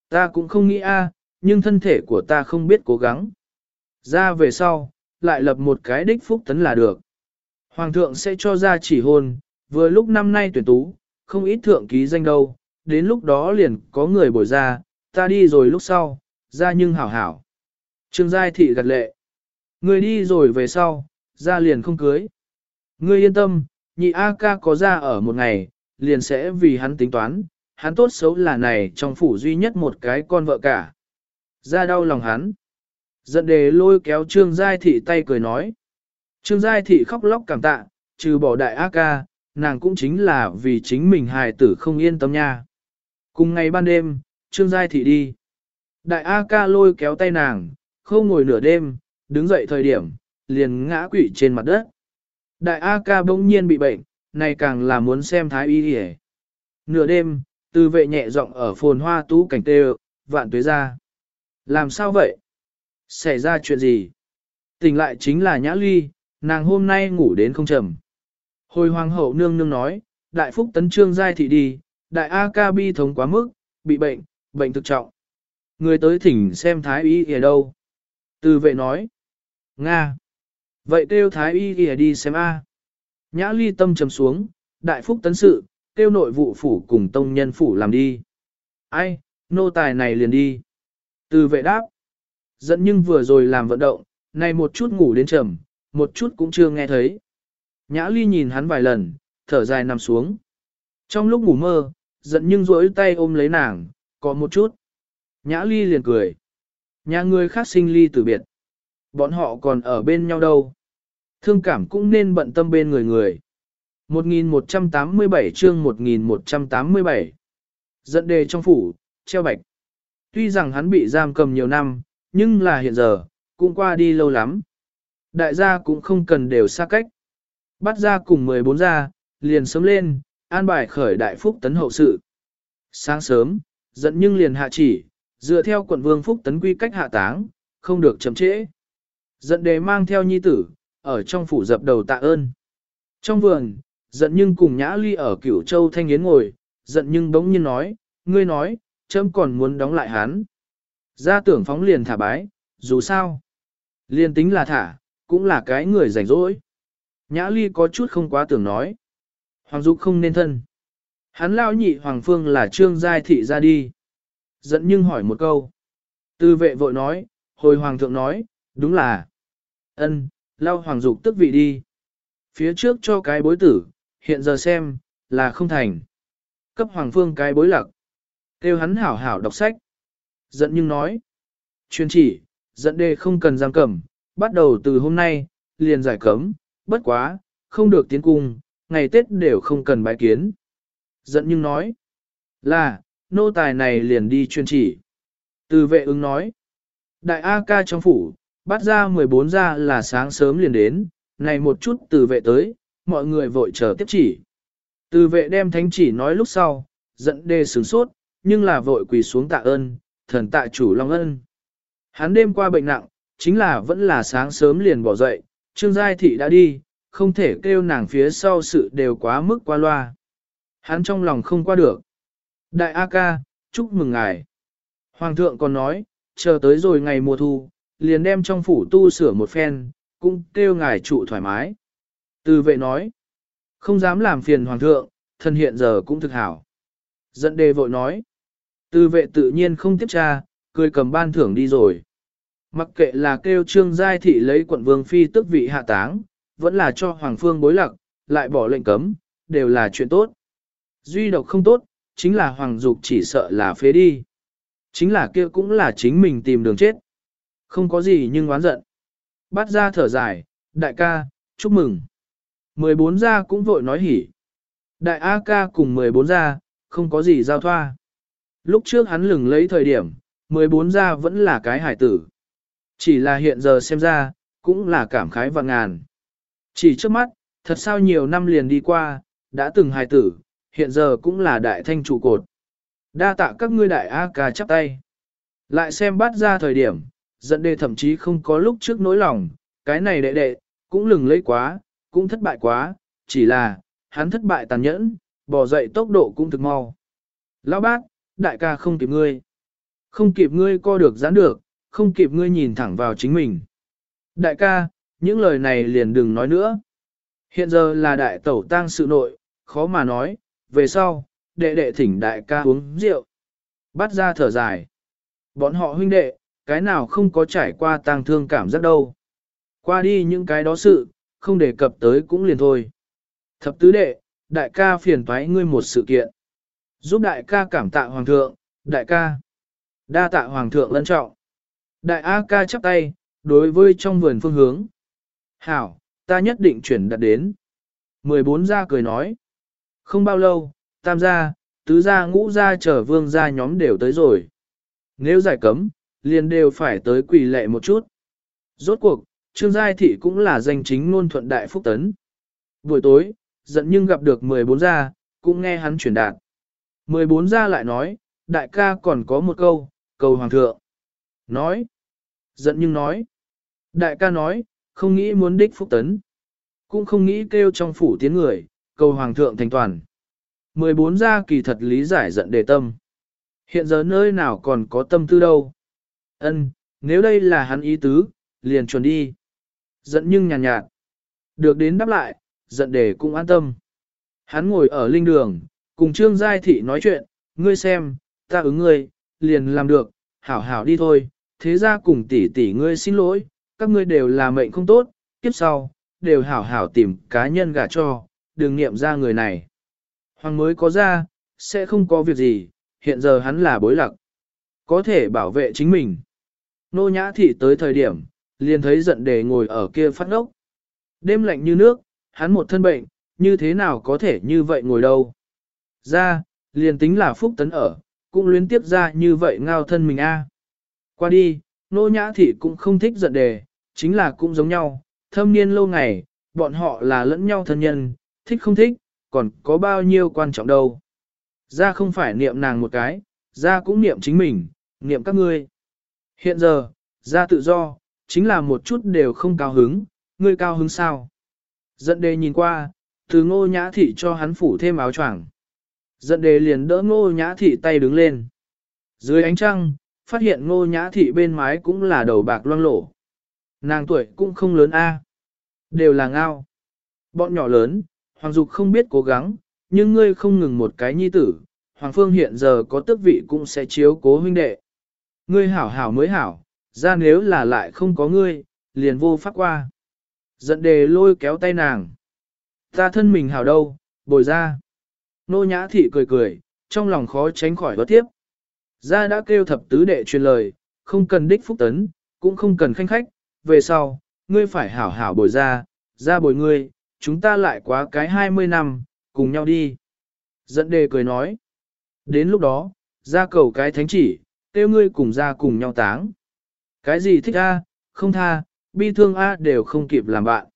Ta cũng không nghĩ nhưng thân thể của ta không biết cố gắng. Ra về sau, lại lập một cái đích phúc tấn là được. Hoàng thượng sẽ cho ra chỉ hôn, vừa lúc năm nay tuyển tú, không ít thượng ký danh đâu, đến lúc đó liền có người bồi ra, ta đi rồi lúc sau, ra nhưng hảo hảo. Trương Giai Thị gật lệ. Người đi rồi về sau, ra liền không cưới. Ngươi yên tâm, nhị A ca có ra ở một ngày, liền sẽ vì hắn tính toán, hắn tốt xấu là này trong phủ duy nhất một cái con vợ cả. Ra đau lòng hắn. Giận đề lôi kéo Trương Giai Thị tay cười nói. Trương Giai Thị khóc lóc cảm tạ, trừ bỏ đại A ca, nàng cũng chính là vì chính mình hài tử không yên tâm nha. Cùng ngày ban đêm, Trương Giai Thị đi. Đại A ca lôi kéo tay nàng, không ngồi nửa đêm, đứng dậy thời điểm, liền ngã quỵ trên mặt đất. Đại A ca bỗng nhiên bị bệnh, này càng là muốn xem thái y đi. Nửa đêm, Từ Vệ nhẹ giọng ở phồn hoa tú cảnh tê vạn tuế ra. Làm sao vậy? Xảy ra chuyện gì? Tỉnh lại chính là Nhã Ly, nàng hôm nay ngủ đến không trầm. Hồi hoàng hậu nương nương nói, đại phúc tấn Trương Giai Thị đi, đại A ca bi thống quá mức, bị bệnh, bệnh thực trọng. Người tới thỉnh xem thái y ở đâu? Từ Vệ nói. Nga. Vậy kêu thái y kìa đi xem A. Nhã Ly tâm trầm xuống, đại phúc tấn sự, kêu nội vụ phủ cùng tông nhân phủ làm đi. Ai, nô tài này liền đi. Từ Vệ đáp. Dẫn nhưng vừa rồi làm vận động, này một chút ngủ đến trầm, một chút cũng chưa nghe thấy. Nhã Ly nhìn hắn vài lần, thở dài nằm xuống. Trong lúc ngủ mơ, giận nhưng rỗi tay ôm lấy nàng, có một chút. Nhã Ly liền cười. Nhà người khác sinh ly tử biệt. Bọn họ còn ở bên nhau đâu. Thương cảm cũng nên bận tâm bên người người. 1187 chương 1187 Giận đề trong phủ, treo bạch. Tuy rằng hắn bị giam cầm nhiều năm, nhưng là hiện giờ, cũng qua đi lâu lắm. Đại gia cũng không cần đều xa cách. Bắt ra cùng 14 gia, liền sớm lên, an bài khởi đại phúc tấn hậu sự. Sáng sớm, giận nhưng liền hạ chỉ, dựa theo quận vương phúc tấn quy cách hạ táng, không được chậm trễ. Giận đề mang theo nhi tử, ở trong phủ dập đầu tạ ơn. Trong vườn, giận nhưng cùng Nhã Ly ở Cửu Châu Thanh Yến ngồi, giận nhưng bỗng nhiên nói, ngươi nói, trẫm còn muốn đóng lại hắn. Gia tưởng phóng liền thả bái, dù sao. Liên tính là thả, cũng là cái người rảnh rỗi. Nhã Ly có chút không quá tưởng nói. Hoàng Dục không nên thân. Hắn lao nhị Hoàng Phương là Trương Giai Thị ra đi. Giận nhưng hỏi một câu. Từ Vệ vội nói, hồi Hoàng thượng nói, đúng là. Ân, lao Hoàng Dục tức vị đi. Phía trước cho cái bối tử, hiện giờ xem, là không thành. Cấp Hoàng Phương cái bối lặc. Kêu hắn hảo hảo đọc sách. Giận nhưng nói. Chuyên chỉ, giận đề không cần giam cầm, bắt đầu từ hôm nay, liền giải cấm, bất quá, không được tiến cung, ngày Tết đều không cần bái kiến. Giận nhưng nói. Là, nô tài này liền đi chuyên chỉ. Từ Vệ ứng nói. Đại A ca trong phủ, bắt ra 14 ra là sáng sớm liền đến, này một chút Từ Vệ tới, mọi người vội chờ tiếp chỉ. Từ Vệ đem thánh chỉ nói lúc sau, giận đề sửng sốt, nhưng là vội quỳ xuống tạ ơn, thần tạ chủ long ân. Hắn đêm qua bệnh nặng, chính là vẫn là sáng sớm liền bỏ dậy, Trương Giai Thị đã đi, không thể kêu nàng phía sau sự đều quá mức qua loa. Hắn trong lòng không qua được. Đại A ca, chúc mừng ngài. Hoàng thượng còn nói, chờ tới rồi ngày mùa thu, liền đem trong phủ tu sửa một phen, cũng kêu ngài trụ thoải mái. Từ Vệ nói, không dám làm phiền Hoàng thượng, thần hiện giờ cũng thực hảo. Giận đề vội nói, Từ Vệ tự nhiên không tiếp tra, cười cầm ban thưởng đi rồi. Mặc kệ là kêu Trương Giai Thị lấy quận vương phi tức vị hạ táng, vẫn là cho Hoàng Phương bối lặc, lại bỏ lệnh cấm, đều là chuyện tốt. Duy độc không tốt, chính là Hoàng Dục chỉ sợ là phế đi. Chính là kia cũng là chính mình tìm đường chết. Không có gì nhưng oán giận. Bắt ra thở dài, đại ca, chúc mừng. 14 gia cũng vội nói hỉ. Đại A ca cùng 14 gia, không có gì giao thoa. Lúc trước hắn lừng lấy thời điểm, 14 gia vẫn là cái hải tử. Chỉ là hiện giờ xem ra, cũng là cảm khái vạn ngàn. Chỉ trước mắt, thật sao nhiều năm liền đi qua, đã từng hài tử, hiện giờ cũng là đại thanh trụ cột. Đa tạ các ngươi đại A ca chắp tay. Lại xem bắt ra thời điểm, giận đề thậm chí không có lúc trước nỗi lòng, cái này đệ đệ, cũng lừng lấy quá, cũng thất bại quá, chỉ là, hắn thất bại tàn nhẫn, bỏ dậy tốc độ cũng thực mau. Lão bác, đại ca không kịp ngươi. Không kịp ngươi co được giãn được, không kịp ngươi nhìn thẳng vào chính mình. Đại ca, những lời này liền đừng nói nữa. Hiện giờ là đại tẩu tang sự nội, khó mà nói, về sau, đệ đệ thỉnh đại ca uống rượu. Bắt ra thở dài. Bọn họ huynh đệ, cái nào không có trải qua tang thương cảm giác đâu. Qua đi những cái đó sự, không đề cập tới cũng liền thôi. Thập tứ đệ, đại ca phiền toái ngươi một sự kiện. Giúp đại ca cảm tạ hoàng thượng, đại ca. Đa tạ hoàng thượng lân trọng. Đại A ca chắp tay, đối với trong vườn phương hướng. Hảo, ta nhất định chuyển đặt đến. 14 gia cười nói. Không bao lâu, tam gia, tứ gia ngũ gia trở vương gia nhóm đều tới rồi. Nếu giải cấm, liền đều phải tới quỳ lệ một chút. Rốt cuộc, Trương Giai Thị cũng là danh chính ngôn thuận đại phúc tấn. Buổi tối, giận nhưng gặp được 14 gia, cũng nghe hắn chuyển đạt. 14 gia lại nói, đại ca còn có một câu, cầu hoàng thượng. Nói. Giận nhưng nói. Đại ca nói, không nghĩ muốn đích phúc tấn. Cũng không nghĩ kêu trong phủ tiến người, cầu hoàng thượng thành toàn. 14 gia kỳ thật lý giải giận đề tâm. Hiện giờ nơi nào còn có tâm tư đâu. Ân, nếu đây là hắn ý tứ, liền chuẩn đi. Giận nhưng nhàn nhạt. Được đến đáp lại, giận đề cũng an tâm. Hắn ngồi ở linh đường, cùng Trương Giai Thị nói chuyện, ngươi xem, ta ứng ngươi, liền làm được, hảo hảo đi thôi, thế ra cùng tỷ tỷ ngươi xin lỗi, các ngươi đều là mệnh không tốt, kiếp sau, đều hảo hảo tìm cá nhân gả cho, đừng niệm ra người này. Hoàng mới có ra, sẽ không có việc gì, hiện giờ hắn là bối lạc, có thể bảo vệ chính mình. Nô Nhã Thị tới thời điểm, liền thấy giận đề ngồi ở kia phát ngốc. Đêm lạnh như nước, hắn một thân bệnh, như thế nào có thể như vậy ngồi đâu. Ra, liền tính là phúc tấn ở, cũng luyến tiếp ra như vậy ngao thân mình a. Qua đi, Nô Nhã Thị cũng không thích giận đề, chính là cũng giống nhau, thâm niên lâu ngày, bọn họ là lẫn nhau thân nhân, thích không thích, còn có bao nhiêu quan trọng đâu. Ra không phải niệm nàng một cái, ra cũng niệm chính mình, niệm các ngươi. Hiện giờ, ra tự do, chính là một chút đều không cao hứng, ngươi cao hứng sao? Giận đề nhìn qua, từ Ngô Nhã Thị cho hắn phủ thêm áo choàng. Giận đề liền đỡ Ngô Nhã Thị tay đứng lên. Dưới ánh trăng, phát hiện Ngô Nhã Thị bên mái cũng là đầu bạc loang lổ. Nàng tuổi cũng không lớn a, đều là ngao. Bọn nhỏ lớn, Hoàng Dục không biết cố gắng, nhưng ngươi không ngừng một cái nhi tử, Hoàng Phương hiện giờ có tước vị cũng sẽ chiếu cố huynh đệ. Ngươi hảo hảo mới hảo, ra nếu là lại không có ngươi, liền vô pháp qua. Giận đề lôi kéo tay nàng. Ta thân mình hảo đâu, bồi ra. Nô Nhã Thị cười cười, trong lòng khó tránh khỏi có tiếp. Gia đã kêu thập tứ đệ truyền lời, không cần đích phúc tấn, cũng không cần khanh khách, về sau, ngươi phải hảo hảo bồi ra bồi ngươi, chúng ta lại quá cái 20 năm, cùng nhau đi. Dẫn đề cười nói. Đến lúc đó, ra cầu cái thánh chỉ, kêu ngươi cùng ra cùng nhau táng. Cái gì thích a, không tha, bi thương a đều không kịp làm bạn.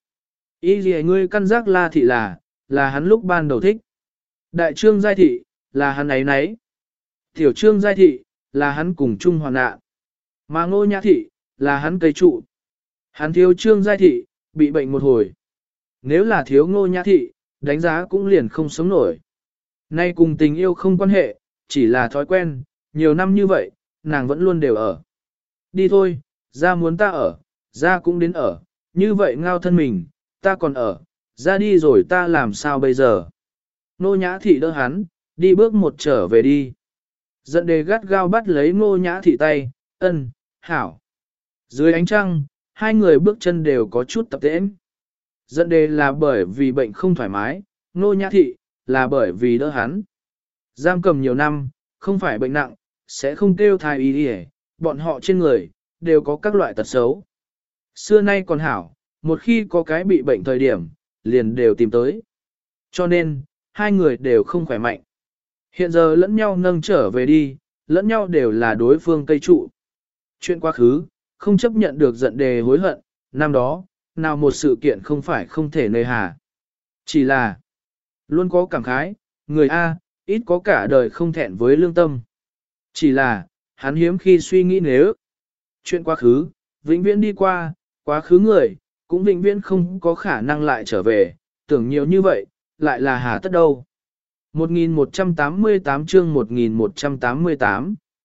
Ý gì ngươi căn giác La Thị là hắn lúc ban đầu thích. Đại trương Giai Thị, là hắn ấy nấy. Tiểu trương Giai Thị, là hắn cùng chung hoàn nạn. Mà Ngô Nhã Thị, là hắn cây trụ. Hắn thiếu trương Giai Thị, bị bệnh một hồi. Nếu là thiếu Ngô Nhã Thị, đánh giá cũng liền không sống nổi. Nay cùng tình yêu không quan hệ, chỉ là thói quen, nhiều năm như vậy, nàng vẫn luôn đều ở. Đi thôi, ra muốn ta ở, ra cũng đến ở, như vậy ngao thân mình, ta còn ở, ra đi rồi ta làm sao bây giờ. Nô Nhã Thị đỡ hắn, đi bước một trở về đi. Giận đề gắt gao bắt lấy Nô Nhã Thị tay, ân, hảo. Dưới ánh trăng, hai người bước chân đều có chút tập tễnh. Giận đề là bởi vì bệnh không thoải mái, Nô Nhã Thị là bởi vì đỡ hắn. Giam cầm nhiều năm, không phải bệnh nặng, sẽ không kêu thai y đi, bọn họ trên người, đều có các loại tật xấu. Xưa nay còn hảo, một khi có cái bị bệnh thời điểm, liền đều tìm tới. Cho nên, hai người đều không khỏe mạnh. Hiện giờ lẫn nhau nâng trở về đi, lẫn nhau đều là đối phương cây trụ. Chuyện quá khứ, không chấp nhận được giận đề hối hận, năm đó, nào một sự kiện không phải không thể nơi hà. Chỉ là, luôn có cảm khái, người A, ít có cả đời không thẹn với lương tâm. Chỉ là, hắn hiếm khi suy nghĩ nếu chuyện quá khứ, vĩnh viễn đi qua, quá khứ người, cũng vĩnh viễn không có khả năng lại trở về, tưởng nhiều như vậy, lại là hà tất đâu. 1188 chương 1188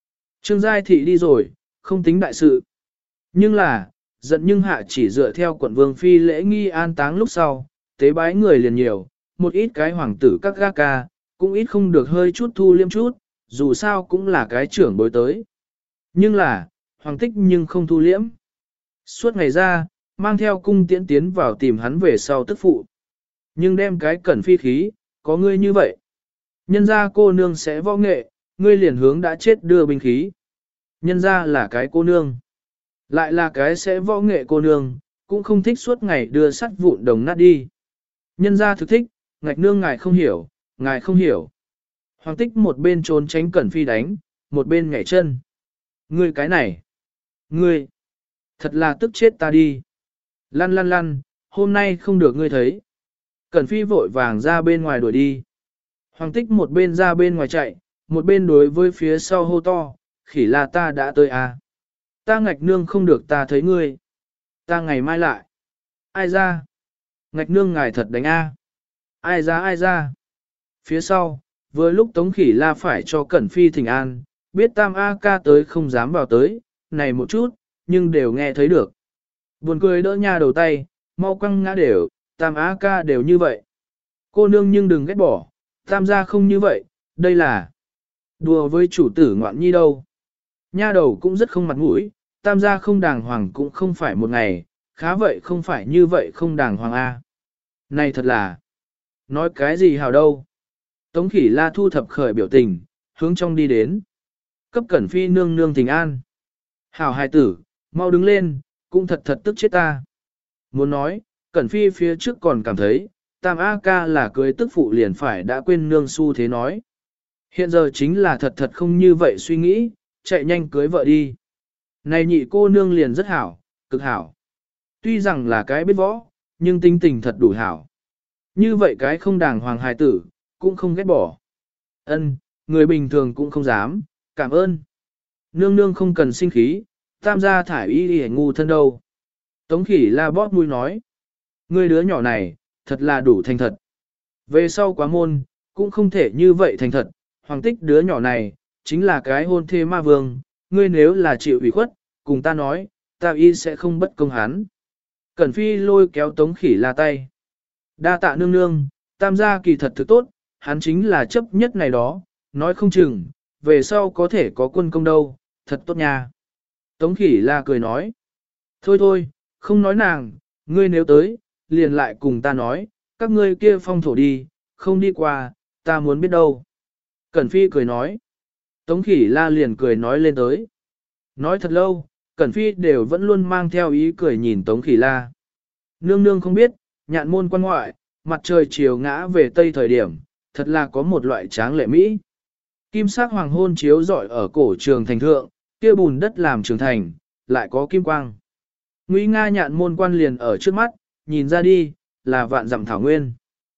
Trương Giai Thị đi rồi, không tính đại sự. Nhưng là, giận nhưng hạ chỉ dựa theo quận vương phi lễ nghi an táng lúc sau, tế bái người liền nhiều, một ít cái hoàng tử các ga ca, cũng ít không được hơi chút thu liêm chút, dù sao cũng là cái trưởng bối tới. Nhưng là, hoàng tích nhưng không thu liễm. Suốt ngày ra, mang theo cung tiễn tiến vào tìm hắn về sau tức phụ. Nhưng đem cái cẩn phi khí, có ngươi như vậy. Nhân ra cô nương sẽ võ nghệ, ngươi liền hướng đã chết đưa binh khí. Nhân ra là cái cô nương. Lại là cái sẽ võ nghệ cô nương, cũng không thích suốt ngày đưa sắt vụn đồng nát đi. Nhân ra thực thích, ngạch nương ngài không hiểu, ngài không hiểu. Hoàng tích một bên trốn tránh cẩn phi đánh, một bên nhảy chân. Ngươi cái này, ngươi, thật là tức chết ta đi. Lăn lăn lăn, hôm nay không được ngươi thấy. Cẩn phi vội vàng ra bên ngoài đuổi đi. Hoàng tích một bên ra bên ngoài chạy, một bên đối với phía sau hô to, khỉ là ta đã tới à. Ta ngạch nương không được ta thấy ngươi. Ta ngày mai lại. Ai ra? Ngạch nương ngài thật đánh a. Ai ra ai ra? Phía sau, vừa lúc Tống Khỉ La phải cho Cẩn Phi thỉnh an, biết Tam A ca tới không dám vào tới, này một chút, nhưng đều nghe thấy được. Buồn cười đỡ nha đầu tay, mau quăng ngã đều, Tam A ca đều như vậy. Cô nương nhưng đừng ghét bỏ, Tam gia không như vậy, đây là đùa với chủ tử ngoạn nhi đâu. Nha đầu cũng rất không mặt mũi, Tam gia không đàng hoàng cũng không phải một ngày, khá vậy không phải như vậy không đàng hoàng a. Này thật là, nói cái gì hào đâu. Tống Khỉ La thu thập khởi biểu tình, hướng trong đi đến. Cấp Cẩn Phi nương nương tình an. Hảo hài tử, mau đứng lên, cũng thật thật tức chết ta. Muốn nói, Cẩn Phi phía trước còn cảm thấy, Tam A ca là cưới tức phụ liền phải đã quên nương su thế nói. Hiện giờ chính là thật thật không như vậy suy nghĩ, chạy nhanh cưới vợ đi. Này nhị cô nương liền rất hảo, cực hảo. Tuy rằng là cái biết võ, nhưng tính tình thật đủ hảo. Như vậy cái không đàng hoàng hài tử, cũng không ghét bỏ. Ân, người bình thường cũng không dám, cảm ơn. Nương nương không cần sinh khí, Tam gia thải y y ngu thân đâu. Tống Khỉ La bóp mũi nói. Người đứa nhỏ này, thật là đủ thành thật. Về sau quá môn, cũng không thể như vậy thành thật. Hoàng tích đứa nhỏ này, chính là cái hôn thê ma vương. Ngươi nếu là chịu ủy khuất, cùng ta nói, ta y sẽ không bất công hắn. Cẩn Phi lôi kéo Tống Khỉ La tay. Đa tạ nương nương, Tam gia kỳ thật thực tốt, hắn chính là chấp nhất này đó, nói không chừng, về sau có thể có quân công đâu, thật tốt nha. Tống Khỉ La cười nói. Thôi thôi, không nói nàng, ngươi nếu tới, liền lại cùng ta nói, các ngươi kia phong thổ đi, không đi qua, ta muốn biết đâu. Cẩn Phi cười nói. Tống Khỉ La liền cười nói lên tới. Nói thật lâu, Cẩn Phi đều vẫn luôn mang theo ý cười nhìn Tống Khỉ La. Nương nương không biết, nhạn môn quan ngoại, mặt trời chiều ngã về tây thời điểm, thật là có một loại tráng lệ Mỹ. Kim sắc hoàng hôn chiếu rọi ở cổ trường thành thượng, kia bùn đất làm trường thành, lại có kim quang. Nguy nga nhạn môn quan liền ở trước mắt, nhìn ra đi, là vạn dặm thảo nguyên.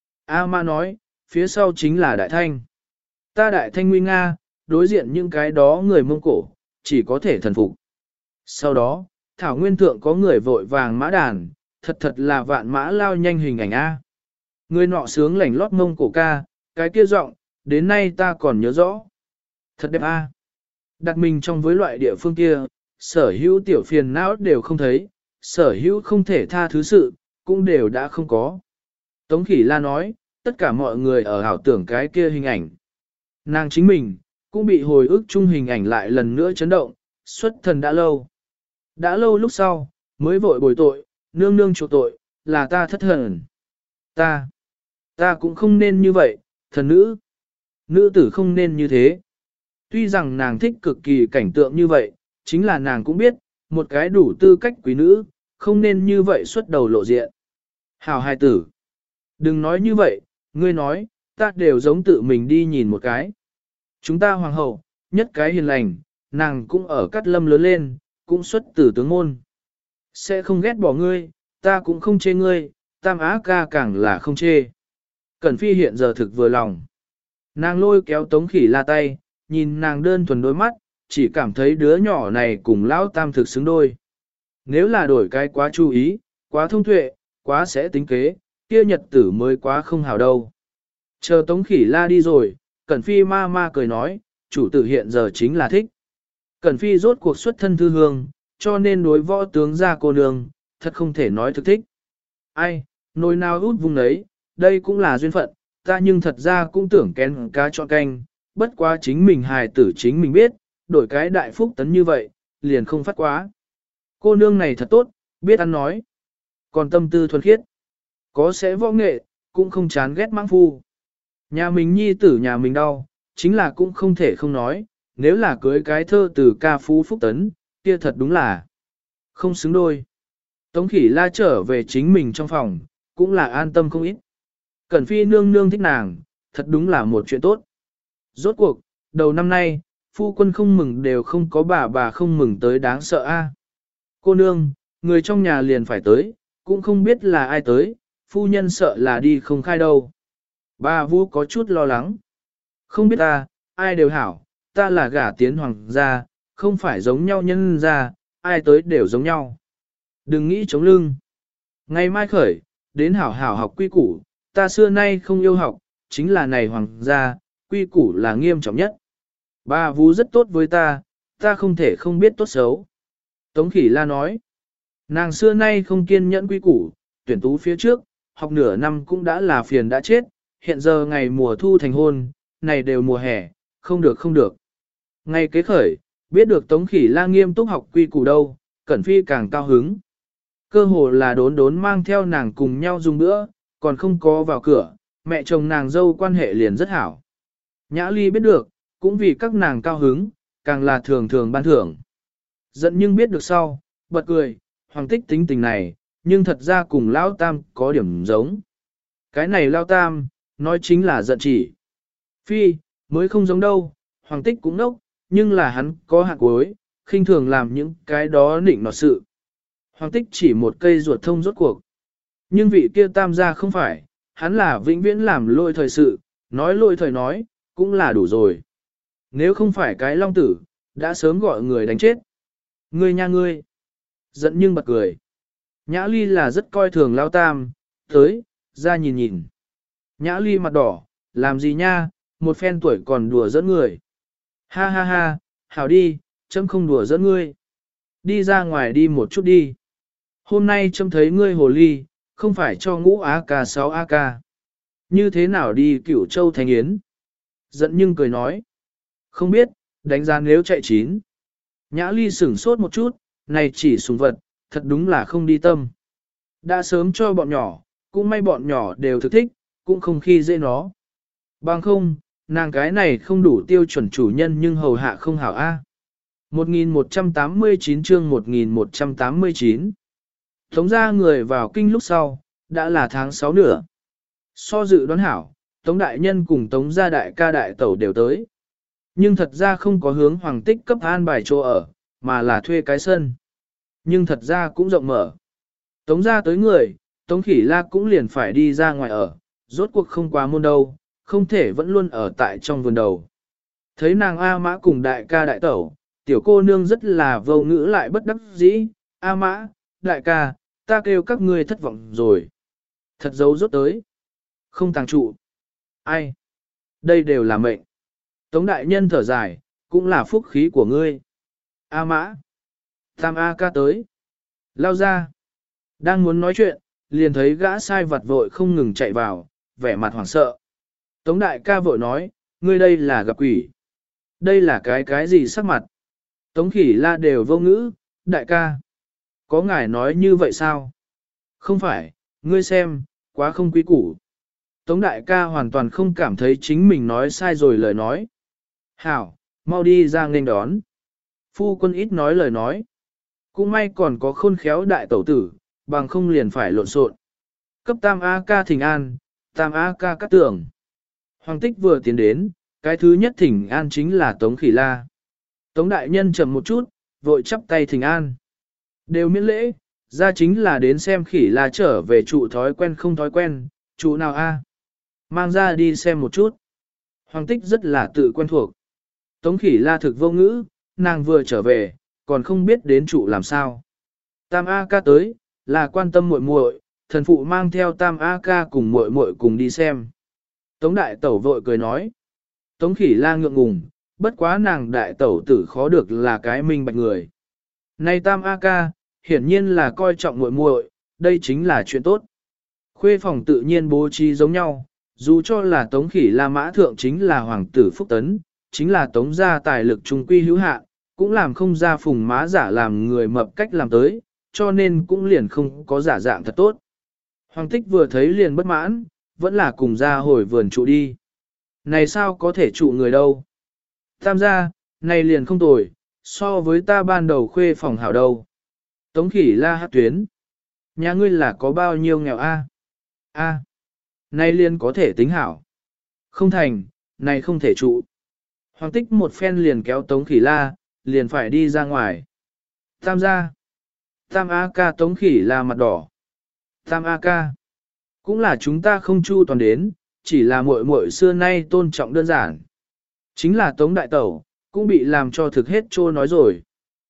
A Ma nói, phía sau chính là Đại Thanh. Ta Đại Thanh nguy nga, đối diện những cái đó người Mông Cổ, chỉ có thể thần phục. Sau đó, thảo nguyên thượng có người vội vàng mã đàn, thật thật là vạn mã lao nhanh hình ảnh A. Người nọ sướng lảnh lót Mông Cổ ca, cái kia giọng, đến nay ta còn nhớ rõ. Thật đẹp A. Đặt mình trong với loại địa phương kia, sở hữu tiểu phiền não đều không thấy, sở hữu không thể tha thứ sự, cũng đều đã không có. Tống Khỉ La nói, tất cả mọi người ở ảo tưởng cái kia hình ảnh. Nàng chính mình, cũng bị hồi ức chung hình ảnh lại lần nữa chấn động, xuất thần đã lâu. Đã lâu lúc sau, mới vội bồi tội, nương nương chuộc tội, là ta thất thần. Ta cũng không nên như vậy, thần nữ. Nữ tử không nên như thế. Tuy rằng nàng thích cực kỳ cảnh tượng như vậy, chính là nàng cũng biết, một cái đủ tư cách quý nữ, không nên như vậy xuất đầu lộ diện. Hảo hài tử. Đừng nói như vậy, ngươi nói, ta đều giống tự mình đi nhìn một cái. Chúng ta hoàng hậu, nhất cái hiền lành, nàng cũng ở Cát Lâm lớn lên, cũng xuất từ tướng môn. Sẽ không ghét bỏ ngươi, ta cũng không chê ngươi, Tam Á ca càng là không chê. Cẩn Phi hiện giờ thực vừa lòng. Nàng lôi kéo Tống Khỉ La tay, nhìn nàng đơn thuần đôi mắt, chỉ cảm thấy đứa nhỏ này cùng lão Tam thực xứng đôi. Nếu là đổi cái quá chú ý, quá thông tuệ, quá sẽ tính kế, kia nhật tử mới quá không hào đâu. Chờ Tống Khỉ La đi rồi, Cẩn Phi ma ma cười nói, chủ tử hiện giờ chính là thích. Cẩn Phi rốt cuộc xuất thân thư hương, cho nên đối võ tướng gia cô nương, thật không thể nói thực thích. Ai, nồi nào út vùng đấy, đây cũng là duyên phận, ta nhưng thật ra cũng tưởng kén cá chọn canh, bất quá chính mình hài tử chính mình biết, đổi cái đại phúc tấn như vậy, liền không phát quá. Cô nương này thật tốt, biết ăn nói, còn tâm tư thuần khiết, có sẽ võ nghệ, cũng không chán ghét mãng phu. Nhà mình nhi tử nhà mình đau, chính là cũng không thể không nói, nếu là cưới cái thơ từ ca phú phúc tấn, kia thật đúng là không xứng đôi. Tống Khỉ La trở về chính mình trong phòng, cũng là an tâm không ít. Cẩn Phi nương nương thích nàng, thật đúng là một chuyện tốt. Rốt cuộc, đầu năm nay, phu quân không mừng đều không có bà không mừng tới đáng sợ a. Cô nương, người trong nhà liền phải tới, cũng không biết là ai tới, phu nhân sợ là đi không khai đâu. Bà Vũ có chút lo lắng. Không biết ta, ai đều hảo, ta là gả tiến hoàng gia, không phải giống nhau nhân gia, ai tới đều giống nhau. Đừng nghĩ chống lưng. Ngày mai khởi, đến hảo hảo học quy củ, ta xưa nay không yêu học, chính là này hoàng gia, quy củ là nghiêm trọng nhất. Bà Vũ rất tốt với ta không thể không biết tốt xấu. Tống Khỉ La nói, nàng xưa nay không kiên nhẫn quy củ, tuyển tú phía trước, học nửa năm cũng đã là phiền đã chết, hiện giờ ngày mùa thu thành hôn, này đều mùa hè, không được không được. Ngày kế khởi, biết được Tống Khỉ La nghiêm túc học quy củ đâu, Cẩn Phi càng cao hứng. Cơ hồ là đốn mang theo nàng cùng nhau dùng bữa, còn không có vào cửa, mẹ chồng nàng dâu quan hệ liền rất hảo. Nhã Ly biết được, cũng vì các nàng cao hứng, càng là thường thường ban thưởng. Giận nhưng biết được sau, bật cười, Hoàng Tích tính tình này, nhưng thật ra cùng Lão Tam có điểm giống. Cái này Lão Tam, nói chính là giận chỉ. Phi, mới không giống đâu, Hoàng Tích cũng nốc, nhưng là hắn có hạng cuối, khinh thường làm những cái đó nịnh nọt sự. Hoàng Tích chỉ một cây ruột thông rốt cuộc. Nhưng vị kia Tam gia không phải, hắn là vĩnh viễn làm lôi thời sự, nói lôi thời nói, cũng là đủ rồi. Nếu không phải cái long tử, đã sớm gọi người đánh chết. Ngươi nha ngươi. Giận nhưng bật cười. Nhã Ly là rất coi thường Lao Tam, tới, ra nhìn nhìn. Nhã Ly mặt đỏ, làm gì nha, một phen tuổi còn đùa dẫn người. Ha ha ha, hảo đi, chấm không đùa dẫn ngươi. Đi ra ngoài đi một chút đi. Hôm nay chấm thấy ngươi hồ ly, không phải cho ngũ AK 6 AK. Như thế nào đi Cửu Châu Thành Yến? Giận nhưng cười nói. Không biết, đánh giá nếu chạy chín. Nhã Ly sửng sốt một chút, này chỉ súng vật, thật đúng là không đi tâm. Đã sớm cho bọn nhỏ, cũng may bọn nhỏ đều thực thích, cũng không khi dễ nó. Bằng không, nàng cái này không đủ tiêu chuẩn chủ nhân nhưng hầu hạ không hảo A. 1189 chương 1189 Tống ra người vào kinh lúc sau, đã là tháng 6 nửa. So dự đoán hảo, Tống đại nhân cùng Tống gia đại ca đại tẩu đều tới. Nhưng thật ra không có hướng Hoàng Tích cấp an bài chỗ ở, mà là thuê cái sân. Nhưng thật ra cũng rộng mở. Tống ra tới người, Tống Khỉ La cũng liền phải đi ra ngoài ở, rốt cuộc không quá môn đâu, không thể vẫn luôn ở tại trong vườn đầu. Thấy nàng A Mã cùng đại ca đại tẩu, tiểu cô nương rất là vô ngữ lại bất đắc dĩ. A Mã, đại ca, ta kêu các ngươi thất vọng rồi. Thật dấu rốt tới. Không tàng trụ. Ai? Đây đều là mệnh. Tống đại nhân thở dài, cũng là phúc khí của ngươi. A Mã. Tam A ca tới. Lao ra. Đang muốn nói chuyện, liền thấy gã sai vặt vội không ngừng chạy vào, vẻ mặt hoảng sợ. Tống đại ca vội nói, ngươi đây là gặp quỷ. Đây là cái gì sắc mặt? Tống Khỉ La đều vô ngữ, đại ca. Có ngài nói như vậy sao? Không phải, ngươi xem, quá không quý củ. Tống đại ca hoàn toàn không cảm thấy chính mình nói sai rồi lời nói. Hảo, mau đi ra nghênh đón. Phu quân ít nói lời nói. Cũng may còn có khôn khéo đại tẩu tử, bằng không liền phải lộn xộn. Cấp tam A ca thỉnh an, tam A ca cắt tưởng. Hoàng Tích vừa tiến đến, cái thứ nhất thỉnh an chính là Tống Khỉ La. Tống đại nhân chậm một chút, vội chắp tay thỉnh an. Đều miễn lễ, ra chính là đến xem Khỉ La trở về trụ thói quen không thói quen, trụ nào a? Mang ra đi xem một chút. Hoàng Tích rất là tự quen thuộc. Tống Khỉ La thực vô ngữ, nàng vừa trở về, còn không biết đến trụ làm sao. Tam A ca tới, là quan tâm muội muội, thần phụ mang theo Tam A ca cùng muội muội cùng đi xem. Tống đại tẩu vội cười nói. Tống Khỉ La ngượng ngùng, bất quá nàng đại tẩu tử khó được là cái minh bạch người. Này tam A ca, hiển nhiên là coi trọng muội muội, đây chính là chuyện tốt. Khuê phòng tự nhiên bố trí giống nhau, dù cho là Tống Khỉ La Mã Thượng chính là hoàng tử Phúc Tấn, chính là Tống gia tài lực trung quy hữu hạn, cũng làm không ra phùng má giả làm người mập cách làm tới, cho nên cũng liền không có giả dạng thật tốt. Hoàng tích vừa thấy liền bất mãn, vẫn là cùng ra hồi vườn trụ đi. Này sao có thể trụ người đâu? Tam gia, này liền không tồi, so với ta ban đầu khuê phòng hảo đâu. Tống Khỉ La hát tuyến. Nhà ngươi là có bao nhiêu nghèo a? A. Này liền có thể tính hảo. Không thành, này không thể trụ. Hoàng tích một phen liền kéo Tống Khỉ La, liền phải đi ra ngoài. Tam gia. Tam A ca Tống Khỉ La mặt đỏ. Tam A ca. Cũng là chúng ta không chu toàn đến, chỉ là muội muội xưa nay tôn trọng đơn giản. Chính là Tống Đại Tẩu, cũng bị làm cho thực hết trô nói rồi.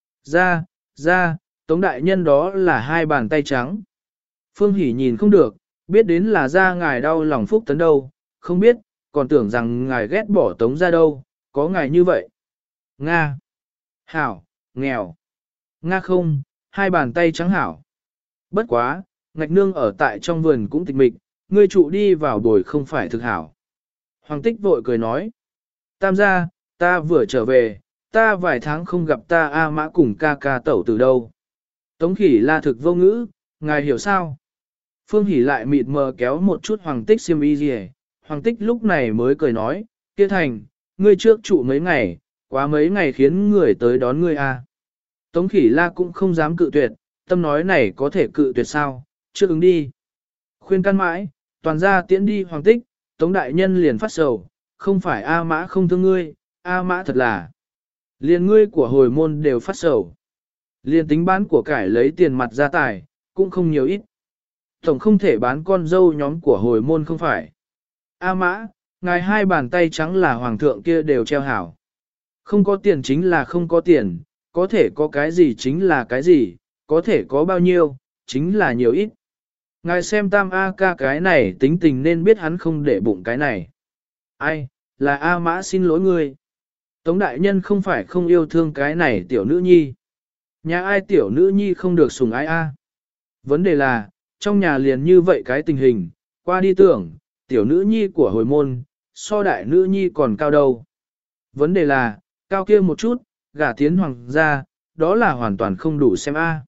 Ra, Tống Đại Nhân đó là hai bàn tay trắng. Phương Hỷ nhìn không được, biết đến là ra ngài đau lòng Phúc Tấn đâu, không biết, còn tưởng rằng ngài ghét bỏ Tống ra đâu, có ngài như vậy. Nga. Hảo, nghèo. Nga không, hai bàn tay trắng hảo. Bất quá, ngạch nương ở tại trong vườn cũng tịch mịch, ngươi trụ đi vào bồi không phải thực hảo. Hoàng tích vội cười nói. Tam gia, ta vừa trở về, ta vài tháng không gặp ta A Mã cùng ca ca tẩu từ đâu. Tống Khỉ La thực vô ngữ, ngài hiểu sao? Phương Hỷ lại mịt mờ kéo một chút Hoàng tích xiêm y gì. Hoàng tích lúc này mới cười nói, kia thành, ngươi trước trụ mấy ngày, quá mấy ngày khiến người tới đón ngươi a. Tống Khỉ La cũng không dám cự tuyệt, tâm nói này có thể cự tuyệt sao, trước ứng đi. Khuyên can mãi, toàn ra tiễn đi Hoàng tích, Tống Đại Nhân liền phát sầu, không phải A Mã không thương ngươi, A Mã thật là. Liền ngươi của hồi môn đều phát sầu. Liền tính bán của cải lấy tiền mặt ra tài, cũng không nhiều ít. Tổng không thể bán con dâu nhóm của hồi môn không phải. A Mã, ngài hai bàn tay trắng là hoàng thượng kia đều treo hảo. Không có tiền chính là không có tiền, có thể có cái gì chính là cái gì, có thể có bao nhiêu, chính là nhiều ít. Ngài xem tam A ca cái này tính tình nên biết hắn không để bụng cái này. Ai, là A Mã xin lỗi ngươi. Tống Đại Nhân không phải không yêu thương cái này tiểu nữ nhi. Nhà ai tiểu nữ nhi không được sủng ái a? Vấn đề là, trong nhà liền như vậy cái tình hình, qua đi tưởng, tiểu nữ nhi của hồi môn, so đại nữ nhi còn cao đâu. Vấn đề là, cao kia một chút, gả tiến hoàng gia, đó là hoàn toàn không đủ xem a.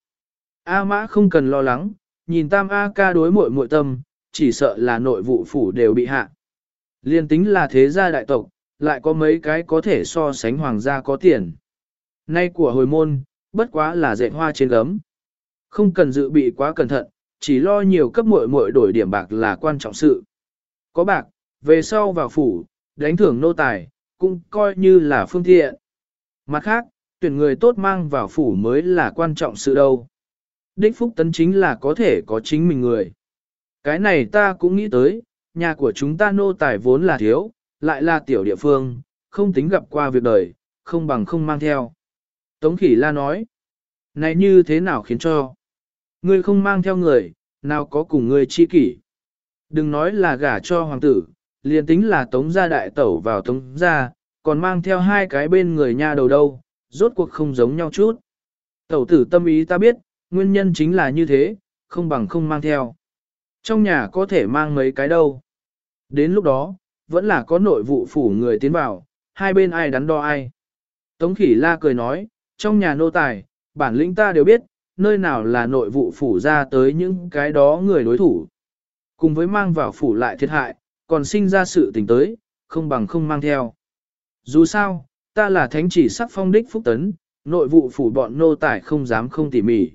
A Mã không cần lo lắng, nhìn tam A ca đối muội muội tâm, chỉ sợ là nội vụ phủ đều bị hạ. Liên tính là thế gia đại tộc, lại có mấy cái có thể so sánh hoàng gia có tiền. Nay của hồi môn, bất quá là dạy hoa trên gấm. Không cần dự bị quá cẩn thận, chỉ lo nhiều cấp muội muội đổi điểm bạc là quan trọng sự. Có bạc, về sau vào phủ, đánh thưởng nô tài, cũng coi như là phương tiện. Mặt khác, tuyển người tốt mang vào phủ mới là quan trọng sự đâu. Đích Phúc Tấn chính là có thể có chính mình người. Cái này ta cũng nghĩ tới, nhà của chúng ta nô tài vốn là thiếu, lại là tiểu địa phương, không tính gặp qua việc đời, không bằng không mang theo. Tống Khỉ La nói, này như thế nào khiến cho ngươi không mang theo người, nào có cùng ngươi chi kỷ. Đừng nói là gả cho hoàng tử, liền tính là Tống gia đại tẩu vào Tống gia, còn mang theo hai cái bên người nha đầu đâu, rốt cuộc không giống nhau chút. Tẩu tử tâm ý ta biết, nguyên nhân chính là như thế, không bằng không mang theo. Trong nhà có thể mang mấy cái đâu. Đến lúc đó, vẫn là có nội vụ phủ người tiến vào, hai bên ai đắn đo ai. Tống Khỉ La cười nói, trong nhà nô tài, bản lĩnh ta đều biết, nơi nào là nội vụ phủ ra tới những cái đó người đối thủ. Cùng với mang vào phủ lại thiệt hại, còn sinh ra sự tình tới, không bằng không mang theo. Dù sao, ta là thánh chỉ sắc phong đích Phúc Tấn, nội vụ phủ bọn nô tài không dám không tỉ mỉ.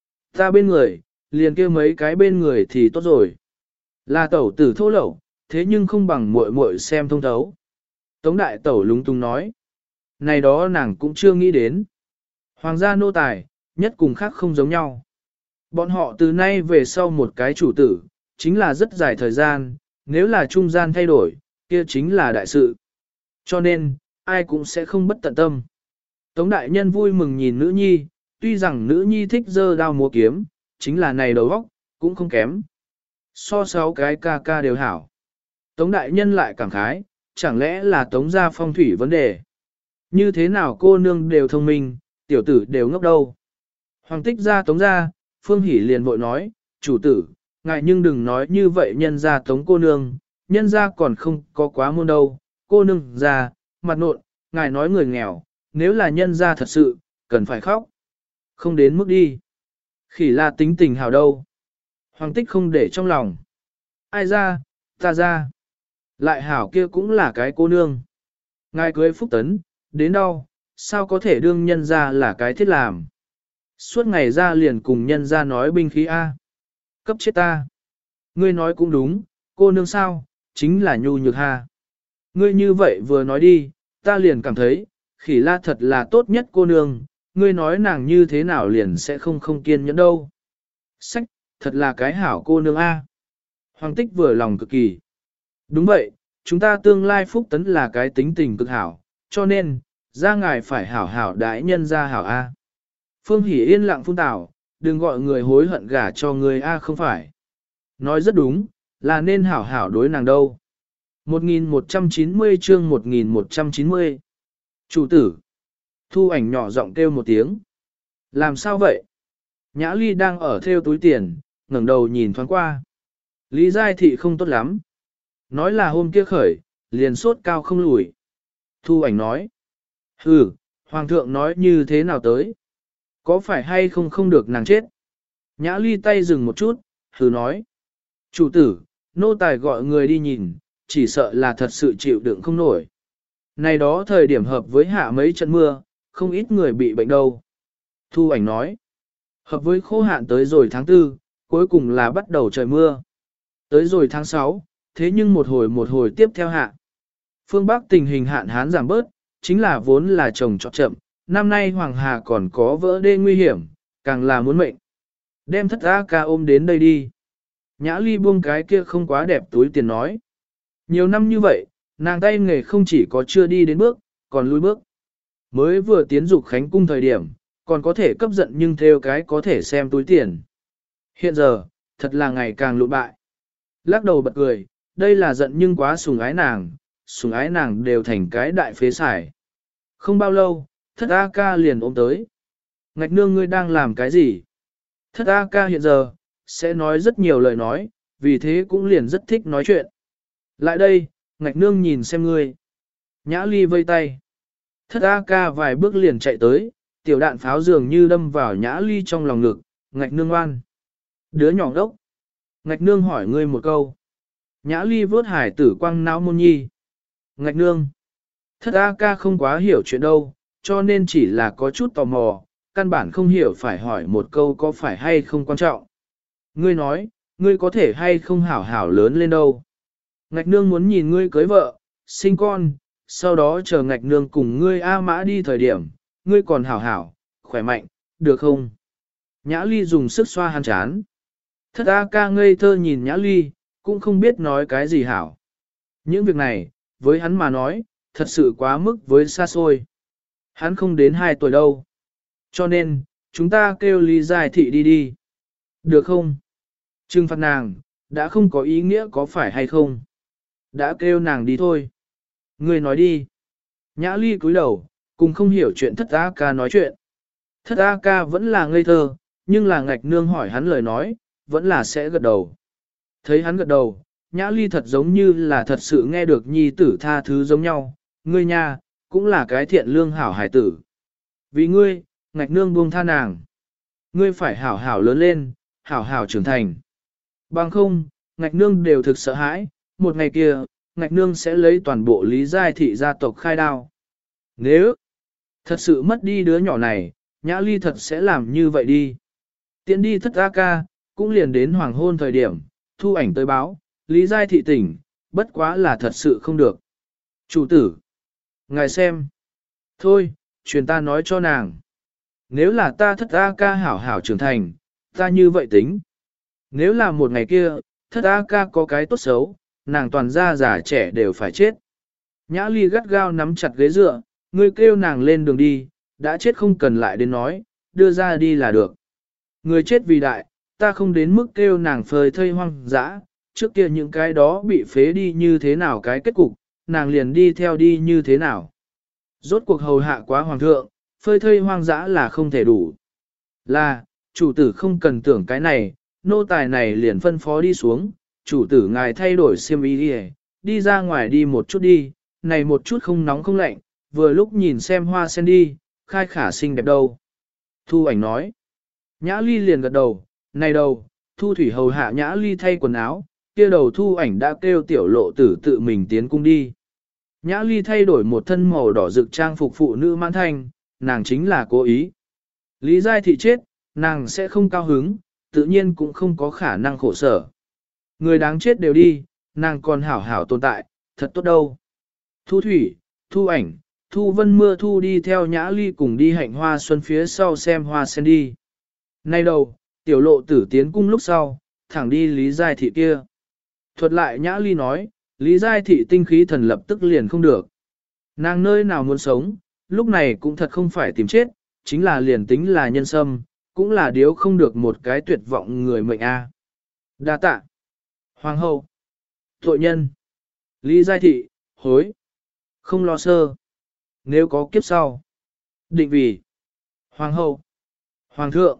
Ta bên người, liền kêu mấy cái bên người thì tốt rồi. Là tẩu tử thô lậu, thế nhưng không bằng muội muội xem thông thấu. Tống đại tẩu lúng túng nói. Này đó nàng cũng chưa nghĩ đến. Hoàng gia nô tài, nhất cùng khác không giống nhau. Bọn họ từ nay về sau một cái chủ tử, chính là rất dài thời gian, nếu là trung gian thay đổi, kia chính là đại sự. Cho nên, ai cũng sẽ không bất tận tâm. Tống đại nhân vui mừng nhìn nữ nhi, tuy rằng nữ nhi thích dơ đao múa kiếm, chính là này đầu óc cũng không kém. So 6 cái ca ca đều hảo. Tống đại nhân lại cảm khái, chẳng lẽ là tống gia phong thủy vấn đề. Như thế nào cô nương đều thông minh, tiểu tử đều ngốc đâu. Hoàng tích ra tống ra, Phương Hỷ liền vội nói, chủ tử, ngài nhưng đừng nói như vậy nhân ra tống cô nương, nhân ra còn không có quá môn đâu, cô nương ra, mặt nộn, ngài nói người nghèo, nếu là nhân ra thật sự, cần phải khóc. Không đến mức đi. Khỉ la tính tình hào đâu. Hoàng tích không để trong lòng. Ai ra, ta ra. Lại hảo kia cũng là cái cô nương. Ngài cưới phúc tấn, đến đâu, sao có thể đương nhân ra là cái thiết làm. Suốt ngày ra liền cùng nhân ra nói binh khí A. Cấp chết ta. Ngươi nói cũng đúng, cô nương sao, chính là nhu nhược ha. Ngươi như vậy vừa nói đi, ta liền cảm thấy, khỉ la thật là tốt nhất cô nương, ngươi nói nàng như thế nào liền sẽ không kiên nhẫn đâu. Sách, thật là cái hảo cô nương A. Hoàng tích vừa lòng cực kỳ. Đúng vậy, chúng ta tương lai phúc tấn là cái tính tình cực hảo, cho nên, ra ngài phải hảo hảo đãi nhân ra hảo A. Phương Hỷ yên lặng phun tảo, đừng gọi người hối hận gả cho người A không phải. Nói rất đúng, là nên hảo hảo đối nàng đâu. 1190 chương 1190 Chủ tử Thu ảnh nhỏ giọng kêu một tiếng. Làm sao vậy? Nhã Ly đang ở theo túi tiền, ngẩng đầu nhìn thoáng qua. Lý Giai Thị không tốt lắm. Nói là hôm kia khởi, liền sốt cao không lùi. Thu ảnh nói. Hoàng thượng nói như thế nào tới? Có phải hay không được nàng chết? Nhã Ly tay dừng một chút, nói. Chủ tử, nô tài gọi người đi nhìn, chỉ sợ là thật sự chịu đựng không nổi. Này đó thời điểm hợp với hạ mấy trận mưa, không ít người bị bệnh đâu. Thu ảnh nói. Hợp với khô hạn tới rồi tháng 4, cuối cùng là bắt đầu trời mưa. Tới rồi tháng 6, thế nhưng một hồi tiếp theo hạ. Phương Bắc tình hình hạn hán giảm bớt, chính là vốn là trồng trọt chậm, năm nay Hoàng Hà còn có vỡ đê nguy hiểm, càng là muốn mệnh. Đem thất A ca ôm đến đây đi. Nhã Ly buông cái kia không quá đẹp túi tiền nói. Nhiều năm như vậy, nàng tay nghề không chỉ có chưa đi đến bước, còn lùi bước. Mới vừa tiến dục khánh cung thời điểm, còn có thể cấp giận nhưng theo cái có thể xem túi tiền. Hiện giờ, thật là ngày càng lụn bại. Lắc đầu bật cười, đây là giận nhưng quá sùng ái nàng đều thành cái đại phế xài. Không bao lâu, thất A ca liền ôm tới. Ngạch nương ngươi đang làm cái gì? Thất A ca hiện giờ, sẽ nói rất nhiều lời nói, vì thế cũng liền rất thích nói chuyện. Lại đây, ngạch nương nhìn xem ngươi. Nhã Ly vây tay. Thất A ca vài bước liền chạy tới, tiểu đạn pháo dường như đâm vào Nhã Ly trong lòng ngực, ngạch nương ngoan. Đứa nhỏ đốc. Ngạch nương hỏi ngươi một câu. Nhã Ly vớt hải tử quăng não môn nhi. Ngạch nương. Thất A ca không quá hiểu chuyện đâu, cho nên chỉ là có chút tò mò, căn bản không hiểu phải hỏi một câu có phải hay không quan trọng. Ngươi nói, ngươi có thể hay không hảo hảo lớn lên đâu. Ngạch nương muốn nhìn ngươi cưới vợ, sinh con, sau đó chờ ngạch nương cùng ngươi A mã đi thời điểm, ngươi còn hảo hảo, khỏe mạnh, được không? Nhã Ly dùng sức xoa hắn chán. Thất A ca ngây thơ nhìn Nhã Ly, cũng không biết nói cái gì hảo. Những việc này, với hắn mà nói, thật sự quá mức với xa xôi. Hắn không đến 2 tuổi đâu. Cho nên, chúng ta kêu Lý Giai Thị đi đi. Được không? Trừng phạt nàng, đã không có ý nghĩa có phải hay không? Đã kêu nàng đi thôi. Ngươi nói đi. Nhã Ly cúi đầu, cùng không hiểu chuyện thất A ca nói chuyện. Thất A ca vẫn là ngây thơ, nhưng là ngạch nương hỏi hắn lời nói, vẫn là sẽ gật đầu. Thấy hắn gật đầu, Nhã Ly thật giống như là thật sự nghe được nhi tử tha thứ giống nhau. Ngươi nha, cũng là cái thiện lương hảo hải tử. Vì ngươi, ngạch nương buông tha nàng. Ngươi phải hảo hảo lớn lên, hảo hảo trưởng thành. Bằng không, ngạch nương đều thực sợ hãi, một ngày kia, ngạch nương sẽ lấy toàn bộ Lý Giai Thị gia tộc khai đao. Nếu thật sự mất đi đứa nhỏ này, Nhã Ly thật sẽ làm như vậy đi. Tiến đi thất A ca, cũng liền đến hoàng hôn thời điểm, thu ảnh tới báo, Lý Giai Thị tỉnh, bất quá là thật sự không được. Chủ tử, ngài xem. Thôi, truyền ta nói cho nàng. Nếu là ta thất A ca hảo hảo trưởng thành, ta như vậy tính. Nếu là một ngày kia, thất A ca có cái tốt xấu, nàng toàn gia già trẻ đều phải chết. Nhã Ly gắt gao nắm chặt ghế dựa, ngươi kêu nàng lên đường đi, đã chết không cần lại đến nói, đưa ra đi là được. Người chết vì đại, ta không đến mức kêu nàng phơi thây hoang dã, trước kia những cái đó bị phế đi như thế nào cái kết cục, nàng liền đi theo đi như thế nào. Rốt cuộc hầu hạ quá hoàng thượng, phơi thây hoang dã là không thể đủ. Là, chủ tử không cần tưởng cái này, nô tài này liền phân phó đi xuống, chủ tử ngài thay đổi xiêm y đi ra ngoài đi một chút đi, này một chút không nóng không lạnh, vừa lúc nhìn xem hoa sen đi, khai khả xinh đẹp đâu. Thu ảnh nói, Nhã Ly liền gật đầu, này đầu, Thu Thủy hầu hạ Nhã Ly thay quần áo, kia đầu Thu ảnh đã kêu tiểu lộ tử tự mình tiến cung đi. Nhã Ly thay đổi một thân màu đỏ rực trang phục phụ nữ mãn thanh, nàng chính là cố ý. Lý Giai Thị chết, nàng sẽ không cao hứng, tự nhiên cũng không có khả năng khổ sở. Người đáng chết đều đi, nàng còn hảo hảo tồn tại, thật tốt đâu. Thu Thủy, Thu ảnh, Thu Vân Mưa Thu đi theo Nhã Ly cùng đi hạnh hoa xuân phía sau xem hoa sen đi. Nay đầu, tiểu lộ tử tiến cung lúc sau, thẳng đi Lý Giai Thị kia. Thuật lại Nhã Ly nói, Lý Giai Thị tinh khí thần lập tức liền không được. Nàng nơi nào muốn sống, lúc này cũng thật không phải tìm chết, chính là liền tính là nhân sâm, cũng là điếu không được một cái tuyệt vọng người mệnh a. Đa tạ. Hoàng hậu. Tội nhân. Lý Giai Thị, hối. Không lo sơ. Nếu có kiếp sau. Định vì. Hoàng hậu. Hoàng thượng.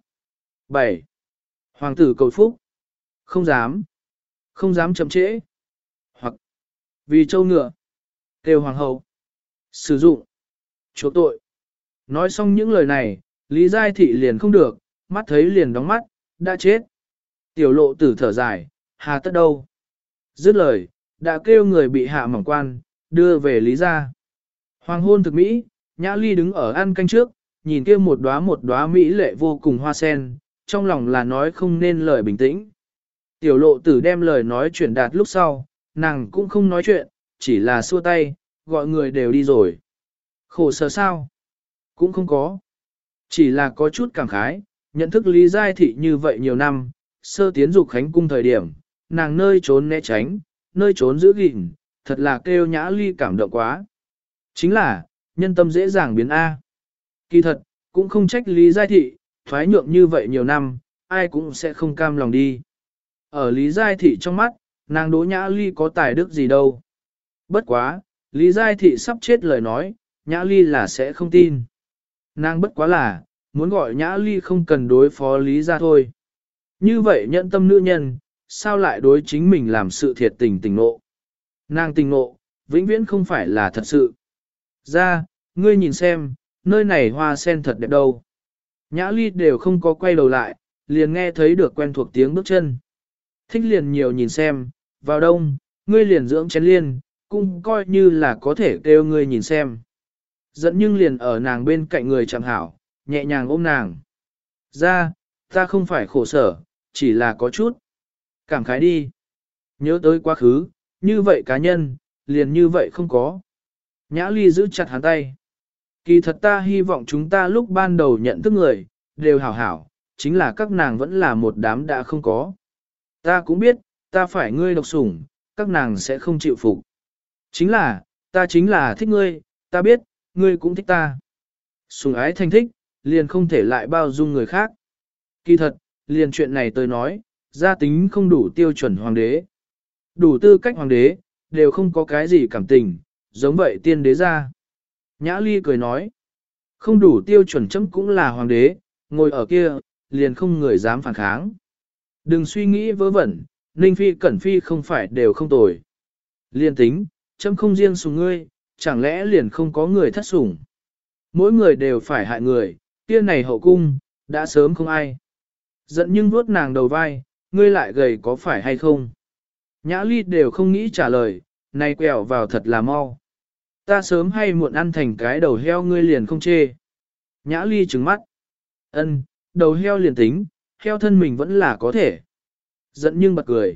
7. Hoàng tử cầu phúc. Không dám. Không dám chậm trễ. Hoặc. Vì châu ngựa. Kêu hoàng hậu. Sử dụng. Chỗ tội. Nói xong những lời này, Lý Giai Thị liền không được, mắt thấy liền đóng mắt, đã chết. Tiểu lộ tử thở dài, hà tất đâu. Dứt lời, đã kêu người bị hạ mỏng quan, đưa về Lý gia. Hoàng hôn thực mỹ, Nhã Ly đứng ở ăn canh trước, nhìn kia một đóa mỹ lệ vô cùng hoa sen, trong lòng là nói không nên lời bình tĩnh. Tiểu lộ tử đem lời nói chuyển đạt lúc sau, nàng cũng không nói chuyện, chỉ là xua tay, gọi người đều đi rồi. Khổ sở sao? Cũng không có. Chỉ là có chút cảm khái, nhận thức Lý Giai Thị như vậy nhiều năm, sơ tiến dục khánh cung thời điểm, nàng nơi trốn né tránh, nơi trốn giữ gìn, thật là kêu Nhã Ly cảm động quá. Chính là, nhân tâm dễ dàng biến A. Kỳ thật, cũng không trách Lý Giai Thị, thoái nhượng như vậy nhiều năm, ai cũng sẽ không cam lòng đi. Ở Lý Giai Thị trong mắt, nàng Đỗ Nhã Ly có tài đức gì đâu. Bất quá, Lý Giai Thị sắp chết lời nói, Nhã Ly là sẽ không tin. Nàng bất quá là, muốn gọi Nhã Ly không cần đối phó Lý gia thôi. Như vậy nhận tâm nữ nhân, sao lại đối chính mình làm sự thiệt tình tình nộ. Nàng tình nộ, vĩnh viễn không phải là thật sự. Ra, ngươi nhìn xem, nơi này hoa sen thật đẹp đâu. Nhã Ly đều không có quay đầu lại, liền nghe thấy được quen thuộc tiếng bước chân. Thích liền nhiều nhìn xem, vào đông, ngươi liền dưỡng chén liên, cũng coi như là có thể kêu ngươi nhìn xem. Dẫn nhưng liền ở nàng bên cạnh người chẳng hảo, nhẹ nhàng ôm nàng. Ra, ta không phải khổ sở, chỉ là có chút. Cảm khái đi. Nhớ tới quá khứ, như vậy cá nhân, liền như vậy không có. Nhã Ly giữ chặt hắn tay. Kỳ thật ta hy vọng chúng ta lúc ban đầu nhận thức người, đều hảo hảo, chính là các nàng vẫn là một đám đã không có. Ta cũng biết, ta phải ngươi độc sủng, các nàng sẽ không chịu phục. Chính là thích ngươi, ta biết, ngươi cũng thích ta. Sủng ái thành thích, liền không thể lại bao dung người khác. Kỳ thật, liền chuyện này tôi nói, gia tính không đủ tiêu chuẩn hoàng đế. Đủ tư cách hoàng đế, đều không có cái gì cảm tình, giống vậy tiên đế ra. Nhã Ly cười nói, không đủ tiêu chuẩn chấm cũng là hoàng đế, ngồi ở kia, liền không người dám phản kháng. Đừng suy nghĩ vớ vẩn, Ninh Phi Cẩn Phi không phải đều không tồi. Liên tính, chấm không riêng sủng ngươi, chẳng lẽ liền không có người thất sủng. Mỗi người đều phải hại người, kia này hậu cung, đã sớm không ai. Giận nhưng vuốt nàng đầu vai, ngươi lại gầy có phải hay không? Nhã Ly đều không nghĩ trả lời, này quẹo vào thật là mau. Ta sớm hay muộn ăn thành cái đầu heo ngươi liền không chê. Nhã Ly trừng mắt. Ân, đầu heo liền tính, heo thân mình vẫn là có thể. Giận nhưng bật cười.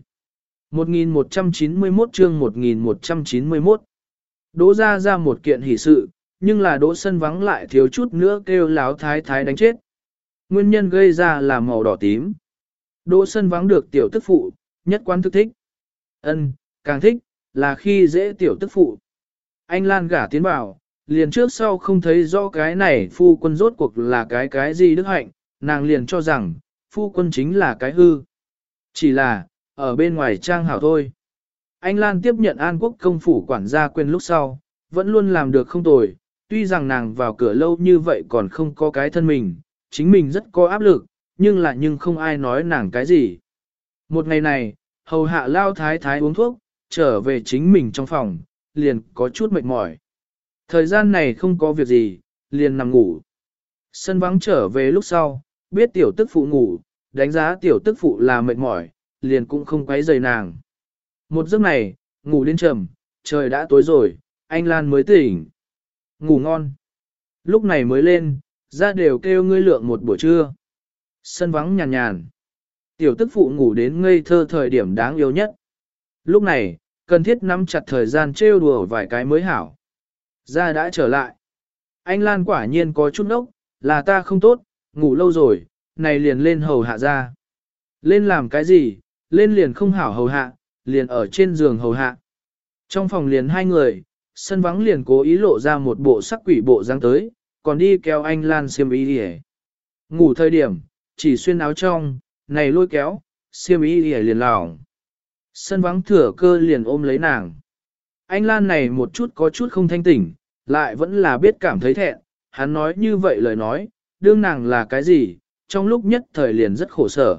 1191 chương 1191. Đỗ ra một kiện hỷ sự, nhưng là đỗ sân vắng lại thiếu chút nữa kêu láo thái thái đánh chết. Nguyên nhân gây ra là màu đỏ tím. Đỗ sân vắng được tiểu tức phụ, nhất quán thức thích. Ân, càng thích, là khi dễ tiểu tức phụ. Anh Lan gả tiến vào, liền trước sau không thấy rõ cái này phu quân rốt cuộc là cái gì đức hạnh, nàng liền cho rằng, phu quân chính là cái hư. Chỉ là, ở bên ngoài trang hảo thôi. Anh Lan tiếp nhận An Quốc công phủ quản gia quyền lúc sau, vẫn luôn làm được không tồi, tuy rằng nàng vào cửa lâu như vậy còn không có cái thân mình, chính mình rất có áp lực, nhưng không ai nói nàng cái gì. Một ngày này, hầu hạ lao thái thái uống thuốc, trở về chính mình trong phòng, liền có chút mệt mỏi. Thời gian này không có việc gì, liền nằm ngủ. Sân vắng trở về lúc sau, biết tiểu tức phụ ngủ, đánh giá tiểu tức phụ là mệt mỏi, liền cũng không quấy rầy nàng. Một giấc này, ngủ đến trầm, trời đã tối rồi, anh Lan mới tỉnh. Ngủ ngon. Lúc này mới lên, ra đều kêu ngươi lượng một buổi trưa. Sân vắng nhàn nhàn. Tiểu tức phụ ngủ đến ngây thơ thời điểm đáng yêu nhất. Lúc này, cần thiết nắm chặt thời gian trêu đùa vài cái mới hảo. Ra đã trở lại. Anh Lan quả nhiên có chút nốc, là ta không tốt, ngủ lâu rồi, này liền lên hầu hạ ra. Lên làm cái gì, lên liền không hảo hầu hạ, liền ở trên giường hầu hạ. Trong phòng liền hai người, sân vắng liền cố ý lộ ra một bộ sắc quỷ bộ dáng tới, còn đi kéo anh Lan xiêm y đi. Ngủ thời điểm, chỉ xuyên áo trong, này lôi kéo, xiêm y đi liền lỏng. Sân vắng thừa cơ liền ôm lấy nàng. Anh Lan này một chút có chút không thanh tỉnh, lại vẫn là biết cảm thấy thẹn, hắn nói như vậy lời nói, đương nàng là cái gì, trong lúc nhất thời liền rất khổ sở.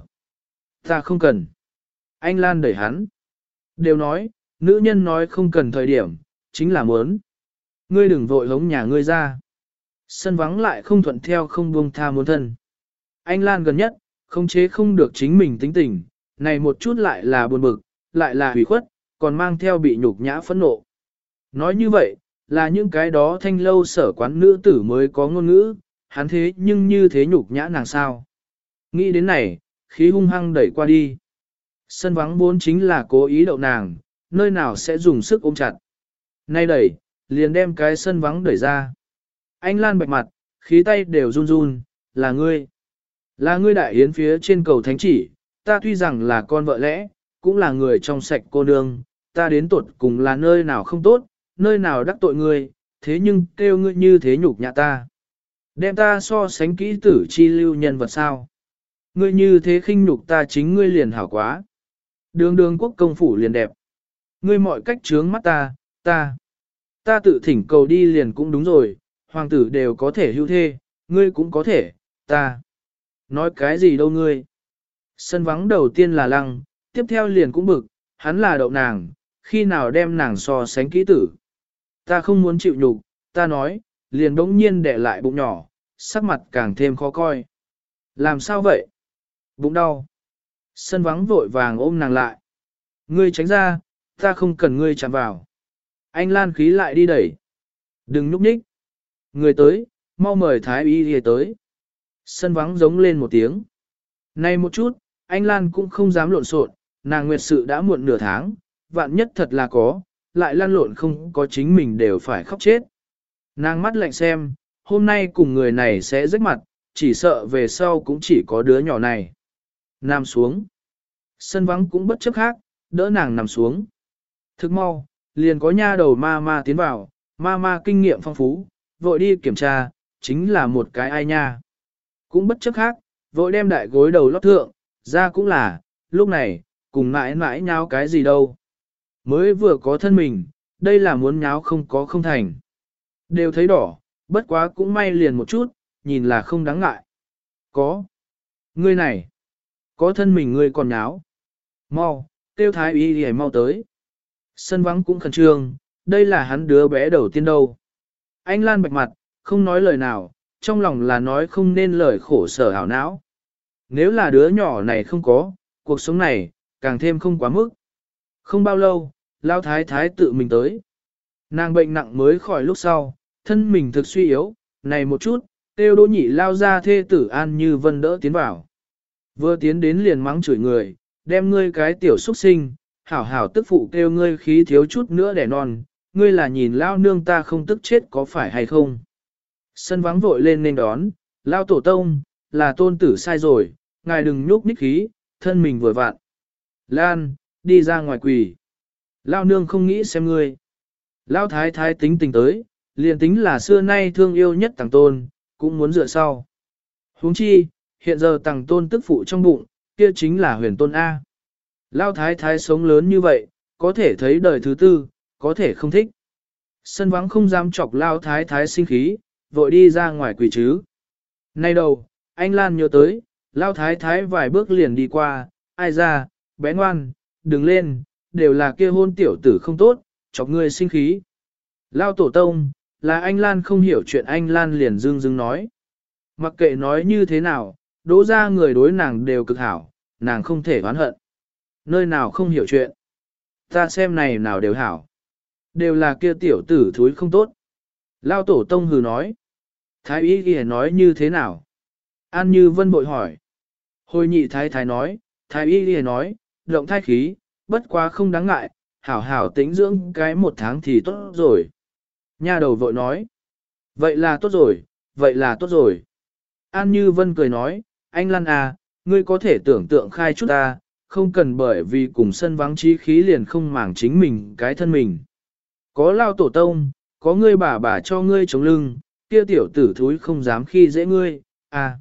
Ta không cần. Anh Lan đẩy hắn. Đều nói, nữ nhân nói không cần thời điểm, chính là muốn. Ngươi đừng vội hống nhà ngươi ra. Sân vắng lại không thuận theo không buông tha muốn thân. Anh Lan gần nhất, không chế không được chính mình tính tình, này một chút lại là buồn bực, lại là hủy khuất, còn mang theo bị nhục nhã phẫn nộ. Nói như vậy, là những cái đó thanh lâu sở quán nữ tử mới có ngôn ngữ, hắn thế nhưng như thế nhục nhã nàng sao. Nghĩ đến này, khí hung hăng đẩy qua đi. Sân vắng vốn chính là cố ý đậu nàng, nơi nào sẽ dùng sức ôm chặt. Nay đẩy, liền đem cái sân vắng đẩy ra. Anh Lan bạch mặt, khí tay đều run run, là ngươi. Là ngươi đại yến phía trên cầu thánh chỉ, ta tuy rằng là con vợ lẽ, cũng là người trong sạch cô nương, ta đến tuột cùng là nơi nào không tốt, nơi nào đắc tội ngươi, thế nhưng kêu ngươi như thế nhục nhã ta. Đem ta so sánh kỹ tử chi lưu nhân vật sao. Ngươi như thế khinh nhục ta chính ngươi liền hảo quá. Đường đường quốc công phủ liền đẹp. Ngươi mọi cách trướng mắt ta tự thỉnh cầu đi liền cũng đúng rồi, hoàng tử đều có thể hưu thê, ngươi cũng có thể, ta. Nói cái gì đâu ngươi. Sân vắng đầu tiên là lăng, tiếp theo liền cũng bực, hắn là đậu nàng, khi nào đem nàng so sánh kỹ tử. Ta không muốn chịu nhục, ta nói, liền đống nhiên đè lại bụng nhỏ, sắc mặt càng thêm khó coi. Làm sao vậy? Bụng đau. Sân vắng vội vàng ôm nàng lại. Ngươi tránh ra, ta không cần ngươi chạm vào. Anh Lan khí lại đi đẩy. Đừng núp nhích. Người tới, mau mời Thái Y đi tới. Sân vắng giống lên một tiếng. Này một chút, anh Lan cũng không dám lộn xộn, nàng nguyệt sự đã muộn nửa tháng, vạn nhất thật là có, lại lăn lộn không có chính mình đều phải khóc chết. Nàng mắt lạnh xem, hôm nay cùng người này sẽ rách mặt, chỉ sợ về sau cũng chỉ có đứa nhỏ này. Nằm xuống. Sân vắng cũng bất chấp khác, đỡ nàng nằm xuống. Thức mau, liền có nha đầu ma tiến vào, ma kinh nghiệm phong phú, vội đi kiểm tra, chính là một cái ai nha. Cũng bất chấp khác, vội đem đại gối đầu lót thượng, ra cũng là, lúc này, cùng mãi mãi nháo cái gì đâu. Mới vừa có thân mình, đây là muốn nháo không có không thành. Đều thấy đỏ, bất quá cũng may liền một chút, nhìn là không đáng ngại. Có. Ngươi này. Có thân mình ngươi còn nháo. Mau, tiêu thái y đi mau tới. Sân vắng cũng khẩn trương, đây là hắn đứa bé đầu tiên đâu. Anh Lan bạch mặt, không nói lời nào, trong lòng là nói không nên lời khổ sở hảo não. Nếu là đứa nhỏ này không có, cuộc sống này, càng thêm không quá mức. Không bao lâu, Lao Thái Thái tự mình tới. Nàng bệnh nặng mới khỏi lúc sau, thân mình thực suy yếu, này một chút, tiêu đỗ nhị lao ra thê tử An Như Vân đỡ tiến vào. Vừa tiến đến liền mắng chửi người, đem ngươi cái tiểu xuất sinh, hảo hảo tức phụ kêu ngươi khí thiếu chút nữa đẻ non, ngươi là nhìn lao nương ta không tức chết có phải hay không. Sân vắng vội lên nên đón, lao tổ tông, là tôn tử sai rồi, ngài đừng nhúc nhích khí, thân mình vừa vặn. Lan, đi ra ngoài quỳ. Lao nương không nghĩ xem ngươi. Lao thái thái tính tình tới, liền tính là xưa nay thương yêu nhất tàng tôn, cũng muốn dựa sau. Huống chi, hiện giờ tàng tôn tức phụ trong bụng, kia chính là huyền tôn A. Lao thái thái sống lớn như vậy, có thể thấy đời thứ tư, có thể không thích. Sân vắng không dám chọc lao thái thái sinh khí, vội đi ra ngoài quỳ chứ. Nay đầu, anh Lan nhớ tới, lao thái thái vài bước liền đi qua, ai ra, bé ngoan, đừng lên, đều là kia hôn tiểu tử không tốt, chọc ngươi sinh khí. Lao tổ tông, là anh Lan không hiểu chuyện anh Lan liền dưng dưng nói. Mặc kệ nói như thế nào, đỗ ra người đối nàng đều cực hảo, nàng không thể oán hận. Nơi nào không hiểu chuyện. Ta xem này nào đều hảo. Đều là kia tiểu tử thúi không tốt. Lao tổ tông hừ nói. Thái y ghi nói như thế nào? An Như Vân bội hỏi. Hồi nhị thái thái nói, thái y ghi nói, động thai khí, bất quá không đáng ngại, hảo hảo tĩnh dưỡng cái 1 tháng thì tốt rồi. Nha đầu vội nói. Vậy là tốt rồi, vậy là tốt rồi. An Như Vân cười nói, anh Lan à, ngươi có thể tưởng tượng khai chút ta, không cần bởi vì cùng sân vắng trí khí liền không màng chính mình cái thân mình. Có lao tổ tông, có ngươi bà cho ngươi chống lưng, kia tiểu tử thúi không dám khi dễ ngươi, à.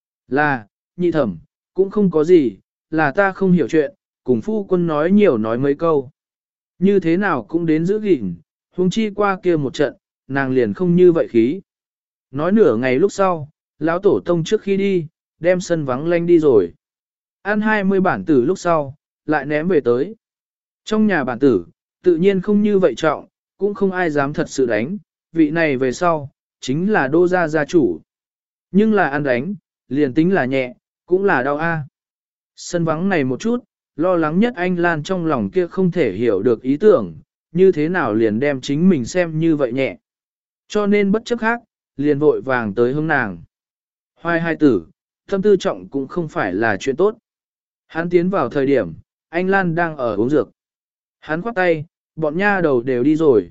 Là, nhị thẩm, cũng không có gì, là ta không hiểu chuyện, cùng phu quân nói nhiều nói mấy câu. Như thế nào cũng đến giữ gìn, huống chi qua kia một trận, nàng liền không như vậy khí. Nói nửa ngày lúc sau, lão tổ tông trước khi đi, đem sân vắng lanh đi rồi. Ăn 20 bản tử lúc sau, lại ném về tới. Trong nhà bản tử, tự nhiên không như vậy trọng, cũng không ai dám thật sự đánh, vị này về sau, chính là đô gia gia chủ. Nhưng là ăn đánh, liền tính là nhẹ, cũng là đau a. Sân vắng này một chút, lo lắng nhất anh Lan trong lòng kia không thể hiểu được ý tưởng, như thế nào liền đem chính mình xem như vậy nhẹ. Cho nên bất chấp khác, liền vội vàng tới hướng nàng. Hoài hai tử, tâm tư trọng cũng không phải là chuyện tốt. Hắn tiến vào thời điểm, anh Lan đang ở uống dược. Hắn khoát tay, bọn nha đầu đều đi rồi.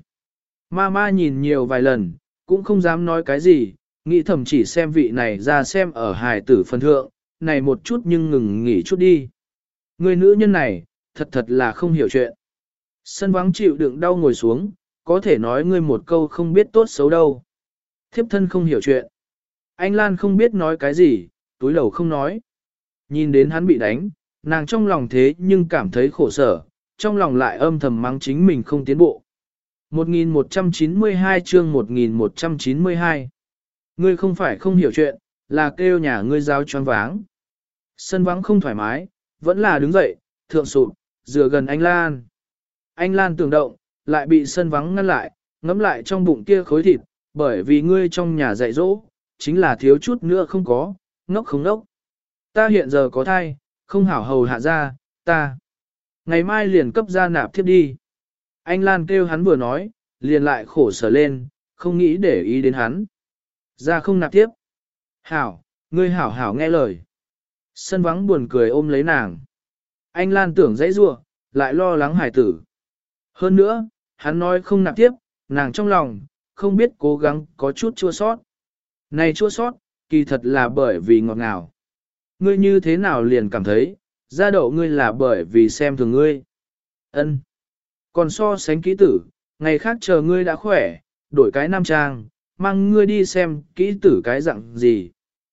Ma nhìn nhiều vài lần, cũng không dám nói cái gì, nghĩ thầm chỉ xem vị này ra xem ở hài tử phân thượng, này một chút nhưng ngừng nghỉ chút đi. Người nữ nhân này, thật là không hiểu chuyện. Sân vắng chịu đựng đau ngồi xuống, có thể nói ngươi một câu không biết tốt xấu đâu. Thiếp thân không hiểu chuyện. Anh Lan không biết nói cái gì, túi đầu không nói. Nhìn đến hắn bị đánh, nàng trong lòng thế nhưng cảm thấy khổ sở, trong lòng lại âm thầm mắng chính mình không tiến bộ. 1192 chương 1192. Ngươi không phải không hiểu chuyện, là kêu nhà ngươi giáo choáng váng. Sân vắng không thoải mái, vẫn là đứng dậy, thượng sụp, dựa gần anh Lan. Anh Lan tưởng động, lại bị sân vắng ngăn lại, ngấm lại trong bụng kia khối thịt, bởi vì ngươi trong nhà dạy dỗ, chính là thiếu chút nữa không có, ngốc không ngốc. Ta hiện giờ có thai, không hảo hầu hạ ra, ta. Ngày mai liền cấp ra nạp thiếp đi. Anh Lan kêu hắn vừa nói, liền lại khổ sở lên, không nghĩ để ý đến hắn. Ra không nạp tiếp. Hảo, ngươi hảo hảo nghe lời. Sân vắng buồn cười ôm lấy nàng. Anh Lan tưởng dãy rua, lại lo lắng hải tử. Hơn nữa, hắn nói không nạp tiếp, nàng trong lòng, không biết cố gắng có chút chua sót. Này chua sót, kỳ thật là bởi vì ngọt ngào. Ngươi như thế nào liền cảm thấy, gia đậu ngươi là bởi vì xem thường ngươi. Ân. Còn so sánh kỹ tử, ngày khác chờ ngươi đã khỏe, đổi cái nam trang, mang ngươi đi xem kỹ tử cái dạng gì.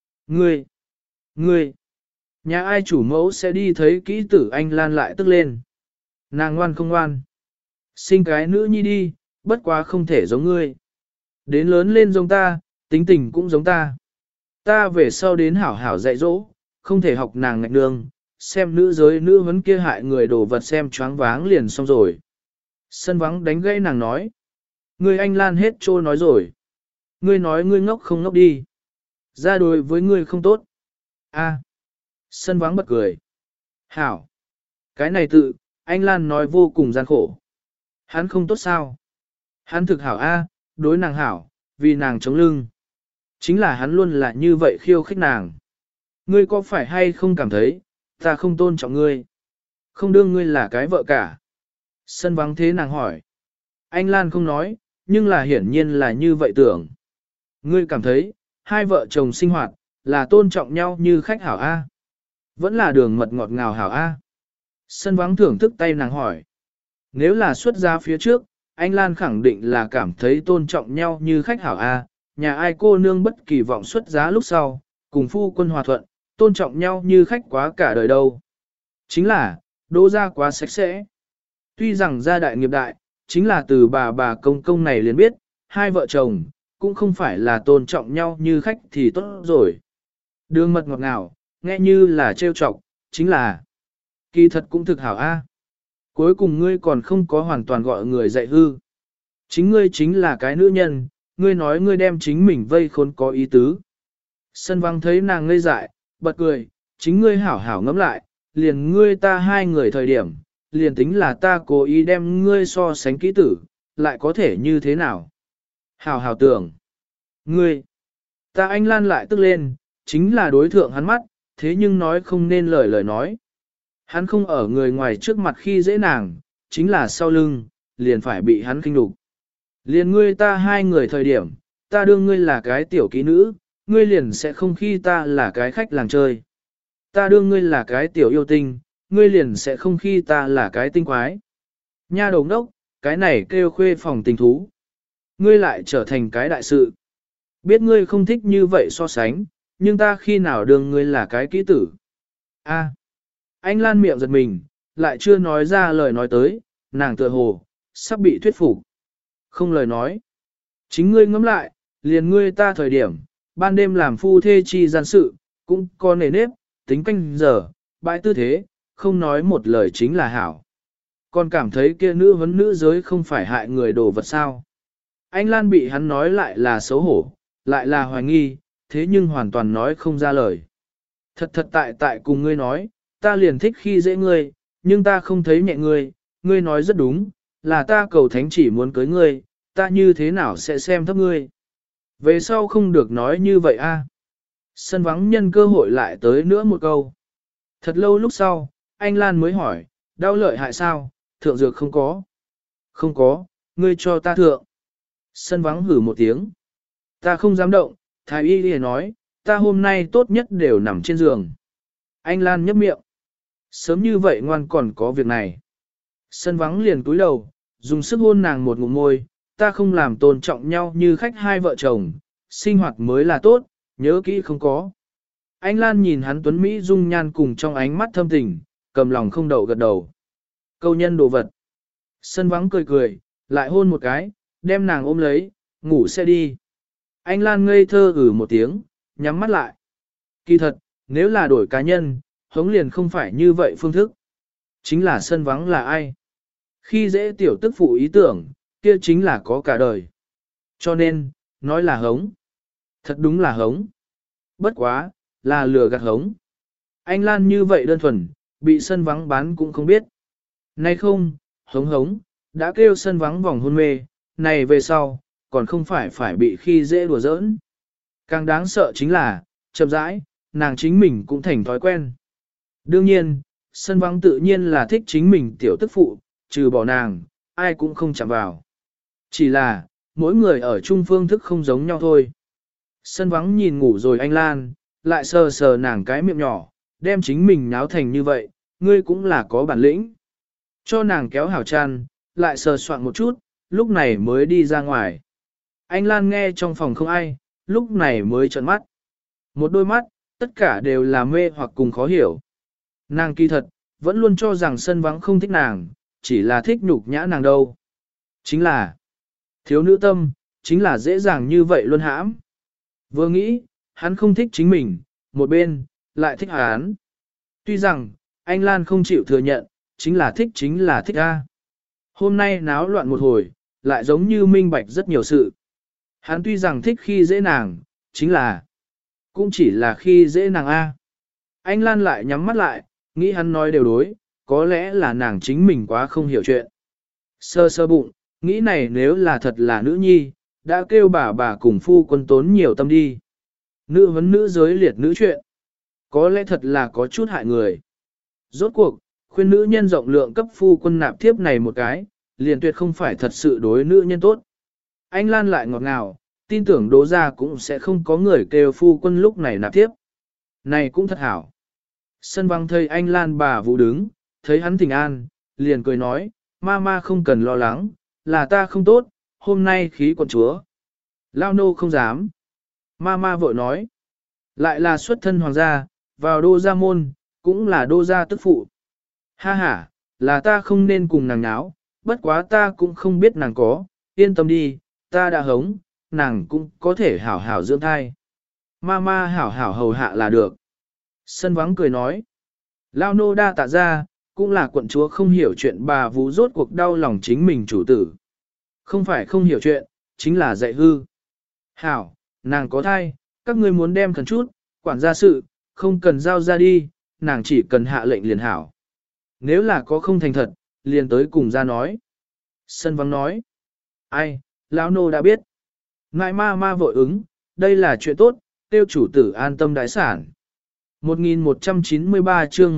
Ngươi, nhà ai chủ mẫu sẽ đi thấy kỹ tử anh Lan lại tức lên. Nàng ngoan không ngoan. Sinh cái nữ nhi đi, bất quá không thể giống ngươi. Đến lớn lên giống ta, tính tình cũng giống ta. Ta về sau đến hảo hảo dạy dỗ, không thể học nàng ngạch đường, xem nữ giới nữ vấn kia hại người đồ vật xem choáng váng liền xong rồi. Sân vắng đánh gãy nàng nói. Ngươi anh Lan hết trôi nói rồi. Ngươi nói ngươi ngốc không ngốc đi. Ra đối với ngươi không tốt. A. Sân vắng bật cười. Hảo. Cái này tự, anh Lan nói vô cùng gian khổ. Hắn không tốt sao? Hắn thực hảo A, đối nàng hảo, vì nàng chống lưng. Chính là hắn luôn là như vậy khiêu khích nàng. Ngươi có phải hay không cảm thấy, ta không tôn trọng ngươi? Không đương ngươi là cái vợ cả. Sân vắng thế nàng hỏi. Anh Lan không nói, nhưng là hiển nhiên là như vậy tưởng. Ngươi cảm thấy, hai vợ chồng sinh hoạt, là tôn trọng nhau như khách hảo A. Vẫn là đường mật ngọt ngào hảo A. Sân vắng thưởng thức tay nàng hỏi. Nếu là xuất gia phía trước, anh Lan khẳng định là cảm thấy tôn trọng nhau như khách hảo A. Nhà ai cô nương bất kỳ vọng xuất giá lúc sau, cùng phu quân hòa thuận, tôn trọng nhau như khách quá cả đời đâu. Chính là, đỗ gia quá sạch sẽ. Tuy rằng gia đại nghiệp đại, chính là từ bà công công này liền biết, hai vợ chồng, cũng không phải là tôn trọng nhau như khách thì tốt rồi. Đường mật ngọt ngào, nghe như là trêu chọc, chính là kỳ thật cũng thực hảo a. Cuối cùng ngươi còn không có hoàn toàn gọi người dạy hư. Chính ngươi chính là cái nữ nhân, ngươi nói ngươi đem chính mình vây khốn có ý tứ. Sân vắng thấy nàng ngây dại, bật cười, chính ngươi hảo hảo ngẫm lại, liền ngươi ta hai người thời điểm, liền tính là ta cố ý đem ngươi so sánh kỹ tử, lại có thể như thế nào? Hảo hảo tưởng. Ngươi, ta anh Lan lại tức lên, chính là đối thượng hắn mắt, thế nhưng nói không nên lời nói. Hắn không ở người ngoài trước mặt khi dễ nàng, chính là sau lưng, liền phải bị hắn khinh đục. Liền ngươi ta hai người thời điểm, ta đương ngươi là cái tiểu kỹ nữ, ngươi liền sẽ không khi ta là cái khách làng chơi. Ta đương ngươi là cái tiểu yêu tinh, ngươi liền sẽ không khi ta là cái tinh quái. Nha đồng đốc, cái này kêu khuê phòng tình thú. Ngươi lại trở thành cái đại sự. Biết ngươi không thích như vậy so sánh, nhưng ta khi nào đương ngươi là cái kỹ tử. A. Anh Lan miệng giật mình, lại chưa nói ra lời nói tới, nàng tựa hồ, sắp bị thuyết phục. Không lời nói. Chính ngươi ngẫm lại, liền ngươi ta thời điểm, ban đêm làm phu thê chi gian sự, cũng có nề nếp, tính canh giờ, bãi tư thế, không nói một lời chính là hảo. Còn cảm thấy kia nữ vấn nữ giới không phải hại người đồ vật sao. Anh Lan bị hắn nói lại là xấu hổ, lại là hoài nghi, thế nhưng hoàn toàn nói không ra lời. Thật tại cùng ngươi nói, ta liền thích khi dễ ngươi, nhưng ta không thấy nhẹ ngươi, ngươi nói rất đúng, là ta cầu thánh chỉ muốn cưới ngươi, ta như thế nào sẽ xem thấp ngươi. Về sau không được nói như vậy a. Sân vắng nhân cơ hội lại tới nữa một câu. Thật lâu lúc sau, anh Lan mới hỏi, đau lợi hại sao, thượng dược không có. Không có, ngươi cho ta thượng. Sân vắng hử một tiếng. Ta không dám động, thái y liền nói, ta hôm nay tốt nhất đều nằm trên giường. Anh Lan nhấp miệng. Sớm như vậy ngoan còn có việc này. Sân vắng liền cúi đầu, dùng sức hôn nàng một ngụm môi, ta không làm tôn trọng nhau như khách hai vợ chồng, sinh hoạt mới là tốt, nhớ kỹ không có. Anh Lan nhìn hắn tuấn Mỹ dung nhan cùng trong ánh mắt thâm tình, cầm lòng không đậu gật đầu. Câu nhân đồ vật. Sân vắng cười cười, lại hôn một cái, đem nàng ôm lấy, ngủ sẽ đi. Anh Lan ngây thơ một tiếng, nhắm mắt lại. Kỳ thật, nếu là đổi cá nhân, hống liền không phải như vậy phương thức. Chính là sân vắng là ai? Khi dễ tiểu tức phụ ý tưởng, kia chính là có cả đời. Cho nên, nói là hống. Thật đúng là hống. Bất quá, là lừa gạt hống. Anh Lan như vậy đơn thuần, bị sân vắng bán cũng không biết. Nay không, hống hống, đã kêu sân vắng vòng hôn mê, này về sau, còn không phải bị khi dễ đùa giỡn. Càng đáng sợ chính là, chậm rãi, nàng chính mình cũng thành thói quen. Đương nhiên, sân vắng tự nhiên là thích chính mình tiểu tức phụ, trừ bỏ nàng, ai cũng không chạm vào. Chỉ là, mỗi người ở chung phương thức không giống nhau thôi. Sân vắng nhìn ngủ rồi anh Lan, lại sờ sờ nàng cái miệng nhỏ, đem chính mình náo thành như vậy, ngươi cũng là có bản lĩnh. Cho nàng kéo hảo chăn, lại sờ soạn một chút, lúc này mới đi ra ngoài. Anh Lan nghe trong phòng không ai, lúc này mới trợn mắt. Một đôi mắt, tất cả đều là mê hoặc cùng khó hiểu. Nàng kỳ thật, vẫn luôn cho rằng sân vắng không thích nàng, chỉ là thích nhục nhã nàng đâu. Chính là, thiếu nữ tâm, chính là dễ dàng như vậy luôn hãm. Vừa nghĩ, hắn không thích chính mình, một bên, lại thích hắn. Tuy rằng, anh Lan không chịu thừa nhận, chính là thích a. Hôm nay náo loạn một hồi, lại giống như minh bạch rất nhiều sự. Hắn tuy rằng thích khi dễ nàng, chính là, cũng chỉ là khi dễ nàng a. Anh Lan lại nhắm mắt lại, nghĩ hắn nói đều đối, có lẽ là nàng chính mình quá không hiểu chuyện. Sơ sơ bụng, nghĩ này nếu là thật là nữ nhi, đã kêu bà cùng phu quân tốn nhiều tâm đi. Nữ vấn nữ giới liệt nữ chuyện. Có lẽ thật là có chút hại người. Rốt cuộc, khuyên nữ nhân rộng lượng cấp phu quân nạp thiếp này một cái, liền tuyệt không phải thật sự đối nữ nhân tốt. Anh Lan lại ngọt ngào, tin tưởng đố ra cũng sẽ không có người kêu phu quân lúc này nạp thiếp. Này cũng thật hảo. Sân vắng thấy anh Lan bà Vũ đứng, thấy hắn thỉnh an, liền cười nói, ma không cần lo lắng, là ta không tốt, hôm nay khí quận chúa. Lao nô không dám. Ma vội nói, lại là xuất thân hoàng gia, vào đô gia môn, cũng là đô gia tức phụ. Ha ha, là ta không nên cùng nàng náo, bất quá ta cũng không biết nàng có, yên tâm đi, ta đã hống, nàng cũng có thể hảo hảo dưỡng thai. Mama hảo hảo hầu hạ là được. Sân vắng cười nói. Lao nô đa tạ ra, cũng là quận chúa không hiểu chuyện bà Vũ rốt cuộc đau lòng chính mình chủ tử. Không phải không hiểu chuyện, chính là dạy hư. Hảo, nàng có thai, các ngươi muốn đem khẩn chút, quản gia sự, không cần giao ra đi, nàng chỉ cần hạ lệnh liền hảo. Nếu là có không thành thật, liền tới cùng ra nói. Sân vắng nói. Ai, lão nô đã biết. Ngại ma vội ứng, đây là chuyện tốt, tiêu chủ tử an tâm đại sản. 1193 chương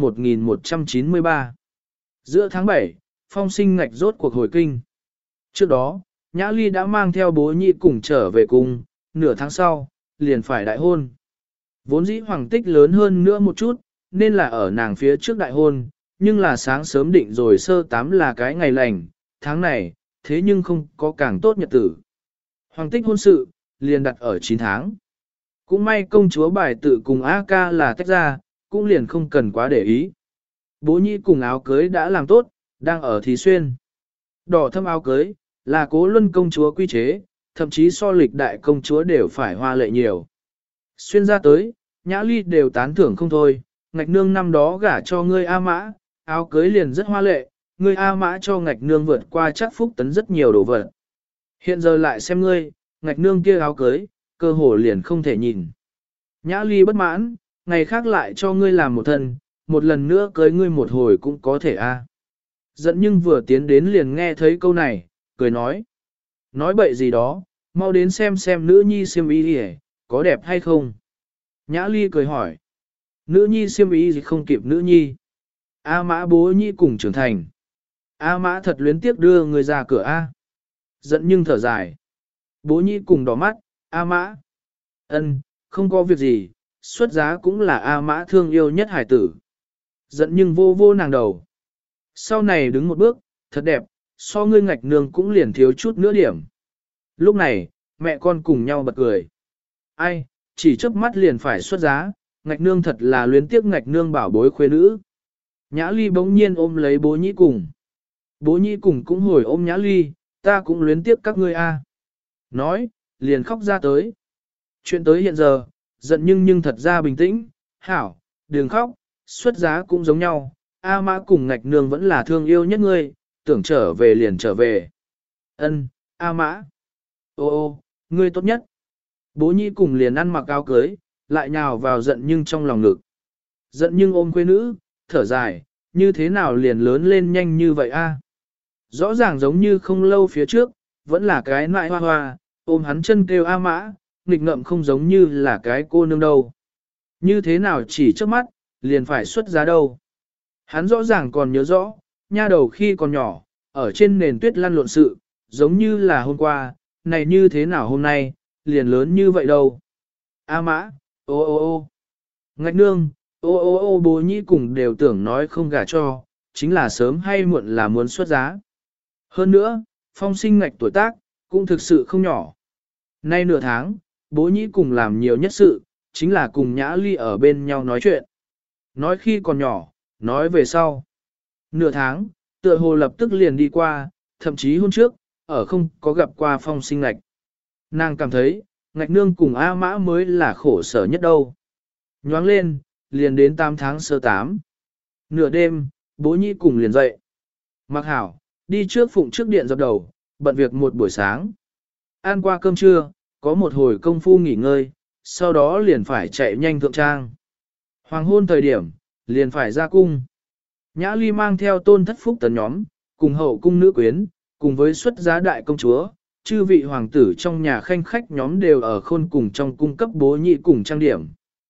1193 Giữa tháng 7, Phong Sinh Ngạch rốt cuộc hồi kinh. Trước đó, Nhã Ly đã mang theo bố nhị cùng trở về cùng, nửa tháng sau, liền phải đại hôn. Vốn dĩ hoàng tích lớn hơn nữa một chút, nên là ở nàng phía trước đại hôn, nhưng là sáng sớm định rồi sơ tám là cái ngày lành, tháng này, thế nhưng không có càng tốt nhật tử. Hoàng tích hôn sự, liền đặt ở 9 tháng. Cũng may công chúa bài tự cùng A ca là tách ra, cũng liền không cần quá để ý. Bố nhị cùng áo cưới đã làm tốt, đang ở Thí Xuyên. Đỏ thâm áo cưới, là Cố Luân công chúa quy chế, thậm chí so lịch đại công chúa đều phải hoa lệ nhiều. Xuyên ra tới, Nhã Ly đều tán thưởng không thôi, Ngạch nương năm đó gả cho ngươi A Mã, áo cưới liền rất hoa lệ, ngươi A Mã cho Ngạch nương vượt qua chắc phúc tấn rất nhiều đồ vật. Hiện giờ lại xem ngươi, Ngạch nương kia áo cưới, cơ hồ liền không thể nhìn. Nhã Ly bất mãn, ngày khác lại cho ngươi làm một thân, một lần nữa cưới ngươi một hồi cũng có thể a. Giận nhưng vừa tiến đến liền nghe thấy câu này, cười nói. Nói bậy gì đó, mau đến xem nữ nhi xiêm y đi có đẹp hay không. Nhã Ly cười hỏi. Nữ nhi xiêm y gì không kịp nữ nhi. A Mã bố nhi cùng trưởng thành. A Mã thật luyến tiếc đưa người ra cửa A. Giận nhưng thở dài. Bố nhi cùng đỏ mắt, A Mã. Ân, không có việc gì, xuất giá cũng là A Mã thương yêu nhất hải tử. Giận nhưng vô nàng đầu. Sau này đứng một bước, thật đẹp, so ngươi Ngạch nương cũng liền thiếu chút nữa điểm. Lúc này, mẹ con cùng nhau bật cười. Ai, chỉ chớp mắt liền phải xuất giá, Ngạch nương thật là luyến tiếc Ngạch nương bảo bối khuê nữ. Nhã Ly bỗng nhiên ôm lấy bố nhĩ cùng. Bố nhĩ cùng cũng hồi ôm Nhã Ly, ta cũng luyến tiếc các ngươi a. Nói, liền khóc ra tới. Chuyện tới hiện giờ, giận nhưng thật ra bình tĩnh, hảo, đừng khóc, xuất giá cũng giống nhau, A Mã cùng Ngạch nương vẫn là thương yêu nhất ngươi, tưởng trở về liền trở về. Ân, A Mã. Ô, ngươi tốt nhất. Bố nhi cùng liền ăn mặc áo cưới, lại nhào vào giận nhưng trong lòng ngực. Giận nhưng ôm quê nữ, thở dài, như thế nào liền lớn lên nhanh như vậy a? Rõ ràng giống như không lâu phía trước, vẫn là cái nại hoa, ôm hắn chân kêu A Mã, nghịch ngợm không giống như là cái cô nương đâu. Như thế nào chỉ trước mắt, liền phải xuất giá đâu. Hắn rõ ràng còn nhớ rõ, nha đầu khi còn nhỏ, ở trên nền tuyết lăn lộn sự, giống như là hôm qua, này như thế nào hôm nay, liền lớn như vậy đâu. A Mã, ô. Ngạch nương, ô bố nhĩ cùng đều tưởng nói không gả cho, chính là sớm hay muộn là muốn xuất giá. Hơn nữa, Phong Sinh Ngạch tuổi tác, cũng thực sự không nhỏ. Nay nửa tháng, bố nhĩ cùng làm nhiều nhất sự, chính là cùng Nhã Ly ở bên nhau nói chuyện. Nói khi còn nhỏ, nói về sau. Nửa tháng, tựa hồ lập tức liền đi qua, thậm chí hôm trước, ở không có gặp qua Phong Sinh Ngạch. Nàng cảm thấy, Ngạch nương cùng A Mã mới là khổ sở nhất đâu. Nhoáng lên, liền đến 8 tháng sơ 8. Nửa đêm, bố nhĩ cùng liền dậy. Mặc hảo, đi trước phụng trước điện dập đầu, bận việc một buổi sáng. Ăn qua cơm trưa, có một hồi công phu nghỉ ngơi, sau đó liền phải chạy nhanh thượng trang. Hoàng hôn thời điểm, liền phải ra cung. Nhã Ly mang theo Tôn Thất Phúc tấn nhóm, cùng hậu cung nữ quyến, cùng với xuất giá đại công chúa, chư vị hoàng tử trong nhà khanh khách nhóm đều ở khôn cùng trong cung cấp bố nhị cùng trang điểm.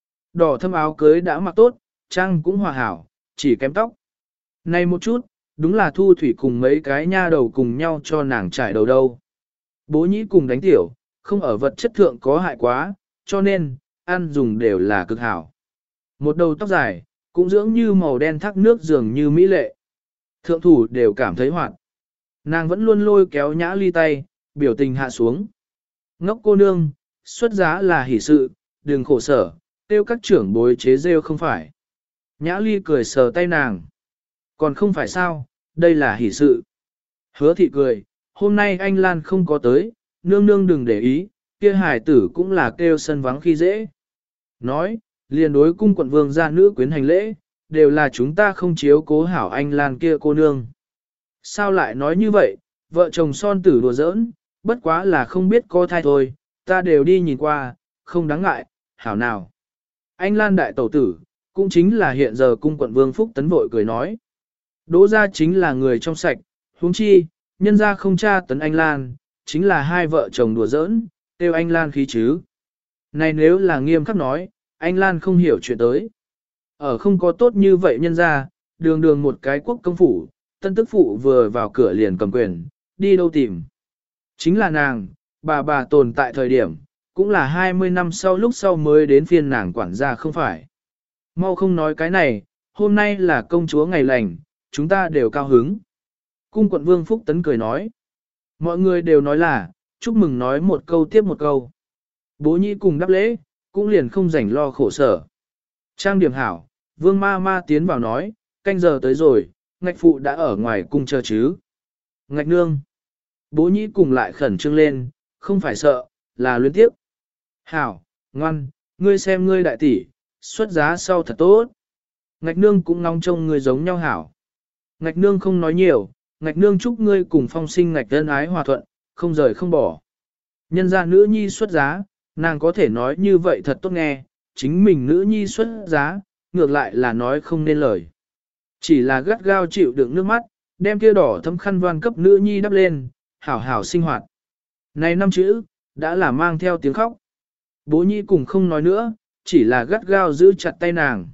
Đỏ thâm áo cưới đã mặc tốt, trang cũng hòa hảo, chỉ kém tóc. Này một chút, đúng là Thu Thủy cùng mấy cái nha đầu cùng nhau cho nàng trải đầu đâu. Bố nhĩ cùng đánh tiểu, không ở vật chất thượng có hại quá, cho nên, ăn dùng đều là cực hảo. Một đầu tóc dài, cũng dưỡng như màu đen thác nước dường như mỹ lệ. Thượng thủ đều cảm thấy hoạt. Nàng vẫn luôn lôi kéo Nhã Ly tay, biểu tình hạ xuống. Ngốc cô nương, xuất giá là hỷ sự, đừng khổ sở, tiêu các trưởng bối chế rêu không phải. Nhã Ly cười sờ tay nàng. Còn không phải sao, đây là hỷ sự. Hứa thị cười, hôm nay anh Lan không có tới, nương nương đừng để ý, kia hải tử cũng là kêu sân vắng khi dễ. Nói, liền đối cung quận vương gia nữ quyến hành lễ, đều là chúng ta không chiếu cố hảo anh Lan kia cô nương. Sao lại nói như vậy, vợ chồng son tử đùa giỡn, bất quá là không biết có thai thôi, ta đều đi nhìn qua, không đáng ngại, hảo nào. Anh Lan đại tẩu tử, cũng chính là hiện giờ cung quận vương Phúc Tấn vội cười nói. Đỗ gia chính là người trong sạch, huống chi, nhân gia không tra tấn anh Lan, chính là hai vợ chồng đùa giỡn, kêu anh Lan khí chứ. Này nếu là nghiêm khắc nói, anh Lan không hiểu chuyện tới. Ở không có tốt như vậy nhân gia, đường đường một cái quốc công phủ, tân tức phụ vừa vào cửa liền cầm quyền, đi đâu tìm. Chính là nàng, bà tồn tại thời điểm, cũng là 20 năm sau lúc sau mới đến phiên nàng quản gia không phải. Mau không nói cái này, hôm nay là công chúa ngày lành, chúng ta đều cao hứng. Cung quận vương Phúc Tấn cười nói. Mọi người đều nói là, chúc mừng nói một câu tiếp một câu. Bố nhĩ cùng đáp lễ, cũng liền không rảnh lo khổ sở. Trang điểm hảo, vương ma ma tiến vào nói, canh giờ tới rồi, ngạch phụ đã ở ngoài cung chờ chứ. Ngạch nương. Bố nhĩ cùng lại khẩn trương lên, không phải sợ, là luyến tiếp. Hảo, ngoan, ngươi xem ngươi đại tỷ, xuất giá sau thật tốt. Ngạch nương cũng ngóng trông ngươi giống nhau hảo. Ngạch nương không nói nhiều, ngạch nương chúc ngươi cùng phong sinh ngạch ân ái hòa thuận, không rời không bỏ. Nhân gia nữ nhi xuất giá, nàng có thể nói như vậy thật tốt nghe, chính mình nữ nhi xuất giá, ngược lại là nói không nên lời. Chỉ là gắt gao chịu đựng nước mắt, đem kia đỏ thấm khăn voan cấp nữ nhi đắp lên, hảo hảo sinh hoạt. Này năm chữ, đã là mang theo tiếng khóc. Bố nhi cùng không nói nữa, chỉ là gắt gao giữ chặt tay nàng.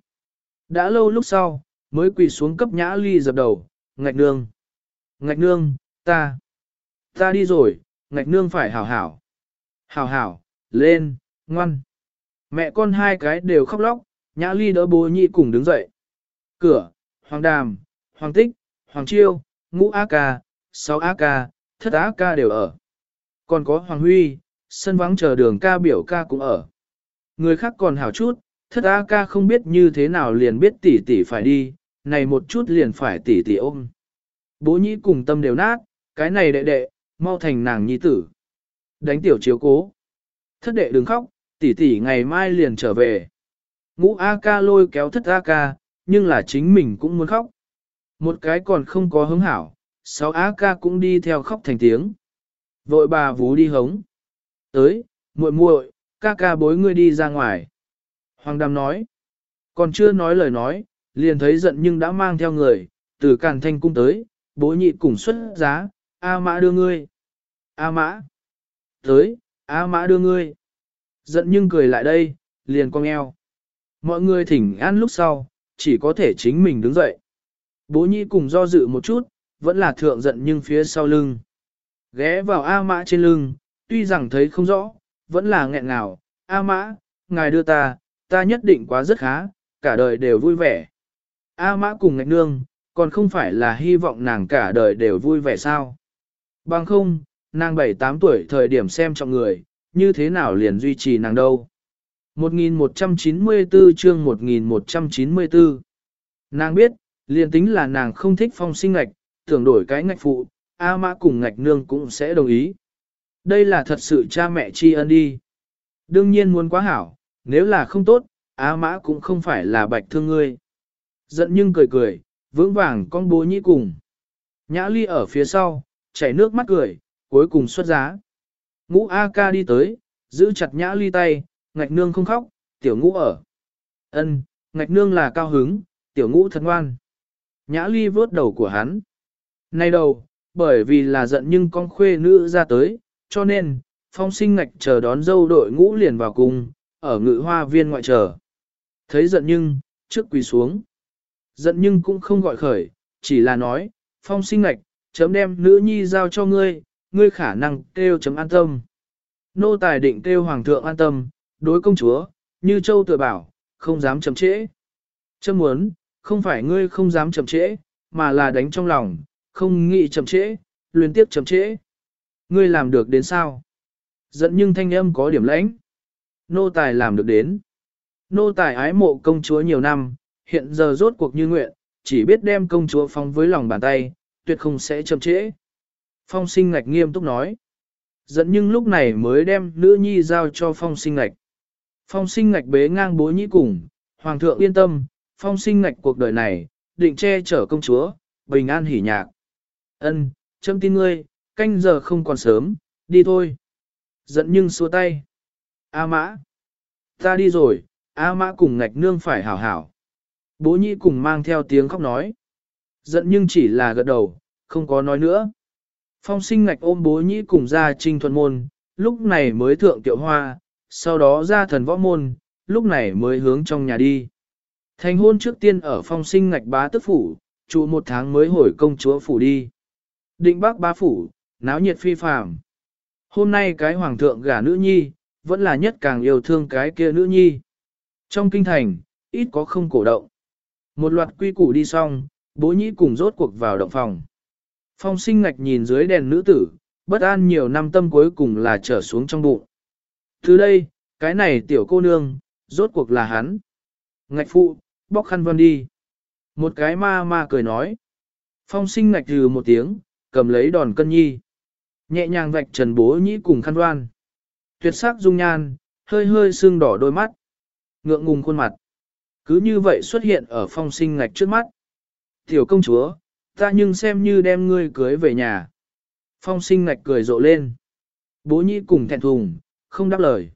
Đã lâu lúc sau, mới quỳ xuống cấp Nhã Ly dập đầu, ngạch nương. Ngạch nương, ta đi rồi, ngạch nương phải hảo hảo. Hảo hảo, lên, ngoan. Mẹ con hai cái đều khóc lóc, Nhã Ly đỡ bố nhi cùng đứng dậy. Cửa, Hoàng Đàm, Hoàng Tích, Hoàng Chiêu, Ngũ A Ca, 6 A Ca, Thất A Ca đều ở. Còn có Hoàng Huy, sân vắng chờ đường ca biểu ca cũng ở. Người khác còn hảo chút, Thất A Ca không biết như thế nào liền biết tỷ tỷ phải đi, này một chút liền phải tỷ tỷ ôm. Bố nhĩ cùng tâm đều nát, cái này đệ đệ, mau thành nàng nhi tử. Đánh tiểu chiếu cố. Thất đệ đừng khóc, tỷ tỷ ngày mai liền trở về. Ngũ A Ca lôi kéo Thất A Ca, nhưng là chính mình cũng muốn khóc. Một cái còn không có hứng hảo, 6 A Ca cũng đi theo khóc thành tiếng. Vội bà vú đi hống. Tới, muội muội, ca ca bối ngươi đi ra ngoài. Hoàng Đàm nói. Còn chưa nói lời nói, liền thấy giận nhưng đã mang theo người, từ Càn Thanh cung tới, bố nhị cùng xuất giá, A Mã đưa ngươi. A Mã. Tới, A Mã đưa ngươi. Giận nhưng cười lại đây, liền cong eo. Mọi người thỉnh an lúc sau, chỉ có thể chính mình đứng dậy. Bố nhị cùng do dự một chút, vẫn là thượng giận nhưng phía sau lưng. Ghé vào A Mã trên lưng, tuy rằng thấy không rõ, vẫn là nghẹn ngào. A Mã, ngài đưa ta nhất định quá rất khá, cả đời đều vui vẻ. A Mã cùng ngạch nương, còn không phải là hy vọng nàng cả đời đều vui vẻ sao. Bằng không, nàng 7-8 tuổi thời điểm xem trọng người, như thế nào liền duy trì nàng đâu. 1194 chương 1194 Nàng biết, liền tính là nàng không thích phong sinh ngạch, tưởng đổi cái ngạch phụ, A Mã cùng ngạch nương cũng sẽ đồng ý. Đây là thật sự cha mẹ tri ân đi. Đương nhiên muốn quá hảo, nếu là không tốt, A Mã cũng không phải là bạch thương ngươi. Giận nhưng cười cười, vững vàng con bố nhĩ cùng. Nhã Ly ở phía sau, chảy nước mắt cười, cuối cùng xuất giá. Ngũ A Ca đi tới, giữ chặt Nhã Ly tay, ngạch nương không khóc, tiểu ngũ ở. Ân, ngạch nương là cao hứng, tiểu ngũ thật ngoan. Nhã Ly vớt đầu của hắn. Này đầu, bởi vì là giận nhưng con khuê nữ ra tới, cho nên, phong sinh ngạch chờ đón dâu đội ngũ liền vào cung, ở ngự hoa viên ngoại chờ. Thấy giận nhưng, trước quỳ xuống. Giận nhưng cũng không gọi khởi, chỉ là nói, phong sinh ngạch, chấm đem nữ nhi giao cho ngươi, ngươi khả năng kêu chấm an tâm. Nô tài định kêu hoàng thượng an tâm, đối công chúa, như châu tựa bảo, không dám chậm trễ. Chấm muốn, không phải ngươi không dám chậm trễ, mà là đánh trong lòng, không nghĩ chậm trễ, luyến tiếp chậm trễ. Ngươi làm được đến sao? Giận nhưng thanh âm có điểm lãnh. Nô tài làm được đến. Nô tài ái mộ công chúa nhiều năm, hiện giờ rốt cuộc như nguyện, chỉ biết đem công chúa phóng với lòng bàn tay, tuyệt không sẽ chậm trễ. Phong Sinh Ngạch nghiêm túc nói. Giận nhưng lúc này mới đem nữ nhi giao cho Phong Sinh Ngạch. Phong Sinh Ngạch bế ngang Bố Nhĩ cùng, Hoàng thượng yên tâm, Phong Sinh Ngạch cuộc đời này, định che chở công chúa, bình an hỉ nhạc. Ân, châm tin ngươi, canh giờ không còn sớm, đi thôi. Giận nhưng xua tay. A Mã, ta đi rồi, A Mã cùng Ngạch nương phải hảo hảo. Bố Nhĩ cùng mang theo tiếng khóc nói. Giận nhưng chỉ là gật đầu, không có nói nữa. Phong Sinh Ngạch ôm Bố Nhĩ cùng ra Trinh Thuận môn, lúc này mới thượng Tiệu Hoa, sau đó ra Thần Võ môn, lúc này mới hướng trong nhà đi. Thành hôn trước tiên ở Phong Sinh Ngạch bá tức phủ, trụ 1 tháng mới hồi công chúa phủ đi. Định Bắc bá phủ, náo nhiệt phi phàm. Hôm nay cái hoàng thượng gả nữ nhi, vẫn là nhất càng yêu thương cái kia nữ nhi. Trong kinh thành, ít có không cổ động. Một loạt quy củ đi xong, Bố Nhĩ cùng rốt cuộc vào động phòng. Phong Sinh Ngạch nhìn dưới đèn nữ tử, bất an nhiều năm tâm cuối cùng là trở xuống trong bụng. Từ đây, cái này tiểu cô nương, rốt cuộc là hắn. Ngạch phụ, bóc khăn vân đi. Một cái ma cười nói. Phong Sinh Ngạch hừ một tiếng, cầm lấy đòn cân nhi. Nhẹ nhàng vạch trần Bố Nhĩ cùng khăn đoan. Tuyệt sắc dung nhan, hơi hơi sưng đỏ đôi mắt. Ngượng ngùng khuôn mặt. Cứ như vậy xuất hiện ở Phong Sinh Ngạch trước mắt. Tiểu công chúa, ta nhưng xem như đem ngươi cưới về nhà. Phong Sinh Ngạch cười rộ lên. Bố Nhĩ cùng thẹn thùng, không đáp lời.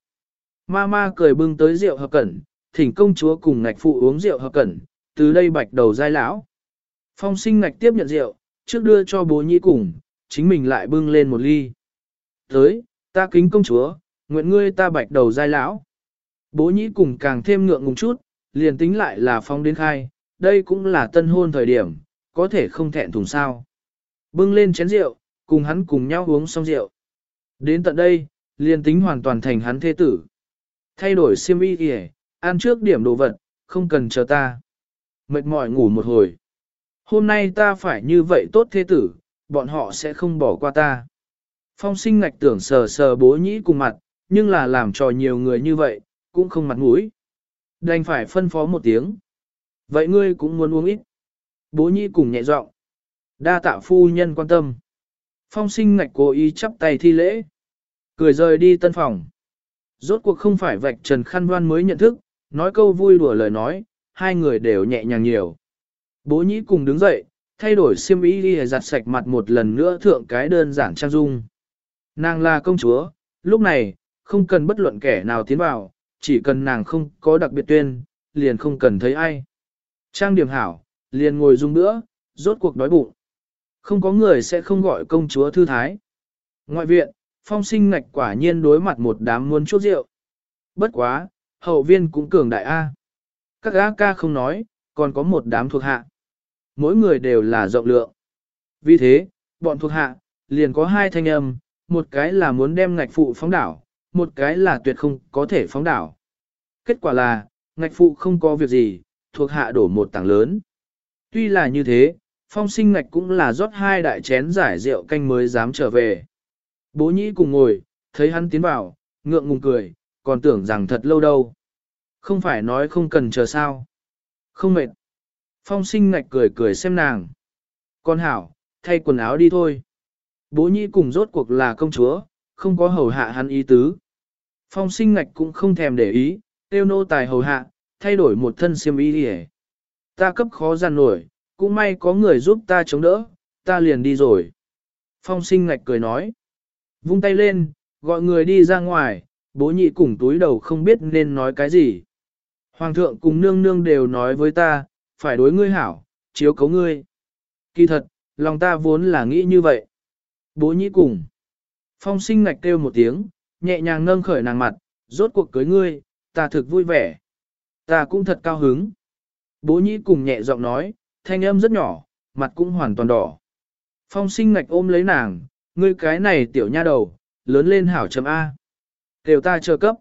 Ma cười bưng tới rượu hợp cẩn, thỉnh công chúa cùng Ngạch phụ uống rượu hợp cẩn, từ đây bạch đầu giai lão. Phong Sinh Ngạch tiếp nhận rượu, trước đưa cho Bố Nhĩ cùng, chính mình lại bưng lên một ly. Tới, ta kính công chúa, nguyện ngươi ta bạch đầu giai lão. Bố Nhĩ cùng càng thêm ngượng ngùng chút, liền tính lại là Phong đến khai, đây cũng là tân hôn thời điểm, có thể không thẹn thùng sao. Bưng lên chén rượu, cùng hắn cùng nhau uống xong rượu. Đến tận đây, liền tính hoàn toàn thành hắn thế tử. Thay đổi xiêm y kìa, ăn trước điểm đồ vật, không cần chờ ta. Mệt mỏi ngủ một hồi. Hôm nay ta phải như vậy tốt thế tử, bọn họ sẽ không bỏ qua ta. Phong Sinh Ngạch tưởng sờ sờ Bố Nhĩ cùng mặt, nhưng là làm trò nhiều người như vậy, cũng không mặt mũi. Đành phải phân phó một tiếng. Vậy ngươi cũng muốn uống ít. Bố Nhĩ cùng nhẹ giọng. Đa tạ phu nhân quan tâm. Phong Sinh Ngạch cố ý chắp tay thi lễ. Cười rời đi tân phòng. Rốt cuộc không phải vạch trần khăn đoan mới nhận thức, nói câu vui đùa lời nói, hai người đều nhẹ nhàng nhiều. Bố Nhĩ cùng đứng dậy, thay đổi xiêm y đi giặt sạch mặt một lần nữa thượng cái đơn giản trang dung. Nàng là công chúa, lúc này, không cần bất luận kẻ nào tiến vào, chỉ cần nàng không có đặc biệt tuyên, liền không cần thấy ai. Trang điểm hảo, liền ngồi dung nữa, rốt cuộc đói bụng. Không có người sẽ không gọi công chúa thư thái. Ngoại viện, Phong Sinh Ngạch quả nhiên đối mặt một đám muôn chút rượu. Bất quá, hậu viên cũng cường đại A. Các gã ca không nói, còn có một đám thuộc hạ. Mỗi người đều là rộng lượng. Vì thế, bọn thuộc hạ, liền có hai thanh âm, một cái là muốn đem Ngạch phụ phóng đảo, một cái là tuyệt không có thể phóng đảo. Kết quả là, Ngạch phụ không có việc gì, thuộc hạ đổ một tảng lớn. Tuy là như thế, Phong Sinh Ngạch cũng là rót 2 đại chén giải rượu canh mới dám trở về. Bố Nhĩ cùng ngồi, thấy hắn tiến vào, ngượng ngùng cười, còn tưởng rằng thật lâu đâu. Không phải nói không cần chờ sao. Không mệt. Phong Sinh Ngạch cười cười xem nàng. Con hảo, thay quần áo đi thôi. Bố Nhĩ cùng rốt cuộc là công chúa, không có hầu hạ hắn ý tứ. Phong Sinh Ngạch cũng không thèm để ý, tiêu nô tài hầu hạ, thay đổi một thân xiêm y đi. Ta cấp khó gian nổi, cũng may có người giúp ta chống đỡ, ta liền đi rồi. Phong Sinh Ngạch cười nói. Vung tay lên, gọi người đi ra ngoài, Bố Nhĩ cùng túi đầu không biết nên nói cái gì. Hoàng thượng cùng nương nương đều nói với ta, phải đối ngươi hảo, chiếu cấu ngươi. Kỳ thật, lòng ta vốn là nghĩ như vậy. Bố Nhĩ cùng. Phong Sinh Ngạch kêu một tiếng, nhẹ nhàng nâng khởi nàng mặt, rốt cuộc cưới ngươi, ta thực vui vẻ. Ta cũng thật cao hứng. Bố Nhĩ cùng nhẹ giọng nói, thanh âm rất nhỏ, mặt cũng hoàn toàn đỏ. Phong Sinh Ngạch ôm lấy nàng, ngươi cái này tiểu nha đầu, lớn lên hảo chấm A. Kêu ta chờ cấp.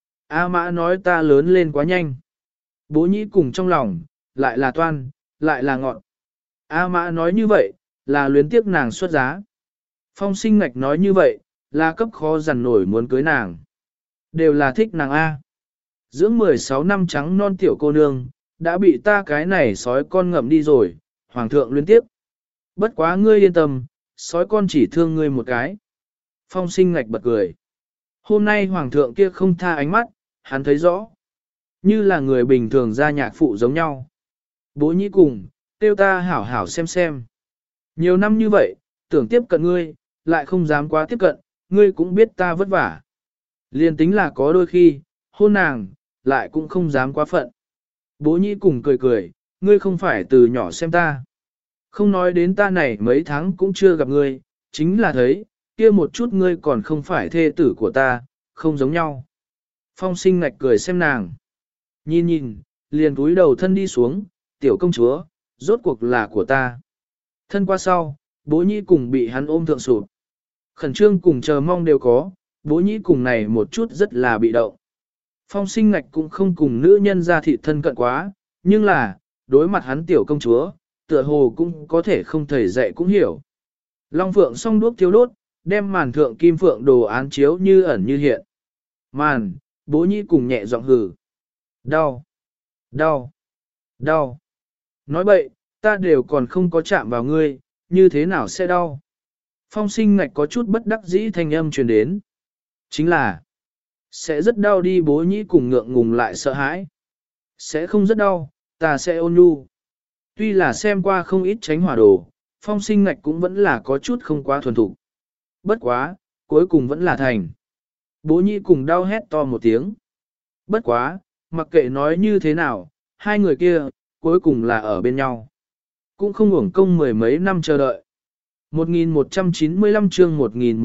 A Mã nói ta lớn lên quá nhanh. Bố Nhĩ cùng trong lòng, lại là toan, lại là ngọn. A Mã nói như vậy, là luyến tiếc nàng xuất giá. Phong Sinh Ngạch nói như vậy, là cấp khó dằn nổi muốn cưới nàng. Đều là thích nàng A. Dưỡng 16 năm trắng non tiểu cô nương, đã bị ta cái này sói con ngậm đi rồi, hoàng thượng luyến tiếc. Bất quá ngươi yên tâm, sói con chỉ thương ngươi một cái. Phong Sinh Ngạch bật cười. Hôm nay hoàng thượng kia không tha ánh mắt, hắn thấy rõ. Như là người bình thường ra nhạc phụ giống nhau. Bố nhĩ cùng, tiêu ta hảo hảo xem. Nhiều năm như vậy, tưởng tiếp cận ngươi, lại không dám quá tiếp cận, ngươi cũng biết ta vất vả. Liên tính là có đôi khi, hôn nàng, lại cũng không dám quá phận. Bố nhĩ cùng cười, ngươi không phải từ nhỏ xem ta. Không nói đến ta này mấy tháng cũng chưa gặp ngươi, chính là thấy, kia một chút ngươi còn không phải thê tử của ta, không giống nhau. Phong Sinh Ngạch cười xem nàng. Nhìn, liền cúi đầu thân đi xuống, tiểu công chúa, rốt cuộc là của ta. Thân qua sau, bố nhĩ cùng bị hắn ôm thượng sụp. Khẩn trương cùng chờ mong đều có, bố nhĩ cùng này một chút rất là bị động. Phong Sinh Ngạch cũng không cùng nữ nhân ra thị thân cận quá, nhưng là, đối mặt hắn tiểu công chúa, tựa hồ cũng có thể không thầy dạy cũng hiểu. Long phượng song đuốc thiếu đốt, đem màn thượng kim phượng đồ án chiếu như ẩn như hiện. Màn, bố nhĩ cùng nhẹ giọng hừ. Đau. Nói bậy, ta đều còn không có chạm vào ngươi, như thế nào sẽ đau? Phong Sinh Ngạch có chút bất đắc dĩ thanh âm truyền đến. Chính là, sẽ rất đau đi, bố nhĩ cùng ngượng ngùng lại sợ hãi. Sẽ không rất đau, ta sẽ ôn nhu. Tuy là xem qua không ít tránh hỏa đồ, Phong Sinh Ngạch cũng vẫn là có chút không quá thuần thục. Bất quá, cuối cùng vẫn là thành. Bố nhĩ cùng đau hét to một tiếng. Bất quá, mặc kệ nói như thế nào, hai người kia, cuối cùng là ở bên nhau. Cũng không uổng công mười mấy năm chờ đợi. 1195 chương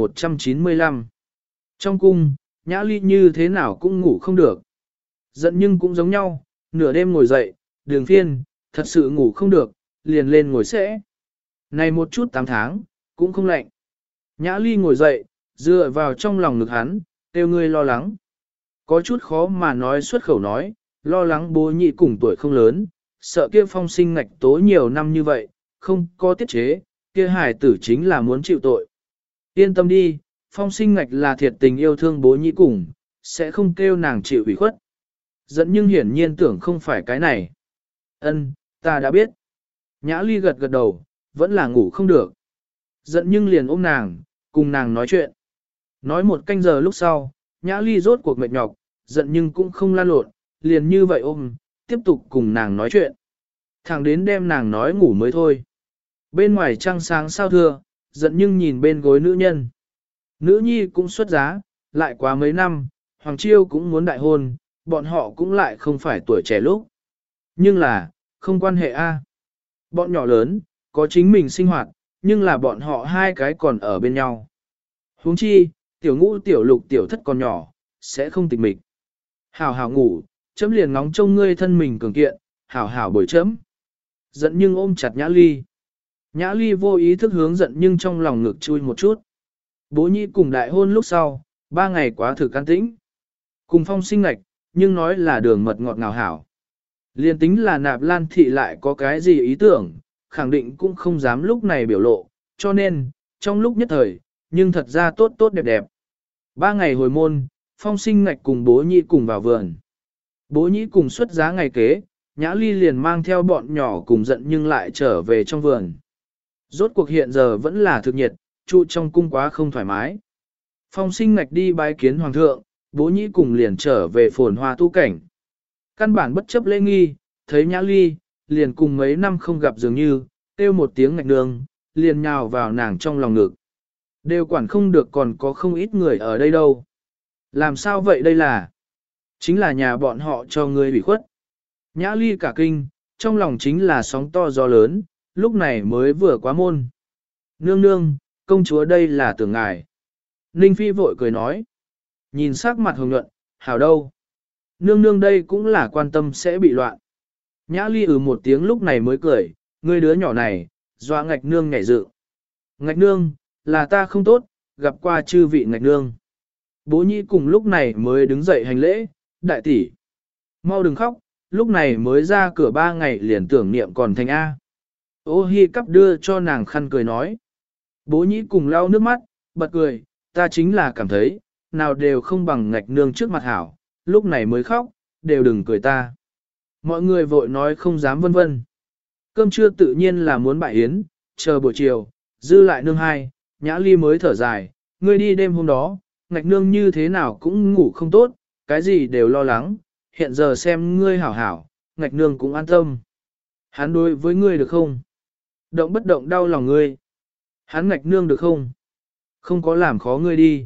1195. Trong cung, Nhã Ly như thế nào cũng ngủ không được. Giận nhưng cũng giống nhau, nửa đêm ngồi dậy, đường phiên, thật sự ngủ không được, liền lên ngồi sẽ. Này một chút 8 tháng, cũng không lạnh. Nhã Ly ngồi dậy, dựa vào trong lòng ngực hắn, kêu ngươi lo lắng. Có chút khó mà nói xuất khẩu nói, lo lắng bố nhị cùng tuổi không lớn, sợ kia Phong Sinh Ngạch tố nhiều năm như vậy, không có tiết chế, kia hài tử chính là muốn chịu tội. Yên tâm đi, Phong Sinh Ngạch là thiệt tình yêu thương bố nhị cùng, sẽ không kêu nàng chịu ủy khuất. Dẫn nhưng hiển nhiên tưởng không phải cái này. Ân, ta đã biết. Nhã Ly gật gật đầu, vẫn là ngủ không được. Giận nhưng liền ôm nàng, cùng nàng nói chuyện. Nói một canh giờ lúc sau, Nhã Ly rốt cuộc mệt nhọc, giận nhưng cũng không lan lộn, liền như vậy ôm, tiếp tục cùng nàng nói chuyện. Thẳng đến đêm nàng nói ngủ mới thôi. Bên ngoài trăng sáng sao thưa, giận nhưng nhìn bên gối nữ nhân. Nữ nhi cũng xuất giá, lại quá mấy năm, Hoàng Chiêu cũng muốn đại hôn, bọn họ cũng lại không phải tuổi trẻ lúc. Nhưng là, không quan hệ a. Bọn nhỏ lớn, có chính mình sinh hoạt, nhưng là bọn họ hai cái còn ở bên nhau. Huống chi, tiểu ngũ tiểu lục tiểu thất còn nhỏ, sẽ không tịch mịch. Hảo hảo ngủ, chấm liền ngóng trông ngươi thân mình cường kiện, hảo hảo bồi chấm. Giận nhưng ôm chặt Nhã Ly. Nhã Ly vô ý thức hướng giận nhưng trong lòng ngực chui một chút. Bố nhi cùng đại hôn lúc sau, 3 ngày quá thử can tĩnh. Cùng Phong Sinh Ngạch, nhưng nói là đường mật ngọt ngào hảo. Liên tính là Nạp Lan thị lại có cái gì ý tưởng, khẳng định cũng không dám lúc này biểu lộ, cho nên, trong lúc nhất thời, nhưng thật ra tốt tốt đẹp đẹp. 3 ngày hồi môn, Phong Sinh Ngạch cùng bố nhĩ cùng vào vườn. Bố nhĩ cùng xuất giá ngày kế, Nhã Ly liền mang theo bọn nhỏ cùng giận nhưng lại trở về trong vườn. Rốt cuộc hiện giờ vẫn là thực nhiệt, trụ trong cung quá không thoải mái. Phong Sinh Ngạch đi bái kiến hoàng thượng, bố nhĩ cùng liền trở về phồn hoa tu cảnh. Căn bản bất chấp lễ nghi, thấy Nhã Ly, liền cùng mấy năm không gặp dường như, kêu một tiếng Ngạch nương, liền nhào vào nàng trong lòng ngực. Đều quản không được còn có không ít người ở đây đâu. Làm sao vậy đây là? Chính là nhà bọn họ cho người bị khuất. Nhã Ly cả kinh, trong lòng chính là sóng to gió lớn, lúc này mới vừa quá môn. Nương nương, công chúa đây là tưởng ngài. Ninh Phi vội cười nói. Nhìn sắc mặt hồng nhuận, hảo đâu. Nương nương đây cũng là quan tâm sẽ bị loạn. Nhã Ly một tiếng lúc này mới cười, ngươi đứa nhỏ này, dọa Ngạch nương nhảy dự. Ngạch nương, là ta không tốt, gặp qua chư vị Ngạch nương. Bố nhĩ cùng lúc này mới đứng dậy hành lễ, đại tỷ. Mau đừng khóc, lúc này mới ra cửa 3 ngày liền tưởng niệm còn thành A. Ô hi cắp đưa cho nàng khăn cười nói. Bố nhĩ cùng lau nước mắt, bật cười, ta chính là cảm thấy, nào đều không bằng Ngạch nương trước mặt hảo, lúc này mới khóc, đều đừng cười ta. Mọi người vội nói không dám vân vân. Cơm trưa tự nhiên là muốn bại yến, chờ buổi chiều, dư lại nương hai, Nhã Ly mới thở dài, ngươi đi đêm hôm đó, ngạch nương như thế nào cũng ngủ không tốt, cái gì đều lo lắng, hiện giờ xem ngươi hảo hảo, ngạch nương cũng an tâm. Hắn đối với ngươi được không? Động bất động đau lòng ngươi. Hắn ngạch nương được không? Không có làm khó ngươi đi.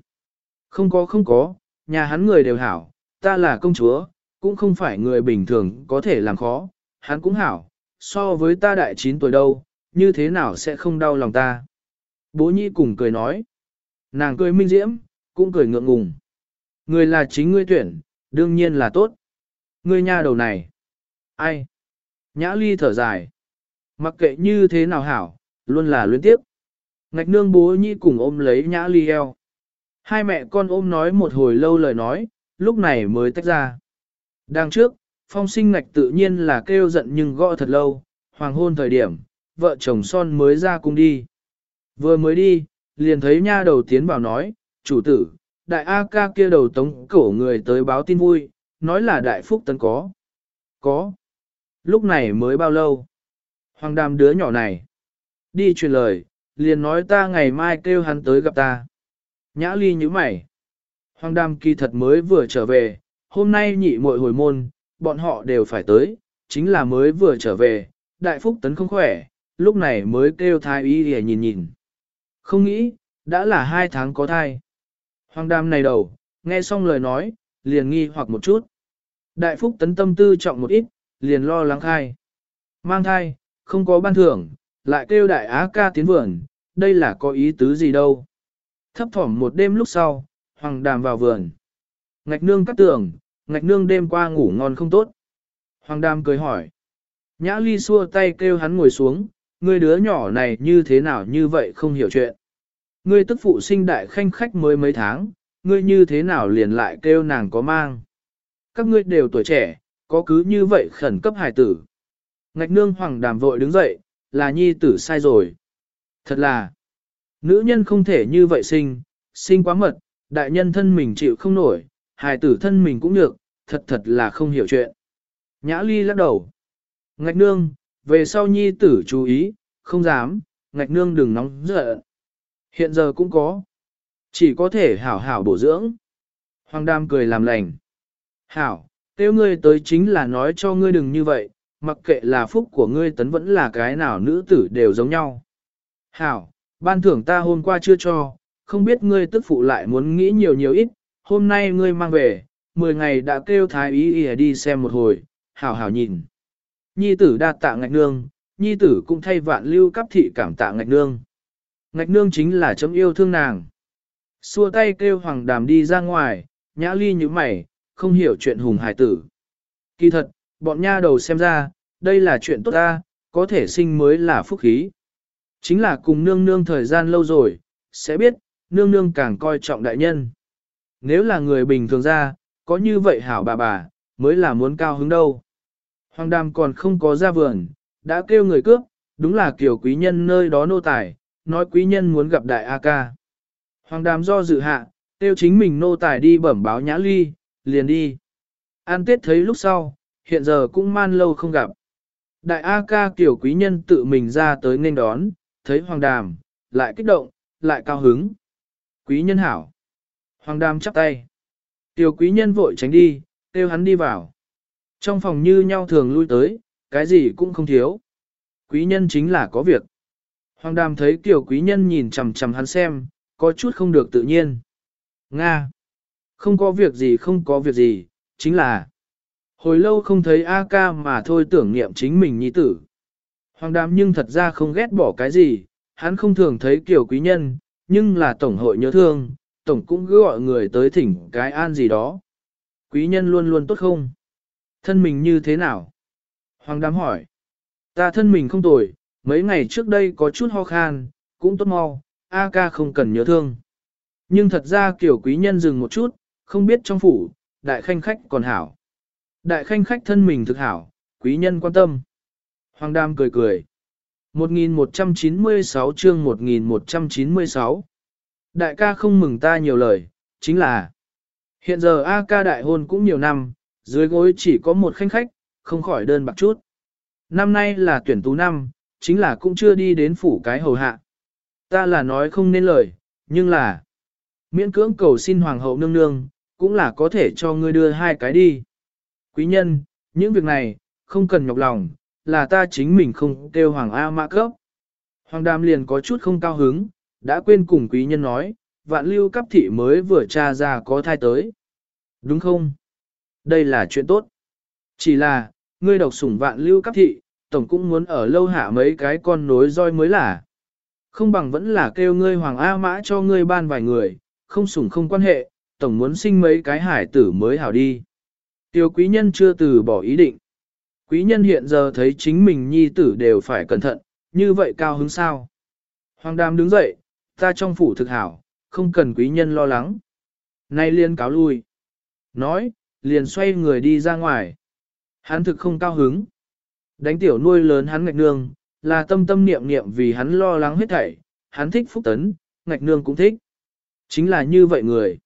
Không có, nhà hắn người đều hảo, ta là công chúa, cũng không phải người bình thường có thể làm khó, hắn cũng hảo, so với ta đại 9 tuổi đâu, như thế nào sẽ không đau lòng ta. Bố nhi cùng cười nói. Nàng cười minh diễm, cũng cười ngượng ngùng. Người là chính ngươi tuyển, đương nhiên là tốt. Ngươi nha đầu này. Ai? Nhã Ly thở dài. Mặc kệ như thế nào hảo, luôn là luyến tiếp. Ngạch nương bố nhi cùng ôm lấy Nhã Ly eo. Hai mẹ con ôm nói một hồi lâu lời nói, lúc này mới tách ra. Đằng trước, Phong Sinh Ngạch tự nhiên là kêu giận nhưng gõ thật lâu, hoàng hôn thời điểm, vợ chồng son mới ra cung đi. Vừa mới đi, liền thấy nha đầu tiến vào nói, chủ tử, đại A ca kia đầu tống cổ người tới báo tin vui, nói là đại phúc tấn có. Có. Lúc này mới bao lâu? Hoàng đàm đứa nhỏ này. Đi truyền lời, liền nói ta ngày mai kêu hắn tới gặp ta. Nhã Ly như mày. Hoàng đàm kỳ thật mới vừa trở về, hôm nay nhị muội hồi môn, bọn họ đều phải tới, chính là mới vừa trở về, đại phúc tấn không khỏe, lúc này mới kêu thái y để nhìn nhìn. Không nghĩ, đã là 2 tháng có thai. Hoàng đàm này đầu, nghe xong lời nói, liền nghi hoặc một chút. Đại phúc tấn tâm tư trọng một ít, liền lo lắng khai. Mang thai, không có ban thưởng, lại kêu đại á ca tiến vườn, đây là có ý tứ gì đâu. Thấp thỏm một đêm lúc sau, hoàng đàm vào vườn. Ngạch nương cắt tường, ngạch nương đêm qua ngủ ngon không tốt. Hoàng đàm cười hỏi. Nhã Ly xua tay kêu hắn ngồi xuống, ngươi đứa nhỏ này như thế nào như vậy không hiểu chuyện. Ngươi tức phụ sinh đại khanh khách mới mấy tháng, ngươi như thế nào liền lại kêu nàng có mang. Các ngươi đều tuổi trẻ, có cứ như vậy khẩn cấp hài tử. Ngạch nương hoàng đàm vội đứng dậy, là nhi tử sai rồi. Thật là, nữ nhân không thể như vậy sinh quá mật, đại nhân thân mình chịu không nổi, hài tử thân mình cũng được, thật là không hiểu chuyện. Nhã Ly lắc đầu. Ngạch nương, về sau nhi tử chú ý, không dám, ngạch nương đừng nóng giận. Hiện giờ cũng có. Chỉ có thể hảo hảo bổ dưỡng. Hoàng đam cười làm lành. Hảo, tiêu ngươi tới chính là nói cho ngươi đừng như vậy, mặc kệ là phúc của ngươi tấn vẫn là cái nào nữ tử đều giống nhau. Hảo, ban thưởng ta hôm qua chưa cho, không biết ngươi tức phụ lại muốn nghĩ nhiều ít, hôm nay ngươi mang về, 10 ngày đã kêu thái y đi xem một hồi, hảo hảo nhìn. Nhi tử đa tạ ngạch nương, nhi tử cũng thay vạn lưu cấp thị cảm tạ ngạch nương. Ngạch nương chính là chấm yêu thương nàng. Xua tay kêu hoàng đàm đi ra ngoài, Nhã Ly như mày, không hiểu chuyện hùng hải tử. Kỳ thật, bọn nha đầu xem ra, đây là chuyện tốt ta, có thể sinh mới là phúc khí. Chính là cùng nương nương thời gian lâu rồi, sẽ biết, nương nương càng coi trọng đại nhân. Nếu là người bình thường ra, có như vậy hảo bà, mới là muốn cao hứng đâu. Hoàng đàm còn không có ra vườn, đã kêu người cướp, đúng là kiểu quý nhân nơi đó nô tài, nói quý nhân muốn gặp đại A ca. Hoàng đàm do dự hạ, kêu chính mình nô tài đi bẩm báo Nhã Ly, liền đi. An Tết thấy lúc sau, hiện giờ cũng man lâu không gặp. Đại A ca kiểu quý nhân tự mình ra tới nên đón, thấy hoàng đàm, lại kích động, lại cao hứng. Quý nhân hảo. Hoàng đàm chắp tay. Tiểu quý nhân vội tránh đi, kêu hắn đi vào. Trong phòng như nhau thường lui tới, cái gì cũng không thiếu. Quý nhân chính là có việc. Hoàng đàm thấy tiểu quý nhân nhìn chằm chằm hắn xem, có chút không được tự nhiên. Nga. Không có việc gì, chính là hồi lâu không thấy A ca mà thôi tưởng niệm chính mình nhi tử. Hoàng đàm nhưng thật ra không ghét bỏ cái gì, hắn không thường thấy kiểu quý nhân, nhưng là tổng hội nhớ thương, tổng cũng cứ gọi người tới thỉnh cái an gì đó. Quý nhân luôn luôn tốt không? Thân mình như thế nào? Hoàng đàm hỏi. Ta thân mình không tồi, mấy ngày trước đây có chút ho khan, cũng tốt mau, A ca không cần nhớ thương. Nhưng thật ra kiểu quý nhân dừng một chút, không biết trong phủ, đại khanh khách còn hảo. Đại khanh khách thân mình thực hảo, quý nhân quan tâm. Hoàng đam cười cười. 1196 chương 1196. Đại ca không mừng ta nhiều lời, chính là hiện giờ A ca đại hôn cũng nhiều năm, dưới gối chỉ có một khanh khách, không khỏi đơn bạc chút. Năm nay là tuyển tú năm, chính là cũng chưa đi đến phủ cái hầu hạ. Ta là nói không nên lời, nhưng là miễn cưỡng cầu xin hoàng hậu nương nương, cũng là có thể cho ngươi đưa hai cái đi. Quý nhân, những việc này, không cần nhọc lòng, là ta chính mình không kêu hoàng A Mã cấp. Hoàng Đàm liền có chút không cao hứng, đã quên cùng quý nhân nói, Vạn Lưu Cấp thị mới vừa tra ra có thai tới. Đúng không? Đây là chuyện tốt. Chỉ là, ngươi độc sủng Vạn Lưu Cấp thị, tổng cũng muốn ở lâu hạ mấy cái con nối roi mới là. Không bằng vẫn là kêu ngươi Hoàng A Mã cho ngươi ban vài người, không sủng không quan hệ, tổng muốn sinh mấy cái hải tử mới hảo đi. Tiêu quý nhân chưa từ bỏ ý định. Quý nhân hiện giờ thấy chính mình nhi tử đều phải cẩn thận, như vậy cao hứng sao? Hoàng Đàm đứng dậy, ta trong phủ thực hảo, không cần quý nhân lo lắng. Nay liền cáo lui. Nói, liền xoay người đi ra ngoài. Hắn thực không cao hứng. Đánh tiểu nuôi lớn hắn ngạch nương, là tâm tâm niệm niệm vì hắn lo lắng hết thảy. Hắn thích Phúc Tấn, ngạch nương cũng thích. Chính là như vậy người.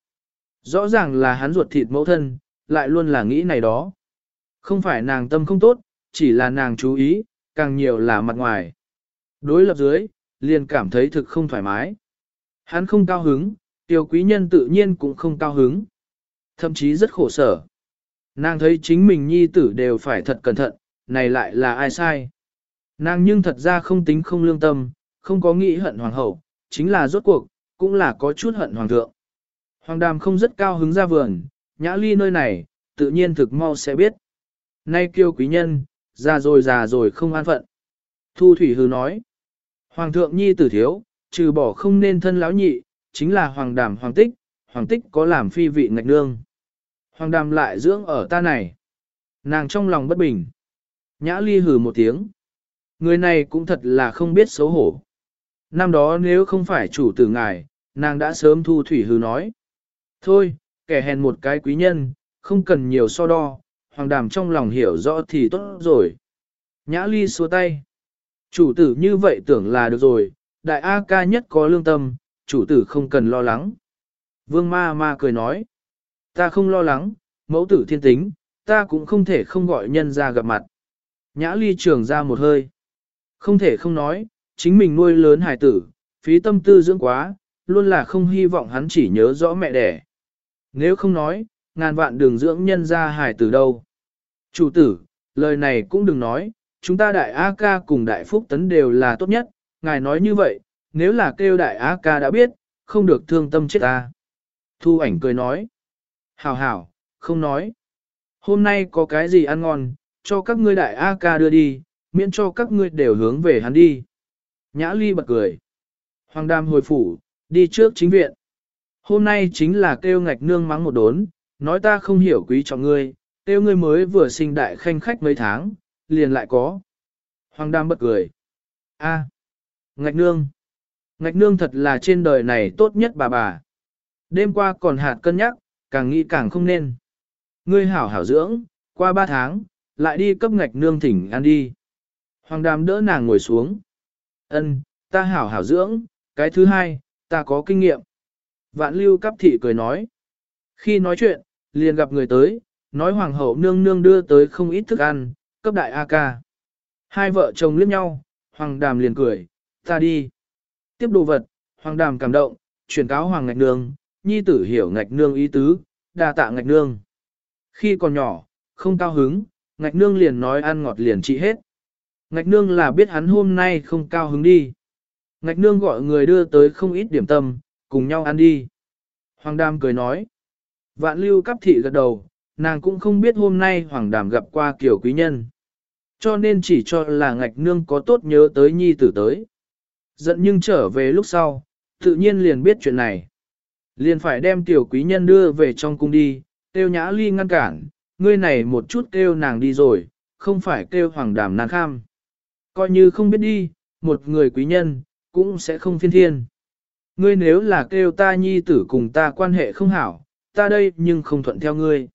Rõ ràng là hắn ruột thịt mẫu thân, lại luôn là nghĩ này đó. Không phải nàng tâm không tốt, chỉ là nàng chú ý, càng nhiều là mặt ngoài. Đối lập dưới, liền cảm thấy thực không thoải mái. Hắn không cao hứng, tiểu quý nhân tự nhiên cũng không cao hứng. Thậm chí rất khổ sở. Nàng thấy chính mình nhi tử đều phải thật cẩn thận, này lại là ai sai. Nàng nhưng thật ra không tính không lương tâm, không có nghĩ hận hoàng hậu, chính là rốt cuộc, cũng là có chút hận hoàng thượng. Hoàng Đàm không rất cao hứng ra vườn, Nhã Ly nơi này, tự nhiên thực mau sẽ biết. Nay kêu quý nhân, già rồi không an phận. Thu Thủy hừ nói, Hoàng thượng nhi tử thiếu, trừ bỏ không nên thân lão nhị, chính là Hoàng Đàm Hoàng tích có làm phi vị ngạch nương. Hoàng Đàm lại dưỡng ở ta này. Nàng trong lòng bất bình. Nhã Ly hừ một tiếng. Người này cũng thật là không biết xấu hổ. Năm đó nếu không phải chủ tử ngài, nàng đã sớm Thu Thủy hừ nói. Thôi, kẻ hèn một cái quý nhân, không cần nhiều so đo, Hoàng Đàm trong lòng hiểu rõ thì tốt rồi. Nhã Ly xua tay. Chủ tử như vậy tưởng là được rồi, đại A ca nhất có lương tâm, chủ tử không cần lo lắng. Vương ma ma cười nói. Ta không lo lắng, mẫu tử thiên tính, ta cũng không thể không gọi nhân ra gặp mặt. Nhã Ly trường ra một hơi. Không thể không nói, chính mình nuôi lớn hài tử, phí tâm tư dưỡng quá, luôn là không hy vọng hắn chỉ nhớ rõ mẹ đẻ. Nếu không nói, ngàn vạn đường dưỡng nhân ra hài tử đâu. Chủ tử, lời này cũng đừng nói, chúng ta đại A ca cùng đại phúc tấn đều là tốt nhất, ngài nói như vậy, nếu là kêu đại A ca đã biết, không được thương tâm chết ta. Thu ảnh cười nói, hảo hảo, không nói. Hôm nay có cái gì ăn ngon, cho các ngươi đại A ca đưa đi, miễn cho các ngươi đều hướng về hắn đi. Nhã Ly bật cười. Hoàng Đàm hồi phủ, đi trước chính viện. Hôm nay chính là kêu ngạch nương mắng một đốn, nói ta không hiểu quý trọng ngươi, kêu ngươi mới vừa sinh đại khanh khách mấy tháng, liền lại có. Hoàng Đàm bật cười. A, ngạch nương. Ngạch nương thật là trên đời này tốt nhất bà. Đêm qua còn hạt cân nhắc, càng nghĩ càng không nên. Ngươi hảo hảo dưỡng, qua 3 tháng, lại đi cấp ngạch nương thỉnh ăn đi. Hoàng Đàm đỡ nàng ngồi xuống. Ân, ta hảo hảo dưỡng, cái thứ hai, ta có kinh nghiệm. Vạn Lưu Cấp thị cười nói. Khi nói chuyện, liền gặp người tới, nói hoàng hậu nương nương đưa tới không ít thức ăn, cấp đại A ca. Hai vợ chồng liếc nhau, Hoàng Đàm liền cười, ta đi. Tiếp đồ vật, Hoàng Đàm cảm động, truyền cáo Hoàng ngạch nương, nhi tử hiểu ngạch nương ý tứ, đa tạ ngạch nương. Khi còn nhỏ, không cao hứng, ngạch nương liền nói ăn ngọt liền trị hết. Ngạch nương là biết hắn hôm nay không cao hứng đi. Ngạch nương gọi người đưa tới không ít điểm tâm, cùng nhau ăn đi. Hoàng Đàm cười nói. Vạn Lưu Cấp thị gật đầu, nàng cũng không biết hôm nay Hoàng Đàm gặp qua kiểu quý nhân. Cho nên chỉ cho là ngạch nương có tốt nhớ tới nhi tử tới. Giận nhưng trở về lúc sau, tự nhiên liền biết chuyện này. Liền phải đem tiểu quý nhân đưa về trong cung đi, kêu Nhã Ly ngăn cản, ngươi này một chút kêu nàng đi rồi, không phải kêu Hoàng Đàm nàng kham. Coi như không biết đi, một người quý nhân, cũng sẽ không phiên thiên. Ngươi nếu là kêu ta nhi tử cùng ta quan hệ không hảo, ta đây nhưng không thuận theo ngươi.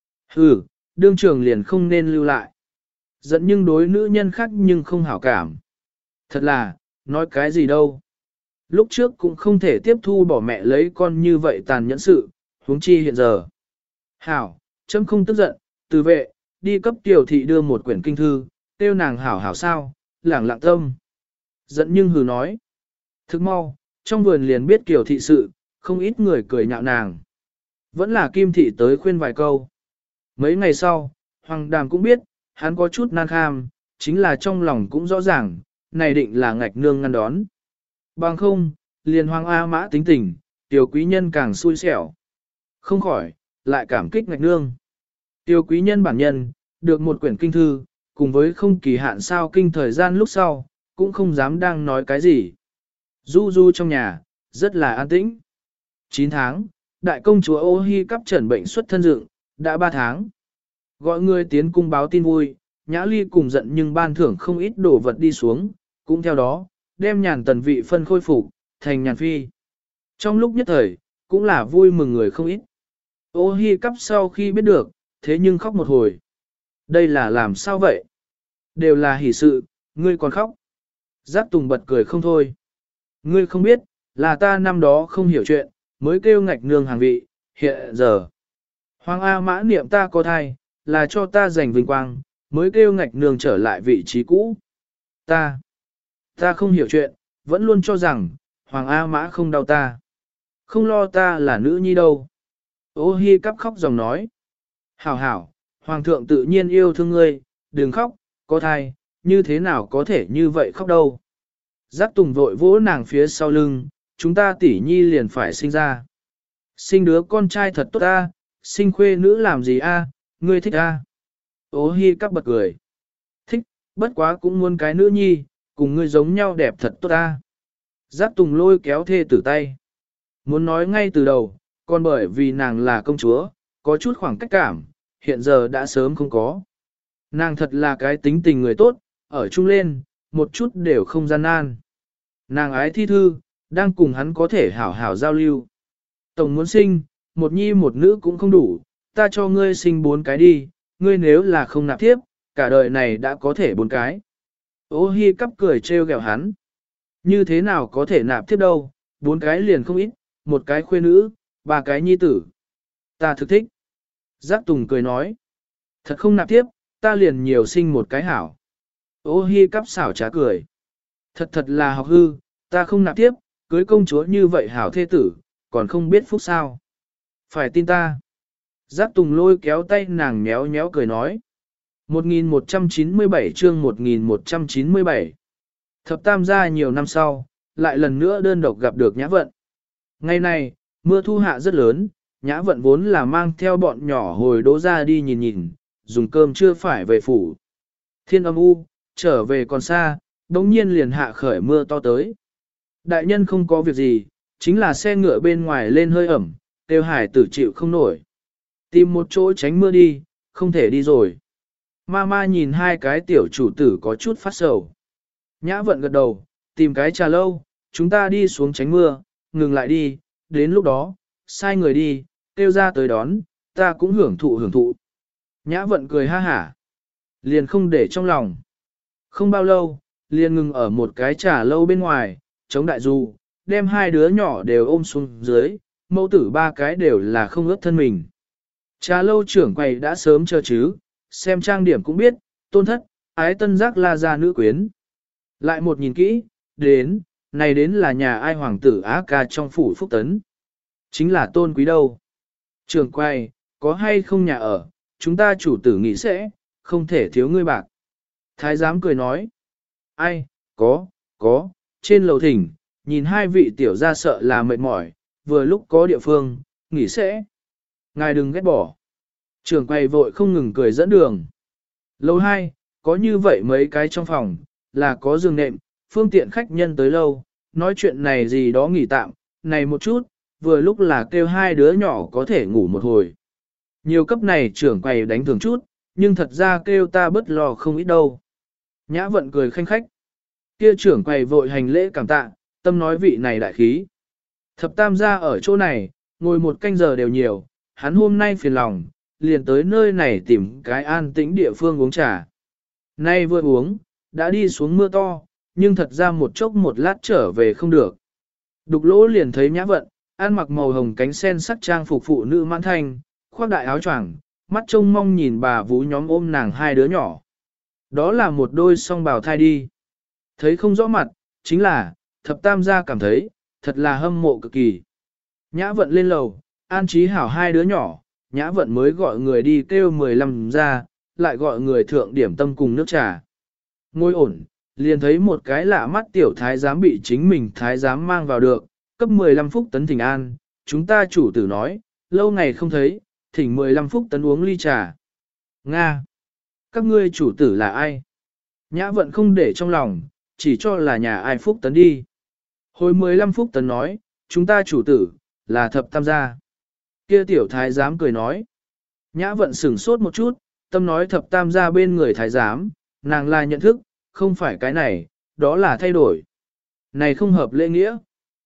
Đương trường liền không nên lưu lại. Giận nhưng đối nữ nhân khác nhưng không hảo cảm. Thật là, nói cái gì đâu. Lúc trước cũng không thể tiếp thu bỏ mẹ lấy con như vậy tàn nhẫn sự, huống chi hiện giờ. Hảo, chấm không tức giận, từ vệ, đi cấp tiểu thị đưa một quyển kinh thư, tiêu nàng hảo hảo sao, lẳng lặng tâm. Giận nhưng hừ nói. Thức mau, trong vườn liền biết kiểu thị sự, không ít người cười nhạo nàng. Vẫn là Kim thị tới khuyên vài câu. Mấy ngày sau, Hoàng Đàm cũng biết, hắn có chút nan kham, chính là trong lòng cũng rõ ràng, này định là ngạch nương ngăn đón. Bằng không, liền Hoàng A Mã tính tình, tiểu quý nhân càng xui xẻo. Không khỏi, lại cảm kích ngạch nương. Tiểu quý nhân bản nhân, được một quyển kinh thư, cùng với không kỳ hạn sao kinh thời gian lúc sau, cũng không dám đang nói cái gì. Du du trong nhà, rất là an tĩnh. 9 tháng, đại công chúa Ô Hi cắp trần bệnh xuất thân dựng, đã 3 tháng. Gọi người tiến cung báo tin vui, Nhã Ly cùng giận nhưng ban thưởng không ít đồ vật đi xuống, cũng theo đó, đem Nhàn Tần vị phân khôi phục thành Nhàn Phi. Trong lúc nhất thời, cũng là vui mừng người không ít. Ô Hi cắp sau khi biết được, thế nhưng khóc một hồi. Đây là làm sao vậy? Đều là hỷ sự, ngươi còn khóc. Giác Tùng bật cười không thôi. Ngươi không biết, là ta năm đó không hiểu chuyện, mới kêu ngạch nương hàng vị, hiện giờ. Hoàng A Mã niệm ta có thai, là cho ta giành vinh quang, mới kêu ngạch nương trở lại vị trí cũ. Ta không hiểu chuyện, vẫn luôn cho rằng, Hoàng A Mã không đau ta. Không lo ta là nữ nhi đâu. Ô Hi cắp khóc dòng nói. Hảo hảo, Hoàng thượng tự nhiên yêu thương ngươi, đừng khóc, có thai, như thế nào có thể như vậy khóc đâu. Giác Tùng vội vỗ nàng phía sau lưng, chúng ta tỷ nhi liền phải sinh ra. Sinh đứa con trai thật tốt ta, sinh khuê nữ làm gì a? Ngươi thích a? Ô Hi cắp bật cười. Thích, bất quá cũng muốn cái nữ nhi, cùng ngươi giống nhau đẹp thật tốt ta. Giác Tùng lôi kéo thê tử tay. Muốn nói ngay từ đầu, còn bởi vì nàng là công chúa, có chút khoảng cách cảm, hiện giờ đã sớm không có. Nàng thật là cái tính tình người tốt, ở chung lên, một chút đều không gian nan. Nàng ái thi thư, đang cùng hắn có thể hảo hảo giao lưu. Tổng muốn sinh, một nhi một nữ cũng không đủ, ta cho ngươi sinh 4 cái đi, ngươi nếu là không nạp tiếp, cả đời này đã có thể 4 cái. Ô Hi cắp cười trêu ghẹo hắn. Như thế nào có thể nạp tiếp đâu, 4 cái liền không ít, 1 cái khuê nữ, 3 cái nhi tử. Ta thực thích. Giác Tùng cười nói. Thật không nạp tiếp, ta liền nhiều sinh 1 cái hảo. Ô Hi cắp xảo trá cười. Thật là học hư, ta không nạp tiếp, cưới công chúa như vậy hảo thê tử, còn không biết phúc sao. Phải tin ta. Giác Tùng lôi kéo tay nàng méo méo cười nói. 1197 chương 1197. Thập tam gia nhiều năm sau, lại lần nữa đơn độc gặp được Nhã Vận. Ngày này, mưa thu hạ rất lớn, Nhã Vận vốn là mang theo bọn nhỏ hồi Đỗ ra đi nhìn nhìn, dùng cơm chưa phải về phủ. Thiên âm u, trở về còn xa, đống nhiên liền hạ khởi mưa to tới. Đại nhân không có việc gì, chính là xe ngựa bên ngoài lên hơi ẩm, Tiêu Hải tử chịu không nổi. Tìm một chỗ tránh mưa đi, không thể đi rồi. Mama nhìn hai cái tiểu chủ tử có chút phát sầu. Nhã Vận gật đầu, tìm cái trà lâu, chúng ta đi xuống tránh mưa, ngừng lại đi, đến lúc đó, sai người đi, Tiêu ra tới đón, ta cũng hưởng thụ. Nhã Vận cười ha hả, liền không để trong lòng. Không bao lâu, liền ngừng ở một cái trà lâu bên ngoài, chống đại du, đem hai đứa nhỏ đều ôm xuống dưới, mẫu tử 3 cái đều là không ướt thân mình. Trà lâu trưởng quầy đã sớm chờ chứ, xem trang điểm cũng biết, tôn thất, ái tân giác la gia nữ quyến. Lại một nhìn kỹ, này đến là nhà ai hoàng tử Á ca trong phủ Phúc Tấn. Chính là tôn quý đâu. Trưởng quầy, có hay không nhà ở, chúng ta chủ tử nghĩ sẽ, không thể thiếu ngươi bạc. Thái giám cười nói, ai, có, trên lầu thỉnh, nhìn hai vị tiểu gia sợ là mệt mỏi, vừa lúc có địa phương, nghỉ sẽ. Ngài đừng ghét bỏ. Trưởng quầy vội không ngừng cười dẫn đường. Lầu 2, có như vậy mấy cái trong phòng, là có giường nệm, phương tiện khách nhân tới lâu, nói chuyện này gì đó nghỉ tạm, này một chút, vừa lúc là kêu hai đứa nhỏ có thể ngủ một hồi. Nhiều cấp này trưởng quầy đánh thường chút, nhưng thật ra kêu ta bất lo không ít đâu. Nhã Vận cười khanh khách. Kia trưởng quầy vội hành lễ cảm tạ, tâm nói vị này đại khí. Thập tam gia ở chỗ này, ngồi 1 canh giờ đều nhiều, hắn hôm nay phiền lòng, liền tới nơi này tìm cái an tĩnh địa phương uống trà. Nay vừa uống, đã đi xuống mưa to, nhưng thật ra một chốc một lát trở về không được. Đục lỗ liền thấy Nhã Vận, ăn mặc màu hồng cánh sen sắc trang phục phụ nữ mãn thanh, khoác đại áo choàng, mắt trông mong nhìn bà vú nhóm ôm nàng hai đứa nhỏ. Đó là một đôi song bào thai đi. Thấy không rõ mặt, chính là, thập tam gia cảm thấy, thật là hâm mộ cực kỳ. Nhã vận lên lầu, an trí hảo hai đứa nhỏ, nhã vận mới gọi người đi kêu 15 ra, lại gọi người thượng điểm tâm cùng nước trà. Ngồi ổn, liền thấy một cái lạ mắt tiểu thái giám bị chính mình thái giám mang vào được, cấp 15 phút tấn thỉnh an, chúng ta chủ tử nói, lâu ngày không thấy, thỉnh 15 phút tấn uống ly trà. Nga! Các ngươi chủ tử là ai? Nhã vận không để trong lòng, chỉ cho là nhà ai phúc tấn đi. Hồi 15 phút tấn nói, chúng ta chủ tử, là thập tam gia. Kia tiểu thái giám cười nói. Nhã vận sửng sốt một chút, tâm nói thập tam gia bên người thái giám, nàng là nhận thức, không phải cái này, đó là thay đổi. Này không hợp lễ nghĩa.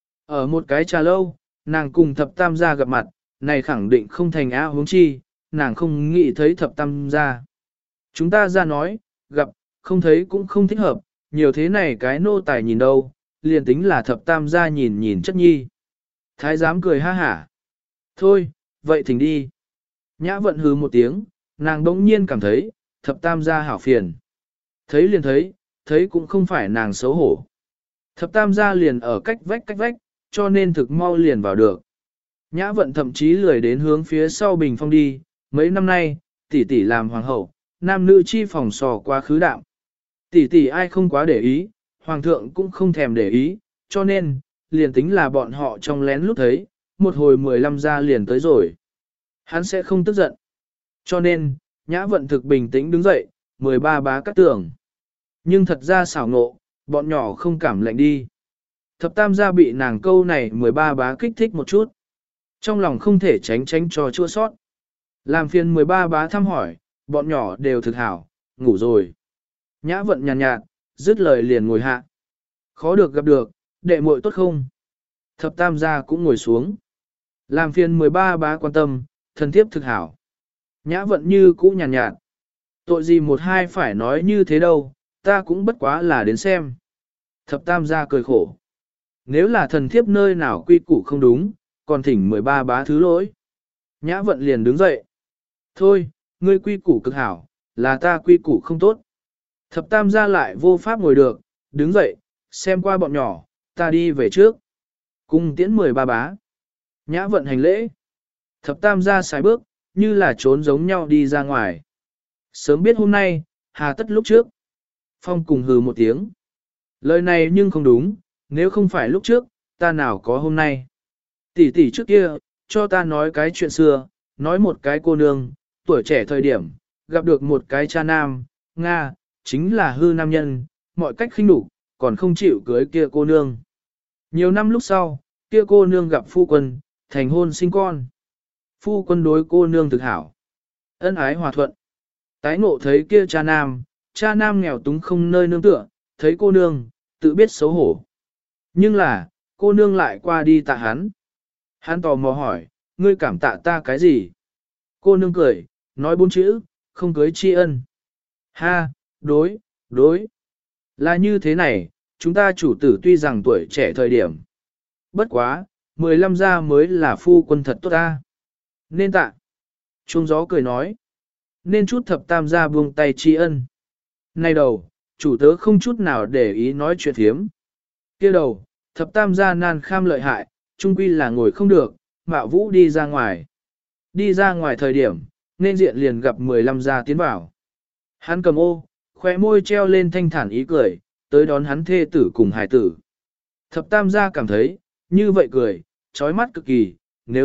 Ở một cái trà lâu, nàng cùng thập tam gia gặp mặt, này khẳng định không thành á huống chi, nàng không nghĩ thấy thập tam gia. Chúng ta ra nói, gặp, không thấy cũng không thích hợp, nhiều thế này cái nô tài nhìn đâu, liền tính là thập tam gia nhìn nhìn chất nhi. Thái giám cười ha hả. Thôi, vậy thỉnh đi. Nhã vận hứ một tiếng, nàng đống nhiên cảm thấy, thập tam gia hảo phiền. Thấy liền thấy cũng không phải nàng xấu hổ. Thập tam gia liền ở cách vách, cho nên thực mau liền vào được. Nhã vận thậm chí lười đến hướng phía sau bình phong đi, mấy năm nay, tỷ tỷ làm hoàng hậu, nam nữ chi phòng sò quá khứ đạm. Tỷ tỷ ai không quá để ý, hoàng thượng cũng không thèm để ý, cho nên, liền tính là bọn họ trong lén lúc thấy, một hồi 15 gia liền tới rồi. Hắn sẽ không tức giận. Cho nên, nhã vận thực bình tĩnh đứng dậy, 13 bá cắt tường. Nhưng thật ra xảo ngộ, bọn nhỏ không cảm lạnh đi. Thập tam gia bị nàng câu này 13 bá kích thích một chút. Trong lòng không thể tránh cho chua sót. Làm phiền 13 bá thăm hỏi, bọn nhỏ đều thực hảo, ngủ rồi. Nhã vận nhàn nhạt, dứt lời liền ngồi hạ. Khó được gặp được, đệ muội tốt không? Thập tam gia cũng ngồi xuống. Làm phiền 13 bá quan tâm, thân thiếp thực hảo. Nhã vận như cũ nhàn nhạt. Tội gì một hai phải nói như thế đâu, ta cũng bất quá là đến xem. Thập tam gia cười khổ. Nếu là thần thiếp nơi nào quy củ không đúng, còn thỉnh 13 bá thứ lỗi. Nhã vận liền đứng dậy. Thôi, ngươi quy củ cực hảo, là ta quy củ không tốt. Thập tam gia lại vô pháp ngồi được, đứng dậy, xem qua bọn nhỏ, ta đi về trước. Cung tiễn 13 bá. Nhã vận hành lễ. Thập tam gia xài bước, như là trốn giống nhau đi ra ngoài. Sớm biết hôm nay, hà tất lúc trước. Phong cùng hừ một tiếng. Lời này nhưng không đúng, nếu không phải lúc trước, ta nào có hôm nay. Tỷ tỷ trước kia, cho ta nói cái chuyện xưa, nói một cái cô nương, tuổi trẻ thời điểm, gặp được một cái cha nam, Nga, chính là hư nam nhân, mọi cách khinh nhục, còn không chịu cưới kia cô nương. Nhiều năm lúc sau, kia cô nương gặp phu quân, thành hôn sinh con. Phu quân đối cô nương thực hảo. Ân ái hòa thuận. Tái ngộ thấy kia cha nam nghèo túng không nơi nương tựa, thấy cô nương, tự biết xấu hổ. Nhưng là, cô nương lại qua đi tạ hắn. Hắn tò mò hỏi, ngươi cảm tạ ta cái gì? Cô nương cười, nói 4 chữ, không cưới tri ân. Ha, đối. Là như thế này, chúng ta chủ tử tuy rằng tuổi trẻ thời điểm. Bất quá, 15 gia mới là phu quân thật tốt ta. Nên tạ. Trung gió cười nói. Nên chút thập tam gia buông tay tri ân. Nay đầu, chủ tớ không chút nào để ý nói chuyện thiếm. Kia đầu, thập tam gia nan kham lợi hại, trung quy là ngồi không được, mạo vũ đi ra ngoài. Đi ra ngoài thời điểm, nên diện liền gặp 15 gia tiến vào. Hắn cầm ô, khóe môi treo lên thanh thản ý cười, tới đón hắn thê tử cùng hài tử. Thập tam gia cảm thấy, như vậy cười, trói mắt cực kỳ, nếu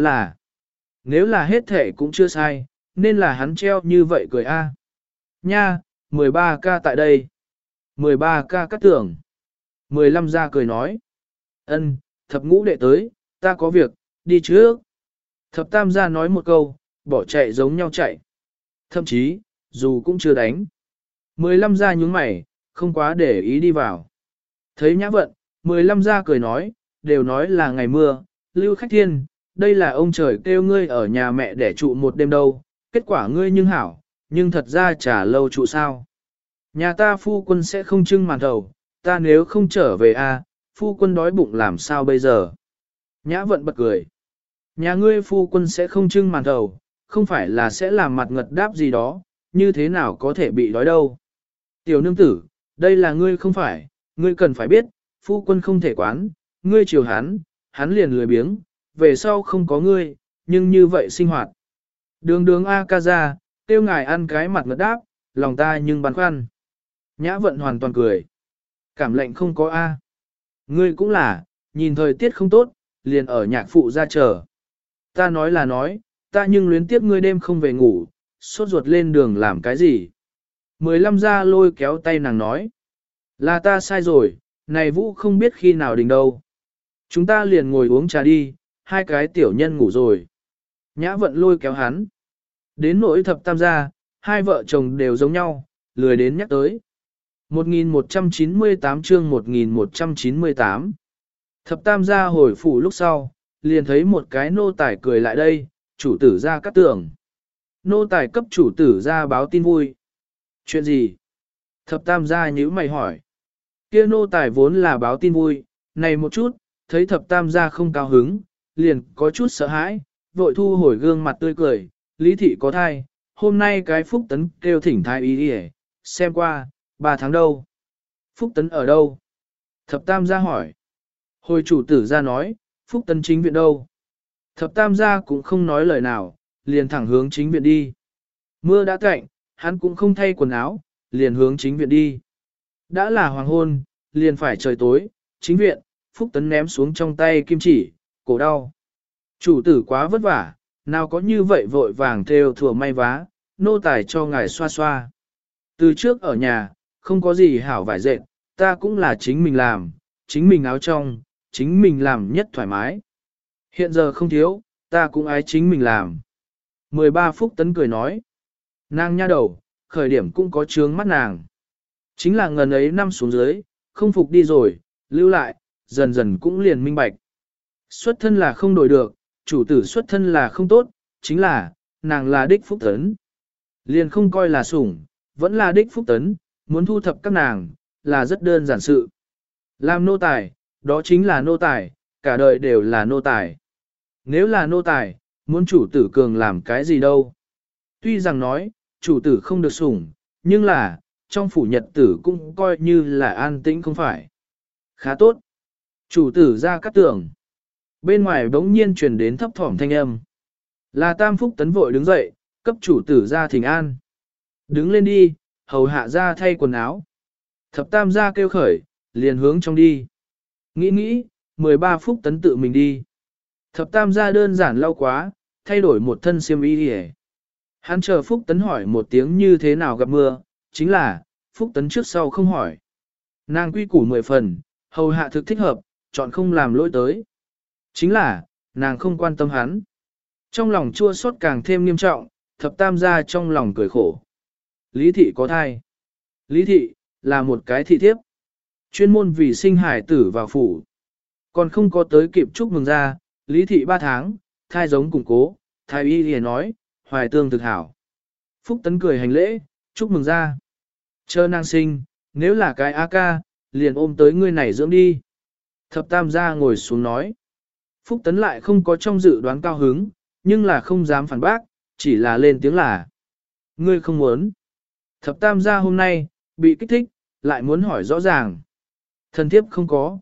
là hết thể cũng chưa sai, nên là hắn treo như vậy cười a. Nha, 13 ca tại đây. 13 ca cắt tưởng. 15 gia cười nói. Ân, thập ngũ đệ tới, ta có việc, đi trước. Thập tam gia nói một câu, bỏ chạy giống nhau chạy. Thậm chí, dù cũng chưa đánh. 15 gia nhúng mày, không quá để ý đi vào. Thấy nhã vận, 15 gia cười nói, đều nói là ngày mưa, lưu khách thiên, đây là ông trời kêu ngươi ở nhà mẹ để trụ một đêm đâu, kết quả ngươi nhưng hảo, nhưng thật ra trả lâu trụ sao. Nhà ta phu quân sẽ không trưng màn thầu, ta nếu không trở về phu quân đói bụng làm sao bây giờ. Nhã vận bật cười. Nhà ngươi phu quân sẽ không trưng màn thầu, không phải là sẽ làm mặt ngật đáp gì đó, như thế nào có thể bị đói đâu. Tiểu nương tử, đây là ngươi không phải, ngươi cần phải biết, phu quân không thể quán, ngươi chiều hắn, hắn liền lười biếng, về sau không có ngươi, nhưng như vậy sinh hoạt. Đường A ca ra, tiêu ngài ăn cái mặt ngật đáp, lòng ta nhưng băn khoăn. Nhã vận hoàn toàn cười. Cảm lệnh không có A. Ngươi cũng là, nhìn thời tiết không tốt, liền ở nhạc phụ ra chờ. Ta nói là nói, ta nhưng luyến tiếc ngươi đêm không về ngủ, sốt ruột lên đường làm cái gì. 15 ra lôi kéo tay nàng nói. Là ta sai rồi, này Vũ không biết khi nào đình đâu. Chúng ta liền ngồi uống trà đi, hai cái tiểu nhân ngủ rồi. Nhã vận lôi kéo hắn. Đến nỗi thập tam gia, hai vợ chồng đều giống nhau, lười đến nhắc tới. 1198 chương 1198. Thập tam gia hồi phủ lúc sau, liền thấy một cái nô tài cười lại đây, chủ tử ra cắt tưởng. Nô tài cấp chủ tử ra báo tin vui. Chuyện gì? Thập tam gia nhíu mày hỏi. Kia nô tài vốn là báo tin vui, này một chút, thấy thập tam gia không cao hứng, liền có chút sợ hãi, vội thu hồi gương mặt tươi cười, lý thị có thai, hôm nay cái Phúc Tấn kêu thỉnh thai ý đi xem qua, 3 tháng đâu. Phúc Tấn ở đâu? Thập tam gia hỏi. Hồi chủ tử ra nói, Phúc Tấn chính viện đâu? Thập tam gia cũng không nói lời nào, liền thẳng hướng chính viện đi. Mưa đã cạnh, hắn cũng không thay quần áo, liền hướng chính viện đi. Đã là hoàng hôn, liền phải trời tối, chính viện, Phúc Tấn ném xuống trong tay kim chỉ, cổ đau. Chủ tử quá vất vả, nào có như vậy vội vàng theo thừa may vá, nô tài cho ngài xoa xoa. Từ trước ở nhà, không có gì hảo vải dệt, ta cũng là chính mình làm, chính mình áo trong, chính mình làm nhất thoải mái. Hiện giờ không thiếu, ta cũng ái chính mình làm. 13 Phúc Tấn cười nói. Nàng nha đầu, khởi điểm cũng có trướng mắt nàng. Chính là ngần ấy năm xuống dưới, không phục đi rồi, lưu lại, dần dần cũng liền minh bạch. Xuất thân là không đổi được, chủ tử xuất thân là không tốt, chính là, nàng là đích Phúc Tấn. Liền không coi là sủng, vẫn là đích Phúc Tấn, muốn thu thập các nàng, là rất đơn giản sự. Làm nô tài, đó chính là nô tài, cả đời đều là nô tài. Nếu là nô tài, muốn chủ tử cường làm cái gì đâu. Tuy rằng nói, chủ tử không được sủng, nhưng là, trong phủ nhật tử cũng coi như là an tĩnh không phải. Khá tốt. Chủ tử ra cắt tưởng. Bên ngoài bỗng nhiên truyền đến thấp thỏm thanh âm. Là Tam Phúc Tấn vội đứng dậy, cấp chủ tử ra thỉnh an. Đứng lên đi, hầu hạ ra thay quần áo. Thập Tam ra kêu khởi, liền hướng trong đi. Nghĩ, 13 Phúc Tấn tự mình đi. Thập Tam ra đơn giản lau quá, thay đổi một thân xiêm y đi. Hắn chờ Phúc Tấn hỏi một tiếng như thế nào gặp mưa, chính là, Phúc Tấn trước sau không hỏi. Nàng quy củ 10 phần, hầu hạ thực thích hợp, chọn không làm lỗi tới. Chính là, nàng không quan tâm hắn. Trong lòng chua xót càng thêm nghiêm trọng, thập tam gia trong lòng cười khổ. Lý thị có thai. Lý thị, là một cái thị thiếp. Chuyên môn vì sinh hải tử vào phủ. Còn không có tới kịp chúc mừng ra, Lý thị 3 tháng, thai giống củng cố, thái y liền nói, hoài tương thực hảo. Phúc Tấn cười hành lễ, chúc mừng ra. Chờ nàng sinh, nếu là cái A ca, liền ôm tới ngươi này dưỡng đi. Thập tam gia ngồi xuống nói. Phúc Tấn lại không có trong dự đoán cao hứng, nhưng là không dám phản bác, chỉ là lên tiếng là. Ngươi không muốn. Thập tam gia hôm nay, bị kích thích, lại muốn hỏi rõ ràng. Thần thiếp không có.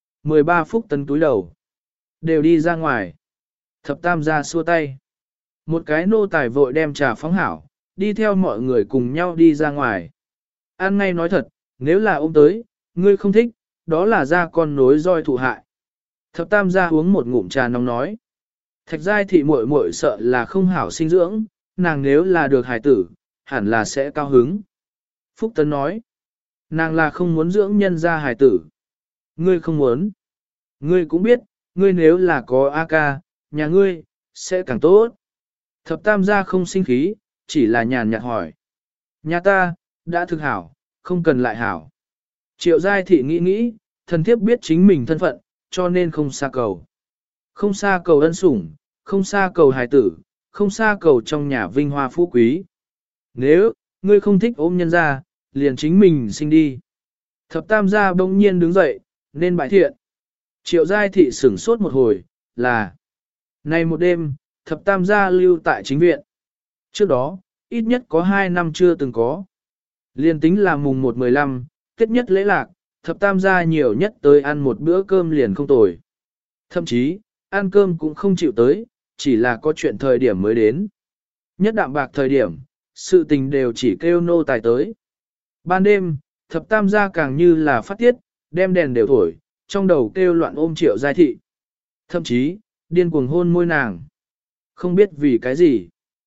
13 Phúc Tấn túi đầu. Đều đi ra ngoài. Thập tam gia xua tay. Một cái nô tài vội đem trà phóng hảo, đi theo mọi người cùng nhau đi ra ngoài. An ngay nói thật, nếu là ôm tới, ngươi không thích, đó là ra con nối roi thụ hại. Thập tam gia uống một ngụm trà nóng nói. Thạch giai thị muội muội sợ là không hảo sinh dưỡng, nàng nếu là được hài tử, hẳn là sẽ cao hứng. Phúc Tấn nói. Nàng là không muốn dưỡng nhân ra hài tử. Ngươi không muốn. Ngươi cũng biết, ngươi nếu là có A ca, nhà ngươi, sẽ càng tốt. Thập tam gia không sinh khí, chỉ là nhàn nhạt hỏi. Nhà ta, đã thực hảo, không cần lại hảo. Triệu giai thị nghĩ, thần thiếp biết chính mình thân phận, cho nên không xa cầu. Không xa cầu ân sủng, không xa cầu hài tử, không xa cầu trong nhà vinh hoa phú quý. Nếu, ngươi không thích ôm nhân ra, liền chính mình sinh đi. Thập tam gia bỗng nhiên đứng dậy, nên bại thiện. Triệu giai thị sửng sốt một hồi, là. Nay một đêm, thập tam gia lưu tại chính viện. Trước đó, ít nhất có 2 năm chưa từng có. Liên tính là mùng 1/15, kết nhất lễ lạc, thập tam gia nhiều nhất tới ăn một bữa cơm liền không tồi. Thậm chí, ăn cơm cũng không chịu tới, chỉ là có chuyện thời điểm mới đến. Nhất đạm bạc thời điểm, sự tình đều chỉ kêu nô tài tới. Ban đêm, thập tam gia càng như là phát tiết, đem đèn đều thổi, trong đầu kêu loạn ôm Triệu Giai Thị. Thậm chí, điên cuồng hôn môi nàng. Không biết vì cái gì.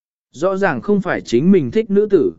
Rõ ràng không phải chính mình thích nữ tử.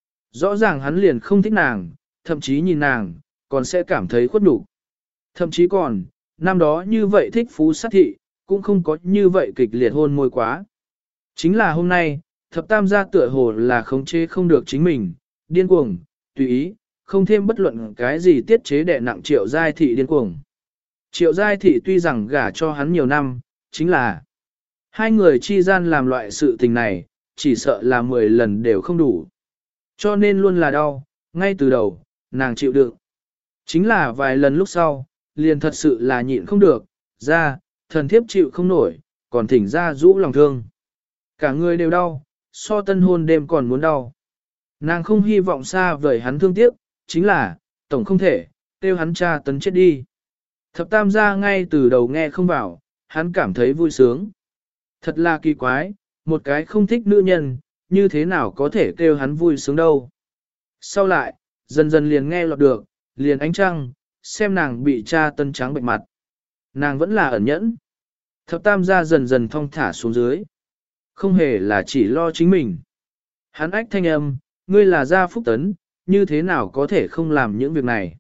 Rõ ràng hắn liền không thích nàng, thậm chí nhìn nàng, còn sẽ cảm thấy khuất nhục. Thậm chí còn, năm đó như vậy thích phú sát thị, cũng không có như vậy kịch liệt hôn môi quá. Chính là hôm nay, thập tam gia tựa hồ là khống chế không được chính mình, điên cuồng, tùy ý, không thêm bất luận cái gì tiết chế đè nặng Triệu Giai Thị điên cuồng. Triệu Giai Thị tuy rằng gả cho hắn nhiều năm, chính là hai người chi gian làm loại sự tình này, chỉ sợ là 10 lần đều không đủ. Cho nên luôn là đau, ngay từ đầu, nàng chịu đựng. Chính là vài lần lúc sau, liền thật sự là nhịn không được, ra, thần thiếp chịu không nổi, còn thỉnh ra rũ lòng thương. Cả người đều đau, so tân hôn đêm còn muốn đau. Nàng không hy vọng xa vời hắn thương tiếc, chính là, tổng không thể, tiêu hắn cha tấn chết đi. Thập tam gia ngay từ đầu nghe không vào, hắn cảm thấy vui sướng. Thật là kỳ quái, một cái không thích nữ nhân, như thế nào có thể kêu hắn vui sướng đâu. Sau lại, dần dần liền nghe lọt được, liền ánh trăng, xem nàng bị cha tân trắng bệnh mặt. Nàng vẫn là ẩn nhẫn. Thập tam gia dần dần thong thả xuống dưới. Không hề là chỉ lo chính mình. Hắn ách thanh âm, ngươi là gia Phúc Tấn, như thế nào có thể không làm những việc này.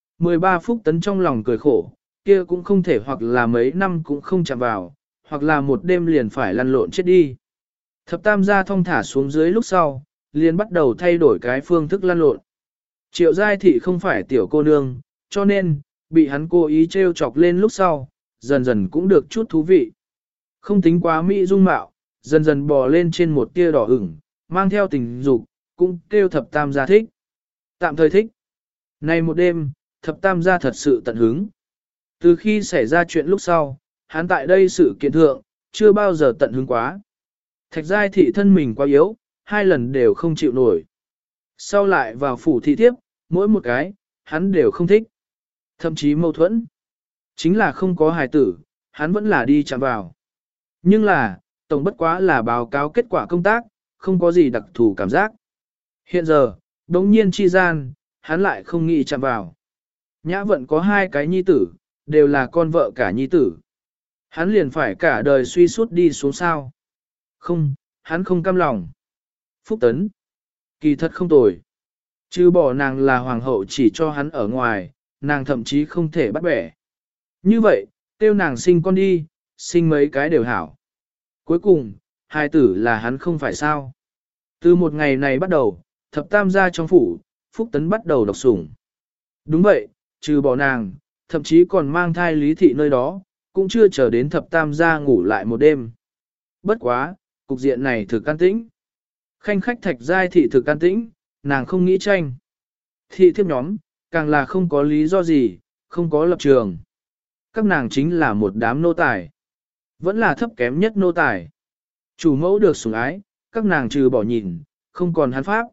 13 Phúc Tấn trong lòng cười khổ, kia cũng không thể hoặc là mấy năm cũng không chạm vào, hoặc là một đêm liền phải lăn lộn chết đi. Thập tam gia thong thả xuống dưới lúc sau, liền bắt đầu thay đổi cái phương thức lăn lộn. Triệu Giai Thị không phải tiểu cô nương, cho nên, bị hắn cố ý trêu chọc lên lúc sau, dần dần cũng được chút thú vị. Không tính quá mỹ dung mạo, dần dần bò lên trên một tia đỏ ửng, mang theo tình dục, cũng kêu thập tam gia thích. Tạm thời thích. Này một đêm, thập tam gia thật sự tận hứng. Từ khi xảy ra chuyện lúc sau, hắn tại đây sự kiện thượng, chưa bao giờ tận hứng quá. Thạch Giai Thị thân mình quá yếu, 2 lần đều không chịu nổi. Sau lại vào phủ thị thiếp, mỗi một cái, hắn đều không thích. Thậm chí mâu thuẫn. Chính là không có hài tử, hắn vẫn là đi chạm vào. Nhưng là, tổng bất quá là báo cáo kết quả công tác, không có gì đặc thù cảm giác. Hiện giờ, đống nhiên chi gian, hắn lại không nghĩ chạm vào. Nhã Vận có 2 cái nhi tử, đều là con vợ cả nhi tử. Hắn liền phải cả đời suy sút đi xuống sao. Không, hắn không cam lòng. Phúc Tấn. Kỳ thật không tồi. Chứ bỏ nàng là hoàng hậu chỉ cho hắn ở ngoài, nàng thậm chí không thể bắt bẻ. Như vậy, tiêu nàng sinh con đi, sinh mấy cái đều hảo. Cuối cùng, hài tử là hắn không phải sao. Từ một ngày này bắt đầu, thập tam gia trong phủ, Phúc Tấn bắt đầu độc sủng. Đúng vậy, trừ bỏ nàng, thậm chí còn mang thai Lý Thị nơi đó, cũng chưa chờ đến thập tam gia ngủ lại một đêm. Bất quá, cục diện này thực can tĩnh. Khanh khách Thạch Giai Thị thực can tĩnh, nàng không nghĩ tranh. Thị thiếp nhóm, càng là không có lý do gì, không có lập trường. Các nàng chính là một đám nô tài. Vẫn là thấp kém nhất nô tài. Chủ mẫu được sủng ái, các nàng trừ bỏ nhìn, không còn hắn pháp.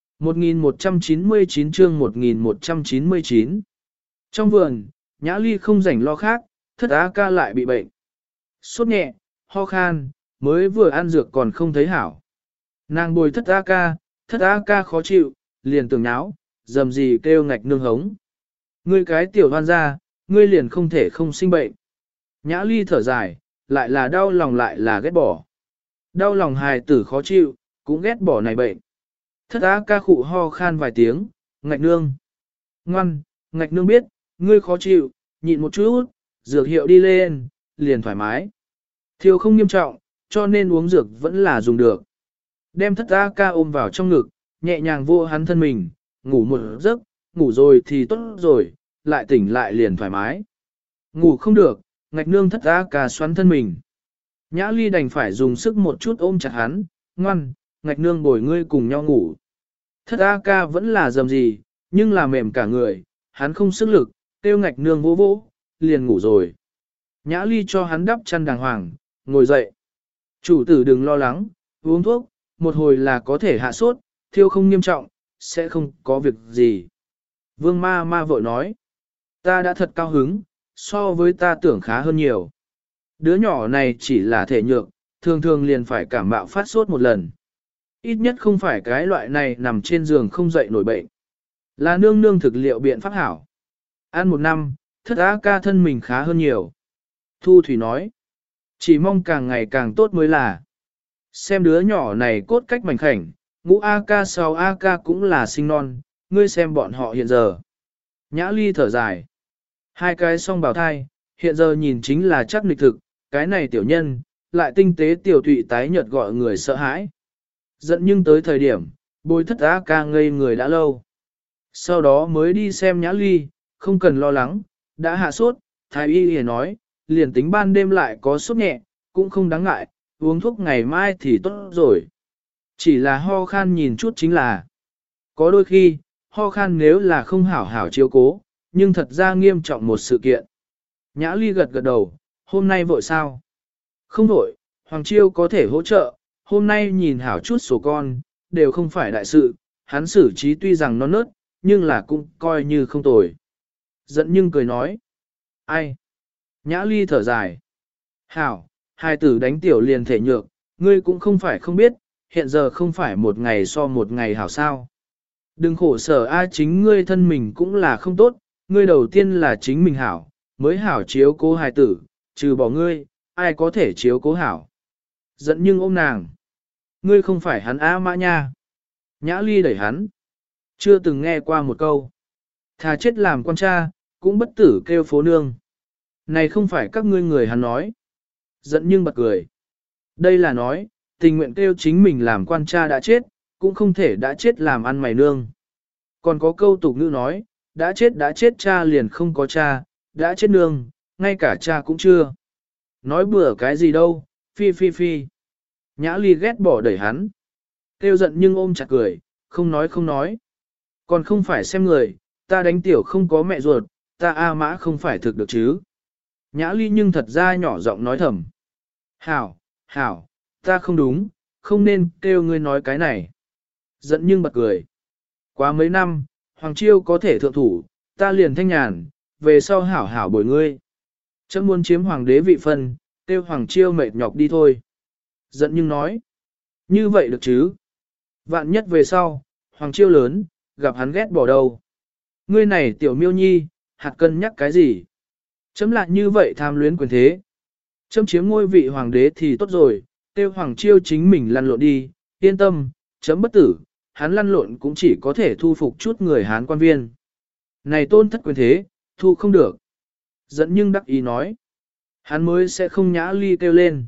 1199 chương 1199. Trong vườn, Nhã Ly không rảnh lo khác, thất á ca lại bị bệnh. Sốt nhẹ, ho khan, mới vừa ăn dược còn không thấy hảo. Nàng bồi thất á ca khó chịu, liền tưởng náo, dầm gì kêu ngạch nương hống. Ngươi cái tiểu hoan gia, ngươi liền không thể không sinh bệnh. Nhã Ly thở dài, lại là đau lòng lại là ghét bỏ. Đau lòng hài tử khó chịu, cũng ghét bỏ này bệnh. Thất á ca khụ ho khan vài tiếng, ngạch nương. Ngoan, ngạch nương biết, ngươi khó chịu, nhịn một chút, dược hiệu đi lên, liền thoải mái. Thiêu không nghiêm trọng, cho nên uống dược vẫn là dùng được. Đem thất á ca ôm vào trong ngực, nhẹ nhàng vô hắn thân mình, ngủ một giấc, ngủ rồi thì tốt rồi, lại tỉnh lại liền thoải mái. Ngủ không được, ngạch nương thất á ca xoắn thân mình. Nhã Ly đành phải dùng sức một chút ôm chặt hắn, ngoan, ngạch nương bồi ngươi cùng nhau ngủ. Thất á ca vẫn là dầm gì, nhưng là mềm cả người, hắn không sức lực, kêu ngạch nương vỗ vỗ, liền ngủ rồi. Nhã Ly cho hắn đắp chăn đàng hoàng, ngồi dậy. Chủ tử đừng lo lắng, uống thuốc, một hồi là có thể hạ sốt, thiêu không nghiêm trọng, sẽ không có việc gì. Vương ma ma vội nói, ta đã thật cao hứng, so với ta tưởng khá hơn nhiều. Đứa nhỏ này chỉ là thể nhược, thường thường liền phải cảm mạo phát sốt một lần. Ít nhất không phải cái loại này nằm trên giường không dậy nổi bệnh. Là nương nương thực liệu biện pháp hảo. Ăn một năm, thất A ca thân mình khá hơn nhiều. Thu Thủy nói, chỉ mong càng ngày càng tốt mới là. Xem đứa nhỏ này cốt cách mảnh khảnh, ngũ A ca 6 A ca cũng là sinh non, ngươi xem bọn họ hiện giờ. Nhã Ly thở dài. Hai cái song bào thai, hiện giờ nhìn chính là chắc nịch thực, cái này tiểu nhân, lại tinh tế tiểu tụy tái nhợt gọi người sợ hãi. Giận nhưng tới thời điểm, bồi thất A ca ngây người đã lâu. Sau đó mới đi xem Nhã Ly, không cần lo lắng, đã hạ sốt, thái y hề nói, liền tính ban đêm lại có sốt nhẹ, cũng không đáng ngại, uống thuốc ngày mai thì tốt rồi. Chỉ là ho khan nhìn chút chính là, có đôi khi, ho khan nếu là không hảo hảo chiếu cố, nhưng thật ra nghiêm trọng một sự kiện. Nhã Ly gật gật đầu, hôm nay vội sao? Không vội, Hoàng Chiêu có thể hỗ trợ, hôm nay nhìn hảo chút sổ con, đều không phải đại sự, hắn xử trí tuy rằng non nớt, nhưng là cũng coi như không tồi. Giận nhưng cười nói, ai? Nhã Ly thở dài. Hảo, hai tử đánh tiểu liền thể nhược, ngươi cũng không phải không biết, hiện giờ không phải một ngày so một ngày hảo sao. Đừng khổ sở ai chính ngươi thân mình cũng là không tốt, ngươi đầu tiên là chính mình hảo, mới hảo chiếu cố hài tử, trừ bỏ ngươi, ai có thể chiếu cố hảo. Giận nhưng ôm nàng. Ngươi không phải hắn á mã nha. Nhã Ly đẩy hắn. Chưa từng nghe qua một câu. Thà chết làm con cha, cũng bất tử kêu phố nương. Này không phải các ngươi người hắn nói. Giận nhưng bật cười. Đây là nói, tình nguyện kêu chính mình làm quan cha đã chết, cũng không thể đã chết làm ăn mày nương. Còn có câu tục ngữ nói, đã chết cha liền không có cha, đã chết nương, ngay cả cha cũng chưa. Nói bừa cái gì đâu, phi phi phi. Nhã Ly ghét bỏ đẩy hắn. Kêu giận nhưng ôm chặt cười, không nói không nói. Còn không phải xem người, ta đánh tiểu không có mẹ ruột, ta A Mã không phải thực được chứ. Nhã Ly nhưng thật ra nhỏ giọng nói thầm. Hảo, hảo, ta không đúng, không nên kêu ngươi nói cái này. Giận nhưng bật cười. Quá mấy năm, Hoàng Chiêu có thể thượng thủ, ta liền thanh nhàn, về sau hảo hảo bồi ngươi. Chấm muốn chiếm hoàng đế vị phân, kêu Hoàng Chiêu mệt nhọc đi thôi. Giận nhưng nói. Như vậy được chứ. Vạn nhất về sau, Hoàng Chiêu lớn, gặp hắn ghét bỏ đâu. Ngươi này tiểu miêu nhi, hạt cân nhắc cái gì? Chấm lại như vậy tham luyến quyền thế. Chấm chiếm ngôi vị hoàng đế thì tốt rồi, tiêu Hoàng Chiêu chính mình lăn lộn đi, yên tâm, chấm bất tử, hắn lăn lộn cũng chỉ có thể thu phục chút người Hán quan viên. Này tôn thất quyền thế, thu không được. Giận nhưng đắc ý nói. Hắn mới sẽ không Nhã Ly kêu lên.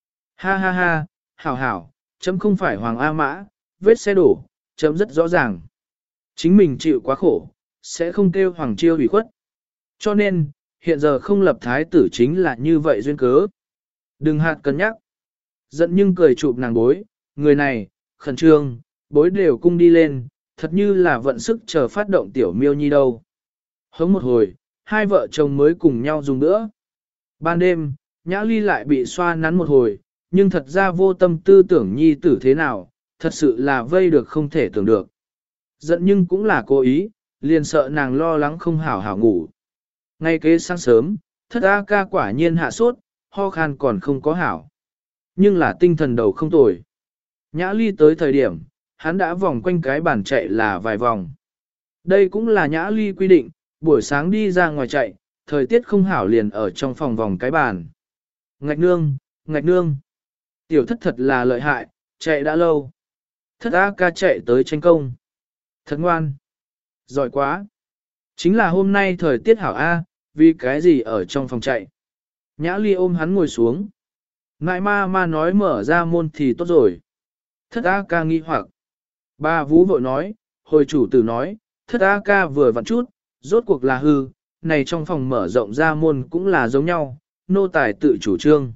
Ha ha ha, hảo hảo, chấm không phải Hoàng A Mã, vết xe đổ, chấm rất rõ ràng. Chính mình chịu quá khổ, sẽ không kêu Hoàng Chiêu ủy khuất. Cho nên, hiện giờ không lập thái tử chính là như vậy duyên cớ. Đừng hạt cân nhắc. Giận nhưng cười chụp nàng bối, người này, khẩn trương, bối đều cung đi lên, thật như là vận sức chờ phát động tiểu miêu nhi đâu. Hống một hồi, hai vợ chồng mới cùng nhau dùng nữa. Ban đêm, Nhã Ly lại bị xoa nắn một hồi, nhưng thật ra vô tâm tư tưởng nhi tử thế nào, thật sự là vây được không thể tưởng được. Giận nhưng cũng là cố ý, liền sợ nàng lo lắng không hảo hảo ngủ. Ngay kế sáng sớm, thất A ca quả nhiên hạ sốt, ho khan còn không có hảo. Nhưng là tinh thần đầu không tồi. Nhã Ly tới thời điểm, hắn đã vòng quanh cái bàn chạy là vài vòng. Đây cũng là Nhã Ly quy định, buổi sáng đi ra ngoài chạy, thời tiết không hảo liền ở trong phòng vòng cái bàn. Ngạch nương, ngạch nương. Tiểu thất thật là lợi hại, chạy đã lâu. Thất A ca chạy tới tranh công. Thật ngoan. Giỏi quá. Chính là hôm nay thời tiết hảo A, vì cái gì ở trong phòng chạy. Nhã Ly ôm hắn ngồi xuống. Ngại ma nói mở ra môn thì tốt rồi. Thất A ca nghi hoặc. Ba Vũ vội nói, hồi chủ tử nói, thất A ca vừa vặn chút, rốt cuộc là hư, này trong phòng mở rộng ra môn cũng là giống nhau, nô tài tự chủ trương.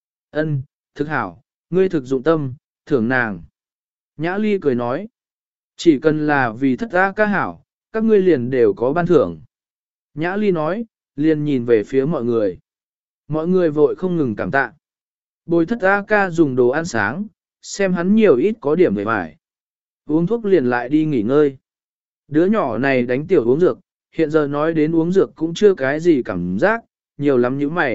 Ân, thực hảo, ngươi thực dụng tâm, thưởng nàng. Nhã Ly cười nói, chỉ cần là vì thất A ca hảo, các ngươi liền đều có ban thưởng. Nhã Ly nói, liền nhìn về phía mọi người. Mọi người vội không ngừng cảm tạ. Bồi thất A ca dùng đồ ăn sáng, xem hắn nhiều ít có điểm về vải. Uống thuốc liền lại đi nghỉ ngơi. Đứa nhỏ này đánh tiểu uống dược, hiện giờ nói đến uống dược cũng chưa cái gì cảm giác, nhiều lắm như mày,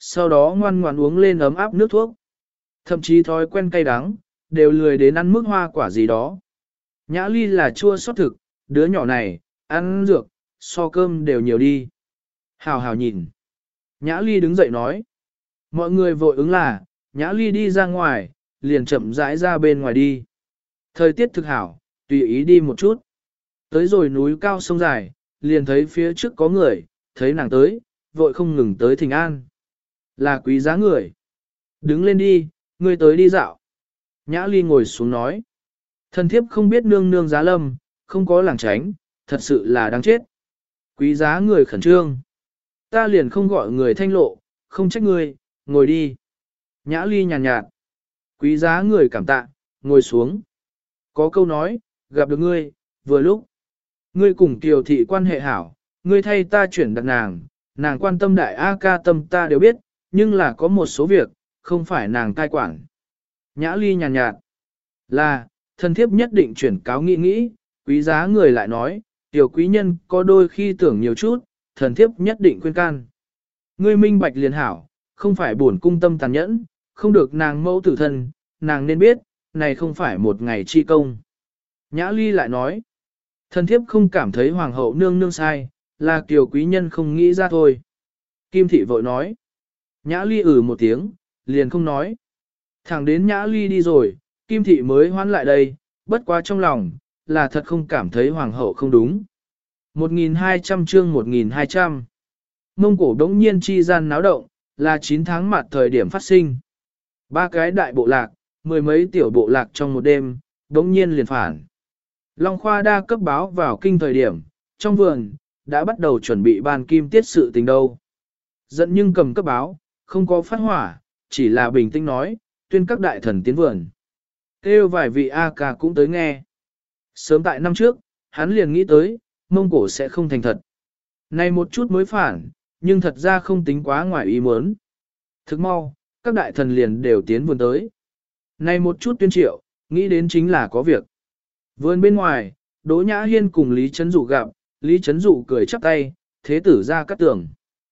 sau đó ngoan ngoãn uống lên ấm áp nước thuốc. Thậm chí thói quen cay đắng, đều lười đến ăn mức hoa quả gì đó. Nhã Ly là chua xót thực, đứa nhỏ này, ăn dược, so cơm đều nhiều đi. Hào hào nhìn. Nhã Ly đứng dậy nói. Mọi người vội ứng là, Nhã Ly đi ra ngoài, liền chậm rãi ra bên ngoài đi. Thời tiết thực hảo, tùy ý đi một chút. Tới rồi núi cao sông dài, liền thấy phía trước có người, thấy nàng tới, vội không ngừng tới thỉnh an. Là quý giá người. Đứng lên đi, ngươi tới đi dạo. Nhã Ly ngồi xuống nói. Thần thiếp không biết nương nương giá lâm, không có làng tránh, thật sự là đáng chết. Quý giá người khẩn trương. Ta liền không gọi người thanh lộ, không trách ngươi, ngồi đi. Nhã Ly nhàn nhạt. Quý giá người cảm tạ, ngồi xuống. Có câu nói, gặp được ngươi, vừa lúc. Ngươi cùng Kiều thị quan hệ hảo, ngươi thay ta chuyển đặt nàng, nàng quan tâm đại A ca tâm ta đều biết, nhưng là có một số việc, không phải nàng cai quản. Nhã Ly nhàn nhạt. Là, thân thiếp nhất định chuyển cáo nghĩ nghĩ, quý giá người lại nói, tiểu quý nhân có đôi khi tưởng nhiều chút, thần thiếp nhất định khuyên can. Ngươi minh bạch liền hảo, không phải buồn cung tâm tàn nhẫn, không được nàng mẫu tử thân, nàng nên biết, này không phải một ngày chi công. Nhã Ly lại nói, thần thiếp không cảm thấy hoàng hậu nương nương sai, là kiều quý nhân không nghĩ ra thôi. Kim thị vội nói, Nhã Ly một tiếng, liền không nói. Thẳng đến Nhã Ly đi rồi, Kim thị mới hoán lại đây, bất quá trong lòng, là thật không cảm thấy hoàng hậu không đúng. 1200 chương 1200. Mông Cổ đống nhiên chi gian náo động, là 9 tháng mặt thời điểm phát sinh. 3 cái đại bộ lạc, 10 mấy tiểu bộ lạc trong một đêm, đống nhiên liền phản. Long Khoa đa cấp báo vào kinh thời điểm, trong vườn, đã bắt đầu chuẩn bị ban kim tiết sự tình đâu. Giận nhưng cầm cấp báo, không có phát hỏa, chỉ là bình tĩnh nói, tuyên các đại thần tiến vườn. Kêu vài vị A ca cũng tới nghe. Sớm tại năm trước, hắn liền nghĩ tới, Mông Cổ sẽ không thành thật. Này một chút mới phản, nhưng thật ra không tính quá ngoài ý muốn. Thức mau, các đại thần liền đều tiến vườn tới. Này một chút tuyên triệu, nghĩ đến chính là có việc. Vườn bên ngoài, Đỗ Nhã Hiên cùng Lý Trấn Dụ gặp, Lý Trấn Dụ cười chắp tay, thế tử ra cắt tường.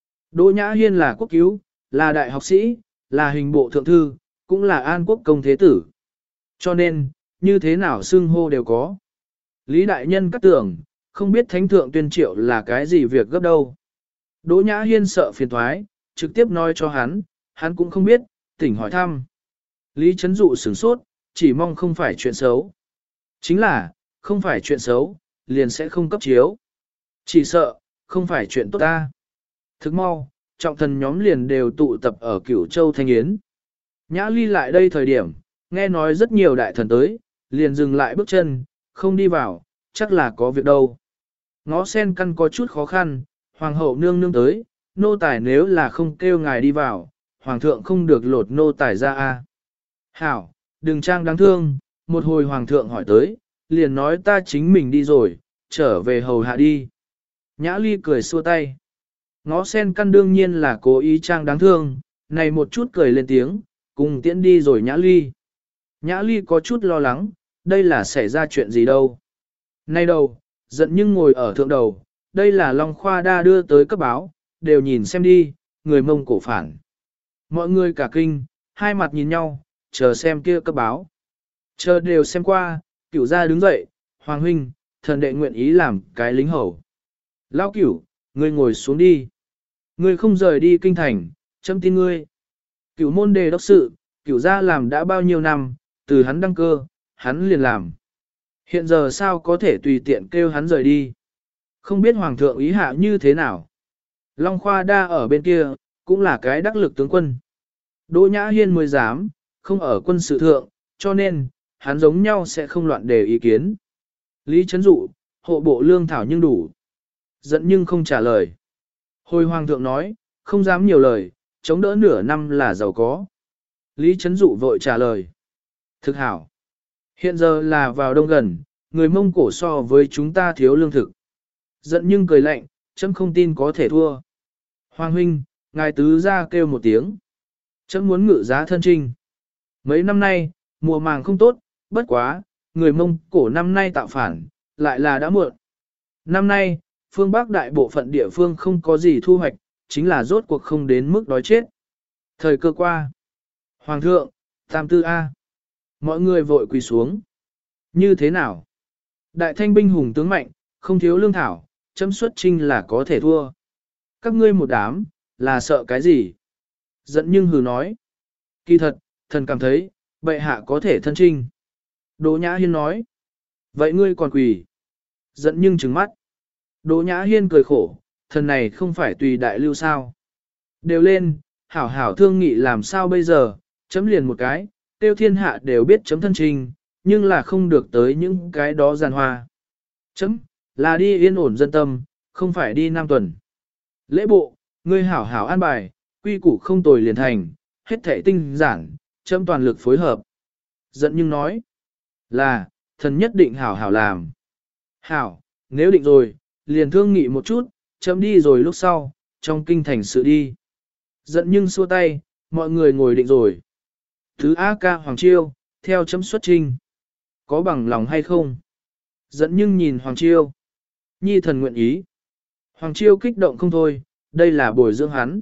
Đỗ Nhã Hiên là quốc cứu, là đại học sĩ, là hình bộ thượng thư, cũng là an quốc công thế tử. Cho nên, như thế nào xưng hô đều có. Lý đại nhân cắt tường, không biết thánh thượng tuyên triệu là cái gì việc gấp đâu. Đỗ Nhã Hiên sợ phiền thoái, trực tiếp nói cho hắn cũng không biết, tỉnh hỏi thăm. Lý Trấn Dụ sửng sốt, chỉ mong không phải chuyện xấu. Chính là, không phải chuyện xấu, liền sẽ không cấp chiếu. Chỉ sợ, không phải chuyện tốt ta. Thức mau, trọng thần nhóm liền đều tụ tập ở Cửu Châu Thanh Yến. Nhã Ly lại đây thời điểm, nghe nói rất nhiều đại thần tới, liền dừng lại bước chân, không đi vào, chắc là có việc đâu. Ngó sen căn có chút khó khăn, hoàng hậu nương nương tới, nô tài nếu là không kêu ngài đi vào, hoàng thượng không được lột nô tài ra a. Hảo, đừng trang đáng thương, một hồi hoàng thượng hỏi tới, liền nói ta chính mình đi rồi, trở về hầu hạ đi. Nhã Ly cười xua tay. Ngó sen căn đương nhiên là cố ý trang đáng thương, này một chút cười lên tiếng, cùng tiễn đi rồi Nhã Ly. Nhã Ly có chút lo lắng, đây là xảy ra chuyện gì đâu. Nay đầu, giận nhưng ngồi ở thượng đầu, đây là Long Khoa đa đưa tới cấp báo, đều nhìn xem đi, người Mông Cổ phản. Mọi người cả kinh, hai mặt nhìn nhau, chờ xem kia cấp báo. Chờ đều xem qua, Cửu gia đứng dậy, Hoàng huynh, thần đệ nguyện ý làm cái lính hầu. Lão Cửu, ngươi ngồi xuống đi. Ngươi không rời đi kinh thành, chấm tin ngươi. Cửu môn đề đốc sự, Cửu gia làm đã bao nhiêu năm, từ hắn đăng cơ, hắn liền làm. Hiện giờ sao có thể tùy tiện kêu hắn rời đi. Không biết hoàng thượng ý hạ như thế nào. Long Khoa đa ở bên kia, cũng là cái đắc lực tướng quân. Đỗ Nhã Hiên mới dám, không ở quân sự thượng, cho nên, hắn giống nhau sẽ không loạn đề ý kiến. Lý Trấn Dụ, hộ bộ lương thảo nhưng đủ. Giận nhưng không trả lời. Hồi hoàng thượng nói, không dám nhiều lời, chống đỡ nửa năm là giàu có. Lý Trấn Dụ vội trả lời. Thực hảo. Hiện giờ là vào đông gần, người Mông Cổ so với chúng ta thiếu lương thực. Giận nhưng cười lạnh, chấm không tin có thể thua. Hoàng huynh, ngài tứ ra kêu một tiếng. Chấm muốn ngự giá thân trinh. Mấy năm nay, mùa màng không tốt, bất quá, người Mông Cổ năm nay tạo phản, lại là đã muộn. Năm nay, phương Bắc đại bộ phận địa phương không có gì thu hoạch, chính là rốt cuộc không đến mức đói chết. Thời cơ qua. Hoàng thượng, tam tư A. Mọi người vội quỳ xuống. Như thế nào? Đại thanh binh hùng tướng mạnh, không thiếu lương thảo, chấm xuất chinh là có thể thua. Các ngươi một đám, là sợ cái gì? Giận nhưng hừ nói. Kỳ thật, thần cảm thấy, bệ hạ có thể thân trinh. Đỗ Nhã Hiên nói. Vậy ngươi còn quỳ. Giận nhưng trừng mắt. Đỗ Nhã Hiên cười khổ, thần này không phải tùy đại lưu sao. Đều lên, hảo hảo thương nghị làm sao bây giờ, chấm liền một cái, tiêu thiên hạ đều biết chấm thân trinh, nhưng là không được tới những cái đó giàn hoa. Chấm, là đi yên ổn dân tâm, không phải đi Nam Tuần. Lễ bộ, ngươi hảo hảo an bài, quy củ không tồi liền thành, hết thảy tinh giản, chấm toàn lực phối hợp. Giận nhưng nói, là, thần nhất định hảo hảo làm. Hảo, nếu định rồi, liền thương nghị một chút, chấm đi rồi lúc sau, trong kinh thành sự đi. Giận nhưng xua tay, mọi người ngồi định rồi. Thứ A ca Hoàng Chiêu, theo chấm xuất trinh. Có bằng lòng hay không? Giận nhưng nhìn Hoàng Chiêu. Nhi thần nguyện ý. Hoàng Chiêu kích động không thôi, đây là bồi dưỡng hắn.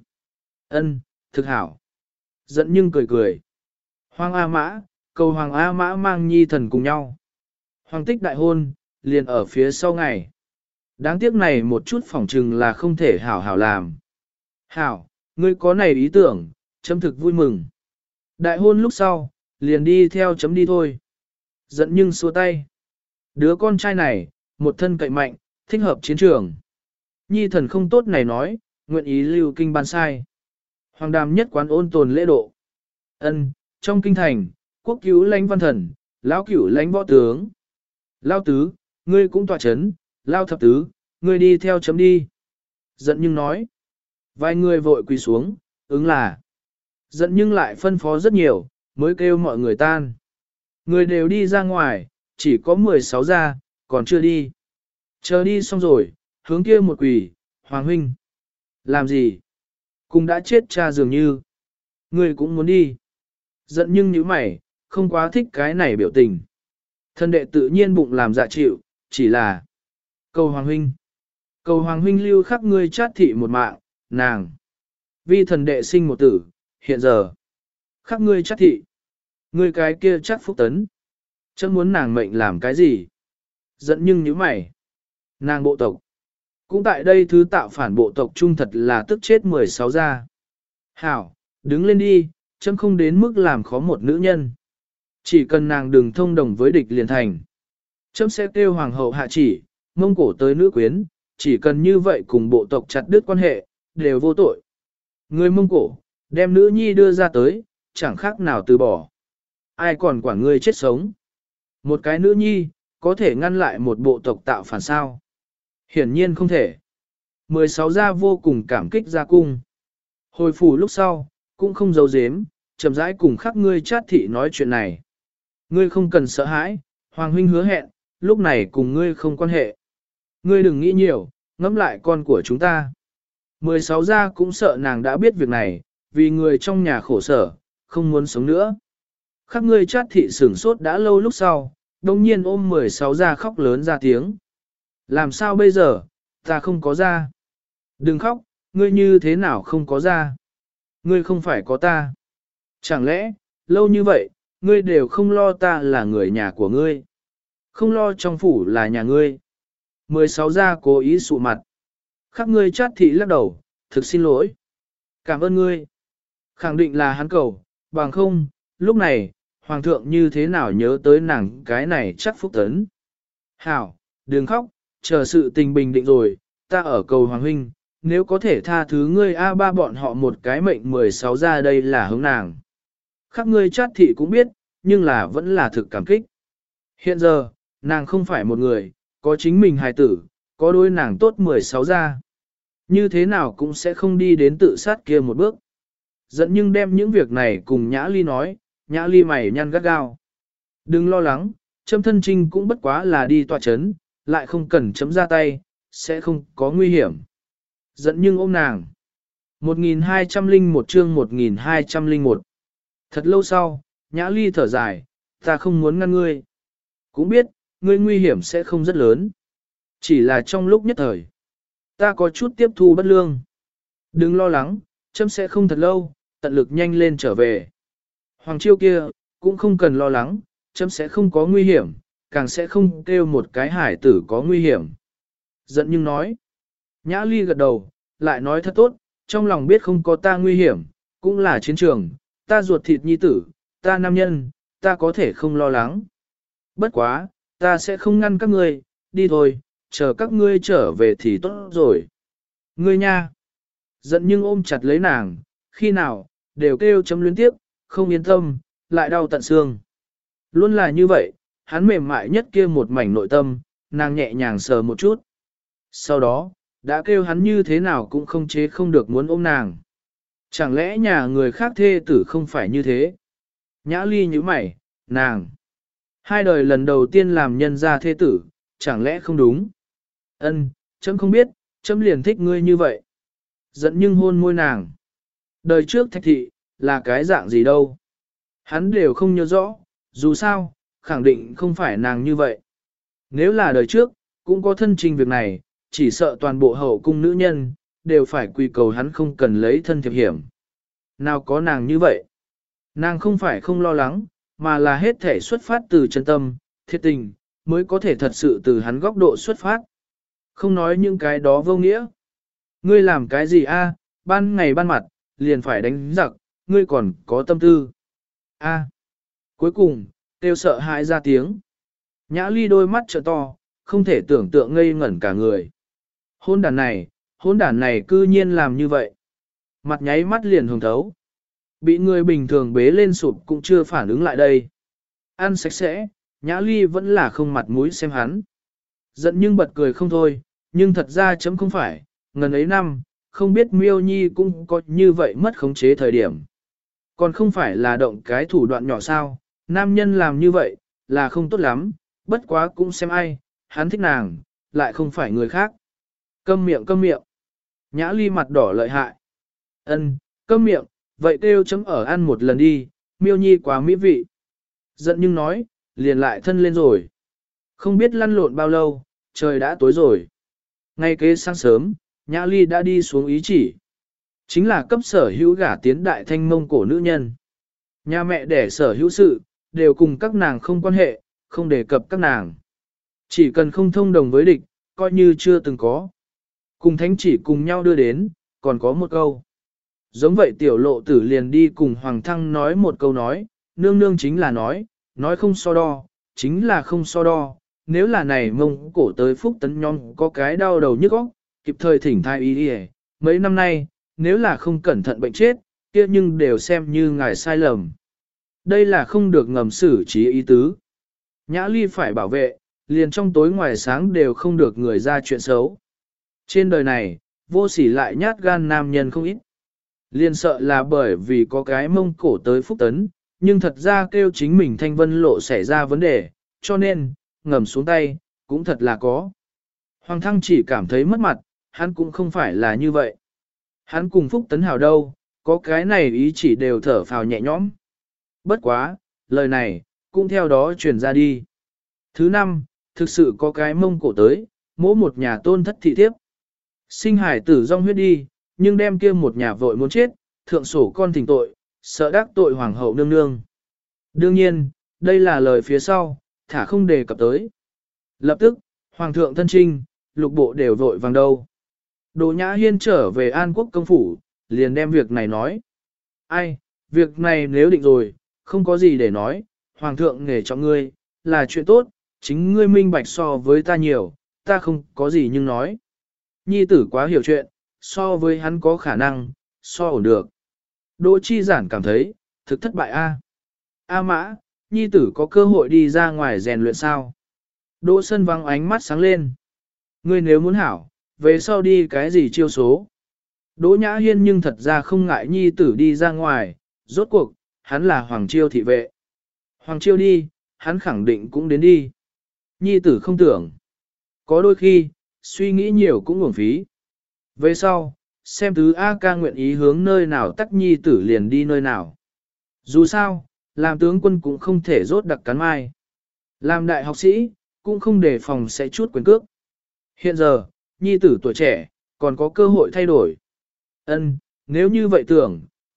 Ân, thực hảo. Giận nhưng cười cười. Hoàng A Mã, cầu Hoàng A Mã mang Nhi thần cùng nhau. Hoàng tích đại hôn, liền ở phía sau ngày. Đáng tiếc này một chút phỏng trừng là không thể hảo hảo làm. Hảo, ngươi có này ý tưởng, chấm thực vui mừng. Đại hôn lúc sau, liền đi theo chấm đi thôi. Giận nhưng xua tay. Đứa con trai này, một thân cậy mạnh, thích hợp chiến trường. Nhi thần không tốt này nói, nguyện ý lưu kinh ban sai. Hoàng đàm nhất quán ôn tồn lễ độ. Ân, trong kinh thành, quốc cứu lãnh văn thần, lão cửu lãnh võ tướng. Lao tứ, ngươi cũng tọa chấn, lao thập tứ, ngươi đi theo chấm đi. Giận nhưng nói. Vài người vội quỳ xuống, ứng là. Giận nhưng lại phân phó rất nhiều, mới kêu mọi người tan. Người đều đi ra ngoài, chỉ có 16 ra, còn chưa đi. Chờ đi xong rồi, hướng kia một quỳ, Hoàng huynh. Làm gì? Cũng đã chết cha dường như. Người cũng muốn đi. Giận nhưng như mày, không quá thích cái này biểu tình. Thân đệ tự nhiên bụng làm dạ chịu, chỉ là cầu Hoàng huynh. Cầu Hoàng huynh lưu khắc ngươi chát thị một mạng, nàng. Vi thần đệ sinh một tử, hiện giờ. Khắc ngươi chát thị. Ngươi cái kia chắc phúc tấn. Chớ muốn nàng mệnh làm cái gì? Giận nhưng như mày. Nàng bộ tộc. Cũng tại đây thứ tạo phản bộ tộc trung thật là tức chết 16 ra. Hảo, đứng lên đi, chấm không đến mức làm khó một nữ nhân. Chỉ cần nàng đừng thông đồng với địch liền thành. Chấm sẽ kêu hoàng hậu hạ chỉ, Mông Cổ tới nữ quyến, chỉ cần như vậy cùng bộ tộc chặt đứt quan hệ, đều vô tội. Người Mông Cổ, đem nữ nhi đưa ra tới, chẳng khác nào từ bỏ. Ai còn quản ngươi chết sống. Một cái nữ nhi, có thể ngăn lại một bộ tộc tạo phản sao? Hiển nhiên không thể. 16 gia vô cùng cảm kích ra cung. Hồi phủ lúc sau, cũng không giấu giếm, chậm rãi cùng khắc ngươi chát thị nói chuyện này. Ngươi không cần sợ hãi, Hoàng huynh hứa hẹn, lúc này cùng ngươi không quan hệ. Ngươi đừng nghĩ nhiều, ngẫm lại con của chúng ta. 16 gia cũng sợ nàng đã biết việc này, vì người trong nhà khổ sở, không muốn sống nữa. Khắc ngươi chát thị sửng sốt đã lâu lúc sau, đồng nhiên ôm 16 gia khóc lớn ra tiếng. Làm sao bây giờ, ta không có ra. Đừng khóc, ngươi như thế nào không có ra. Ngươi không phải có ta. Chẳng lẽ, lâu như vậy, ngươi đều không lo ta là người nhà của ngươi. Không lo trong phủ là nhà ngươi. 16 gia cố ý sụ mặt. Khắc ngươi chát thị lắc đầu, thực xin lỗi. Cảm ơn ngươi. Khẳng định là hắn cầu, bằng không, lúc này, Hoàng thượng như thế nào nhớ tới nàng cái này chắc phúc tấn. Hảo, đừng khóc, chờ sự tình bình định rồi, ta ở cầu Hoàng huynh, nếu có thể tha thứ ngươi A3 bọn họ một cái mệnh 16 ra đây là hướng nàng. Khắc ngươi chát thị cũng biết, nhưng là vẫn là thực cảm kích. Hiện giờ, nàng không phải một người, có chính mình hài tử, có đôi nàng tốt 16 ra. Như thế nào cũng sẽ không đi đến tự sát kia một bước. Dẫn nhưng đem những việc này cùng Nhã Ly nói, Nhã Ly mày nhăn gắt gao. Đừng lo lắng, châm thân trinh cũng bất quá là đi tọa chấn, lại không cần chấm ra tay, sẽ không có nguy hiểm. Dẫn nhưng ôm nàng. 1201 chương 1201. Thật lâu sau, Nhã Ly thở dài, ta không muốn ngăn ngươi. Cũng biết, ngươi nguy hiểm sẽ không rất lớn. Chỉ là trong lúc nhất thời, ta có chút tiếp thu bất lương. Đừng lo lắng, chấm sẽ không thật lâu, tận lực nhanh lên trở về. Hoàng Chiêu kia, cũng không cần lo lắng, chấm sẽ không có nguy hiểm, càng sẽ không kêu một cái hải tử có nguy hiểm. Giận nhưng nói. Nhã Ly gật đầu, lại nói thật tốt, trong lòng biết không có ta nguy hiểm, cũng là chiến trường, ta ruột thịt nhi tử, ta nam nhân, ta có thể không lo lắng. Bất quá, ta sẽ không ngăn các ngươi, đi thôi, chờ các ngươi trở về thì tốt rồi. Ngươi nha. Giận nhưng ôm chặt lấy nàng, khi nào, đều kêu chấm luyến tiếp, không yên tâm, lại đau tận xương. Luôn là như vậy, hắn mềm mại nhất kia một mảnh nội tâm, nàng nhẹ nhàng sờ một chút. Sau đó, đã kêu hắn như thế nào cũng không chế không được muốn ôm nàng. Chẳng lẽ nhà người khác thê tử không phải như thế? Nhã Ly như mày, nàng. Hai đời lần đầu tiên làm nhân gia thê tử, chẳng lẽ không đúng? Ân, chấm không biết, chấm liền thích ngươi như vậy. Giận nhưng hôn môi nàng. Đời trước Thạch thị, là cái dạng gì đâu? Hắn đều không nhớ rõ, dù sao, khẳng định không phải nàng như vậy. Nếu là đời trước, cũng có thân trình việc này, chỉ sợ toàn bộ hậu cung nữ nhân, đều phải quỳ cầu hắn không cần lấy thân thiệp hiểm. Nào có nàng như vậy? Nàng không phải không lo lắng, mà là hết thể xuất phát từ chân tâm, thiệt tình, mới có thể thật sự từ hắn góc độ xuất phát. Không nói những cái đó vô nghĩa. Ngươi làm cái gì a? Ban ngày ban mặt, liền phải đánh giặc, ngươi còn có tâm tư. A. Cuối cùng, tiêu sợ hãi ra tiếng. Nhã Ly đôi mắt trợ to, không thể tưởng tượng ngây ngẩn cả người. Hôn đàn này cư nhiên làm như vậy. Mặt nháy mắt liền hồng thấu. Bị người bình thường bế lên sụp cũng chưa phản ứng lại đây. Ăn sạch sẽ, Nhã Ly vẫn là không mặt mũi xem hắn. Giận nhưng bật cười không thôi, nhưng thật ra chấm không phải, ngần ấy năm, không biết Miêu Nhi cũng có như vậy mất khống chế thời điểm. Còn không phải là động cái thủ đoạn nhỏ sao, nam nhân làm như vậy, là không tốt lắm, bất quá cũng xem ai, hắn thích nàng, lại không phải người khác. Câm miệng câm miệng. Nhã Ly mặt đỏ lợi hại. Ân, câm miệng, vậy kêu chấm ở ăn một lần đi, Miêu Nhi quá mỹ vị. Giận nhưng nói, liền lại thân lên rồi. Không biết lăn lộn bao lâu, trời đã tối rồi. Ngay kế sáng sớm, Nhã Ly đã đi xuống ý chỉ. Chính là cấp sở hữu gả tiến đại thanh mông cổ nữ nhân. Nhà mẹ đẻ sở hữu sự, đều cùng các nàng không quan hệ, không đề cập các nàng. Chỉ cần không thông đồng với địch, coi như chưa từng có. Cùng thánh chỉ cùng nhau đưa đến, còn có một câu. Giống vậy tiểu lộ tử liền đi cùng Hoàng Thăng nói một câu nói, nương nương chính là nói không so đo, chính là không so đo. Nếu là này mông cổ tới phúc tấn nhóm có cái đau đầu nhức óc, kịp thời thỉnh thai y đi. Mấy năm nay, nếu là không cẩn thận bệnh chết, kia nhưng đều xem như ngài sai lầm. Đây là không được ngầm xử trí ý tứ. Nhã Ly phải bảo vệ, liền trong tối ngoài sáng đều không được người ra chuyện xấu. Trên đời này, vô sỉ lại nhát gan nam nhân không ít. Liền sợ là bởi vì có cái mông cổ tới phúc tấn, nhưng thật ra kêu chính mình thanh vân lộ xảy ra vấn đề, cho nên, ngầm xuống tay, cũng thật là có. Hoàng Thăng chỉ cảm thấy mất mặt, hắn cũng không phải là như vậy. Hắn cùng phúc tấn hào đâu, có cái này ý chỉ đều thở phào nhẹ nhõm. Bất quá, lời này, cũng theo đó truyền ra đi. Thứ năm, thực sự có cái mông cổ tới, mỗi một nhà tôn thất thị thiếp. Sinh hải tử rong huyết đi, nhưng đem kia một nhà vội muốn chết, thượng sổ con thỉnh tội, sợ đắc tội hoàng hậu nương nương. Đương nhiên, đây là lời phía sau, thả không đề cập tới. Lập tức, hoàng thượng thân trinh, lục bộ đều vội vàng đâu. Đỗ Nhã Hiên trở về An Quốc công phủ, liền đem việc này nói. Ai, việc này nếu định rồi, không có gì để nói, hoàng thượng nghề cho ngươi, là chuyện tốt, chính ngươi minh bạch so với ta nhiều, ta không có gì nhưng nói. Nhi tử quá hiểu chuyện, so với hắn có khả năng, so ổn được. Đỗ Chi Giản cảm thấy, thực thất bại a. A Mã, nhi tử có cơ hội đi ra ngoài rèn luyện sao? Đỗ Sân vắng ánh mắt sáng lên. Ngươi nếu muốn hảo, về sau đi cái gì chiêu số? Đỗ Nhã Hiên nhưng thật ra không ngại nhi tử đi ra ngoài, rốt cuộc, hắn là Hoàng Chiêu thị vệ. Hoàng Chiêu đi, hắn khẳng định cũng đến đi. Nhi tử không tưởng. Có đôi khi, suy nghĩ nhiều cũng uổng phí. Về sau, xem tứ A ca nguyện ý hướng nơi nào tắc nhi tử liền đi nơi nào. Dù sao, làm tướng quân cũng không thể rốt đặc cắn mai. Làm đại học sĩ, cũng không đề phòng sẽ chút quyền cước. Hiện giờ, nhi tử tuổi trẻ, còn có cơ hội thay đổi. Ân, nếu như vậy tưởng,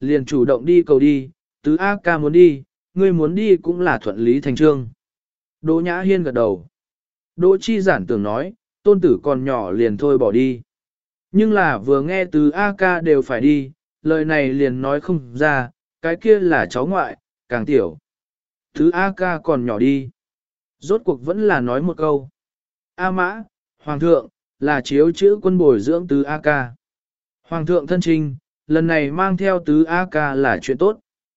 liền chủ động đi cầu đi, tứ A ca muốn đi, ngươi muốn đi cũng là thuận lý thành trương. Đỗ Nhã Hiên gật đầu. Đỗ Chi Giản tưởng nói, tôn tử còn nhỏ liền thôi bỏ đi. Nhưng là vừa nghe từ A ca đều phải đi, lời này liền nói không ra, cái kia là cháu ngoại, càng tiểu. Thứ A ca còn nhỏ đi. Rốt cuộc vẫn là nói một câu. A mã, Hoàng thượng, là chiếu chữ quân bồi dưỡng tứ A ca. Hoàng thượng thân trinh, lần này mang theo tứ A ca là chuyện tốt.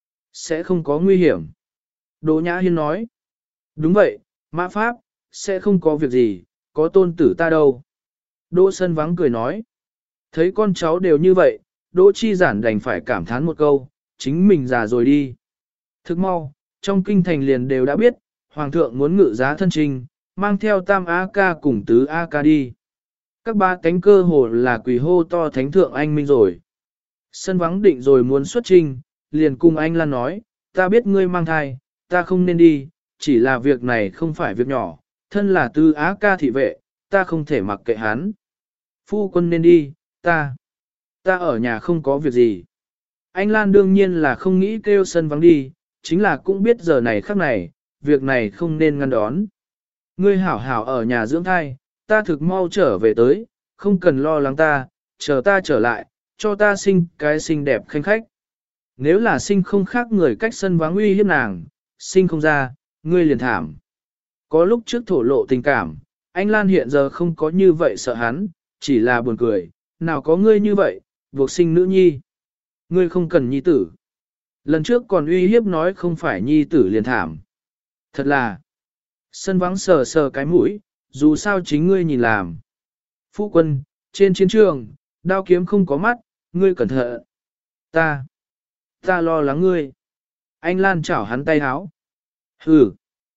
Sẽ không có nguy hiểm. Đỗ Nhã Hiên nói. Đúng vậy, Mã Pháp, sẽ không có việc gì, có tôn tử ta đâu. Đỗ Sân Vắng cười nói. Thấy con cháu đều như vậy, Đỗ Chi Giản đành phải cảm thán một câu, chính mình già rồi đi. Thức mau, trong kinh thành liền đều đã biết, Hoàng thượng muốn ngự giá thân trinh, mang theo tam A ca cùng tứ A ca đi. Các ba cánh cơ hồ là quỳ hô to thánh thượng anh minh rồi. Sân Vắng định rồi muốn xuất trinh, liền cùng anh Lan nói, ta biết ngươi mang thai, ta không nên đi, chỉ là việc này không phải việc nhỏ, thân là tứ A ca thị vệ, ta không thể mặc kệ hắn. Phu quân nên đi, ta ở nhà không có việc gì. Anh Lan đương nhiên là không nghĩ kêu Sân Vắng đi, chính là cũng biết giờ này khắc này, việc này không nên ngăn đón. Ngươi hảo hảo ở nhà dưỡng thai, ta thực mau trở về tới, không cần lo lắng chờ ta trở lại, cho ta sinh cái xinh đẹp khanh khách. Nếu là sinh không khác người cách Sân Vắng uy hiếp nàng, sinh không ra, ngươi liền thảm. Có lúc trước thổ lộ tình cảm, anh Lan hiện giờ không có như vậy sợ hắn, chỉ là buồn cười, nào có ngươi như vậy, buộc sinh nữ nhi. Ngươi không cần nhi tử. Lần trước còn uy hiếp nói không phải nhi tử liền thảm. Thật là, Sân Vắng sờ sờ cái mũi, dù sao chính ngươi nhìn làm. Phu quân, trên chiến trường, đao kiếm không có mắt, ngươi cẩn thận. Ta lo lắng ngươi. Anh Lan chảo hắn tay háo. Hừ,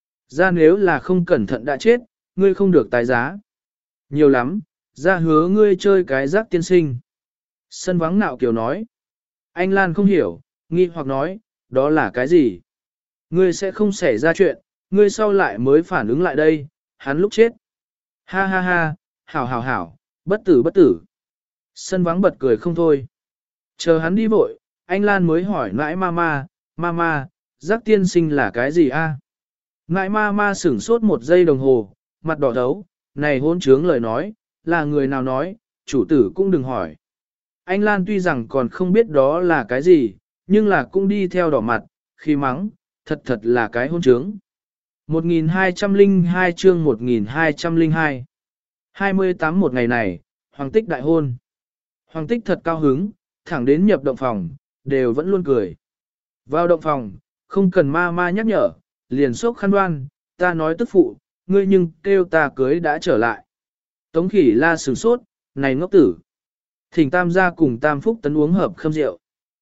ra nếu là không cẩn thận đã chết, ngươi không được tái giá. Nhiều lắm, ra hứa ngươi chơi cái giác tiên sinh. Sân Vắng nạo kiều nói. Anh Lan không hiểu, nghi hoặc nói, đó là cái gì? Ngươi sẽ không xảy ra chuyện, ngươi sau lại mới phản ứng lại đây, hắn lúc chết. Ha ha ha, hảo, bất tử. Sân Vắng bật cười không thôi. Chờ hắn đi vội, anh Lan mới hỏi nãi mama, giác tiên sinh là cái gì a? Nãi mama sửng sốt một giây đồng hồ, mặt đỏ thấu, này hôn trướng lời nói, là người nào nói, chủ tử cũng đừng hỏi. Anh Lan tuy rằng còn không biết đó là cái gì, nhưng là cũng đi theo đỏ mặt, khi mắng, thật là cái hôn trướng. 1202 chương 1202 28 một ngày này, Hoàng Tích đại hôn. Hoàng Tích thật cao hứng, thẳng đến nhập động phòng, đều vẫn luôn cười. Vào động phòng, không cần ma nhắc nhở, liền sốc khăn đoan, ta nói tức phụ, ngươi nhưng kêu ta cưới đã trở lại. Tống Khỉ La sửng sốt, này ngốc tử. Thỉnh Tam gia cùng Tam Phúc Tấn uống hợp khâm rượu.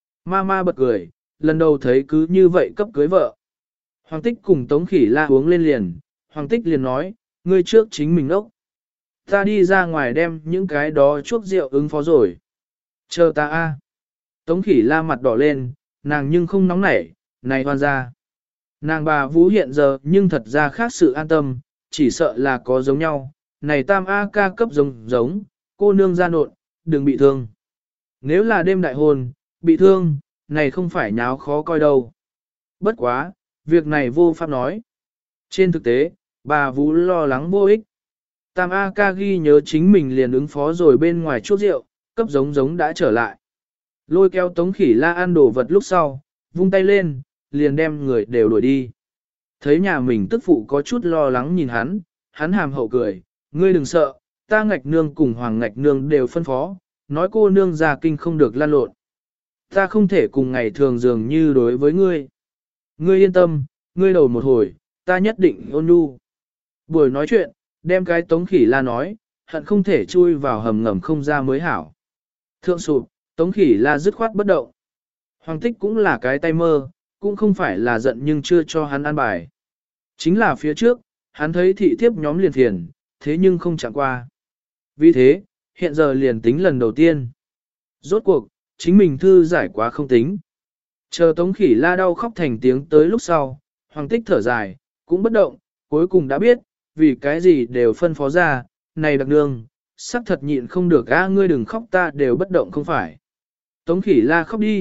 Ma bật cười, lần đầu thấy cứ như vậy cấp cưới vợ. Hoàng Tích cùng Tống Khỉ La uống lên liền, Hoàng Tích liền nói, ngươi trước chính mình ốc. Ta đi ra ngoài đem những cái đó chuốc rượu ứng phó rồi. Chờ ta a. Tống Khỉ La mặt đỏ lên, nàng nhưng không nóng nảy, này hoan ra. Nàng bà Vũ hiện giờ nhưng thật ra khác sự an tâm, chỉ sợ là có giống nhau, này Tam A ca cấp giống, cô nương ra nộn, đừng bị thương. Nếu là đêm đại hôn, bị thương, này không phải nháo khó coi đâu. Bất quá, việc này vô pháp nói. Trên thực tế, bà Vũ lo lắng vô ích. Tam A ca ghi nhớ chính mình liền ứng phó rồi bên ngoài chuốc rượu, cấp giống đã trở lại. Lôi kéo Tống Khỉ La ăn đồ vật lúc sau, vung tay lên, liền đem người đều đuổi đi. Thấy nhà mình tức phụ có chút lo lắng nhìn hắn hàm hậu cười, ngươi đừng sợ, ta Ngạch nương cùng Hoàng Ngạch nương đều phân phó, nói cô nương già kinh không được lan lộn. Ta không thể cùng ngày thường dường như đối với ngươi. Ngươi yên tâm, ngươi đầu một hồi, ta nhất định ôn nhu. Buổi nói chuyện, đem cái Tống Khỉ La nói, hận không thể chui vào hầm ngầm không ra mới hảo. Thượng sụp, Tống Khỉ La dứt khoát bất động. Hoàng Tích cũng là cái tay mơ, cũng không phải là giận nhưng chưa cho hắn ăn bài. Chính là phía trước, hắn thấy thị thiếp nhóm liền thiền, thế nhưng không chẳng qua. Vì thế, hiện giờ liền tính lần đầu tiên. Rốt cuộc, chính mình thư giải quá không tính. Chờ Tống Khỉ La đau khóc thành tiếng tới lúc sau, Hoàng Tích thở dài, cũng bất động, cuối cùng đã biết, vì cái gì đều phân phó ra, này đặc nương, sắc thật nhịn không được ngươi đừng khóc ta đều bất động không phải. Tống Khỉ La khóc đi,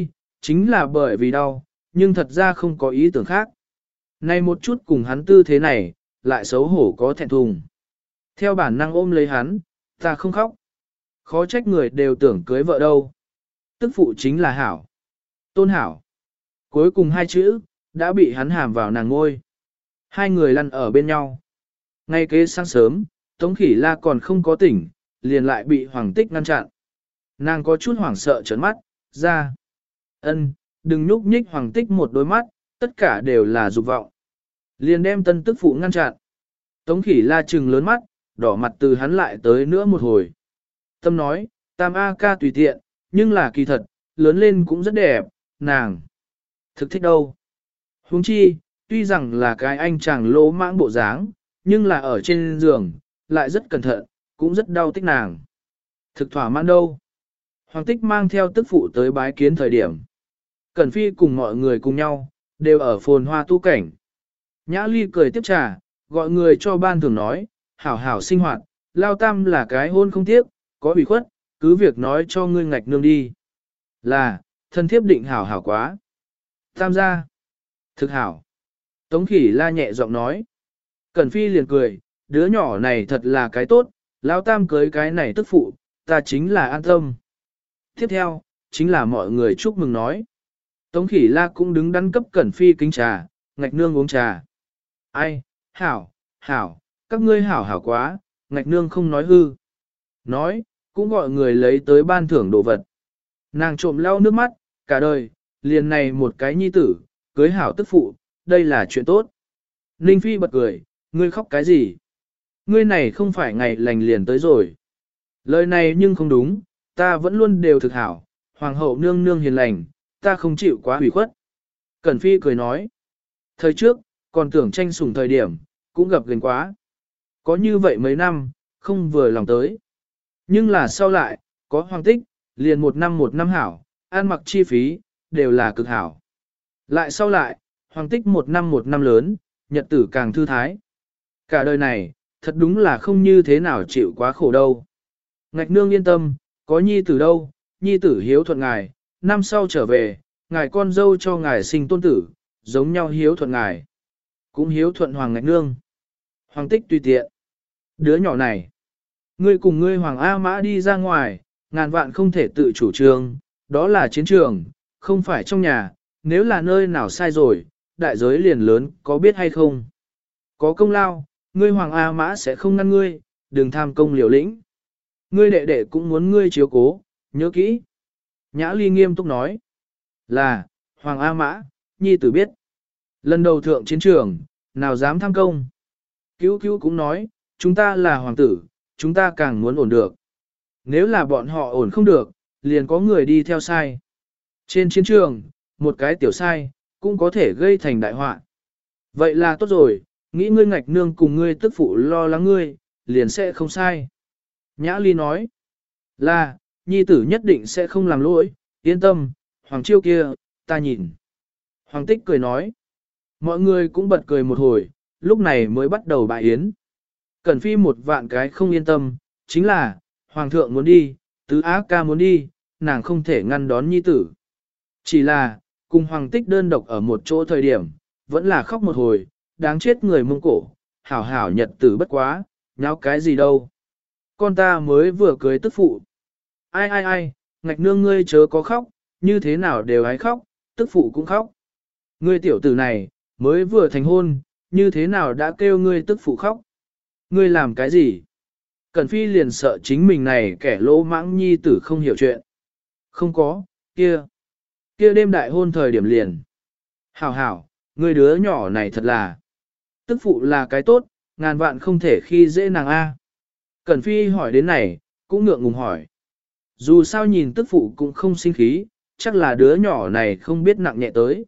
chính là bởi vì đau, nhưng thật ra không có ý tưởng khác. Nay một chút cùng hắn tư thế này, lại xấu hổ có thẹn thùng. Theo bản năng ôm lấy hắn, ta không khóc. Khó trách người đều tưởng cưới vợ đâu. Tức phụ chính là Hảo. Tôn Hảo. Cuối cùng hai chữ, đã bị hắn hàm vào nàng ngôi. Hai người lăn ở bên nhau. Ngay kế sáng sớm, Tống Khỉ La còn không có tỉnh, liền lại bị Hoàng Tích ngăn chặn. Nàng có chút hoảng sợ trợn mắt, ra. Ân, đừng nhúc nhích. Hoàng Tích một đôi mắt, tất cả đều là dục vọng. Liền đem tân tức phụ ngăn chặn. Tống Khỉ La trừng lớn mắt, đỏ mặt từ hắn lại tới nữa một hồi. Tâm nói, Tam A ca tùy tiện, nhưng là kỳ thật, lớn lên cũng rất đẹp, nàng. Thực thích đâu. Huống chi, tuy rằng là cái anh chàng lỗ mãng bộ dáng, nhưng là ở trên giường, lại rất cẩn thận, cũng rất đau tích nàng. Thực thỏa mãn đâu. Hoàng Tích mang theo tức phụ tới bái kiến thời điểm. Cẩn Phi cùng mọi người cùng nhau, đều ở phồn hoa tu cảnh. Nhã Ly cười tiếp trà, gọi người cho ban thường nói, hảo hảo sinh hoạt, Lao Tam là cái hôn không tiếc, có ủy khuất, cứ việc nói cho ngươi ngạch nương đi. Là, thân thiếp định hảo hảo quá. Tam gia. Thực hảo. Tống Khỉ La nhẹ giọng nói. Cẩn Phi liền cười, đứa nhỏ này thật là cái tốt, Lao Tam cưới cái này tức phụ, ta chính là an tâm. Tiếp theo, chính là mọi người chúc mừng nói. Tống Khỉ La cũng đứng đắn cấp Cẩn Phi kính trà, ngạch nương uống trà. Ai, hảo, hảo, các ngươi hảo hảo quá, ngạch nương không nói hư. Nói, cũng gọi người lấy tới ban thưởng đồ vật. Nàng trộm lau nước mắt, cả đời, liền này một cái nhi tử, cưới hảo tức phụ, đây là chuyện tốt. Ninh Phi bật cười, ngươi khóc cái gì? Ngươi này không phải ngày lành liền tới rồi. Lời này nhưng không đúng, ta vẫn luôn đều thực hảo, hoàng hậu nương nương hiền lành, ta không chịu quá hủy khuất. Cẩn Phi cười nói, thời trước, còn tưởng tranh sủng thời điểm, cũng gặp gần quá. Có như vậy mấy năm, không vừa lòng tới. Nhưng là sau lại, có Hoàng Tích, liền một năm hảo, ăn mặc chi phí, đều là cực hảo. Lại sau lại, Hoàng Tích một năm lớn, nhật tử càng thư thái. Cả đời này, thật đúng là không như thế nào chịu quá khổ đâu. Ngạch nương yên tâm, có nhi tử đâu, nhi tử hiếu thuận ngài, năm sau trở về, ngài con dâu cho ngài sinh tôn tử, giống nhau hiếu thuận ngài. Cũng hiếu thuận Hoàng Ngạch nương. Hoàng Tích tùy tiện. Đứa nhỏ này, ngươi cùng ngươi Hoàng A Mã đi ra ngoài, ngàn vạn không thể tự chủ trương, đó là chiến trường, không phải trong nhà, nếu là nơi nào sai rồi, đại giới liền lớn, có biết hay không? Có công lao, ngươi Hoàng A Mã sẽ không ngăn ngươi, đừng tham công liều lĩnh. Ngươi đệ đệ cũng muốn ngươi chiếu cố, nhớ kỹ. Nhã Ly nghiêm túc nói, là, Hoàng A Mã, nhi tử biết. Lần đầu thượng chiến trường, nào dám tham công. Cứu cứu cũng nói, chúng ta là hoàng tử, chúng ta càng muốn ổn được. Nếu là bọn họ ổn không được, liền có người đi theo sai. Trên chiến trường, một cái tiểu sai, cũng có thể gây thành đại họa. Vậy là tốt rồi, nghĩ ngươi Ngạch nương cùng ngươi tức phụ lo lắng ngươi, liền sẽ không sai. Nhã Ly nói, là, nhi tử nhất định sẽ không làm lỗi, yên tâm, Hoàng Chiêu kia, ta nhìn. Hoàng Tích cười nói, mọi người cũng bật cười một hồi, lúc này mới bắt đầu bài yến. Cẩn Phi một vạn cái không yên tâm, chính là, Hoàng thượng muốn đi, tứ á ca muốn đi, nàng không thể ngăn đón nhi tử. Chỉ là, cùng Hoàng Tích đơn độc ở một chỗ thời điểm, vẫn là khóc một hồi, đáng chết người Mông Cổ, hảo hảo nhật tử bất quá, nháo cái gì đâu. Con ta mới vừa cưới tức phụ. Ai, Ngạch nương ngươi chớ có khóc, như thế nào đều hái khóc, tức phụ cũng khóc. Ngươi tiểu tử này, mới vừa thành hôn, như thế nào đã kêu ngươi tức phụ khóc. Ngươi làm cái gì? Cẩn Phi liền sợ chính mình này kẻ lỗ mãng nhi tử không hiểu chuyện. Không có, kia đêm đại hôn thời điểm liền. Hảo, ngươi đứa nhỏ này thật là. Tức phụ là cái tốt, ngàn vạn không thể khi dễ nàng A. Cẩn Phi hỏi đến này, cũng ngượng ngùng hỏi. Dù sao nhìn tức phụ cũng không sinh khí, chắc là đứa nhỏ này không biết nặng nhẹ tới.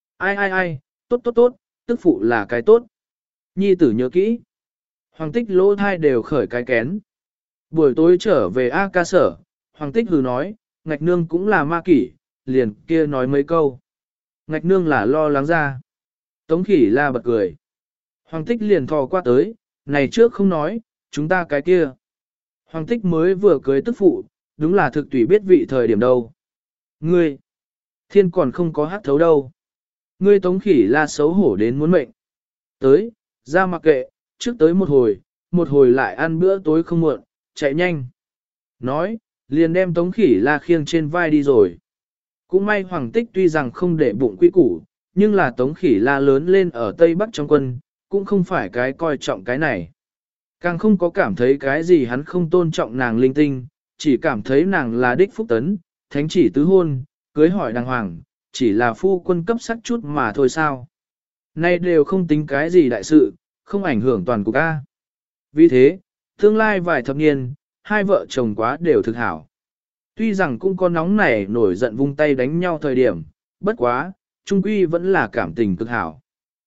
Ai, tốt, tức phụ là cái tốt. Nhi tử nhớ kỹ. Hoàng Tích lỗ thai đều khởi cái kén. Buổi tối trở về A ca sở, Hoàng Tích hừ nói, Ngạch nương cũng là ma kỷ, liền kia nói mấy câu. Ngạch nương là lo lắng ra. Tống Khỉ La bật cười. Hoàng Tích liền thò qua tới, này trước không nói, chúng ta cái kia. Hoàng Tích mới vừa cưới tức phụ, đúng là thực tùy biết vị thời điểm đâu. Ngươi, Thiên còn không có hát thấu đâu. Ngươi Tống Khỉ La xấu hổ đến muốn mệnh. Tới, ra mặc kệ, trước tới một hồi lại ăn bữa tối không muộn, chạy nhanh. Nói, liền đem Tống Khỉ La khiêng trên vai đi rồi. Cũng may Hoàng Tích tuy rằng không để bụng quy củ, nhưng là Tống Khỉ La lớn lên ở Tây Bắc trong quân, cũng không phải cái coi trọng cái này. Càng không có cảm thấy cái gì hắn không tôn trọng nàng linh tinh, chỉ cảm thấy nàng là đích phúc tấn, thánh chỉ tứ hôn, cưới hỏi đàng hoàng, chỉ là phu quân cấp sắc chút mà thôi sao. Nay đều không tính cái gì đại sự, không ảnh hưởng toàn cục A. Vì thế, tương lai vài thập niên, hai vợ chồng quá đều thực hảo. Tuy rằng cũng có nóng nảy nổi giận vung tay đánh nhau thời điểm, bất quá, trung quy vẫn là cảm tình cực hảo.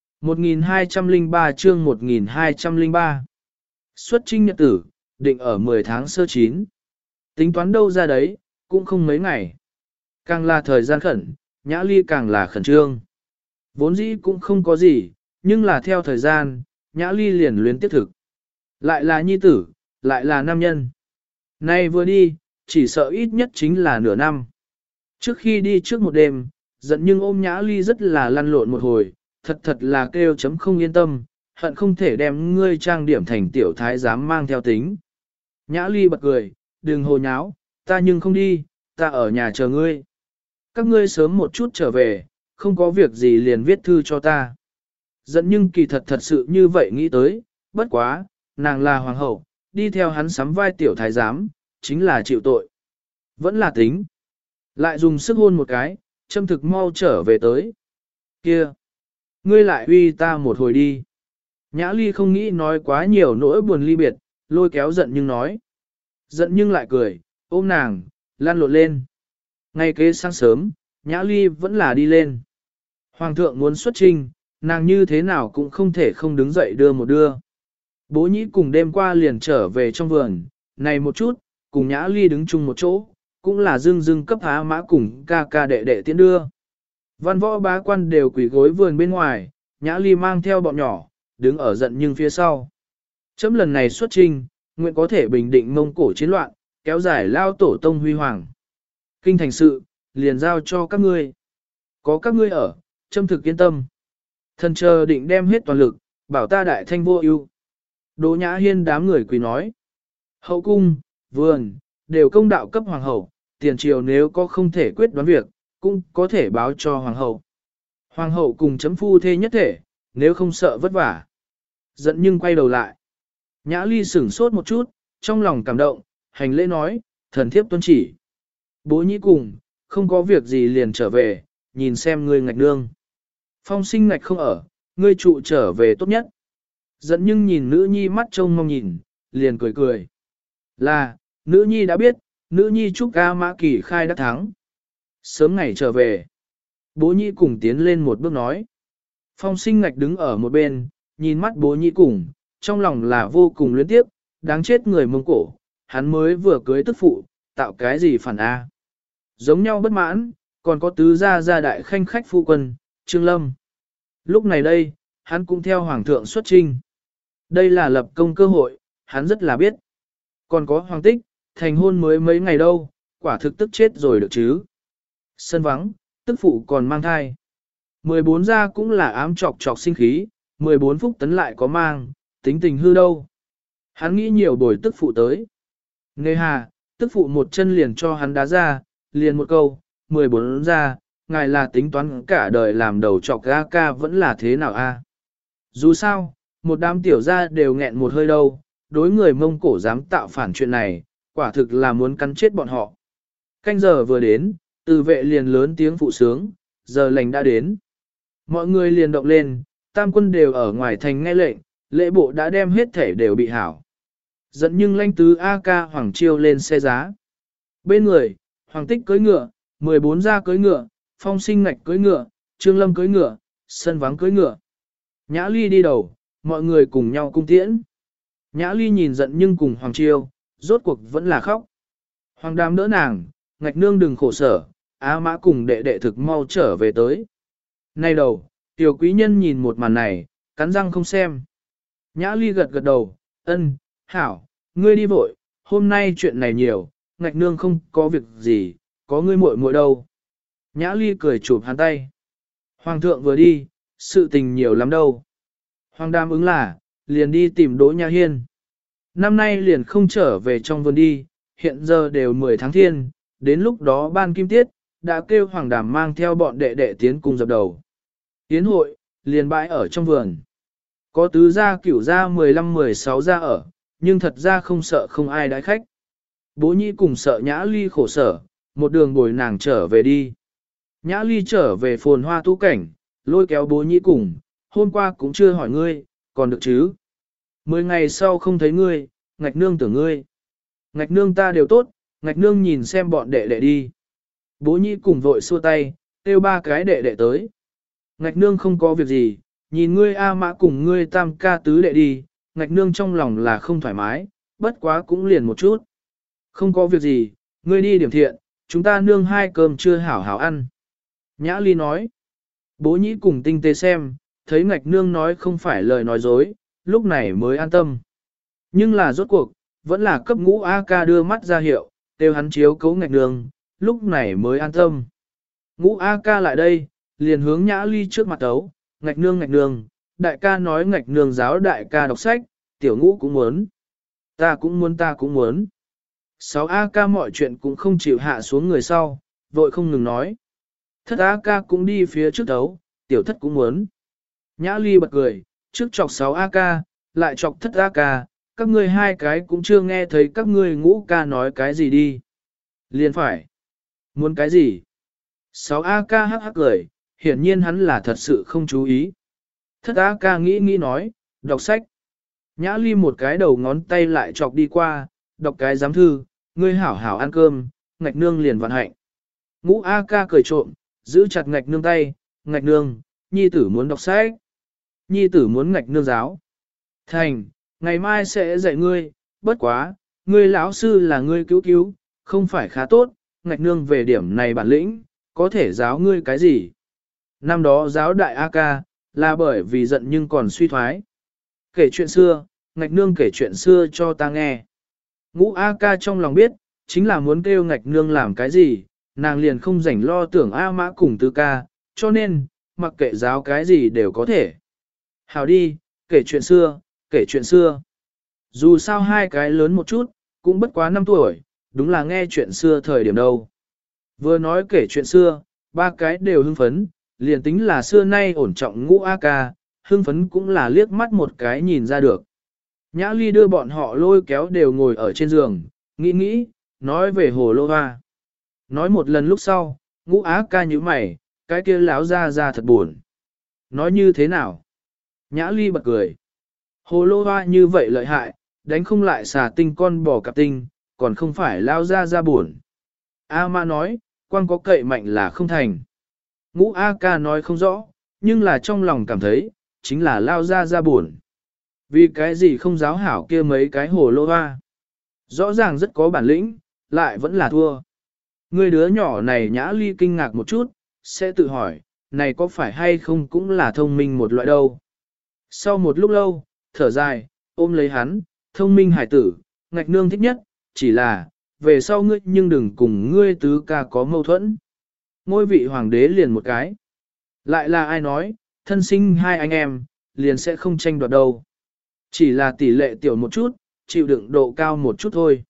1203 chương 1203 Xuất trinh nhật tử, định ở 10 tháng sơ chín. Tính toán đâu ra đấy, cũng không mấy ngày. Càng là thời gian khẩn, Nhã Ly càng là khẩn trương. Vốn dĩ cũng không có gì, nhưng là theo thời gian, Nhã Ly liền luyến tiếp thực. Lại là nhi tử, lại là nam nhân. Nay vừa đi, chỉ sợ ít nhất chính là nửa năm. Trước khi đi trước một đêm, giận nhưng ôm Nhã Ly rất là lăn lộn một hồi, thật là kêu chấm không yên tâm, hận không thể đem ngươi trang điểm thành tiểu thái giám mang theo tính. Nhã Ly bật cười, đừng hồ nháo, ta nhưng không đi, ta ở nhà chờ ngươi. Các ngươi sớm một chút trở về, không có việc gì liền viết thư cho ta. Giận nhưng kỳ thật sự như vậy nghĩ tới, bất quá, nàng là hoàng hậu, đi theo hắn sắm vai tiểu thái giám, chính là chịu tội. Vẫn là tính. Lại dùng sức hôn một cái, châm thực mau trở về tới. Kia! Ngươi lại uy ta một hồi đi. Nhã Ly không nghĩ nói quá nhiều nỗi buồn ly biệt, lôi kéo giận nhưng nói. Giận nhưng lại cười, ôm nàng, lăn lộn lên. Ngay kế sáng sớm, Nhã Ly vẫn là đi lên. Hoàng thượng muốn xuất trinh, nàng như thế nào cũng không thể không đứng dậy đưa một đưa. Bố nhĩ cùng đêm qua liền trở về trong vườn, này một chút, cùng Nhã Ly đứng chung một chỗ, cũng là dưng cấp há mã cùng ca ca đệ đệ tiễn đưa. Văn võ bá quan đều quỳ gối vườn bên ngoài, Nhã Ly mang theo bọn nhỏ, đứng ở giận nhưng phía sau. Chấm lần này xuất trinh, nguyện có thể bình định Mông Cổ chiến loạn, kéo dài lao tổ tông huy hoàng. Kinh thành sự, liền giao cho các ngươi. Có các ngươi ở, châm thực yên tâm. Thần chờ định đem hết toàn lực, bảo ta đại thanh vô ưu. Đỗ Nhã Hiên đám người quỳ nói. Hậu cung, vườn, đều công đạo cấp hoàng hậu, tiền triều nếu có không thể quyết đoán việc, cũng có thể báo cho hoàng hậu. Hoàng hậu cùng chấm phu thê nhất thể, nếu không sợ vất vả. Giận nhưng quay đầu lại. Nhã Ly sửng sốt một chút, trong lòng cảm động, hành lễ nói, thần thiếp tuân chỉ. Bố nhĩ cùng, không có việc gì liền trở về, nhìn xem ngươi ngạch nương. Phong sinh ngạch không ở, ngươi trụ trở về tốt nhất. Giận nhưng nhìn nữ nhi mắt trông mong nhìn, liền cười cười. Là, nữ nhi đã biết, nữ nhi chúc ca mã kỳ khai đã thắng. Sớm ngày trở về. Bố nhĩ cùng tiến lên một bước nói. Phong sinh ngạch đứng ở một bên, nhìn mắt bố nhĩ cùng, trong lòng là vô cùng luyến tiếp, đáng chết người Mông Cổ, hắn mới vừa cưới tức phụ, tạo cái gì phản A. Giống nhau bất mãn, còn có tứ gia đại khanh khách phu quân, Trương Lâm. Lúc này đây, hắn cũng theo Hoàng thượng xuất trinh. Đây là lập công cơ hội, hắn rất là biết. Còn có Hoàng Tích, thành hôn mới mấy ngày đâu, quả thực tức chết rồi được chứ. Sân vắng, tức phụ còn mang thai. 14 gia cũng là ám chọc sinh khí, 14 phúc tấn lại có mang, tính tình hư đâu. Hắn nghĩ nhiều bồi tức phụ tới. Nghe hà, tức phụ một chân liền cho hắn đá ra, liền một câu, 14 gia, ngài là tính toán cả đời làm đầu chọc ga ca vẫn là thế nào a? Dù sao, một đám tiểu gia đều nghẹn một hơi đâu, đối người Mông Cổ dám tạo phản chuyện này, quả thực là muốn cắn chết bọn họ. Canh giờ vừa đến, từ vệ liền lớn tiếng phụ sướng, giờ lành đã đến. Mọi người liền động lên, tam quân đều ở ngoài thành nghe lệnh, lễ bộ đã đem hết thể đều bị hảo. Dẫn nhưng lãnh tứ A-ca Hoàng Chiêu lên xe giá. Bên người, Hoàng Tích cưỡi ngựa, 14 gia cưỡi ngựa, Phong Sinh ngạch cưỡi ngựa, Trương Lâm cưỡi ngựa, Sân vắng cưỡi ngựa. Nhã Ly đi đầu, mọi người cùng nhau cung tiễn. Nhã Ly nhìn giận nhưng cùng Hoàng Chiêu, rốt cuộc vẫn là khóc. Hoàng Đàm đỡ nàng, ngạch nương đừng khổ sở, Á Mã cùng đệ đệ thực mau trở về tới. Nay đầu, tiểu quý nhân nhìn một màn này, cắn răng không xem. Nhã Ly gật gật đầu, ân, hảo, ngươi đi vội, hôm nay chuyện này nhiều, ngạch nương không có việc gì, có ngươi muội muội đâu. Nhã Ly cười chụp hắn tay. Hoàng thượng vừa đi, sự tình nhiều lắm đâu. Hoàng Đàm ứng là, liền đi tìm Đỗ Nhã Hiên. Năm nay liền không trở về trong vườn đi, hiện giờ đều 10 tháng thiên, đến lúc đó ban kim tiết, đã kêu Hoàng Đàm mang theo bọn đệ đệ tiến cùng dập đầu. Tiến hội, liền bãi ở trong vườn. Có tứ gia cửu gia 15-16 gia ở, nhưng thật ra không sợ không ai đãi khách. Bố Nhĩ cùng sợ Nhã Ly khổ sở, một đường bồi nàng trở về đi. Nhã Ly trở về phồn hoa tu cảnh, lôi kéo Bố Nhĩ cùng, hôm qua cũng chưa hỏi ngươi, còn được chứ. 10 ngày sau không thấy ngươi, ngạch nương tưởng ngươi. Ngạch nương ta đều tốt, ngạch nương nhìn xem bọn đệ đệ đi. Bố Nhĩ cùng vội xua tay, kêu 3 cái đệ đệ tới. Ngạch nương không có việc gì, nhìn ngươi A Mã cùng ngươi tam ca tứ đệ đi, ngạch nương trong lòng là không thoải mái, bất quá cũng liền một chút. Không có việc gì, ngươi đi điểm thiện, chúng ta nương 2 cơm chưa hảo hảo ăn. Nhã Ly nói, Bố Nhĩ cùng tinh tế xem, thấy ngạch nương nói không phải lời nói dối, lúc này mới an tâm. Nhưng là rốt cuộc, vẫn là cấp ngũ A ca đưa mắt ra hiệu, kêu hắn chiếu cấu ngạch nương, lúc này mới an tâm. Ngũ A ca lại đây, liền hướng Nhã Ly trước mặt tấu, ngạch nương, đại ca nói ngạch nương giáo đại ca đọc sách, tiểu ngũ cũng muốn. Ta cũng muốn. 6 A ca mọi chuyện cũng không chịu hạ xuống người sau, vội không ngừng nói. Thất A ca cũng đi phía trước tấu, tiểu thất cũng muốn. Nhã Ly bật cười, trước chọc 6 A ca, lại chọc thất A ca, các ngươi 2 cái cũng chưa nghe thấy các ngươi ngũ ca nói cái gì đi. Liền phải. Muốn cái gì? 6 A ca hắc hắc cười, hiển nhiên hắn là thật sự không chú ý. Thất A ca nghĩ nói, đọc sách. Nhã Ly một cái đầu ngón tay lại chọc đi qua, đọc cái giám thư, ngươi hảo hảo ăn cơm, ngạch nương liền vạn hạnh. Ngũ A ca cười trộm, giữ chặt ngạch nương tay, ngạch nương, nhi tử muốn đọc sách. Nhi tử muốn ngạch nương giáo. Thành, ngày mai sẽ dạy ngươi, bất quá, ngươi lão sư là ngươi cứu, không phải khá tốt, ngạch nương về điểm này bản lĩnh, có thể giáo ngươi cái gì. Năm đó giáo đại A ca, là bởi vì giận nhưng còn suy thoái. Kể chuyện xưa, ngạch nương kể chuyện xưa cho ta nghe. Ngũ A ca trong lòng biết, chính là muốn kêu ngạch nương làm cái gì, nàng liền không rảnh lo tưởng A mã cùng tứ ca, cho nên, mặc kệ giáo cái gì đều có thể. Hảo đi, kể chuyện xưa. Dù sao 2 cái lớn một chút, cũng bất quá 5 tuổi, đúng là nghe chuyện xưa thời điểm đâu. Vừa nói kể chuyện xưa, 3 cái đều hưng phấn, liền tính là xưa nay ổn trọng ngũ A ca, hưng phấn cũng là liếc mắt một cái nhìn ra được. Nhã Ly đưa bọn họ lôi kéo đều ngồi ở trên giường, nghĩ, nói về hồ lô hoa. Nói một lần lúc sau, ngũ á ca như mày, cái kia láo ra thật buồn. Nói như thế nào? Nhã Ly bật cười. Hồ lô hoa như vậy lợi hại, đánh không lại xà tinh con bò cặp tinh, còn không phải lao ra buồn. A ma nói, quan có cậy mạnh là không thành. Ngũ A ca nói không rõ, nhưng là trong lòng cảm thấy, chính là lao ra buồn. Vì cái gì không giáo hảo kia mấy cái hồ lô hoa. Rõ ràng rất có bản lĩnh, lại vẫn là thua. Người đứa nhỏ này Nhã Ly kinh ngạc một chút, sẽ tự hỏi, này có phải hay không cũng là thông minh một loại đâu. Sau một lúc lâu, thở dài, ôm lấy hắn, thông minh hải tử, ngạch nương thích nhất, chỉ là, về sau ngươi nhưng đừng cùng ngươi tứ ca có mâu thuẫn. Ngôi vị hoàng đế liền một cái. Lại là ai nói, thân sinh 2 anh em, liền sẽ không tranh đoạt đâu. Chỉ là tỷ lệ tiểu một chút, chịu đựng độ cao một chút thôi.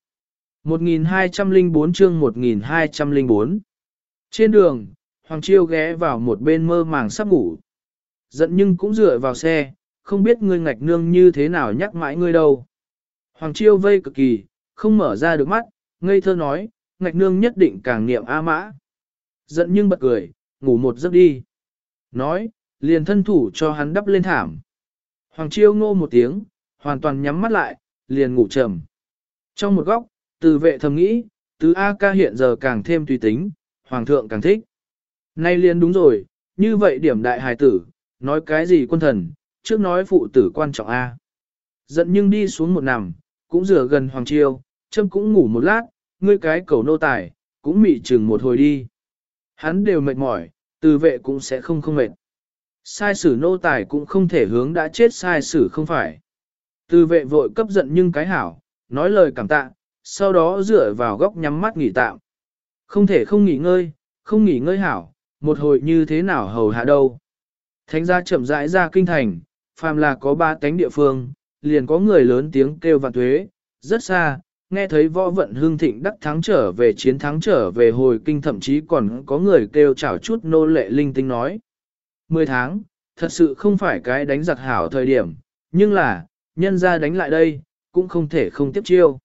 1204 chương 1204. Trên đường, Hoàng Chiêu ghé vào một bên mơ màng sắp ngủ. Giận nhưng cũng dựa vào xe, không biết ngươi ngạch nương như thế nào nhắc mãi ngươi đâu. Hoàng Chiêu vây cực kỳ, không mở ra được mắt, ngây thơ nói, ngạch nương nhất định càng niệm A mã. Giận nhưng bật cười, ngủ một giấc đi. Nói, liền thân thủ cho hắn đắp lên thảm. Hoàng Chiêu ngô một tiếng, hoàn toàn nhắm mắt lại, liền ngủ trầm. Trong một góc, Từ Vệ thầm nghĩ, tứ A ca hiện giờ càng thêm tùy tính, hoàng thượng càng thích. Nay liền đúng rồi, như vậy điểm đại hài tử, nói cái gì quân thần, trước nói phụ tử quan trọng A. Giận nhưng đi xuống một nằm, cũng rửa gần Hoàng Chiêu, châm cũng ngủ một lát, ngươi cái cầu nô tài, cũng mị chừng một hồi đi. Hắn đều mệt mỏi, Từ Vệ cũng sẽ không mệt. Sai sử nô tài cũng không thể hướng đã chết sai sử không phải. Từ Vệ vội cấp giận nhưng cái hảo, nói lời cảm tạ, sau đó dựa vào góc nhắm mắt nghỉ tạm. Không thể không nghỉ ngơi hảo, một hồi như thế nào hầu hạ đâu. Thánh gia chậm rãi ra kinh thành, phàm là có ba tánh địa phương, liền có người lớn tiếng kêu vạn tuế, rất xa, nghe thấy võ vận hương thịnh đắc thắng trở về chiến thắng trở về hồi kinh, thậm chí còn có người kêu chảo chút nô lệ linh tinh nói. 10 tháng, thật sự không phải cái đánh giặc hảo thời điểm, nhưng là, nhân ra đánh lại đây, cũng không thể không tiếp chiêu.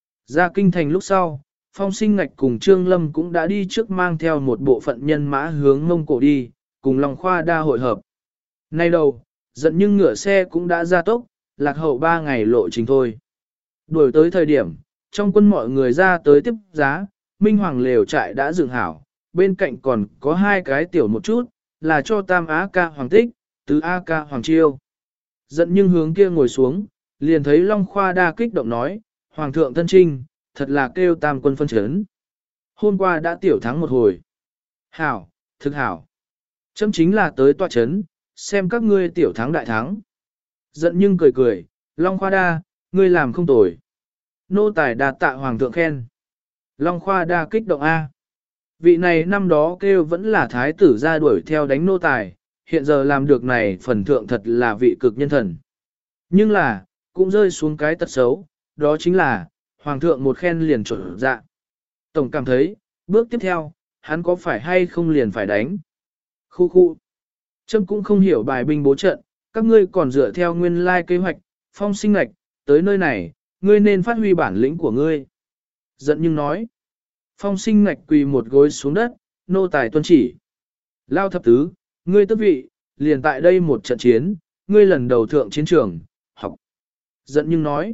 Ra kinh thành lúc sau, Phong Sinh Ngạch cùng Trương Lâm cũng đã đi trước mang theo một bộ phận nhân mã hướng Mông Cổ đi, cùng Long Khoa đa hội hợp. Nay đầu, giận nhưng ngựa xe cũng đã ra tốc, lạc hậu 3 ngày lộ trình thôi. Đuổi tới thời điểm, trong quân mọi người ra tới tiếp giá, Minh Hoàng lều trại đã dựng hảo, bên cạnh còn có 2 cái tiểu một chút, là cho Tam Á ca Hoàng Tích, Tứ Á ca Hoàng Chiêu. Giận nhưng hướng kia ngồi xuống, liền thấy Long Khoa đa kích động nói, Hoàng thượng thân trinh, thật là kêu Tam quân phân chấn. Hôm qua đã tiểu thắng một hồi. Hảo, thực hảo. Chấm chính là tới tọa chấn, xem các ngươi tiểu thắng đại thắng. Giận nhưng cười cười, Long Khoa đa, ngươi làm không tồi. Nô tài đạt tạ Hoàng thượng khen. Long Khoa đa kích động A. Vị này năm đó kêu vẫn là thái tử ra đuổi theo đánh nô tài, hiện giờ làm được này phần thượng thật là vị cực nhân thần. Nhưng là, cũng rơi xuống cái tật xấu, đó chính là, Hoàng thượng một khen liền trộn dạ. Tổng cảm thấy, bước tiếp theo, hắn có phải hay không liền phải đánh. Khu khu. Trâm cũng không hiểu bài binh bố trận, các ngươi còn dựa theo nguyên lai kế hoạch, Phong Sinh Ngạch, tới nơi này, ngươi nên phát huy bản lĩnh của ngươi. Giận nhưng nói. Phong Sinh Ngạch quỳ một gối xuống đất, nô tài tuân chỉ. Lao thập tứ, ngươi tước vị, liền tại đây một trận chiến, ngươi lần đầu thượng chiến trường, học. Giận nhưng nói.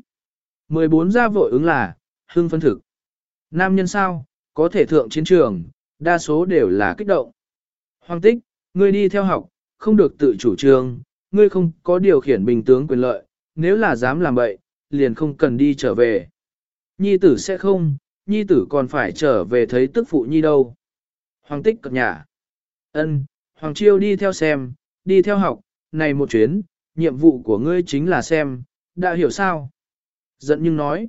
14 gia vội ứng là, hưng phân thực. Nam nhân sao, có thể thượng chiến trường, đa số đều là kích động. Hoàng Tích, ngươi đi theo học, không được tự chủ trương, ngươi không có điều khiển bình tướng quyền lợi, nếu là dám làm vậy, liền không cần đi trở về. Nhi tử sẽ không, nhi tử còn phải trở về thấy tức phụ nhi đâu. Hoàng Tích cập nhà. Ân, Hoàng Chiêu đi theo xem, đi theo học, này một chuyến, nhiệm vụ của ngươi chính là xem, đã hiểu sao? Giận nhưng nói,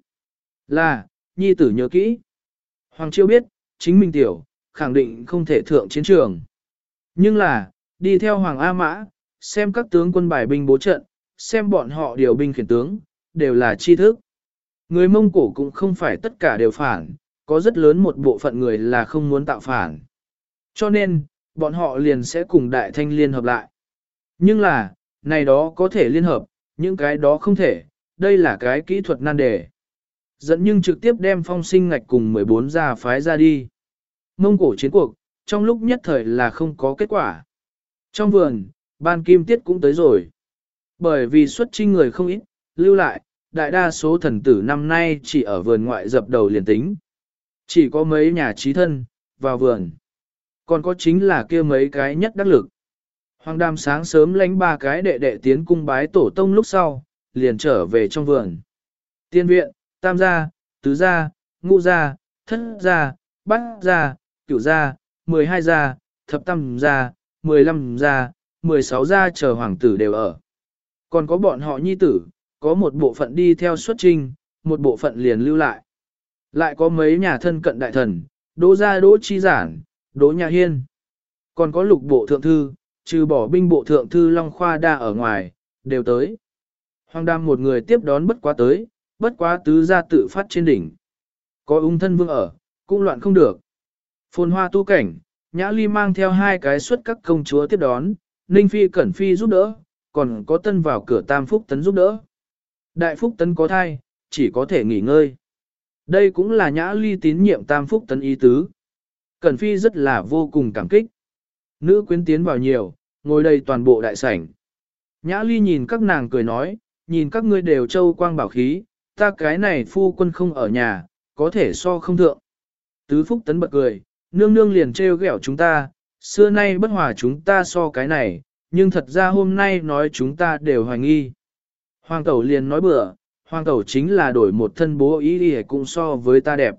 là, nhi tử nhớ kỹ. Hoàng Chiêu biết, chính mình tiểu, khẳng định không thể thượng chiến trường. Nhưng là, đi theo Hoàng A Mã, xem các tướng quân bài binh bố trận, xem bọn họ điều binh khiển tướng, đều là tri thức. Người Mông Cổ cũng không phải tất cả đều phản, có rất lớn một bộ phận người là không muốn tạo phản. Cho nên, bọn họ liền sẽ cùng Đại Thanh liên hợp lại. Nhưng là, này đó có thể liên hợp, những cái đó không thể, đây là cái kỹ thuật nan đề. Dẫn nhưng trực tiếp đem Phong Sinh Ngạch cùng 14 gia phái ra đi. Mông Cổ chiến cuộc, trong lúc nhất thời là không có kết quả. Trong vườn, ban kim tiết cũng tới rồi. Bởi vì xuất chinh người không ít, lưu lại, đại đa số thần tử năm nay chỉ ở vườn ngoại dập đầu liền tính. Chỉ có mấy nhà trí thân, vào vườn. Còn có chính là kia mấy cái nhất đắc lực. Hoàng Đàm sáng sớm lánh 3 cái đệ đệ tiến cung bái tổ tông lúc sau, liền trở về trong vườn. Tiên viện, tam gia, tứ gia, ngũ gia, thất gia, bát gia, cửu gia, 12 gia, thập tam gia, 15 gia, 16 gia chờ hoàng tử đều ở. Còn có bọn họ nhi tử, có một bộ phận đi theo xuất trinh, một bộ phận liền lưu lại. Lại có mấy nhà thân cận đại thần, Đỗ gia Đỗ Chi Giản, Đỗ Nhà Hiên. Còn có lục bộ thượng thư, trừ bỏ binh bộ thượng thư Long Khoa đa ở ngoài, đều tới. Hoàng Đam một người tiếp đón bất quá tới, bất quá tứ gia tự phát trên đỉnh. Có ung thân vương ở, cũng loạn không được. Phồn hoa tu cảnh, Nhã Ly mang theo 2 cái xuất các công chúa tiếp đón, Ninh Phi Cẩn Phi giúp đỡ, còn có tân vào cửa Tam Phúc Tấn giúp đỡ. Đại Phúc Tấn có thai, chỉ có thể nghỉ ngơi. Đây cũng là Nhã Ly tín nhiệm Tam Phúc Tấn ý tứ. Cẩn Phi rất là vô cùng cảm kích. Nữ quyến tiến vào nhiều, ngồi đây toàn bộ đại sảnh. Nhã Ly nhìn các nàng cười nói, nhìn các ngươi đều châu quang bảo khí, ta cái này phu quân không ở nhà, có thể so không thượng. Tứ Phúc Tấn bật cười, nương nương liền trêu ghẹo chúng ta, xưa nay bất hòa chúng ta so cái này, nhưng thật ra hôm nay nói chúng ta đều hoài nghi. Hoàng tẩu liền nói bừa, hoàng tẩu chính là đổi một thân bố ý đi cũng so với ta đẹp.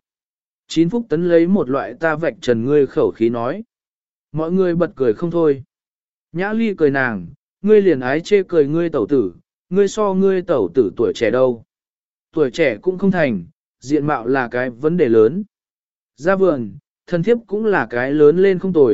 9 Phúc Tấn lấy một loại ta vạch trần ngươi khẩu khí nói. Mọi người bật cười không thôi. Nhã Ly cười nàng, ngươi liền ái chê cười ngươi tẩu tử, ngươi so ngươi tẩu tử tuổi trẻ đâu. Tuổi trẻ cũng không thành, diện mạo là cái vấn đề lớn. Ra vườn, thân thiếp cũng là cái lớn lên không tồi,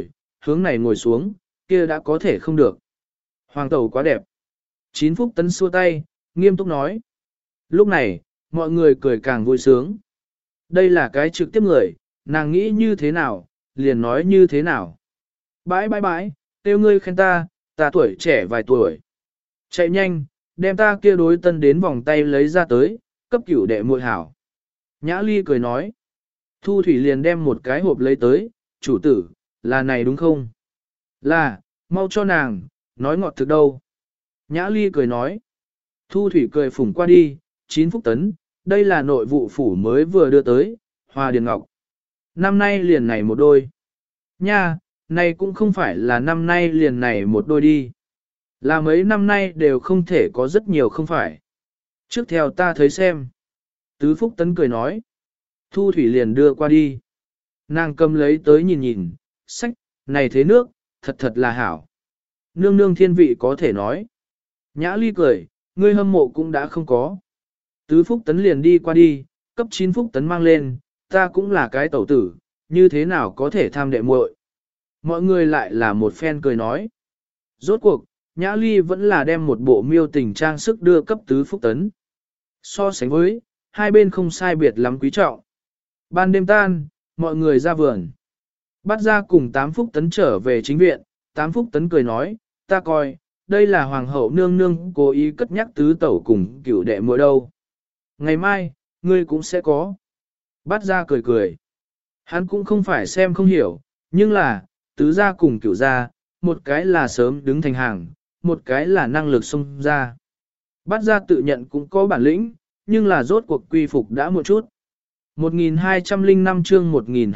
hướng này ngồi xuống, kia đã có thể không được. Hoàng tẩu quá đẹp. Chín Phúc Tấn xua tay, nghiêm túc nói. Lúc này, mọi người cười càng vui sướng. Đây là cái trực tiếp người, nàng nghĩ như thế nào, liền nói như thế nào. Bãi bãi bãi, tiêu ngươi khen ta tuổi trẻ vài tuổi. Chạy nhanh, đem ta kia đối tân đến vòng tay lấy ra tới, cấp cửu đệ muội hảo. Nhã Ly cười nói. Thu Thủy liền đem một cái hộp lấy tới, chủ tử, là này đúng không? Là, mau cho nàng, nói ngọt thực đâu. Nhã Ly cười nói. Thu Thủy cười phủng qua đi, 9 Phúc Tấn, đây là nội vụ phủ mới vừa đưa tới, Hoa Điền Ngọc. Năm nay liền này một đôi. Nha, này cũng không phải là năm nay liền này một đôi đi. Là mấy năm nay đều không thể có rất nhiều không phải. Trước theo ta thấy xem. Tứ Phúc Tấn cười nói. Thu Thủy liền đưa qua đi. Nàng cầm lấy tới nhìn nhìn, sách, này thế nước, thật thật là hảo. Nương nương thiên vị có thể nói. Nhã Ly cười, ngươi hâm mộ cũng đã không có. Tứ Phúc Tấn liền đi qua đi, cấp 9 Phúc Tấn mang lên, ta cũng là cái tẩu tử, như thế nào có thể tham đệ muội. Mọi người lại là một phen cười nói. Rốt cuộc, Nhã Ly vẫn là đem một bộ miêu tình trang sức đưa cấp Tứ Phúc Tấn. So sánh với, hai bên không sai biệt lắm quý trọng. Ban đêm tan, mọi người ra vườn. Bắt ra cùng 8 Phúc Tấn trở về chính viện, 8 Phúc Tấn cười nói, ta coi, đây là hoàng hậu nương nương cố ý cất nhắc tứ tẩu cùng cửu đệ muội đâu. Ngày mai, ngươi cũng sẽ có. Bắt ra cười cười. Hắn cũng không phải xem không hiểu, nhưng là, tứ gia cùng cửu gia, một cái là sớm đứng thành hàng, một cái là năng lực xông ra. Bắt ra tự nhận cũng có bản lĩnh, nhưng là rốt cuộc quy phục đã một chút. 1205 chương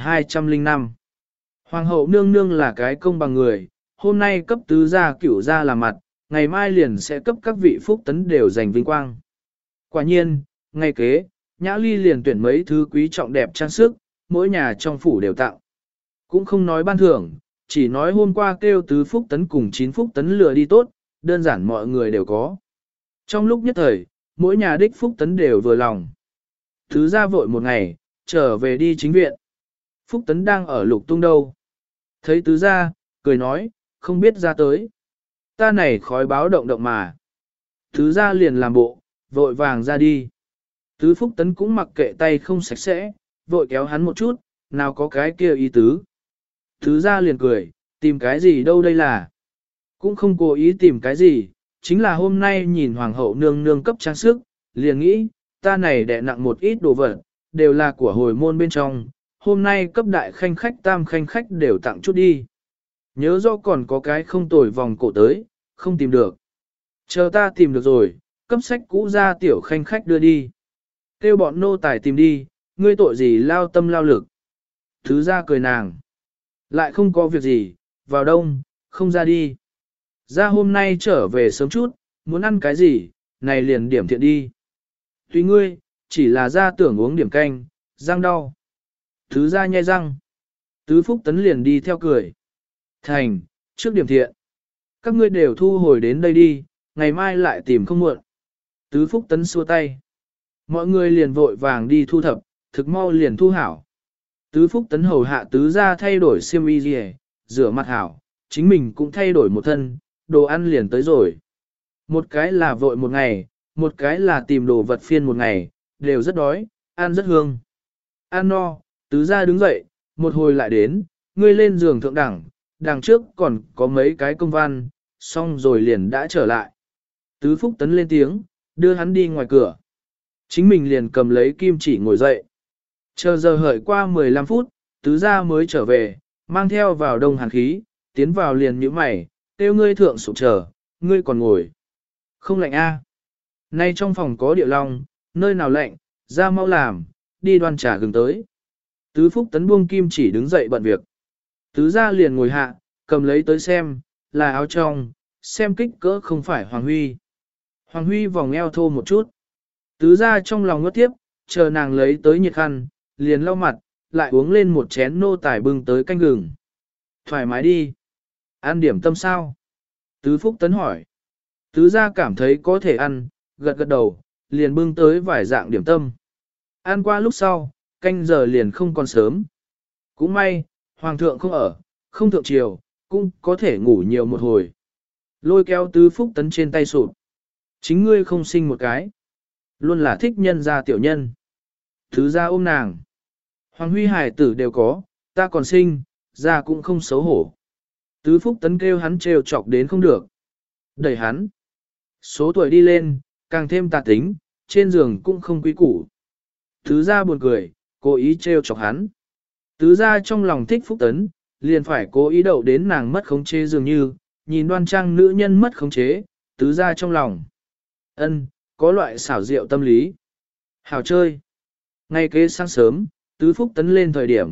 1205. Hoàng hậu nương nương là cái công bằng người, hôm nay cấp tứ gia cửu gia là mặt, ngày mai liền sẽ cấp các vị Phúc Tấn đều giành vinh quang. Quả nhiên, ngày kế, Nhã Ly liền tuyển mấy thứ quý trọng đẹp trang sức, mỗi nhà trong phủ đều tặng. Cũng không nói ban thưởng, chỉ nói hôm qua kêu tứ Phúc Tấn cùng 9 Phúc Tấn lừa đi tốt, đơn giản mọi người đều có. Trong lúc nhất thời, mỗi nhà đích Phúc Tấn đều vừa lòng. Thứ ra vội một ngày, trở về đi chính viện. Phúc Tấn đang ở lục tung đâu. Thấy tứ ra, cười nói, không biết ra tới. Ta này khói báo động động mà. Tứ ra liền làm bộ, vội vàng ra đi. Tứ Phúc Tấn cũng mặc kệ tay không sạch sẽ, vội kéo hắn một chút, nào có cái kia ý tứ. Tứ ra liền cười, tìm cái gì đâu đây là. Cũng không cố ý tìm cái gì, chính là hôm nay nhìn hoàng hậu nương nương cấp trang sức, liền nghĩ, ta này đè nặng một ít đồ vật, đều là của hồi môn bên trong, hôm nay cấp đại khanh khách tam khanh khách đều tặng chút đi. Nhớ do còn có cái không tồi vòng cổ tới, không tìm được. Chờ ta tìm được rồi, cấp sách cũ ra tiểu khanh khách đưa đi. Kêu bọn nô tài tìm đi, ngươi tội gì lao tâm lao lực. Thứ ra cười nàng. Lại không có việc gì, vào đông, không ra đi. Ra hôm nay trở về sớm chút, muốn ăn cái gì, này liền điểm thiện đi. Tùy ngươi, chỉ là ra tưởng uống điểm canh, răng đau. Thứ ra nhai răng. Tứ Phúc Tấn liền đi theo cười. Thành, trước điểm thiện. Các ngươi đều thu hồi đến đây đi, ngày mai lại tìm không muộn. Tứ Phúc Tấn xua tay. Mọi người liền vội vàng đi thu thập, thực mau liền thu hảo. Tứ Phúc Tấn hầu hạ tứ ra thay đổi xiêm y gì, rửa mặt hảo, chính mình cũng thay đổi một thân, đồ ăn liền tới rồi. Một cái là vội một ngày, một cái là tìm đồ vật phiên một ngày, đều rất đói, ăn rất hương. Ăn no, tứ ra đứng dậy, một hồi lại đến, ngươi lên giường thượng đẳng, đằng trước còn có mấy cái công văn, xong rồi liền đã trở lại. Tứ Phúc Tấn lên tiếng, đưa hắn đi ngoài cửa. Chính mình liền cầm lấy kim chỉ ngồi dậy. Chờ giờ hợi qua 15 phút, tứ gia mới trở về, mang theo vào đông hàn khí, tiến vào liền như mày, tiêu ngươi thượng sụp chờ, ngươi còn ngồi. Không lạnh a? Nay trong phòng có địa long, nơi nào lạnh, ra mau làm, đi đoan trà gừng tới. Tứ Phúc Tấn buông kim chỉ đứng dậy bận việc. Tứ gia liền ngồi hạ, cầm lấy tới xem, là áo trong, xem kích cỡ không phải Hoàng Huy. Hoàng Huy vòng eo thô một chút. Tứ gia trong lòng ngất tiếp, chờ nàng lấy tới nhiệt khăn, liền lau mặt, lại uống lên một chén nô tài bưng tới canh gừng. Thoải mái đi. Ăn điểm tâm sao? Tứ Phúc Tấn hỏi. Tứ gia cảm thấy có thể ăn, gật gật đầu, liền bưng tới vài dạng điểm tâm. Ăn qua lúc sau, canh giờ liền không còn sớm. Cũng may, Hoàng thượng không ở, không thượng triều, cũng có thể ngủ nhiều một hồi. Lôi kéo Tứ Phúc Tấn trên tay sụp. Chính ngươi không sinh một cái. Luôn là thích nhân gia tiểu nhân. Thứ ra ôm nàng. Hoàng Huy hải tử đều có, ta còn sinh, ra cũng không xấu hổ. Tứ Phúc Tấn kêu hắn trêu chọc đến không được. Đẩy hắn. Số tuổi đi lên, càng thêm tà tính, trên giường cũng không quý củ. Tứ ra buồn cười, cố ý trêu chọc hắn. Tứ ra trong lòng thích Phúc Tấn, liền phải cố ý đậu đến nàng mất khống chế dường như, nhìn đoan trang nữ nhân mất khống chế, tứ ra trong lòng. Có loại xảo diệu tâm lý. Hảo chơi. Ngay kế sáng sớm, Tứ Phúc Tấn lên thời điểm.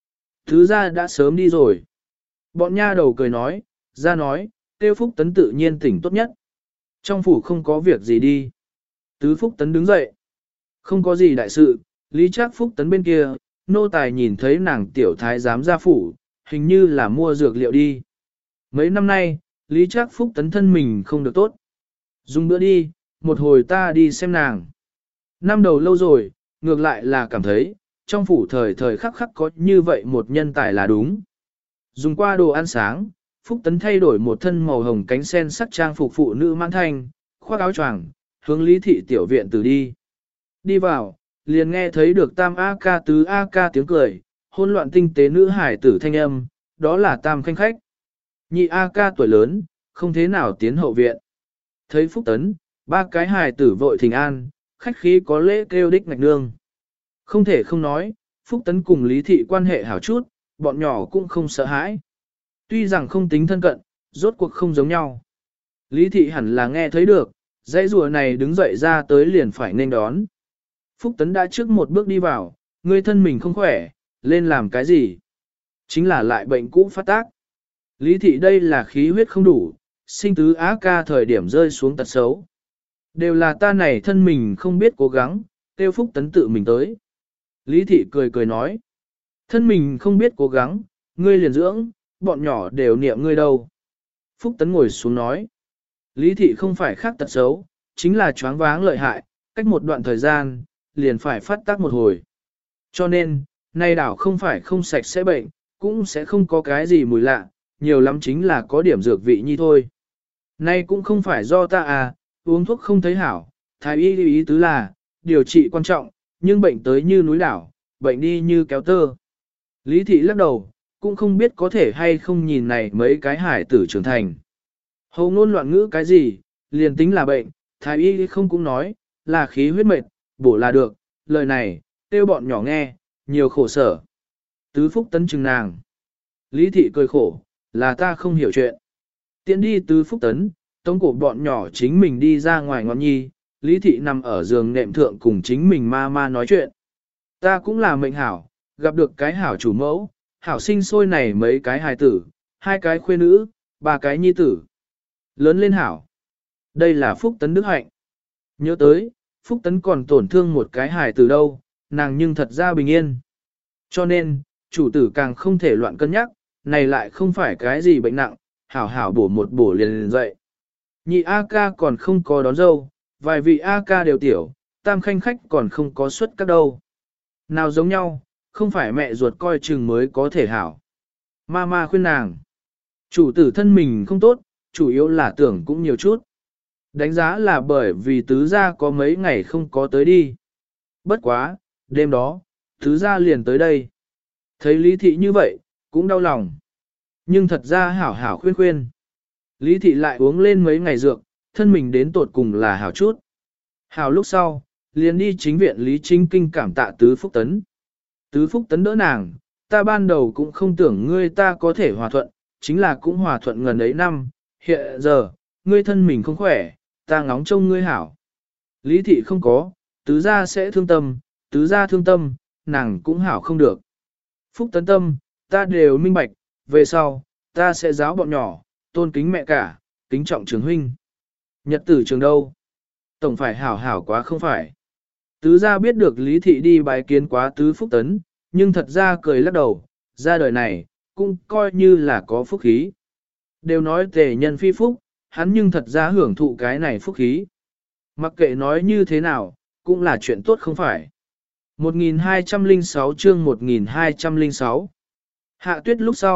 Tứ ra đã sớm đi rồi. Bọn nha đầu cười nói, ra nói, Tiêu Phúc Tấn tự nhiên tỉnh tốt nhất. Trong phủ không có việc gì đi. Tứ Phúc Tấn đứng dậy. Không có gì đại sự, Lý Trác Phúc Tấn bên kia, nô tài nhìn thấy nàng tiểu thái giám ra phủ, hình như là mua dược liệu đi. Mấy năm nay, Lý Trác Phúc Tấn thân mình không được tốt. Dùng bữa đi, một hồi ta đi xem nàng. Năm đầu lâu rồi, ngược lại là cảm thấy, trong phủ thời thời khắc khắc có như vậy một nhân tài là đúng. Dùng qua đồ ăn sáng, Phúc Tấn thay đổi một thân màu hồng cánh sen sắc trang phục phụ nữ mãn thanh, khoác áo choàng, hướng Lý thị tiểu viện từ đi. Đi vào, liền nghe thấy được tam A ca tứ A ca tiếng cười, hôn loạn tinh tế nữ hải tử thanh âm, đó là tam khanh khách. Nhị A ca tuổi lớn, không thế nào tiến hậu viện. Thấy Phúc Tấn, ba cái hải tử vội thỉnh an, khách khí có lễ kêu đích ngạch nương. Không thể không nói, Phúc Tấn cùng Lý thị quan hệ hảo chút, bọn nhỏ cũng không sợ hãi. Tuy rằng không tính thân cận, rốt cuộc không giống nhau. Lý thị hẳn là nghe thấy được, dãy rùa này đứng dậy ra tới liền phải nên đón. Phúc Tấn đã trước một bước đi vào, người thân mình không khỏe, lên làm cái gì? Chính là lại bệnh cũ phát tác. Lý thị đây là khí huyết không đủ, sinh tứ á ca thời điểm rơi xuống tật xấu. Đều là ta này thân mình không biết cố gắng, tiêu Phúc Tấn tự mình tới. Lý thị cười cười nói. Thân mình không biết cố gắng, ngươi liền dưỡng, bọn nhỏ đều niệm ngươi đâu. Phúc Tấn ngồi xuống nói. Lý thị không phải khác tật xấu, chính là choáng váng lợi hại, cách một đoạn thời gian, liền phải phát tác một hồi. Cho nên, nay đảo không phải không sạch sẽ bệnh, cũng sẽ không có cái gì mùi lạ, nhiều lắm chính là có điểm dược vị như thôi. Nay cũng không phải do ta uống thuốc không thấy hảo, thái y ý tứ là, điều trị quan trọng, nhưng bệnh tới như núi đảo, bệnh đi như kéo tơ. Lý thị lắc đầu, cũng không biết có thể hay không nhìn này mấy cái hải tử trưởng thành. Hầu ngôn loạn ngữ cái gì, liền tính là bệnh, thái y không cũng nói, là khí huyết mệt, bổ là được, lời này, tiêu bọn nhỏ nghe, nhiều khổ sở. Tứ Phúc Tấn chừng nàng. Lý thị cười khổ, là ta không hiểu chuyện. Tiện đi Tứ Phúc Tấn, tống cổ bọn nhỏ chính mình đi ra ngoài ngọn nhi, Lý thị nằm ở giường nệm thượng cùng chính mình ma nói chuyện. Ta cũng là mệnh hảo, gặp được cái hảo chủ mẫu, hảo sinh sôi này mấy cái hài tử, hai cái khuê nữ, ba cái nhi tử. Lớn lên hảo. Đây là Phúc Tấn đức hạnh. Nhớ tới, Phúc Tấn còn tổn thương một cái hài tử đâu, nàng nhưng thật ra bình yên. Cho nên, chủ tử càng không thể loạn cân nhắc, này lại không phải cái gì bệnh nặng, hảo hảo bổ một bổ liền dậy. Nhị A ca còn không có đón dâu, vài vị A ca đều tiểu, tam khanh khách còn không có suất các đâu. Nào giống nhau, không phải mẹ ruột coi chừng mới có thể hảo. Ma khuyên nàng. Chủ tử thân mình không tốt, chủ yếu là tưởng cũng nhiều chút. Đánh giá là bởi vì tứ gia có mấy ngày không có tới đi. Bất quá, đêm đó, tứ gia liền tới đây. Thấy Lý thị như vậy, cũng đau lòng. Nhưng thật ra hảo hảo khuyên. Lý thị lại uống lên mấy ngày dược, thân mình đến tột cùng là hảo chút. Hảo lúc sau, liền đi chính viện Lý Chính Kinh cảm tạ Tứ Phúc Tấn. Tứ Phúc Tấn đỡ nàng, ta ban đầu cũng không tưởng ngươi ta có thể hòa thuận, chính là cũng hòa thuận ngần ấy năm, hiện giờ, ngươi thân mình không khỏe, ta ngóng trông ngươi hảo. Lý thị không có, tứ gia sẽ thương tâm, tứ gia thương tâm, nàng cũng hảo không được. Phúc Tấn tâm, ta đều minh bạch, về sau, ta sẽ giáo bọn nhỏ, tôn kính mẹ cả, kính trọng trường huynh. Nhật tử trường đâu? Tổng phải hảo hảo quá không phải. Tứ gia biết được Lý thị đi bái kiến quá Tứ Phúc Tấn, nhưng thật ra cười lắc đầu, ra đời này, cũng coi như là có phúc khí. Đều nói tề nhân phi phúc, hắn nhưng thật ra hưởng thụ cái này phúc khí. Mặc kệ nói như thế nào, cũng là chuyện tốt không phải. 1206 chương 1206 Hạ tuyết lúc sau,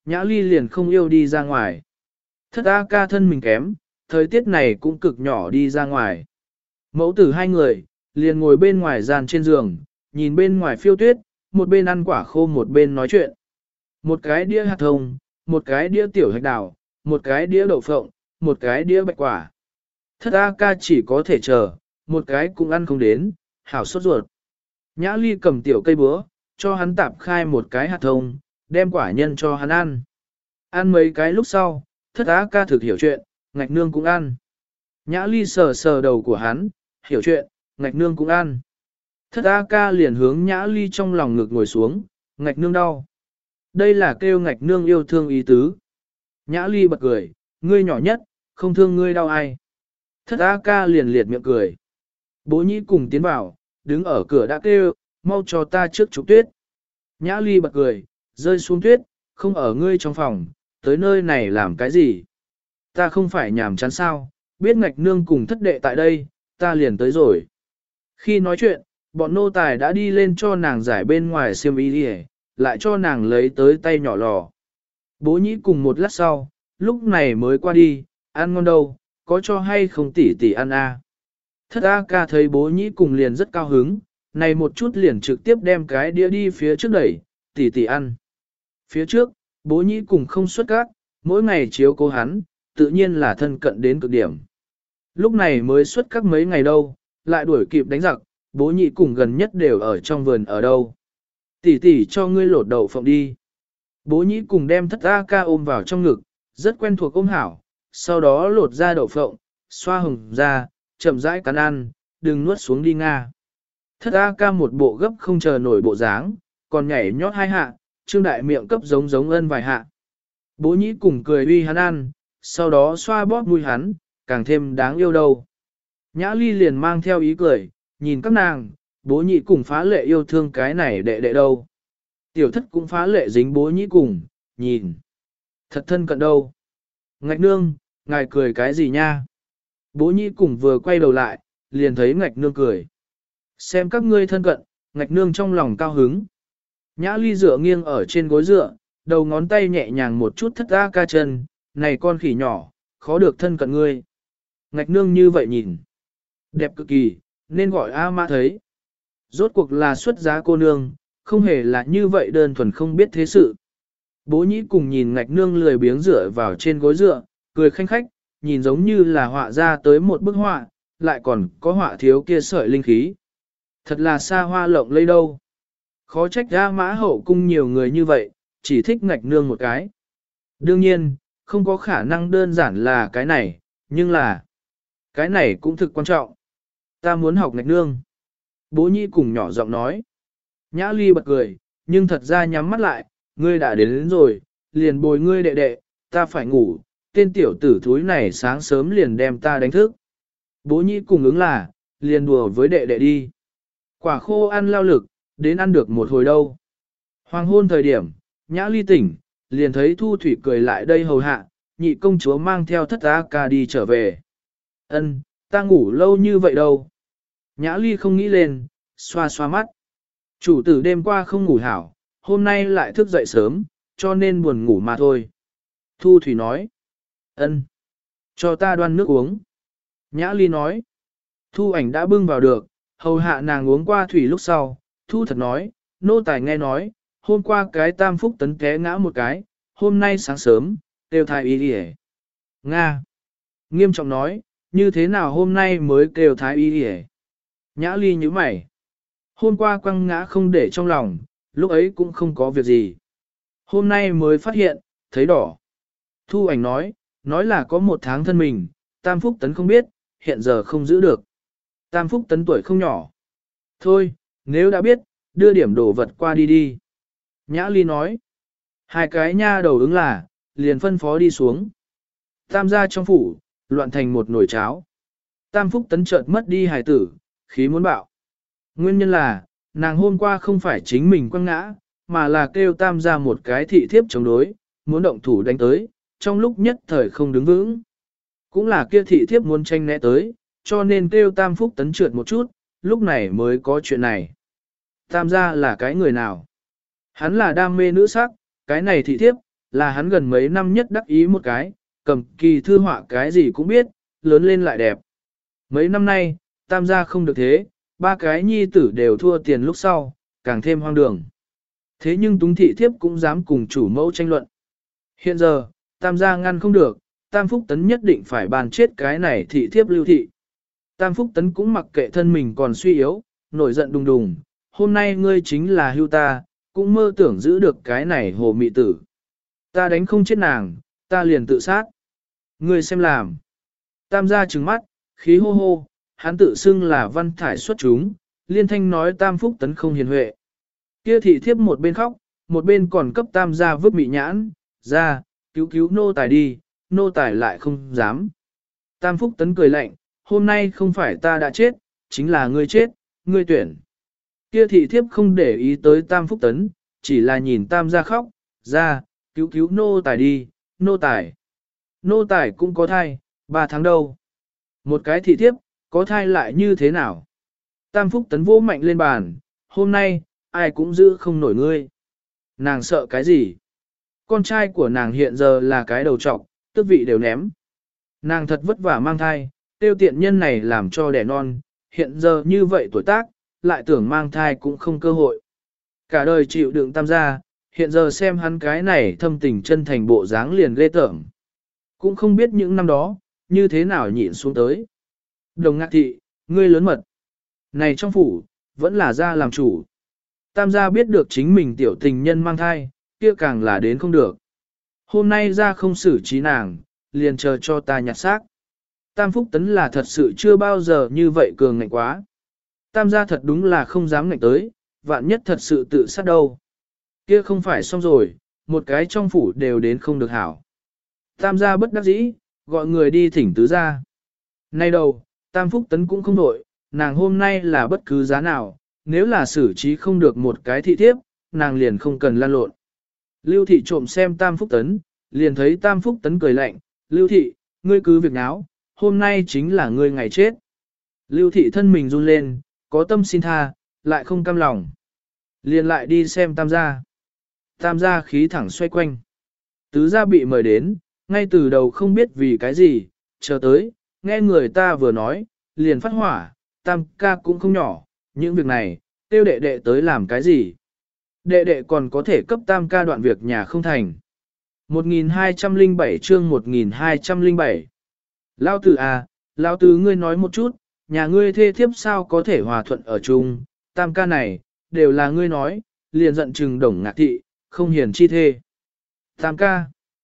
Nhã Ly liền không yêu đi ra ngoài. Thất A ca thân mình kém, thời tiết này cũng cực nhỏ đi ra ngoài. Mẫu tử hai người, liền ngồi bên ngoài gian trên giường, nhìn bên ngoài phiêu tuyết, một bên ăn quả khô một bên nói chuyện. Một cái đĩa hạt thông, một cái đĩa tiểu hạch đào, một cái đĩa đậu phộng, một cái đĩa bạch quả. Thất A ca chỉ có thể chờ, một cái cũng ăn không đến, hảo sốt ruột. Nhã Ly cầm tiểu cây búa, cho hắn tạp khai một cái hạt thông, đem quả nhân cho hắn ăn. Ăn mấy cái lúc sau, thất A ca thực hiểu chuyện, ngạch nương cũng ăn. Nhã Ly sờ sờ đầu của hắn, hiểu chuyện, ngạch nương cũng ăn. Thất A ca liền hướng Nhã Ly trong lòng ngực ngồi xuống, ngạch nương đau. Đây là kêu ngạch nương yêu thương ý tứ. Nhã Ly bật cười, ngươi nhỏ nhất, không thương ngươi đau ai. Thất A ca liền liệt miệng cười. Bố nhĩ cùng tiến vào, đứng ở cửa đã kêu, mau cho ta trước chụp tuyết. Nhã Ly bật cười, rơi xuống tuyết, không ở ngươi trong phòng, tới nơi này làm cái gì? Ta không phải nhàm chán sao, biết ngạch nương cùng thất đệ tại đây, ta liền tới rồi. Khi nói chuyện, bọn nô tài đã đi lên cho nàng giải bên ngoài xiêm y đi, lại cho nàng lấy tới tay nhỏ lò. Bố nhĩ cùng một lát sau, lúc này mới qua đi, ăn ngon đâu, có cho hay không tỉ tỉ ăn à. Thất A ca thấy bố nhĩ cùng liền rất cao hứng, này một chút liền trực tiếp đem cái đĩa đi phía trước đẩy, tỉ tỉ ăn. Phía trước, bố nhĩ cùng không xuất cát, mỗi ngày chiếu cố hắn, tự nhiên là thân cận đến cực điểm. Lúc này mới xuất các mấy ngày đâu, lại đuổi kịp đánh giặc, bố nhĩ cùng gần nhất đều ở trong vườn ở đâu. Tỉ tỉ cho ngươi lột đậu phộng đi. Bố nhĩ cùng đem thất A ca ôm vào trong ngực, rất quen thuộc ôm hảo, sau đó lột ra đậu phộng, xoa hồng ra, chậm rãi cắn ăn, đừng nuốt xuống đi Nga. Thất A ca một bộ gấp không chờ nổi bộ dáng, còn nhảy nhót hai hạ, trương đại miệng cấp giống giống ân vài hạ. Bố nhĩ cùng cười uy hắn ăn, sau đó xoa bóp mũi hắn, càng thêm đáng yêu đâu. Nhã Ly liền mang theo ý cười, nhìn các nàng, bố nhĩ cùng phá lệ yêu thương cái này đệ đệ đâu. Tiểu thất cũng phá lệ dính bố nhĩ cùng, nhìn. Thật thân cận đâu. Ngạch nương, ngài cười cái gì nha? Bố nhĩ cùng vừa quay đầu lại, liền thấy ngạch nương cười. Xem các ngươi thân cận, ngạch nương trong lòng cao hứng. Nhã Ly dựa nghiêng ở trên gối dựa, đầu ngón tay nhẹ nhàng một chút thất A ca chân, này con khỉ nhỏ, khó được thân cận ngươi. Ngạch nương như vậy nhìn. Đẹp cực kỳ, nên gọi A mã thấy. Rốt cuộc là xuất giá cô nương, không hề là như vậy đơn thuần không biết thế sự. Bố nhĩ cùng nhìn ngạch nương lười biếng dựa vào trên gối dựa, cười khanh khách, nhìn giống như là họa ra tới một bức họa, lại còn có họa thiếu kia sợi linh khí. Thật là xa hoa lộng lây đâu. Khó trách ra mã hậu cung nhiều người như vậy, chỉ thích ngạch nương một cái. Đương nhiên, không có khả năng đơn giản là cái này, nhưng là cái này cũng thực quan trọng. Ta muốn học ngạch nương. Bố nhĩ cùng nhỏ giọng nói. Nhã Ly bật cười, nhưng thật ra nhắm mắt lại, ngươi đã đến rồi, liền bồi ngươi đệ đệ, ta phải ngủ, tên tiểu tử thúi này sáng sớm liền đem ta đánh thức. Bố nhĩ cùng ứng là, liền đùa với đệ đệ đi. Quả khô ăn lao lực, đến ăn được một hồi đâu. Hoàng hôn thời điểm, Nhã Ly tỉnh, liền thấy Thu Thủy cười lại đây hầu hạ, nhị công chúa mang theo thất A ca đi trở về. Ân, ta ngủ lâu như vậy đâu. Nhã Ly không nghĩ lên, xoa xoa mắt. Chủ tử đêm qua không ngủ hảo, hôm nay lại thức dậy sớm, cho nên buồn ngủ mà thôi. Thu Thủy nói. Ân, cho ta đoan nước uống. Nhã Ly nói. Thu ảnh đã bưng vào được, hầu hạ nàng uống qua thủy lúc sau. Thu thật nói, nô tài nghe nói, hôm qua cái tam phúc tấn té ngã một cái, hôm nay sáng sớm, kêu thái y đi. Nga. Nghiêm trọng nói, như thế nào hôm nay mới kêu thái y đi. Nhã Ly như mày. Hôm qua quăng ngã không để trong lòng, lúc ấy cũng không có việc gì. Hôm nay mới phát hiện, thấy đỏ. Thu ảnh nói là có một tháng thân mình, tam phúc tấn không biết, hiện giờ không giữ được. Tam phúc tấn tuổi không nhỏ. Thôi, nếu đã biết, đưa điểm đồ vật qua đi đi. Nhã Ly nói. Hai cái nha đầu ứng là, liền phân phó đi xuống. Tam gia trong phủ, loạn thành một nồi cháo. Tam phúc tấn chợt mất đi hài tử, khí muốn bạo. Nguyên nhân là, nàng hôm qua không phải chính mình quăng ngã, mà là kêu tam gia một cái thị thiếp chống đối, muốn động thủ đánh tới, trong lúc nhất thời không đứng vững. Cũng là kia thị thiếp muốn tranh né tới, cho nên kêu tam phúc tấn trượt một chút, lúc này mới có chuyện này. Tam gia là cái người nào? Hắn là đam mê nữ sắc, cái này thị thiếp, là hắn gần mấy năm nhất đắc ý một cái, cầm kỳ thư họa cái gì cũng biết, lớn lên lại đẹp. Mấy năm nay, tam gia không được thế, ba cái nhi tử đều thua tiền lúc sau, càng thêm hoang đường. Thế nhưng Túng thị thiếp cũng dám cùng chủ mẫu tranh luận. Hiện giờ, tam gia ngăn không được, tam phúc tấn nhất định phải bàn chết cái này thị thiếp Lưu thị. Tam phúc tấn cũng mặc kệ thân mình còn suy yếu, nổi giận đùng đùng, hôm nay ngươi chính là hưu ta, cũng mơ tưởng giữ được cái này hồ mị tử. Ta đánh không chết nàng, ta liền tự sát. Ngươi xem làm. Tam gia trừng mắt, khí hô hô, hắn tự xưng là văn thải xuất chúng, liên thanh nói tam phúc tấn không hiền huệ. Kia thị thiếp một bên khóc, một bên còn cấp tam gia vứt mị nhãn, ra, cứu cứu nô tài đi, nô tài lại không dám. Tam phúc tấn cười lạnh, hôm nay không phải ta đã chết, chính là ngươi chết, ngươi tuyển. Kia thị thiếp không để ý tới tam phúc tấn, chỉ là nhìn tam gia khóc, ra, cứu cứu nô tài đi, nô tài. Nô tài cũng có thai, 3 tháng đâu. Một cái thị thiếp, có thai lại như thế nào? Tam phúc tấn vỗ mạnh lên bàn, hôm nay, ai cũng giữ không nổi ngươi. Nàng sợ cái gì? Con trai của nàng hiện giờ là cái đầu trọc, tước vị đều ném. Nàng thật vất vả mang thai, tiêu tiện nhân này làm cho đẻ non, hiện giờ như vậy tuổi tác, lại tưởng mang thai cũng không cơ hội. Cả đời chịu đựng tam gia, hiện giờ xem hắn cái này thâm tình chân thành bộ dáng liền ghê tởm. Cũng không biết những năm đó, như thế nào nhịn xuống tới. Đồng Ngạc thị, ngươi lớn mật. Này trong phủ, vẫn là gia làm chủ. Tam gia biết được chính mình tiểu tình nhân mang thai, kia càng là đến không được. Hôm nay gia không xử trí nàng, liền chờ cho ta nhặt xác. Tam Phúc Tấn là thật sự chưa bao giờ như vậy cường ngạnh quá. Tam gia thật đúng là không dám ngạnh tới, vạn nhất thật sự tự sát đâu. Kia không phải xong rồi, một cái trong phủ đều đến không được hảo. Tam gia bất đắc dĩ, gọi người đi thỉnh tứ gia. Nay đầu, Tam Phúc Tấn cũng không đổi, nàng hôm nay là bất cứ giá nào, nếu là xử trí không được một cái thị thiếp, nàng liền không cần lan lộn. Lưu thị trộm xem Tam Phúc Tấn, liền thấy Tam Phúc Tấn cười lạnh, Lưu thị, ngươi cứ việc náo, hôm nay chính là ngươi ngày chết. Lưu thị thân mình run lên, có tâm xin tha, lại không cam lòng. Liền lại đi xem Tam gia. Tam gia khí thẳng xoay quanh. Tứ gia bị mời đến, ngay từ đầu không biết vì cái gì, chờ tới, nghe người ta vừa nói, liền phát hỏa, Tam ca cũng không nhỏ, những việc này, tiêu đệ đệ tới làm cái gì. Đệ đệ còn có thể cấp Tam ca đoạn việc nhà không thành. 1207 chương 1207 Lao tử à, Lao tử ngươi nói một chút, nhà ngươi thê thiếp sao có thể hòa thuận ở chung, Tam ca này, đều là ngươi nói, liền giận chừng Đồng Ngạc thị, không hiền chi thê. Tam ca,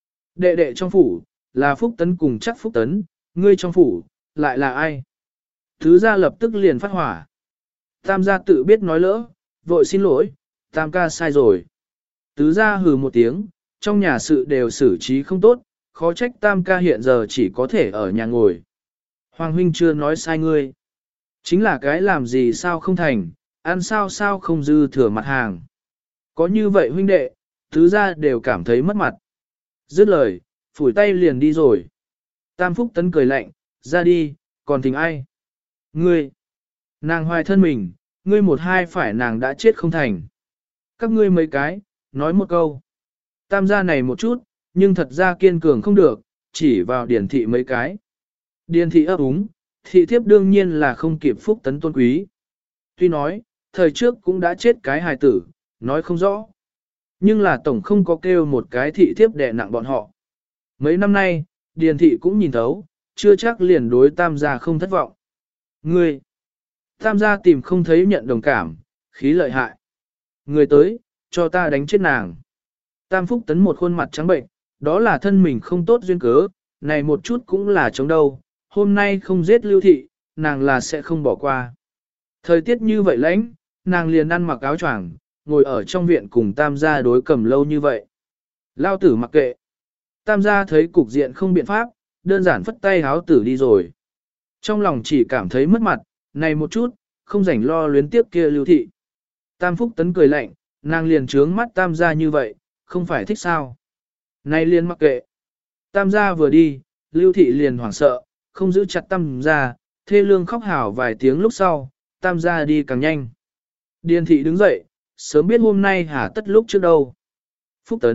đệ đệ trong phủ, là Phúc Tấn cùng chắc Phúc Tấn, ngươi trong phủ, lại là ai? Thứ gia lập tức liền phát hỏa. Tam gia tự biết nói lỡ, vội xin lỗi, Tam ca sai rồi. Tứ gia hừ một tiếng, trong nhà sự đều xử trí không tốt, khó trách Tam ca hiện giờ chỉ có thể ở nhà ngồi. Hoàng huynh chưa nói sai ngươi. Chính là cái làm gì sao không thành, ăn sao sao không dư thừa mặt hàng. Có như vậy huynh đệ, tứ gia đều cảm thấy mất mặt. Dứt lời, phủi tay liền đi rồi. Tam Phúc Tấn cười lạnh, ra đi, còn thỉnh ai? Ngươi! Nàng hoài thân mình, ngươi một hai phải nàng đã chết không thành. Các ngươi mấy cái, nói một câu. Tam gia này một chút, nhưng thật ra kiên cường không được, chỉ vào điển thị mấy cái. Điển thị ấp úng, thị thiếp đương nhiên là không kịp Phúc Tấn tôn quý. Tuy nói, thời trước cũng đã chết cái hài tử, nói không rõ. Nhưng là tổng không có kêu một cái thị thiếp đè nặng bọn họ. Mấy năm nay, điền thị cũng nhìn thấu, chưa chắc liền đối tam gia không thất vọng. Ngươi! Tam gia tìm không thấy nhận đồng cảm, khí lợi hại. Người tới, cho ta đánh chết nàng. Tam Phúc Tấn một khuôn mặt trắng bệnh, đó là thân mình không tốt duyên cớ, này một chút cũng là chống đâu, hôm nay không giết Lưu thị, nàng là sẽ không bỏ qua. Thời tiết như vậy lạnh, nàng liền ăn mặc áo choàng, ngồi ở trong viện cùng Tam gia đối cầm lâu như vậy. Lao tử mặc kệ. Tam gia thấy cục diện không biện pháp, đơn giản phất tay háo tử đi rồi. Trong lòng chỉ cảm thấy mất mặt, này một chút, không rảnh lo luyến tiếp kia Lưu thị. Tam Phúc Tấn cười lạnh, nàng liền trướng mắt Tam gia như vậy, không phải thích sao. Này liền mặc kệ. Tam gia vừa đi, Lưu thị liền hoảng sợ, không giữ chặt Tam gia, thê lương khóc hào vài tiếng lúc sau, Tam gia đi càng nhanh. Điền thị đứng dậy, sớm biết hôm nay hà tất lúc trước đâu. Phúc Tấn,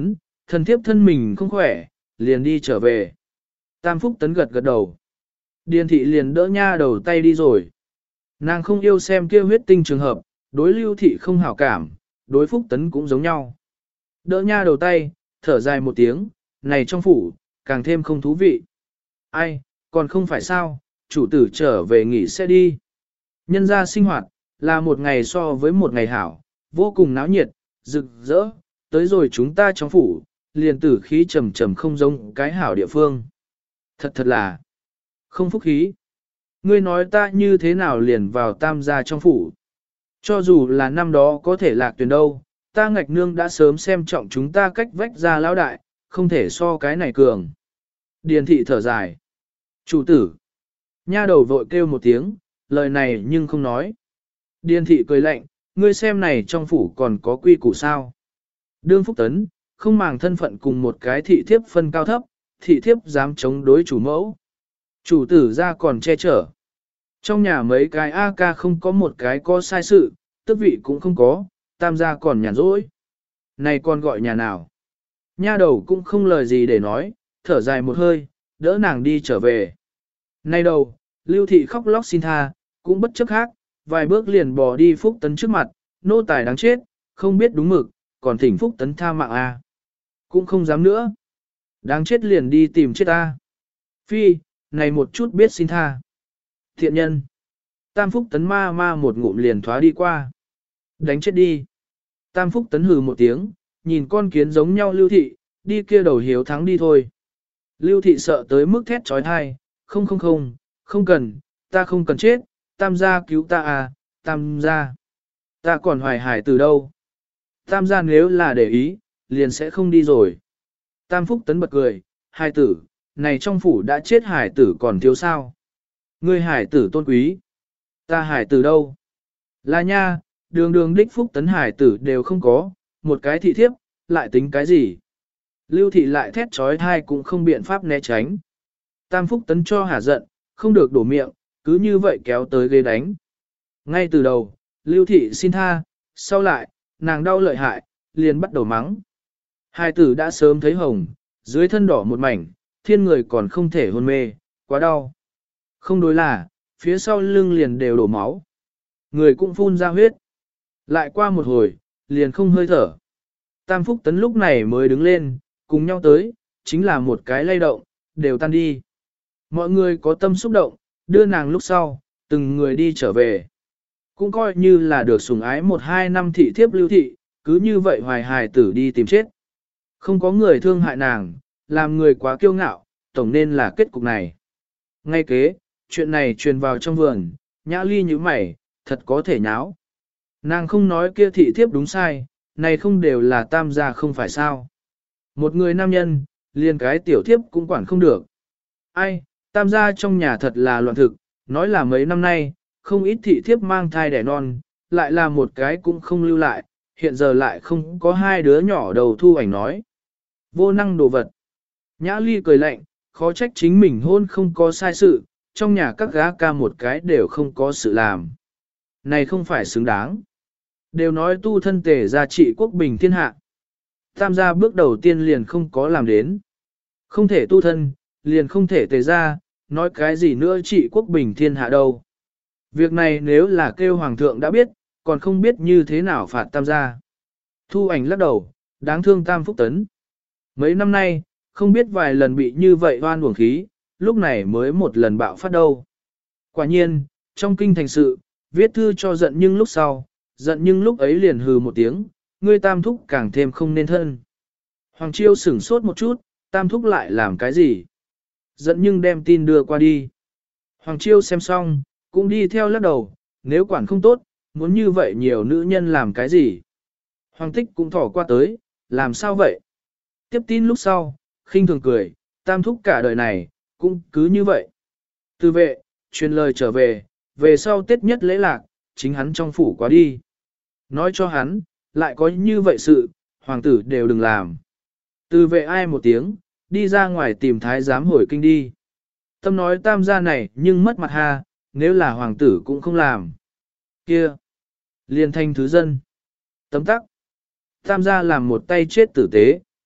Thần thiếp thân mình không khỏe, liền đi trở về. Tam Phúc Tấn gật gật đầu. Điền thị liền đỡ nha đầu tay đi rồi. Nàng không yêu xem kia huyết tinh trường hợp, đối Lưu thị không hảo cảm, đối Phúc Tấn cũng giống nhau. Đỡ nha đầu tay, thở dài một tiếng, này trong phủ, càng thêm không thú vị. Ai, còn không phải sao, chủ tử trở về nghỉ sẽ đi. Nhân gia sinh hoạt, là một ngày so với một ngày hảo, vô cùng náo nhiệt, rực rỡ, tới rồi chúng ta trong phủ, liền tử khí trầm trầm không giống cái hảo địa phương. Thật là không phúc khí. Ngươi nói ta như thế nào liền vào tam gia trong phủ. Cho dù là năm đó có thể lạc tuyển đâu, ta ngạch nương đã sớm xem trọng chúng ta cách vách ra lão đại, không thể so cái này cường. Điền thị thở dài. Chủ tử. Nha đầu vội kêu một tiếng, lời này nhưng không nói. Điền thị cười lạnh, ngươi xem này trong phủ còn có quy củ sao. Đương Phúc Tấn, không màng thân phận cùng một cái thị thiếp phân cao thấp, thị thiếp dám chống đối chủ mẫu. Chủ tử ra còn che chở. Trong nhà mấy cái A ca không có một cái có sai sự, tước vị cũng không có, tam gia còn nhàn rỗi. Này con gọi nhà nào? Nha đầu cũng không lời gì để nói, thở dài một hơi, đỡ nàng đi trở về. Nay đầu, Lưu thị khóc lóc xin tha, cũng bất chấp khác, vài bước liền bỏ đi Phúc Tấn trước mặt, nô tài đáng chết, không biết đúng mực, còn thỉnh Phúc Tấn tha mạng a. Cũng không dám nữa. Đáng chết liền đi tìm chết a. Phi, này một chút biết xin tha. Thiện nhân. Tam Phúc Tấn ma ma một ngụm liền thoá đi qua. Đánh chết đi. Tam Phúc Tấn hừ một tiếng, nhìn con kiến giống nhau Lưu thị, đi kia đầu hiếu thắng đi thôi. Lưu thị sợ tới mức thét trói thai, không cần, ta không cần chết, tam gia cứu ta à, tam gia. Ta còn hoài hải từ đâu? Tam gia nếu là để ý, liền sẽ không đi rồi. Tam Phúc Tấn bật cười, hải tử, này trong phủ đã chết hải tử còn thiếu sao? Ngươi hải tử tôn quý. Ta hải tử đâu? Là nha, đường đường đích Phúc Tấn hải tử đều không có, một cái thị thiếp, lại tính cái gì? Lưu thị lại thét trói thai cũng không biện pháp né tránh. Tam Phúc Tấn cho hả giận, không được đổ miệng, cứ như vậy kéo tới ghế đánh. Ngay từ đầu, Lưu thị xin tha, sau lại, nàng đau lợi hại, liền bắt đầu mắng. Hai tử đã sớm thấy hồng, dưới thân đỏ một mảnh, thiên người còn không thể hôn mê, quá đau. Không đối là, phía sau lưng liền đều đổ máu. Người cũng phun ra huyết. Lại qua một hồi, liền không hơi thở. Tam Phúc Tấn lúc này mới đứng lên, cùng nhau tới, chính là một cái lay động, đều tan đi. Mọi người có tâm xúc động, đưa nàng lúc sau, từng người đi trở về. Cũng coi như là được sủng ái 1-2 năm thị thiếp Lưu thị, cứ như vậy hoài hài tử đi tìm chết. Không có người thương hại nàng, làm người quá kiêu ngạo, tổng nên là kết cục này. Ngay kế, chuyện này truyền vào trong vườn, Nhã Ly như mày, thật có thể nháo. Nàng không nói kia thị thiếp đúng sai, này không đều là tam gia không phải sao. Một người nam nhân, liền cái tiểu thiếp cũng quản không được. Ai, tam gia trong nhà thật là loạn thực, nói là mấy năm nay, không ít thị thiếp mang thai đẻ non, lại là một cái cũng không lưu lại, hiện giờ lại không có hai đứa nhỏ đầu thu ảnh nói. Vô năng đồ vật. Nhã Ly cười lạnh, khó trách chính mình hôn không có sai sự, trong nhà các gã ca một cái đều không có sự làm. Này không phải xứng đáng. Đều nói tu thân tề gia trị quốc bình thiên hạ. Tam gia bước đầu tiên liền không có làm đến. Không thể tu thân, liền không thể tề gia, nói cái gì nữa trị quốc bình thiên hạ đâu. Việc này nếu là kêu hoàng thượng đã biết, còn không biết như thế nào phạt tam gia. Thu ảnh lắc đầu, đáng thương Tam Phúc Tấn. Mấy năm nay, không biết vài lần bị như vậy oan uổng khí, lúc này mới một lần bạo phát đâu. Quả nhiên, trong kinh thành sự, viết thư cho giận nhưng lúc sau, giận nhưng lúc ấy liền hừ một tiếng, ngươi Tam Thúc càng thêm không nên thân. Hoàng Chiêu sửng sốt một chút, Tam Thúc lại làm cái gì? Giận nhưng đem tin đưa qua đi. Hoàng Chiêu xem xong, cũng đi theo lắc đầu, nếu quản không tốt, muốn như vậy nhiều nữ nhân làm cái gì? Hoàng Tích cũng thỏ qua tới, làm sao vậy? Tiếp tin lúc sau, khinh thường cười, Tam Thúc cả đời này, cũng cứ như vậy. Từ vệ, truyền lời trở về, về sau Tết nhất lễ lạc, chính hắn trong phủ quá đi. Nói cho hắn, lại có như vậy sự, hoàng tử đều đừng làm. Từ vệ ai một tiếng, đi ra ngoài tìm thái giám hồi kinh đi. Tâm nói tam gia này nhưng mất mặt ha, nếu là hoàng tử cũng không làm. Kia! Liên thanh thứ dân. Tấm tắc. Tam gia làm một tay chết tử tế.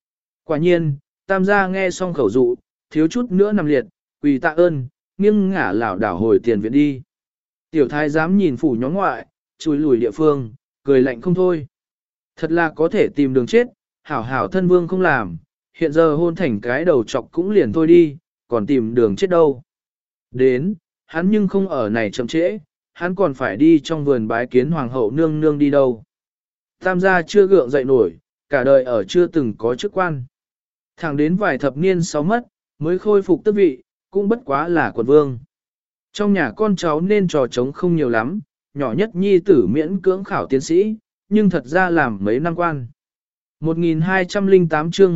Quả nhiên, tam gia nghe xong khẩu dụ, thiếu chút nữa nằm liệt, quỳ tạ ơn, nghiêng ngả lảo đảo hồi tiền viện đi. Tiểu thái dám nhìn phủ nhóm ngoại, chùi lùi địa phương, cười lạnh không thôi. Thật là có thể tìm đường chết, hảo hảo thân vương không làm, hiện giờ hôn thành cái đầu chọc cũng liền thôi đi, còn tìm đường chết đâu. Đến, hắn nhưng không ở này chậm trễ, hắn còn phải đi trong vườn bái kiến hoàng hậu nương nương đi đâu. Tam gia chưa gượng dậy nổi, cả đời ở chưa từng có chức quan. Thẳng đến vài thập niên sau mất, mới khôi phục tước vị, cũng bất quá là quận vương. Trong nhà con cháu nên trò trống không nhiều lắm, nhỏ nhất nhi tử miễn cưỡng khảo tiến sĩ, nhưng thật ra làm mấy năm quan. 1208 chương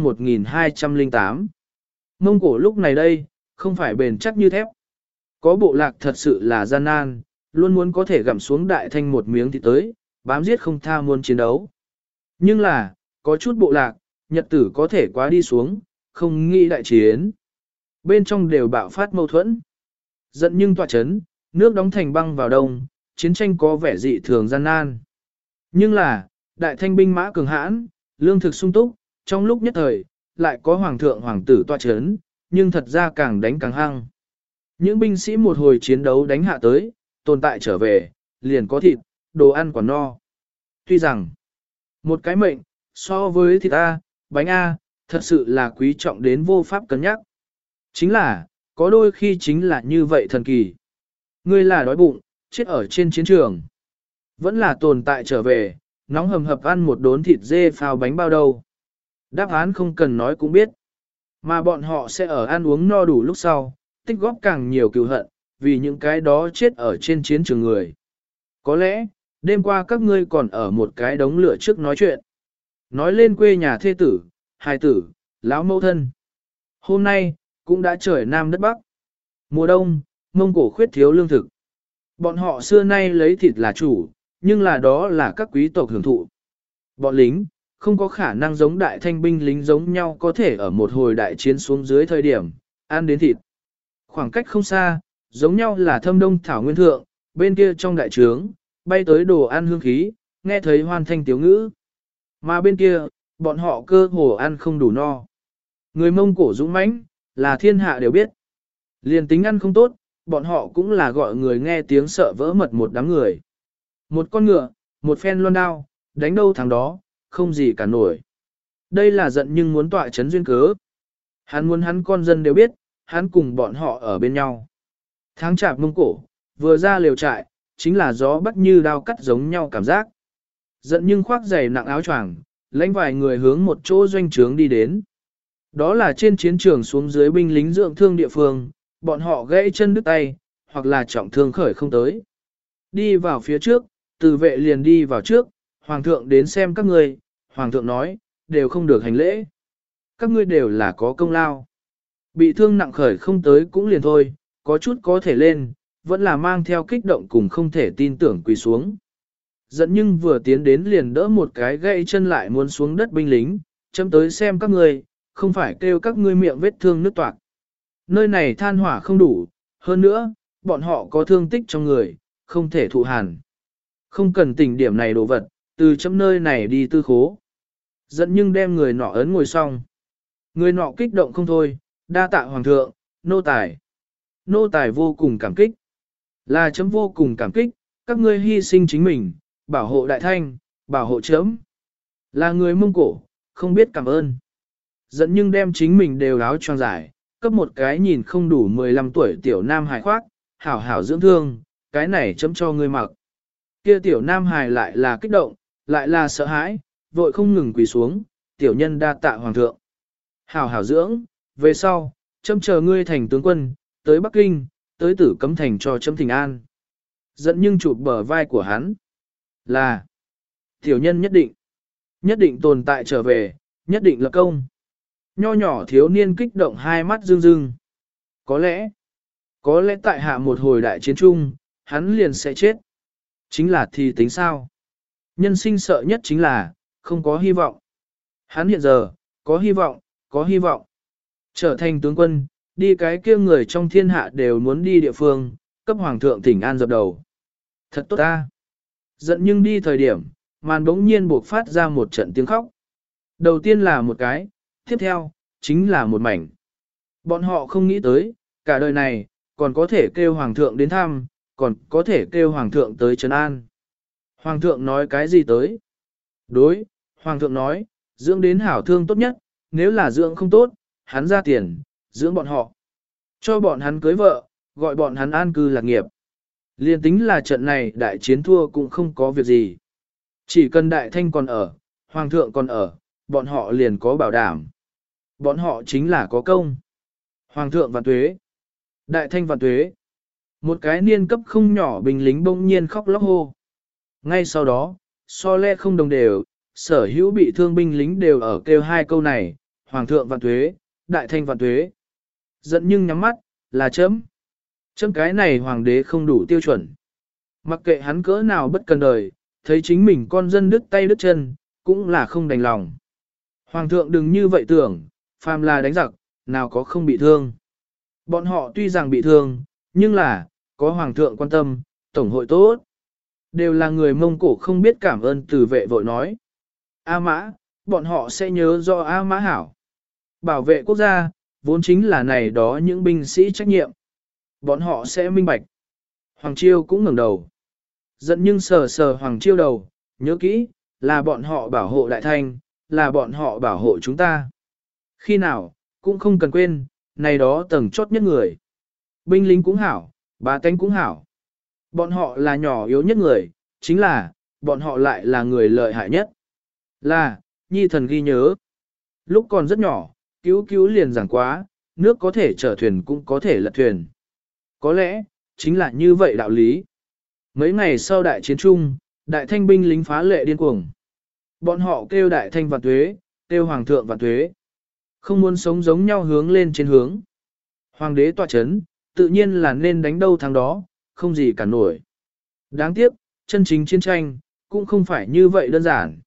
1208 Mông Cổ lúc này đây, không phải bền chắc như thép. Có bộ lạc thật sự là gian nan, luôn muốn có thể gặm xuống đại thanh một miếng thì tới, bám giết không tha muốn chiến đấu. Nhưng là, có chút bộ lạc, nhật tử có thể quá đi xuống, không nghĩ đại chiến. Bên trong đều bạo phát mâu thuẫn. Giận nhưng tọa chấn, nước đóng thành băng vào đông, chiến tranh có vẻ dị thường gian nan. Nhưng là, đại thanh binh mã cường hãn, lương thực sung túc, trong lúc nhất thời, lại có hoàng thượng hoàng tử tọa chấn, nhưng thật ra càng đánh càng hăng. Những binh sĩ một hồi chiến đấu đánh hạ tới, tồn tại trở về, liền có thịt, đồ ăn quả no. Tuy rằng, một cái mệnh, so với thịt A, bánh A, thật sự là quý trọng đến vô pháp cân nhắc. Chính là, có đôi khi chính là như vậy thần kỳ. Ngươi là đói bụng, chết ở trên chiến trường. Vẫn là tồn tại trở về, nóng hầm hập ăn một đốn thịt dê phao bánh bao đâu. Đáp án không cần nói cũng biết. Mà bọn họ sẽ ở ăn uống no đủ lúc sau, tích góp càng nhiều cừu hận, vì những cái đó chết ở trên chiến trường người. Có lẽ, đêm qua các ngươi còn ở một cái đống lửa trước nói chuyện. Nói lên quê nhà thê tử, hài tử, lão mẫu thân. Hôm nay, cũng đã trời Nam đất Bắc. Mùa đông, Mông Cổ khuyết thiếu lương thực. Bọn họ xưa nay lấy thịt là chủ, nhưng là đó là các quý tộc hưởng thụ. Bọn lính, không có khả năng giống đại thanh binh lính giống nhau có thể ở một hồi đại chiến xuống dưới thời điểm, ăn đến thịt. Khoảng cách không xa, giống nhau là thâm đông thảo nguyên thượng, bên kia trong đại trướng, bay tới đồ ăn hương khí, nghe thấy hoan thanh tiếu ngữ. Mà bên kia, bọn họ cơ hồ ăn không đủ no. Người Mông Cổ dũng mãnh, là thiên hạ đều biết. Liền tính ăn không tốt, bọn họ cũng là gọi người nghe tiếng sợ vỡ mật một đám người. Một con ngựa, một phen loan đao, đánh đâu thằng đó, không gì cả nổi. Đây là giận nhưng muốn tọa chấn duyên cớ. Hắn muốn hắn con dân đều biết, hắn cùng bọn họ ở bên nhau. Tháng chạp Mông Cổ, vừa ra lều trại, chính là gió bắt như đao cắt giống nhau cảm giác. Giận nhưng khoác giày nặng áo choàng, lãnh vài người hướng một chỗ doanh trướng đi đến. Đó là trên chiến trường xuống dưới binh lính dưỡng thương địa phương, bọn họ gãy chân đứt tay, hoặc là trọng thương khởi không tới. Đi vào phía trước, từ vệ liền đi vào trước, hoàng thượng đến xem các ngươi, hoàng thượng nói, đều không được hành lễ. Các ngươi đều là có công lao. Bị thương nặng khởi không tới cũng liền thôi, có chút có thể lên, vẫn là mang theo kích động cùng không thể tin tưởng quỳ xuống. Dẫn nhưng vừa tiến đến liền đỡ một cái gãy chân lại muốn xuống đất binh lính, chấm tới xem các ngươi, không phải kêu các ngươi miệng vết thương nứt toạc. Nơi này than hỏa không đủ, hơn nữa, bọn họ có thương tích trong người, không thể thụ hàn. Không cần tỉnh điểm này đồ vật, từ chấm nơi này đi tư khố. Dẫn nhưng đem người nọ ấn ngồi xong. Người nọ kích động không thôi, đa tạ hoàng thượng, nô tài. Nô tài vô cùng cảm kích. Là chấm vô cùng cảm kích, các ngươi hy sinh chính mình, bảo hộ đại thanh, bảo hộ chấm. Là người Mông Cổ, không biết cảm ơn. Dẫn nhưng đem chính mình đều áo choàng giải, cấp một cái nhìn không đủ 15 tuổi tiểu nam hài khoác, hảo hảo dưỡng thương, cái này chấm cho ngươi mặc. Kia tiểu nam hài lại là kích động, lại là sợ hãi, vội không ngừng quỳ xuống, tiểu nhân đa tạ hoàng thượng. Hảo hảo dưỡng, về sau, chấm chờ ngươi thành tướng quân, tới Bắc Kinh, tới Tử Cấm Thành cho chấm thỉnh an. Dẫn nhưng chụp bờ vai của hắn. Là, tiểu nhân nhất định tồn tại trở về, nhất định lập công. Nho nhỏ thiếu niên kích động hai mắt rưng rưng. Có lẽ tại hạ một hồi đại chiến chung, hắn liền sẽ chết. Chính là thì tính sao? Nhân sinh sợ nhất chính là, không có hy vọng. Hắn hiện giờ, có hy vọng. Trở thành tướng quân, đi cái kia người trong thiên hạ đều muốn đi địa phương, cấp hoàng thượng thỉnh an dập đầu. Thật tốt ta. Giận nhưng đi thời điểm, màn bỗng nhiên buộc phát ra một trận tiếng khóc. Đầu tiên là một cái, Tiếp theo, chính là một mảnh. Bọn họ không nghĩ tới, cả đời này, còn có thể kêu hoàng thượng đến thăm, còn có thể kêu hoàng thượng tới trấn an. Hoàng thượng nói cái gì tới? Đối, hoàng thượng nói, dưỡng đến hảo thương tốt nhất, nếu là dưỡng không tốt, hắn ra tiền, dưỡng bọn họ. Cho bọn hắn cưới vợ, gọi bọn hắn an cư lạc nghiệp. Liên tính là trận này đại chiến thua cũng không có việc gì. Chỉ cần đại thanh còn ở, hoàng thượng còn ở, bọn họ liền có bảo đảm. Bọn họ chính là có công. Hoàng thượng vạn tuế. Đại thanh vạn tuế. Một cái niên cấp không nhỏ binh lính bỗng nhiên khóc lóc hô. Ngay sau đó, so le không đồng đều, sở hữu bị thương binh lính đều ở kêu hai câu này, Hoàng thượng vạn tuế, Đại thanh vạn tuế. Giận nhưng nhắm mắt, là chấm. Chấm cái này hoàng đế không đủ tiêu chuẩn. Mặc kệ hắn cỡ nào bất cần đời, thấy chính mình con dân đứt tay đứt chân, cũng là không đành lòng. Hoàng thượng đừng như vậy tưởng, phàm là đánh giặc, nào có không bị thương. Bọn họ tuy rằng bị thương, nhưng là, có hoàng thượng quan tâm, tổng hội tốt. Đều là người Mông Cổ không biết cảm ơn từ vệ vội nói. A Mã, bọn họ sẽ nhớ do A Mã hảo. Bảo vệ quốc gia, vốn chính là này đó những binh sĩ trách nhiệm. Bọn họ sẽ minh bạch. Hoàng Chiêu cũng ngẩng đầu. Giận nhưng sờ sờ Hoàng Chiêu đầu, nhớ kỹ, là bọn họ bảo hộ Đại Thanh, là bọn họ bảo hộ chúng ta. Khi nào, cũng không cần quên, này đó tầng chốt nhất người. Binh lính cũng hảo, bá tánh cũng hảo. Bọn họ là nhỏ yếu nhất người, chính là, bọn họ lại là người lợi hại nhất. Là, nhi thần ghi nhớ. Lúc còn rất nhỏ, cứu liền giảng quá, nước có thể chở thuyền cũng có thể lật thuyền. Có lẽ, chính là như vậy đạo lý. Mấy ngày sau đại chiến trung, đại thanh binh lính phá lệ điên cuồng. Bọn họ kêu đại thanh vạn tuế, kêu hoàng thượng vạn tuế. Không muốn sống giống nhau hướng lên trên hướng. Hoàng đế tọa chấn, tự nhiên là nên đánh đâu thắng đó, không gì cả nổi. Đáng tiếc, chân chính chiến tranh, cũng không phải như vậy đơn giản.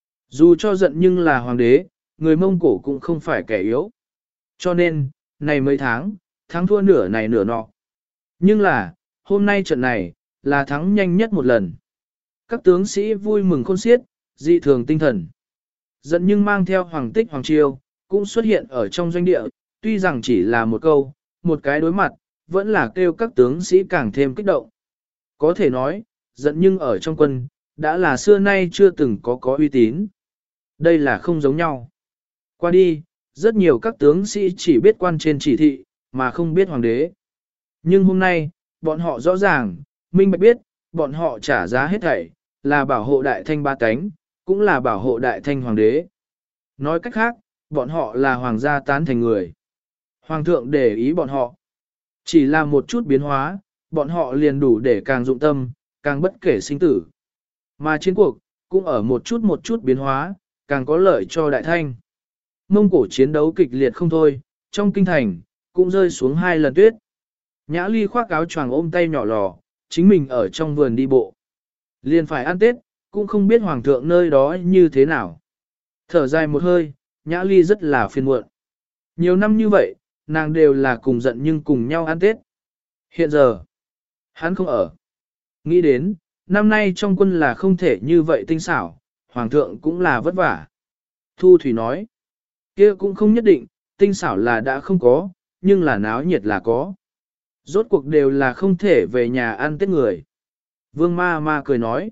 Dù cho giận nhưng là hoàng đế, người Mông Cổ cũng không phải kẻ yếu. Cho nên, này mấy tháng, thắng thua nửa này nửa nọ. Nhưng là, hôm nay trận này, là thắng nhanh nhất một lần. Các tướng sĩ vui mừng khôn xiết, dị thường tinh thần. Giận nhưng mang theo hoàng tích hoàng triều, cũng xuất hiện ở trong doanh địa, tuy rằng chỉ là một câu, một cái đối mặt, vẫn là kêu các tướng sĩ càng thêm kích động. Có thể nói, giận nhưng ở trong quân, đã là xưa nay chưa từng có uy tín. Đây là không giống nhau. Qua đi, rất nhiều các tướng sĩ chỉ biết quan trên chỉ thị, mà không biết hoàng đế. Nhưng hôm nay, bọn họ rõ ràng, minh bạch biết, bọn họ trả giá hết thảy, là bảo hộ đại thanh ba cánh, cũng là bảo hộ đại thanh hoàng đế. Nói cách khác, bọn họ là hoàng gia tán thành người. Hoàng thượng để ý bọn họ. Chỉ là một chút biến hóa, bọn họ liền đủ để càng dụng tâm, càng bất kể sinh tử. Mà chiến cuộc, cũng ở một chút biến hóa, càng có lợi cho đại thanh. Mông Cổ chiến đấu kịch liệt không thôi, trong kinh thành, cũng rơi xuống 2 lần tuyết. Nhã Ly khoác áo choàng ôm tay nhỏ lò, chính mình ở trong vườn đi bộ. Liền phải ăn Tết, cũng không biết hoàng thượng nơi đó như thế nào. Thở dài một hơi, Nhã Ly rất là phiền muộn. Nhiều năm như vậy, nàng đều là cùng giận nhưng cùng nhau ăn Tết. Hiện giờ, hắn không ở. Nghĩ đến, năm nay trong quân là không thể như vậy tinh xảo, hoàng thượng cũng là vất vả. Thu Thủy nói, kia cũng không nhất định, tinh xảo là đã không có, nhưng là náo nhiệt là có. Rốt cuộc đều là không thể về nhà ăn Tết người. Vương Ma Ma cười nói,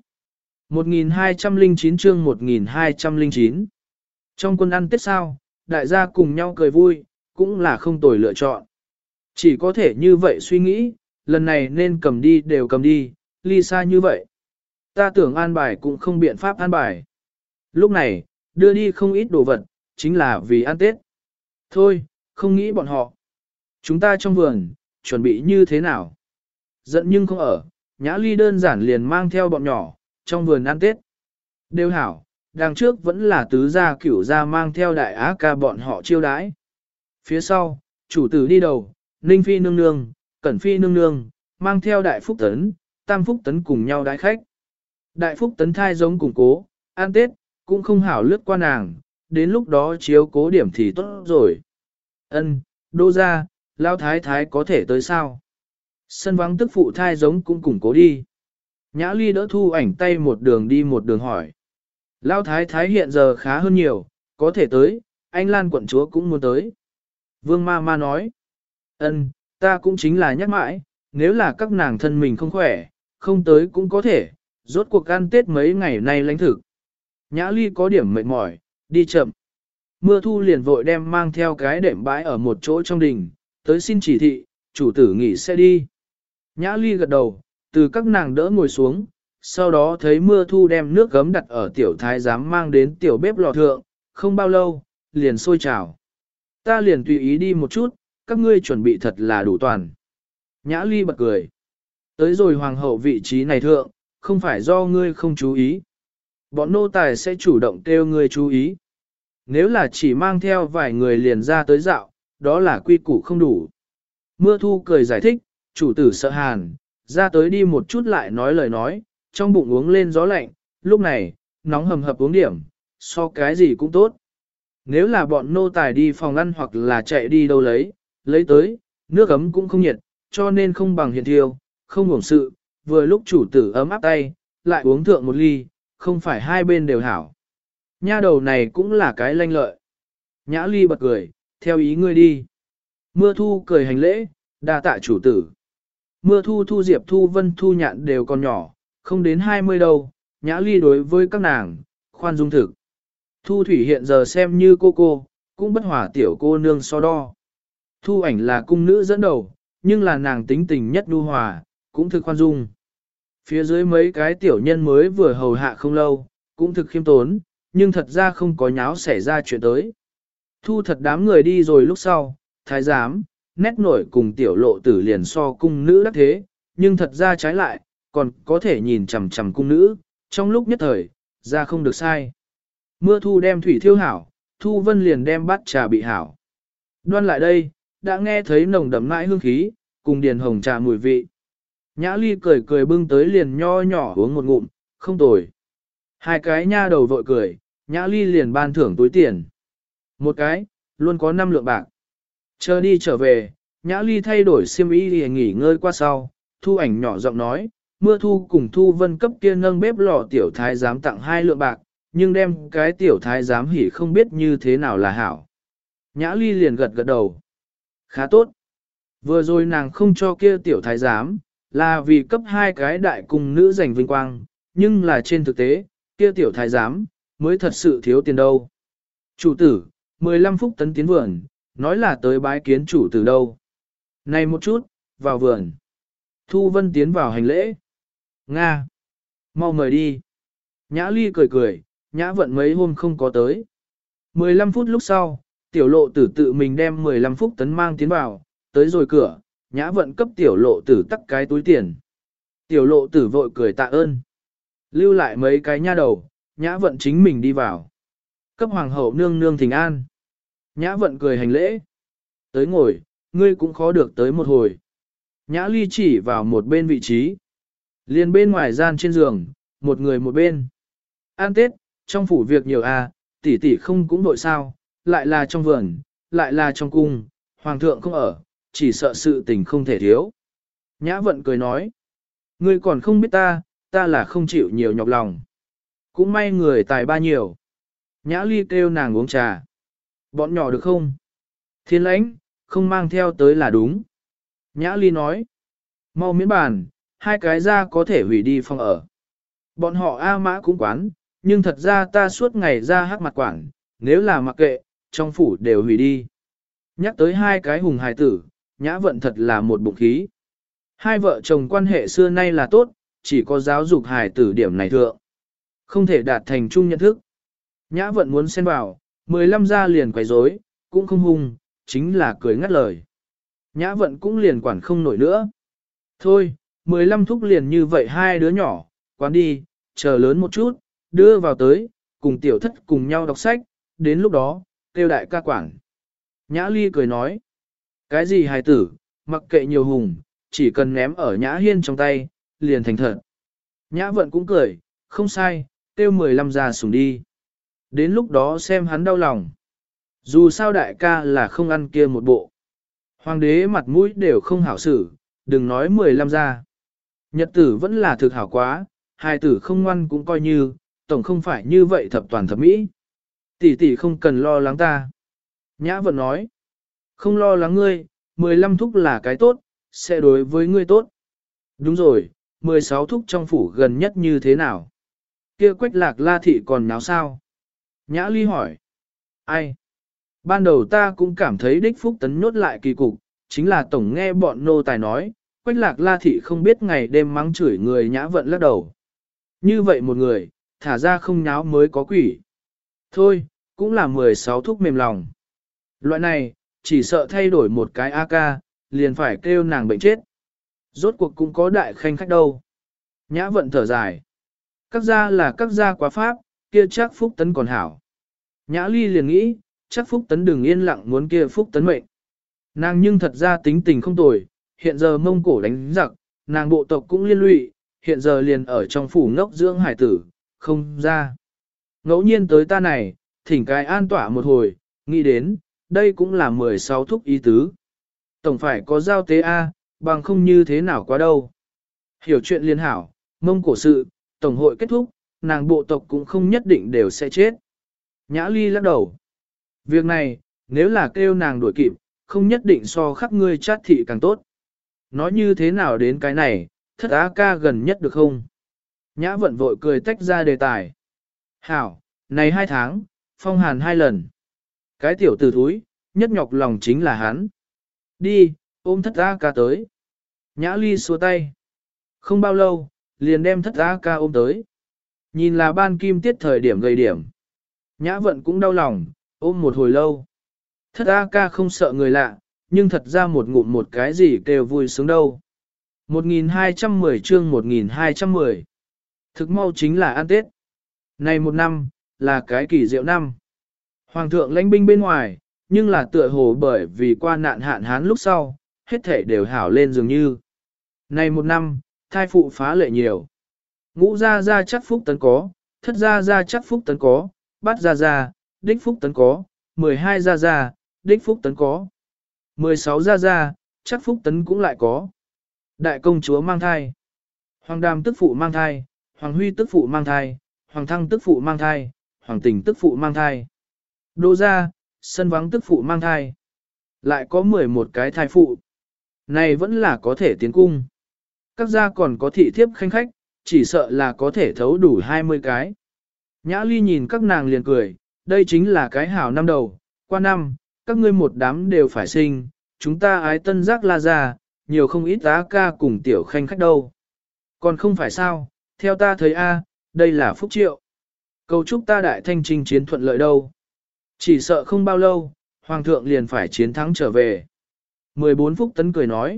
1209 chương 1209. Trong quân ăn Tết sao, đại gia cùng nhau cười vui, cũng là không tồi lựa chọn. Chỉ có thể như vậy suy nghĩ, lần này nên cầm đi đều cầm đi, ly xa như vậy. Ta tưởng an bài cũng không biện pháp an bài. Lúc này, đưa đi không ít đồ vật, chính là vì ăn Tết. Thôi, không nghĩ bọn họ. Chúng ta trong vườn, chuẩn bị như thế nào? Giận nhưng không ở, Nhã Ly đơn giản liền mang theo bọn nhỏ, trong vườn ăn Tết. Đều hảo, đằng trước vẫn là tứ gia cửu gia mang theo đại á ca bọn họ chiêu đãi. Phía sau, chủ tử đi đầu, Ninh Phi nương nương, Cẩn Phi nương nương, mang theo đại phúc tấn, tam phúc tấn cùng nhau đái khách. Đại phúc tấn thai giống củng cố, ăn Tết, cũng không hảo lướt qua nàng, đến lúc đó chiếu cố điểm thì tốt rồi. Ân, Đô gia, Lao Thái Thái có thể tới sao? Sân vắng tức phụ thai giống cũng củng cố đi. Nhã Ly đỡ Thu Ảnh tay một đường đi một đường hỏi. Lao Thái Thái hiện giờ khá hơn nhiều, có thể tới, anh Lan quận chúa cũng muốn tới. Vương ma ma nói, ân, ta cũng chính là nhắc mãi, nếu là các nàng thân mình không khỏe, không tới cũng có thể, rốt cuộc ăn Tết mấy ngày nay lãnh thực. Nhã Ly có điểm mệt mỏi, đi chậm. Mưa thu liền vội đem mang theo cái đệm bãi ở một chỗ trong đình, tới xin chỉ thị, chủ tử nghỉ sẽ đi. Nhã Ly gật đầu, từ các nàng đỡ ngồi xuống, sau đó thấy mưa thu đem nước gấm đặt ở tiểu thái giám mang đến tiểu bếp lò thượng, không bao lâu, liền sôi trào. Ta liền tùy ý đi một chút, các ngươi chuẩn bị thật là đủ toàn. Nhã Ly bật cười. Tới rồi hoàng hậu vị trí này thượng, không phải do ngươi không chú ý. Bọn nô tài sẽ chủ động kêu ngươi chú ý. Nếu là chỉ mang theo vài người liền ra tới dạo, đó là quy củ không đủ. Mưa thu cười giải thích, chủ tử sợ hàn, ra tới đi một chút lại nói lời nói, trong bụng uống lên gió lạnh, lúc này, nóng hầm hập uống điểm, so cái gì cũng tốt. Nếu là bọn nô tài đi phòng ăn hoặc là chạy đi đâu lấy tới, nước ấm cũng không nhiệt, cho nên không bằng hiện thiêu, không ngủng sự, vừa lúc chủ tử ấm áp tay, lại uống thượng một ly, không phải hai bên đều hảo. Nha đầu này cũng là cái lanh lợi. Nhã Ly bật cười, theo ý ngươi đi. Mưa thu cười hành lễ, đa tạ chủ tử. Mưa thu thu diệp thu vân thu nhạn đều còn nhỏ, không đến 20 đâu, Nhã Ly đối với các nàng, khoan dung thực. Thu thủy hiện giờ xem như cô, cũng bất hỏa tiểu cô nương so đo. Thu ảnh là cung nữ dẫn đầu, nhưng là nàng tính tình nhất nhu hòa, cũng thực khoan dung. Phía dưới mấy cái tiểu nhân mới vừa hầu hạ không lâu, cũng thực khiêm tốn, nhưng thật ra không có nháo xảy ra chuyện tới. Thu thật đám người đi rồi lúc sau, thái giám, nét nổi cùng tiểu lộ tử liền so cung nữ đắc thế, nhưng thật ra trái lại, còn có thể nhìn chằm chằm cung nữ, trong lúc nhất thời, ra không được sai. Mưa thu đem thủy thiêu hảo, Thu Vân liền đem bát trà bị hảo. Đoan lại đây, đã nghe thấy nồng đậm mãi hương khí, cùng điền hồng trà mùi vị. Nhã Ly cười cười bưng tới liền nho nhỏ uống một ngụm, không tồi. Hai cái nha đầu vội cười, Nhã Ly liền ban thưởng túi tiền. Một cái, luôn có 5 lượng bạc. Chờ đi trở về, Nhã Ly thay đổi xiêm y để nghỉ ngơi qua sau, Thu ảnh nhỏ giọng nói, Mưa Thu cùng Thu Vân cấp kia nâng bếp lò tiểu thái giám tặng 2 lượng bạc, nhưng đem cái tiểu thái giám hỉ không biết như thế nào là hảo. Nhã Ly liền gật gật đầu. Khá tốt. Vừa rồi nàng không cho kia tiểu thái giám, là vì cấp 2 cái đại cung nữ giành vinh quang, nhưng là trên thực tế, kia tiểu thái giám, mới thật sự thiếu tiền đâu. Chủ tử, 15 phút tấn tiến vườn, nói là tới bái kiến chủ tử đâu. Này một chút, vào vườn. Thu Vân tiến vào hành lễ. Nga. Mau mời đi. Nhã Ly cười cười, Nhã Vận mấy hôm không có tới. 15 phút lúc sau, tiểu lộ tử tự mình đem 15 phút tấn mang tiến vào, tới rồi cửa, Nhã Vận cấp tiểu lộ tử tắc cái túi tiền. Tiểu lộ tử vội cười tạ ơn. Lưu lại mấy cái nha đầu, Nhã Vận chính mình đi vào. Cấp hoàng hậu nương nương thỉnh an. Nhã Vận cười hành lễ. Tới ngồi, ngươi cũng khó được tới một hồi. Nhã Ly chỉ vào một bên vị trí. Liền bên ngoài gian trên giường, một người một bên. An Tết, trong phủ việc nhiều tỷ tỷ không cũng đội sao, lại là trong vườn, lại là trong cung, hoàng thượng không ở, chỉ sợ sự tình không thể thiếu. Nhã Vận cười nói, ngươi còn không biết ta là không chịu nhiều nhọc lòng. Cũng may người tài ba nhiều. Nhã Ly kêu nàng uống trà. Bọn nhỏ được không? Thiên lãnh, không mang theo tới là đúng. Nhã Ly nói, mau miễn bàn, 2 cái ra có thể hủy đi phòng ở. Bọn họ A Mã cũng quán, nhưng thật ra ta suốt ngày ra hắc mặt quản, nếu là mặc kệ, trong phủ đều hủy đi. Nhắc tới 2 cái hùng hài tử, Nhã Vận thật là một bụng khí. 2 vợ chồng quan hệ xưa nay là tốt, chỉ có giáo dục hài tử điểm này thượng. Không thể đạt thành chung nhận thức. Nhã Vận muốn xen vào, 15 ra liền quấy rối, cũng không hung, chính là cười ngắt lời. Nhã Vận cũng liền quản không nổi nữa. Thôi, 15 thúc liền như vậy 2 đứa nhỏ, quán đi, chờ lớn một chút, đưa vào tới, cùng tiểu thất cùng nhau đọc sách, đến lúc đó, kêu đại ca quản. Nhã Ly cười nói, cái gì hài tử, mặc kệ nhiều hùng, chỉ cần ném ở Nhã Hiên trong tay, liền thành thật. Nhã Vận cũng cười, không sai, kêu 15 ra sủng đi. Đến lúc đó xem hắn đau lòng. Dù sao đại ca là không ăn kia một bộ. Hoàng đế mặt mũi đều không hảo xử, đừng nói 15 ra. Nhật tử vẫn là thực hảo quá, hài tử không ngoan cũng coi như, tổng không phải như vậy thập toàn thập mỹ. Tỷ tỷ không cần lo lắng ta. Nhã Vận nói, không lo lắng ngươi, 15 thúc là cái tốt, sẽ đối với ngươi tốt. Đúng rồi, 16 thúc trong phủ gần nhất như thế nào? Kia Quách Lạc La thị còn náo sao? Nhã Ly hỏi. Ai? Ban đầu ta cũng cảm thấy đích phúc tấn nhốt lại kỳ cục, chính là tổng nghe bọn nô tài nói, Quách Lạc La thị không biết ngày đêm mắng chửi người. Nhã Vận lắc đầu. Như vậy một người, thả ra không nháo mới có quỷ. Thôi, cũng là 16 thúc mềm lòng. Loại này, chỉ sợ thay đổi một cái AK, liền phải kêu nàng bệnh chết. Rốt cuộc cũng có đại khanh khách đâu. Nhã Vận thở dài. Các gia là các gia quá pháp, kia chắc Phúc Tấn còn hảo. Nhã Ly liền nghĩ, chắc Phúc Tấn đừng yên lặng muốn kia Phúc Tấn mệnh. Nàng nhưng thật ra tính tình không tồi, hiện giờ Mông Cổ đánh giặc, nàng bộ tộc cũng liên lụy, hiện giờ liền ở trong phủ ngốc dưỡng hải tử, không ra. Ngẫu nhiên tới ta này, thỉnh cái an tỏa một hồi, nghĩ đến, đây cũng là 16 thúc ý tứ. Tổng phải có giao tế A, bằng không như thế nào quá đâu. Hiểu chuyện liên hảo, Mông Cổ sự, tổng hội kết thúc, nàng bộ tộc cũng không nhất định đều sẽ chết. Nhã Ly lắc đầu. Việc này, nếu là kêu nàng đuổi kịp, không nhất định so khắc ngươi chát thị càng tốt. Nói như thế nào đến cái này, thất á ca gần nhất được không? Nhã Vận vội cười tách ra đề tài. Hảo, này 2 tháng, phong hàn 2 lần. Cái tiểu tử thúi, nhất nhọc lòng chính là hắn. Đi, ôm thất á ca tới. Nhã Ly xua tay. Không bao lâu, liền đem thất á ca ôm tới. Nhìn là ban kim tiết thời điểm gây điểm. Nhã Vận cũng đau lòng, ôm một hồi lâu. Thất á ca không sợ người lạ, nhưng thật ra một ngụm một cái gì kêu vui sướng đâu. 1210 chương 1210. Thực mau chính là ăn Tết. Này một năm, là cái kỳ diệu năm. Hoàng thượng lãnh binh bên ngoài, nhưng là tựa hồ bởi vì qua nạn hạn hán lúc sau, hết thể đều hảo lên dường như. Này một năm, thai phụ phá lệ nhiều. Ngũ gia gia chắc phúc tấn có, thất gia gia chắc phúc tấn có, bát gia gia, đích phúc tấn có, 12 gia gia, đích phúc tấn có. 16 gia gia, chắc phúc tấn cũng lại có. Đại công chúa mang thai. Hoàng đàm tức phụ mang thai, hoàng huy tức phụ mang thai, hoàng thăng tức phụ mang thai, hoàng tình tức phụ mang thai. Đô gia, sân vắng tức phụ mang thai. Lại có 11 cái thai phụ. Này vẫn là có thể tiến cung. Các gia còn có thị thiếp khanh khách, chỉ sợ là có thể thấu đủ 20 cái. Nhã Ly nhìn các nàng liền cười, đây chính là cái hảo năm đầu, qua năm, các ngươi một đám đều phải sinh, chúng ta ái tân giác la ra, nhiều không ít á ca cùng tiểu khanh khách đâu. Còn không phải sao, theo ta thấy a, đây là phúc triệu. Cầu chúc ta đại thanh chinh chiến thuận lợi đâu. Chỉ sợ không bao lâu, hoàng thượng liền phải chiến thắng trở về. 14 Phúc Tấn cười nói,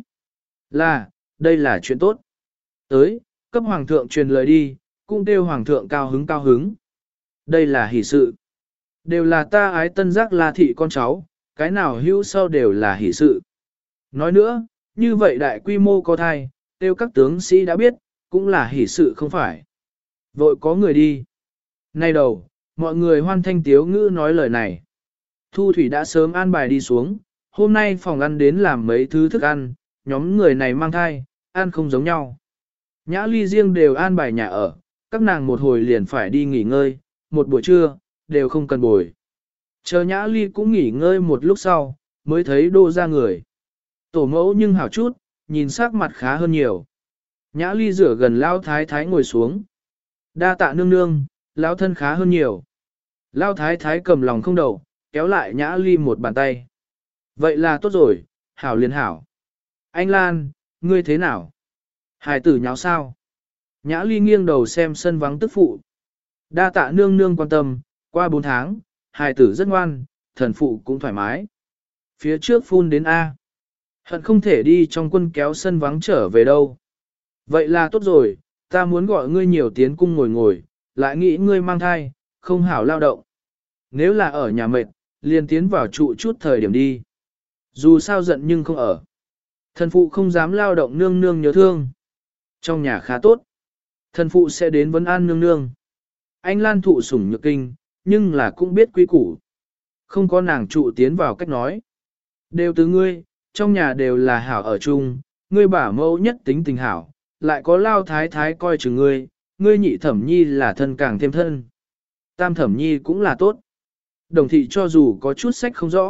đây là chuyện tốt. Tới, cấp hoàng thượng truyền lời đi, cũng kêu hoàng thượng cao hứng cao hứng. Đây là hỷ sự. Đều là ta ái tân giác la thị con cháu, cái nào hữu sau đều là hỷ sự. Nói nữa, như vậy đại quy mô có thai, kêu các tướng sĩ đã biết, cũng là hỷ sự không phải. Vội có người đi. Nay đầu, mọi người hoan thanh tiếu ngữ nói lời này. Thu Thủy đã sớm an bài đi xuống, hôm nay phòng ăn đến làm mấy thứ thức ăn, nhóm người này mang thai, ăn không giống nhau. Nhã Ly riêng đều an bài nhà ở, các nàng một hồi liền phải đi nghỉ ngơi, một buổi trưa, đều không cần bồi. Chờ Nhã Ly cũng nghỉ ngơi một lúc sau, mới thấy Đô ra người. Tổ mẫu nhưng hảo chút, nhìn sắc mặt khá hơn nhiều. Nhã Ly rửa gần Lao Thái Thái ngồi xuống. Đa tạ nương nương, Lao thân khá hơn nhiều. Lao Thái Thái cầm lòng không đầu, kéo lại Nhã Ly một bàn tay. Vậy là tốt rồi, hảo liền hảo. Anh Lan, ngươi thế nào? Hải tử nháo sao? Nhã Ly nghiêng đầu xem sân vắng tức phụ. Đa tạ nương nương quan tâm, qua 4 tháng, hải tử rất ngoan, thần phụ cũng thoải mái. Phía trước phun đến A. Hận không thể đi trong quân kéo sân vắng trở về đâu. Vậy là tốt rồi, ta muốn gọi ngươi nhiều tiến cung ngồi ngồi, lại nghĩ ngươi mang thai, không hảo lao động. Nếu là ở nhà mệt, liền tiến vào trụ chút thời điểm đi. Dù sao giận nhưng không ở. Thần phụ không dám lao động nương nương nhớ thương. Trong nhà khá tốt. Thần phụ sẽ đến vấn an nương nương. Anh Lan thụ sủng nhược kinh, nhưng là cũng biết quy củ. Không có nàng trụ tiến vào cách nói. Đều từ ngươi, trong nhà đều là hảo ở chung, ngươi bả mẫu nhất tính tình hảo, lại có Lao Thái Thái coi chừng ngươi, ngươi nhị thẩm nhi là thân càng thêm thân. Tam thẩm nhi cũng là tốt. Đồng thị cho dù có chút sách không rõ,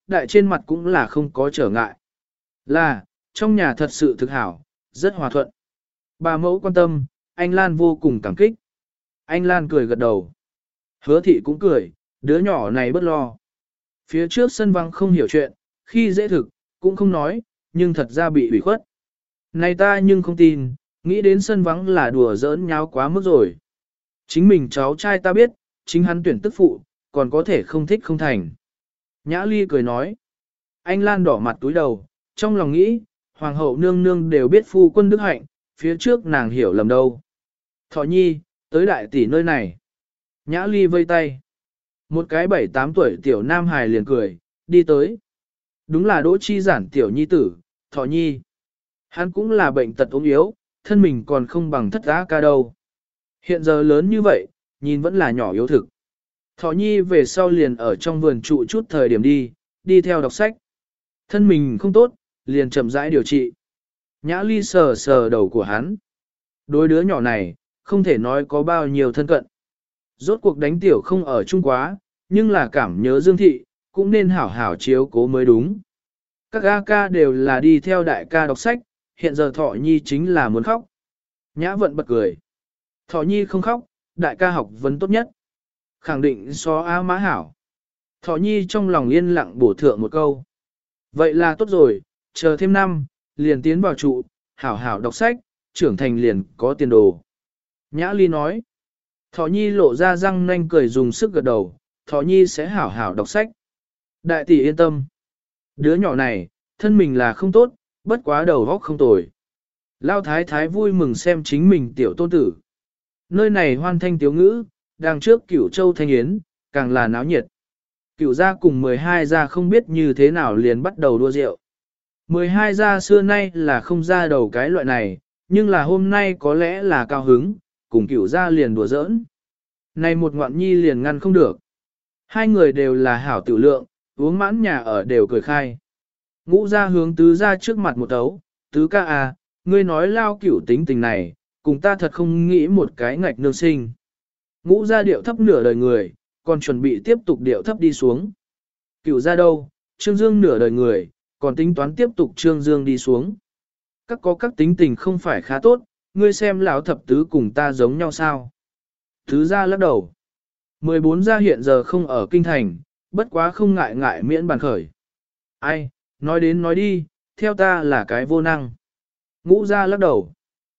đại trên mặt cũng là không có trở ngại. Là, trong nhà thật sự thực hảo, rất hòa thuận. Bà mẫu quan tâm, anh Lan vô cùng cảm kích. Anh Lan cười gật đầu. Hứa thị cũng cười, đứa nhỏ này bất lo. Phía trước sân vắng không hiểu chuyện, khi dễ thực, cũng không nói, nhưng thật ra bị ủy khuất. Này ta nhưng không tin, nghĩ đến sân vắng là đùa giỡn nháo quá mức rồi. Chính mình cháu trai ta biết, chính hắn tuyển tức phụ, còn có thể không thích không thành. Nhã Ly cười nói. Anh Lan đỏ mặt túi đầu, trong lòng nghĩ, hoàng hậu nương nương đều biết phu quân đức hạnh, phía trước nàng hiểu lầm đâu. Thọ nhi, tới đại tỷ nơi này. Nhã Ly vây tay. Một cái 7-8 tuổi tiểu nam hài liền cười, đi tới. Đúng là Đỗ Chi Giản tiểu nhi tử, Thọ nhi. Hắn cũng là bệnh tật ốm yếu, thân mình còn không bằng thất á ca đâu. Hiện giờ lớn như vậy, nhìn vẫn là nhỏ yếu thực. Thọ nhi về sau liền ở trong vườn trụ chút thời điểm đi theo đọc sách. Thân mình không tốt, liền chậm rãi điều trị. Nhã Ly sờ sờ đầu của hắn. Đôi đứa nhỏ này, không thể nói có bao nhiêu thân cận. Rốt cuộc đánh tiểu không ở chung quá, nhưng là cảm nhớ Dương Thị, cũng nên hảo hảo chiếu cố mới đúng. Các A ca đều là đi theo đại ca đọc sách, hiện giờ Thọ nhi chính là muốn khóc. Nhã Vận bật cười. Thọ nhi không khóc, đại ca học vấn tốt nhất. Khẳng định so A mã hảo. Thọ nhi trong lòng yên lặng bổ thượng một câu. Vậy là tốt rồi, chờ thêm năm, liền tiến vào trụ, hảo hảo đọc sách, trưởng thành liền có tiền đồ. Nhã Ly nói. Thọ nhi lộ ra răng nanh cười dùng sức gật đầu, Thọ nhi sẽ hảo hảo đọc sách. Đại tỷ yên tâm. Đứa nhỏ này, thân mình là không tốt, bất quá đầu óc không tồi. Lao thái thái vui mừng xem chính mình tiểu tôn tử. Nơi này hoan thanh tiếu ngữ, đằng trước Cửu Châu Thanh Yến, càng là náo nhiệt. Cửu gia cùng 12 gia không biết như thế nào liền bắt đầu đua rượu. 12 gia xưa nay là không ra đầu cái loại này, nhưng là hôm nay có lẽ là cao hứng, cùng Cửu gia liền đùa giỡn. Này một ngoạn nhi liền ngăn không được. Hai người đều là hảo tiểu lượng, uống mãn nhà ở đều cười khai. Ngũ gia hướng tứ gia trước mặt một tấu, tứ ca à, ngươi nói Lao Cửu tính tình này, cùng ta thật không nghĩ một cái ngạch nương sinh. Ngũ gia điệu thấp nửa đời người, còn chuẩn bị tiếp tục điệu thấp đi xuống. Cửu gia đâu, Trương Dương nửa đời người, còn tính toán tiếp tục Trương Dương đi xuống. Các tính tình không phải khá tốt, ngươi xem lão thập tứ cùng ta giống nhau sao. Tứ gia lắc đầu. 14 gia hiện giờ không ở kinh thành, bất quá không ngại ngại miễn bàn khởi. Ai, nói đến nói đi, theo ta là cái vô năng. Ngũ gia lắc đầu.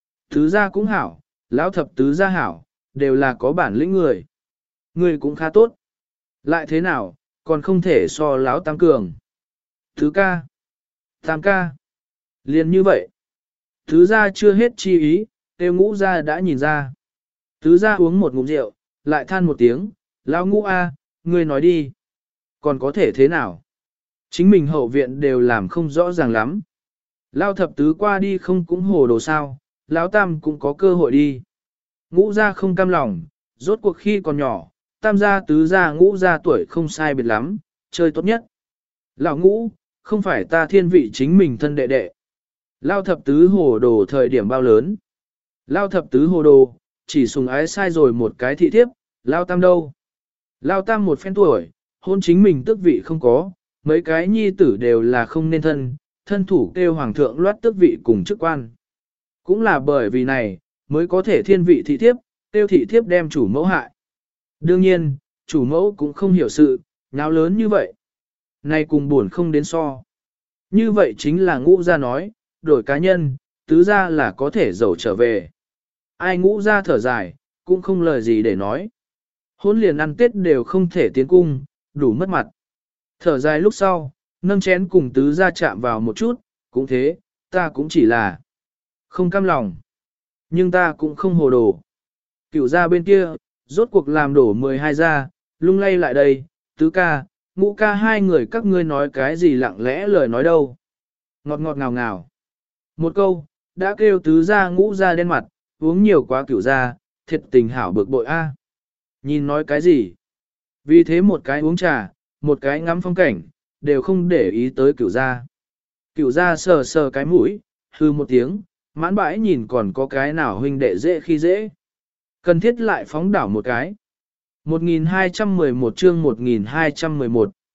Tứ gia cũng hảo, lão thập tứ gia hảo, đều là có bản lĩnh người. Người cũng khá tốt. Lại thế nào, còn không thể so lão tam cường. Thứ ca. Tam ca. Liền như vậy. Tứ gia chưa hết chi ý, tiêu ngũ gia đã nhìn ra. Tứ gia uống một ngụm rượu, lại than một tiếng, lão ngũ a, ngươi nói đi. Còn có thể thế nào? Chính mình hậu viện đều làm không rõ ràng lắm. Lão thập tứ qua đi không cũng hồ đồ sao, lão tam cũng có cơ hội đi. Ngũ gia không cam lòng, rốt cuộc khi còn nhỏ, tam gia tứ gia ngũ gia tuổi không sai biệt lắm, chơi tốt nhất. Lão ngũ, không phải ta thiên vị chính mình thân đệ đệ. Lão thập tứ hồ đồ thời điểm bao lớn. Lão thập tứ hồ đồ, chỉ sùng ái sai rồi một cái thị thiếp, lão tam đâu. Lão tam một phen tuổi, hôn chính mình tước vị không có, mấy cái nhi tử đều là không nên thân thủ kêu hoàng thượng loát tước vị cùng chức quan. Cũng là bởi vì này, mới có thể thiên vị thị thiếp, tiêu thị thiếp đem chủ mẫu hại. Đương nhiên, chủ mẫu cũng không hiểu sự, nháo lớn như vậy. Này cùng buồn không đến so. Như vậy chính là ngũ gia nói, đổi cá nhân, tứ gia là có thể giàu trở về. Ai ngũ gia thở dài, cũng không lời gì để nói. Hôn liền ăn tết đều không thể tiến cung, đủ mất mặt. Thở dài lúc sau, nâng chén cùng tứ gia chạm vào một chút, cũng thế, ta cũng chỉ là không cam lòng. Nhưng ta cũng không hồ đồ. Cửu gia bên kia, rốt cuộc làm đổ 12 gia, lung lay lại đây, tứ ca, ngũ ca hai người các ngươi nói cái gì lặng lẽ lời nói đâu. Ngọt ngọt ngào ngào. Một câu, đã kêu tứ gia ngũ gia đen mặt, uống nhiều quá cửu gia, thiệt tình hảo bực bội a. Nhìn nói cái gì? Vì thế một cái uống trà, một cái ngắm phong cảnh, đều không để ý tới cửu gia. Cửu gia sờ sờ cái mũi, hư một tiếng, mãn bãi nhìn còn có cái nào huynh đệ dễ khi dễ. Cần thiết lại phóng đảo một cái. 1211 chương 1211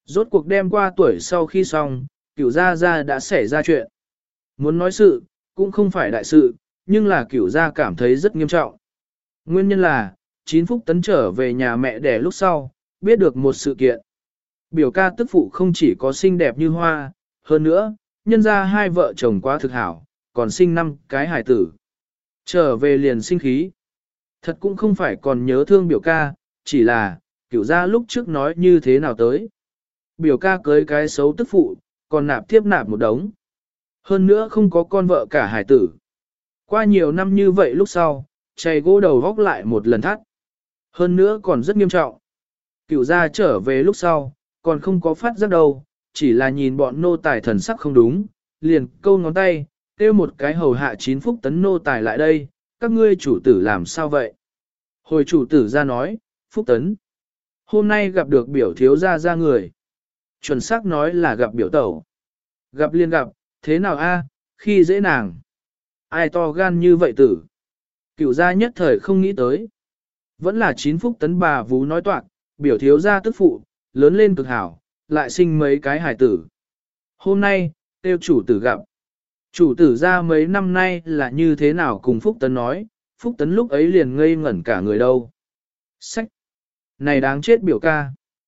Rốt cuộc đem qua tuổi sau khi xong, cửu gia gia đã xảy ra chuyện. Muốn nói sự, cũng không phải đại sự, nhưng là cửu gia cảm thấy rất nghiêm trọng. Nguyên nhân là, 9 Phúc Tấn trở về nhà mẹ đẻ lúc sau, biết được một sự kiện. Biểu ca tức phụ không chỉ có xinh đẹp như hoa, hơn nữa, nhân ra hai vợ chồng quá thực hảo, còn sinh 5 cái hài tử. Trở về liền sinh khí. Thật cũng không phải còn nhớ thương biểu ca, chỉ là, cửu gia lúc trước nói như thế nào tới. Biểu ca cưới cái xấu tức phụ, còn nạp tiếp nạp một đống. Hơn nữa không có con vợ cả hài tử. Qua nhiều năm như vậy lúc sau, chày gỗ đầu góc lại một lần thắt. Hơn nữa còn rất nghiêm trọng. Cửu gia trở về lúc sau, còn không có phát giác đâu, chỉ là nhìn bọn nô tài thần sắc không đúng, liền câu ngón tay, kêu một cái hầu hạ 9 Phúc Tấn nô tài lại đây, các ngươi chủ tử làm sao vậy? Hồi chủ tử ra nói, Phúc Tấn, hôm nay gặp được biểu thiếu gia ra người. Chuẩn xác nói là gặp biểu tẩu. Gặp liên gặp, thế nào a? Khi dễ nàng. Ai to gan như vậy tử? Cửu gia nhất thời không nghĩ tới. Vẫn là 9 Phúc Tấn bà vú nói toạc, biểu thiếu gia tức phụ, lớn lên cực hảo, lại sinh mấy cái hải tử. Hôm nay, tiêu chủ tử gặp. Chủ tử ra mấy năm nay là như thế nào cùng Phúc Tấn nói, Phúc Tấn lúc ấy liền ngây ngẩn cả người đâu. Sách! Này đáng chết biểu ca.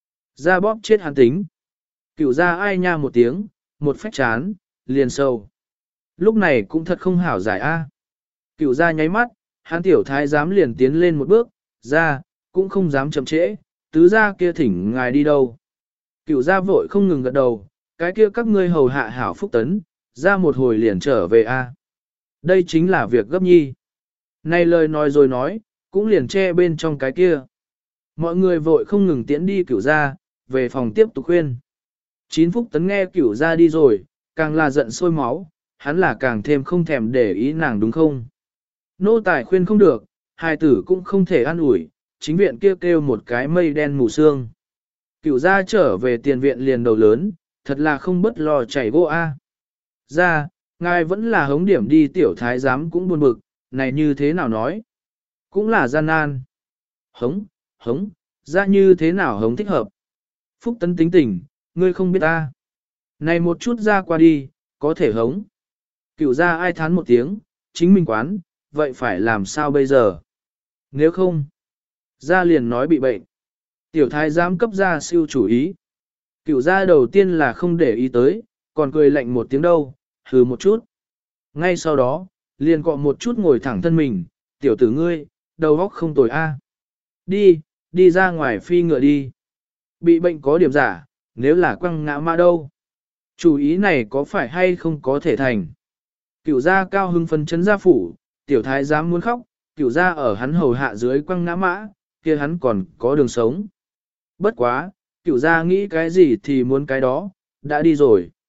Ra bóp chết hắn tính. Cửu ra ai nha một tiếng, một phách chán, liền sâu. Lúc này cũng thật không hảo giải a. Cửu ra nháy mắt, hắn tiểu thái dám liền tiến lên một bước, ra, cũng không dám chậm trễ, tứ ra kia thỉnh ngài đi đâu. Cửu ra vội không ngừng gật đầu, cái kia các ngươi hầu hạ hảo Phúc Tấn, ra một hồi liền trở về a. Đây chính là việc gấp nhi. Này lời nói rồi nói, cũng liền che bên trong cái kia. Mọi người vội không ngừng tiễn đi cửu ra, về phòng tiếp tục khuyên. 9 Phúc Tấn nghe cửu ra đi rồi, càng là giận sôi máu, hắn là càng thêm không thèm để ý nàng đúng không. Nô tài khuyên không được, hài tử cũng không thể an ủi, chính viện kêu một cái mây đen mù sương. Cửu ra trở về tiền viện liền đầu lớn, thật là không bất lo chảy gỗ a. Ra, ngài vẫn là hống điểm đi tiểu thái giám cũng buồn bực, này như thế nào nói. Cũng là gian nan. Hống, ra như thế nào hống thích hợp. Phúc Tấn tính tình, ngươi không biết ta. Này một chút ra qua đi, có thể hống. Cửu ra ai thán một tiếng, chính mình quán, vậy phải làm sao bây giờ? Nếu không, ra liền nói bị bệnh. Tiểu thái giám cấp ra siêu chủ ý. Cửu ra đầu tiên là không để ý tới, còn cười lạnh một tiếng đâu, hừ một chút. Ngay sau đó, liền cọ một chút ngồi thẳng thân mình, tiểu tử ngươi, đầu óc không tồi a. Đi ra ngoài phi ngựa đi. Bị bệnh có điểm giả, nếu là quăng ngã mã đâu. Chủ ý này có phải hay không có thể thành. Cửu gia cao hưng phấn chấn gia phủ, tiểu thái giám muốn khóc, cửu gia ở hắn hầu hạ dưới quăng ngã mã, kia hắn còn có đường sống. Bất quá, cửu gia nghĩ cái gì thì muốn cái đó, đã đi rồi.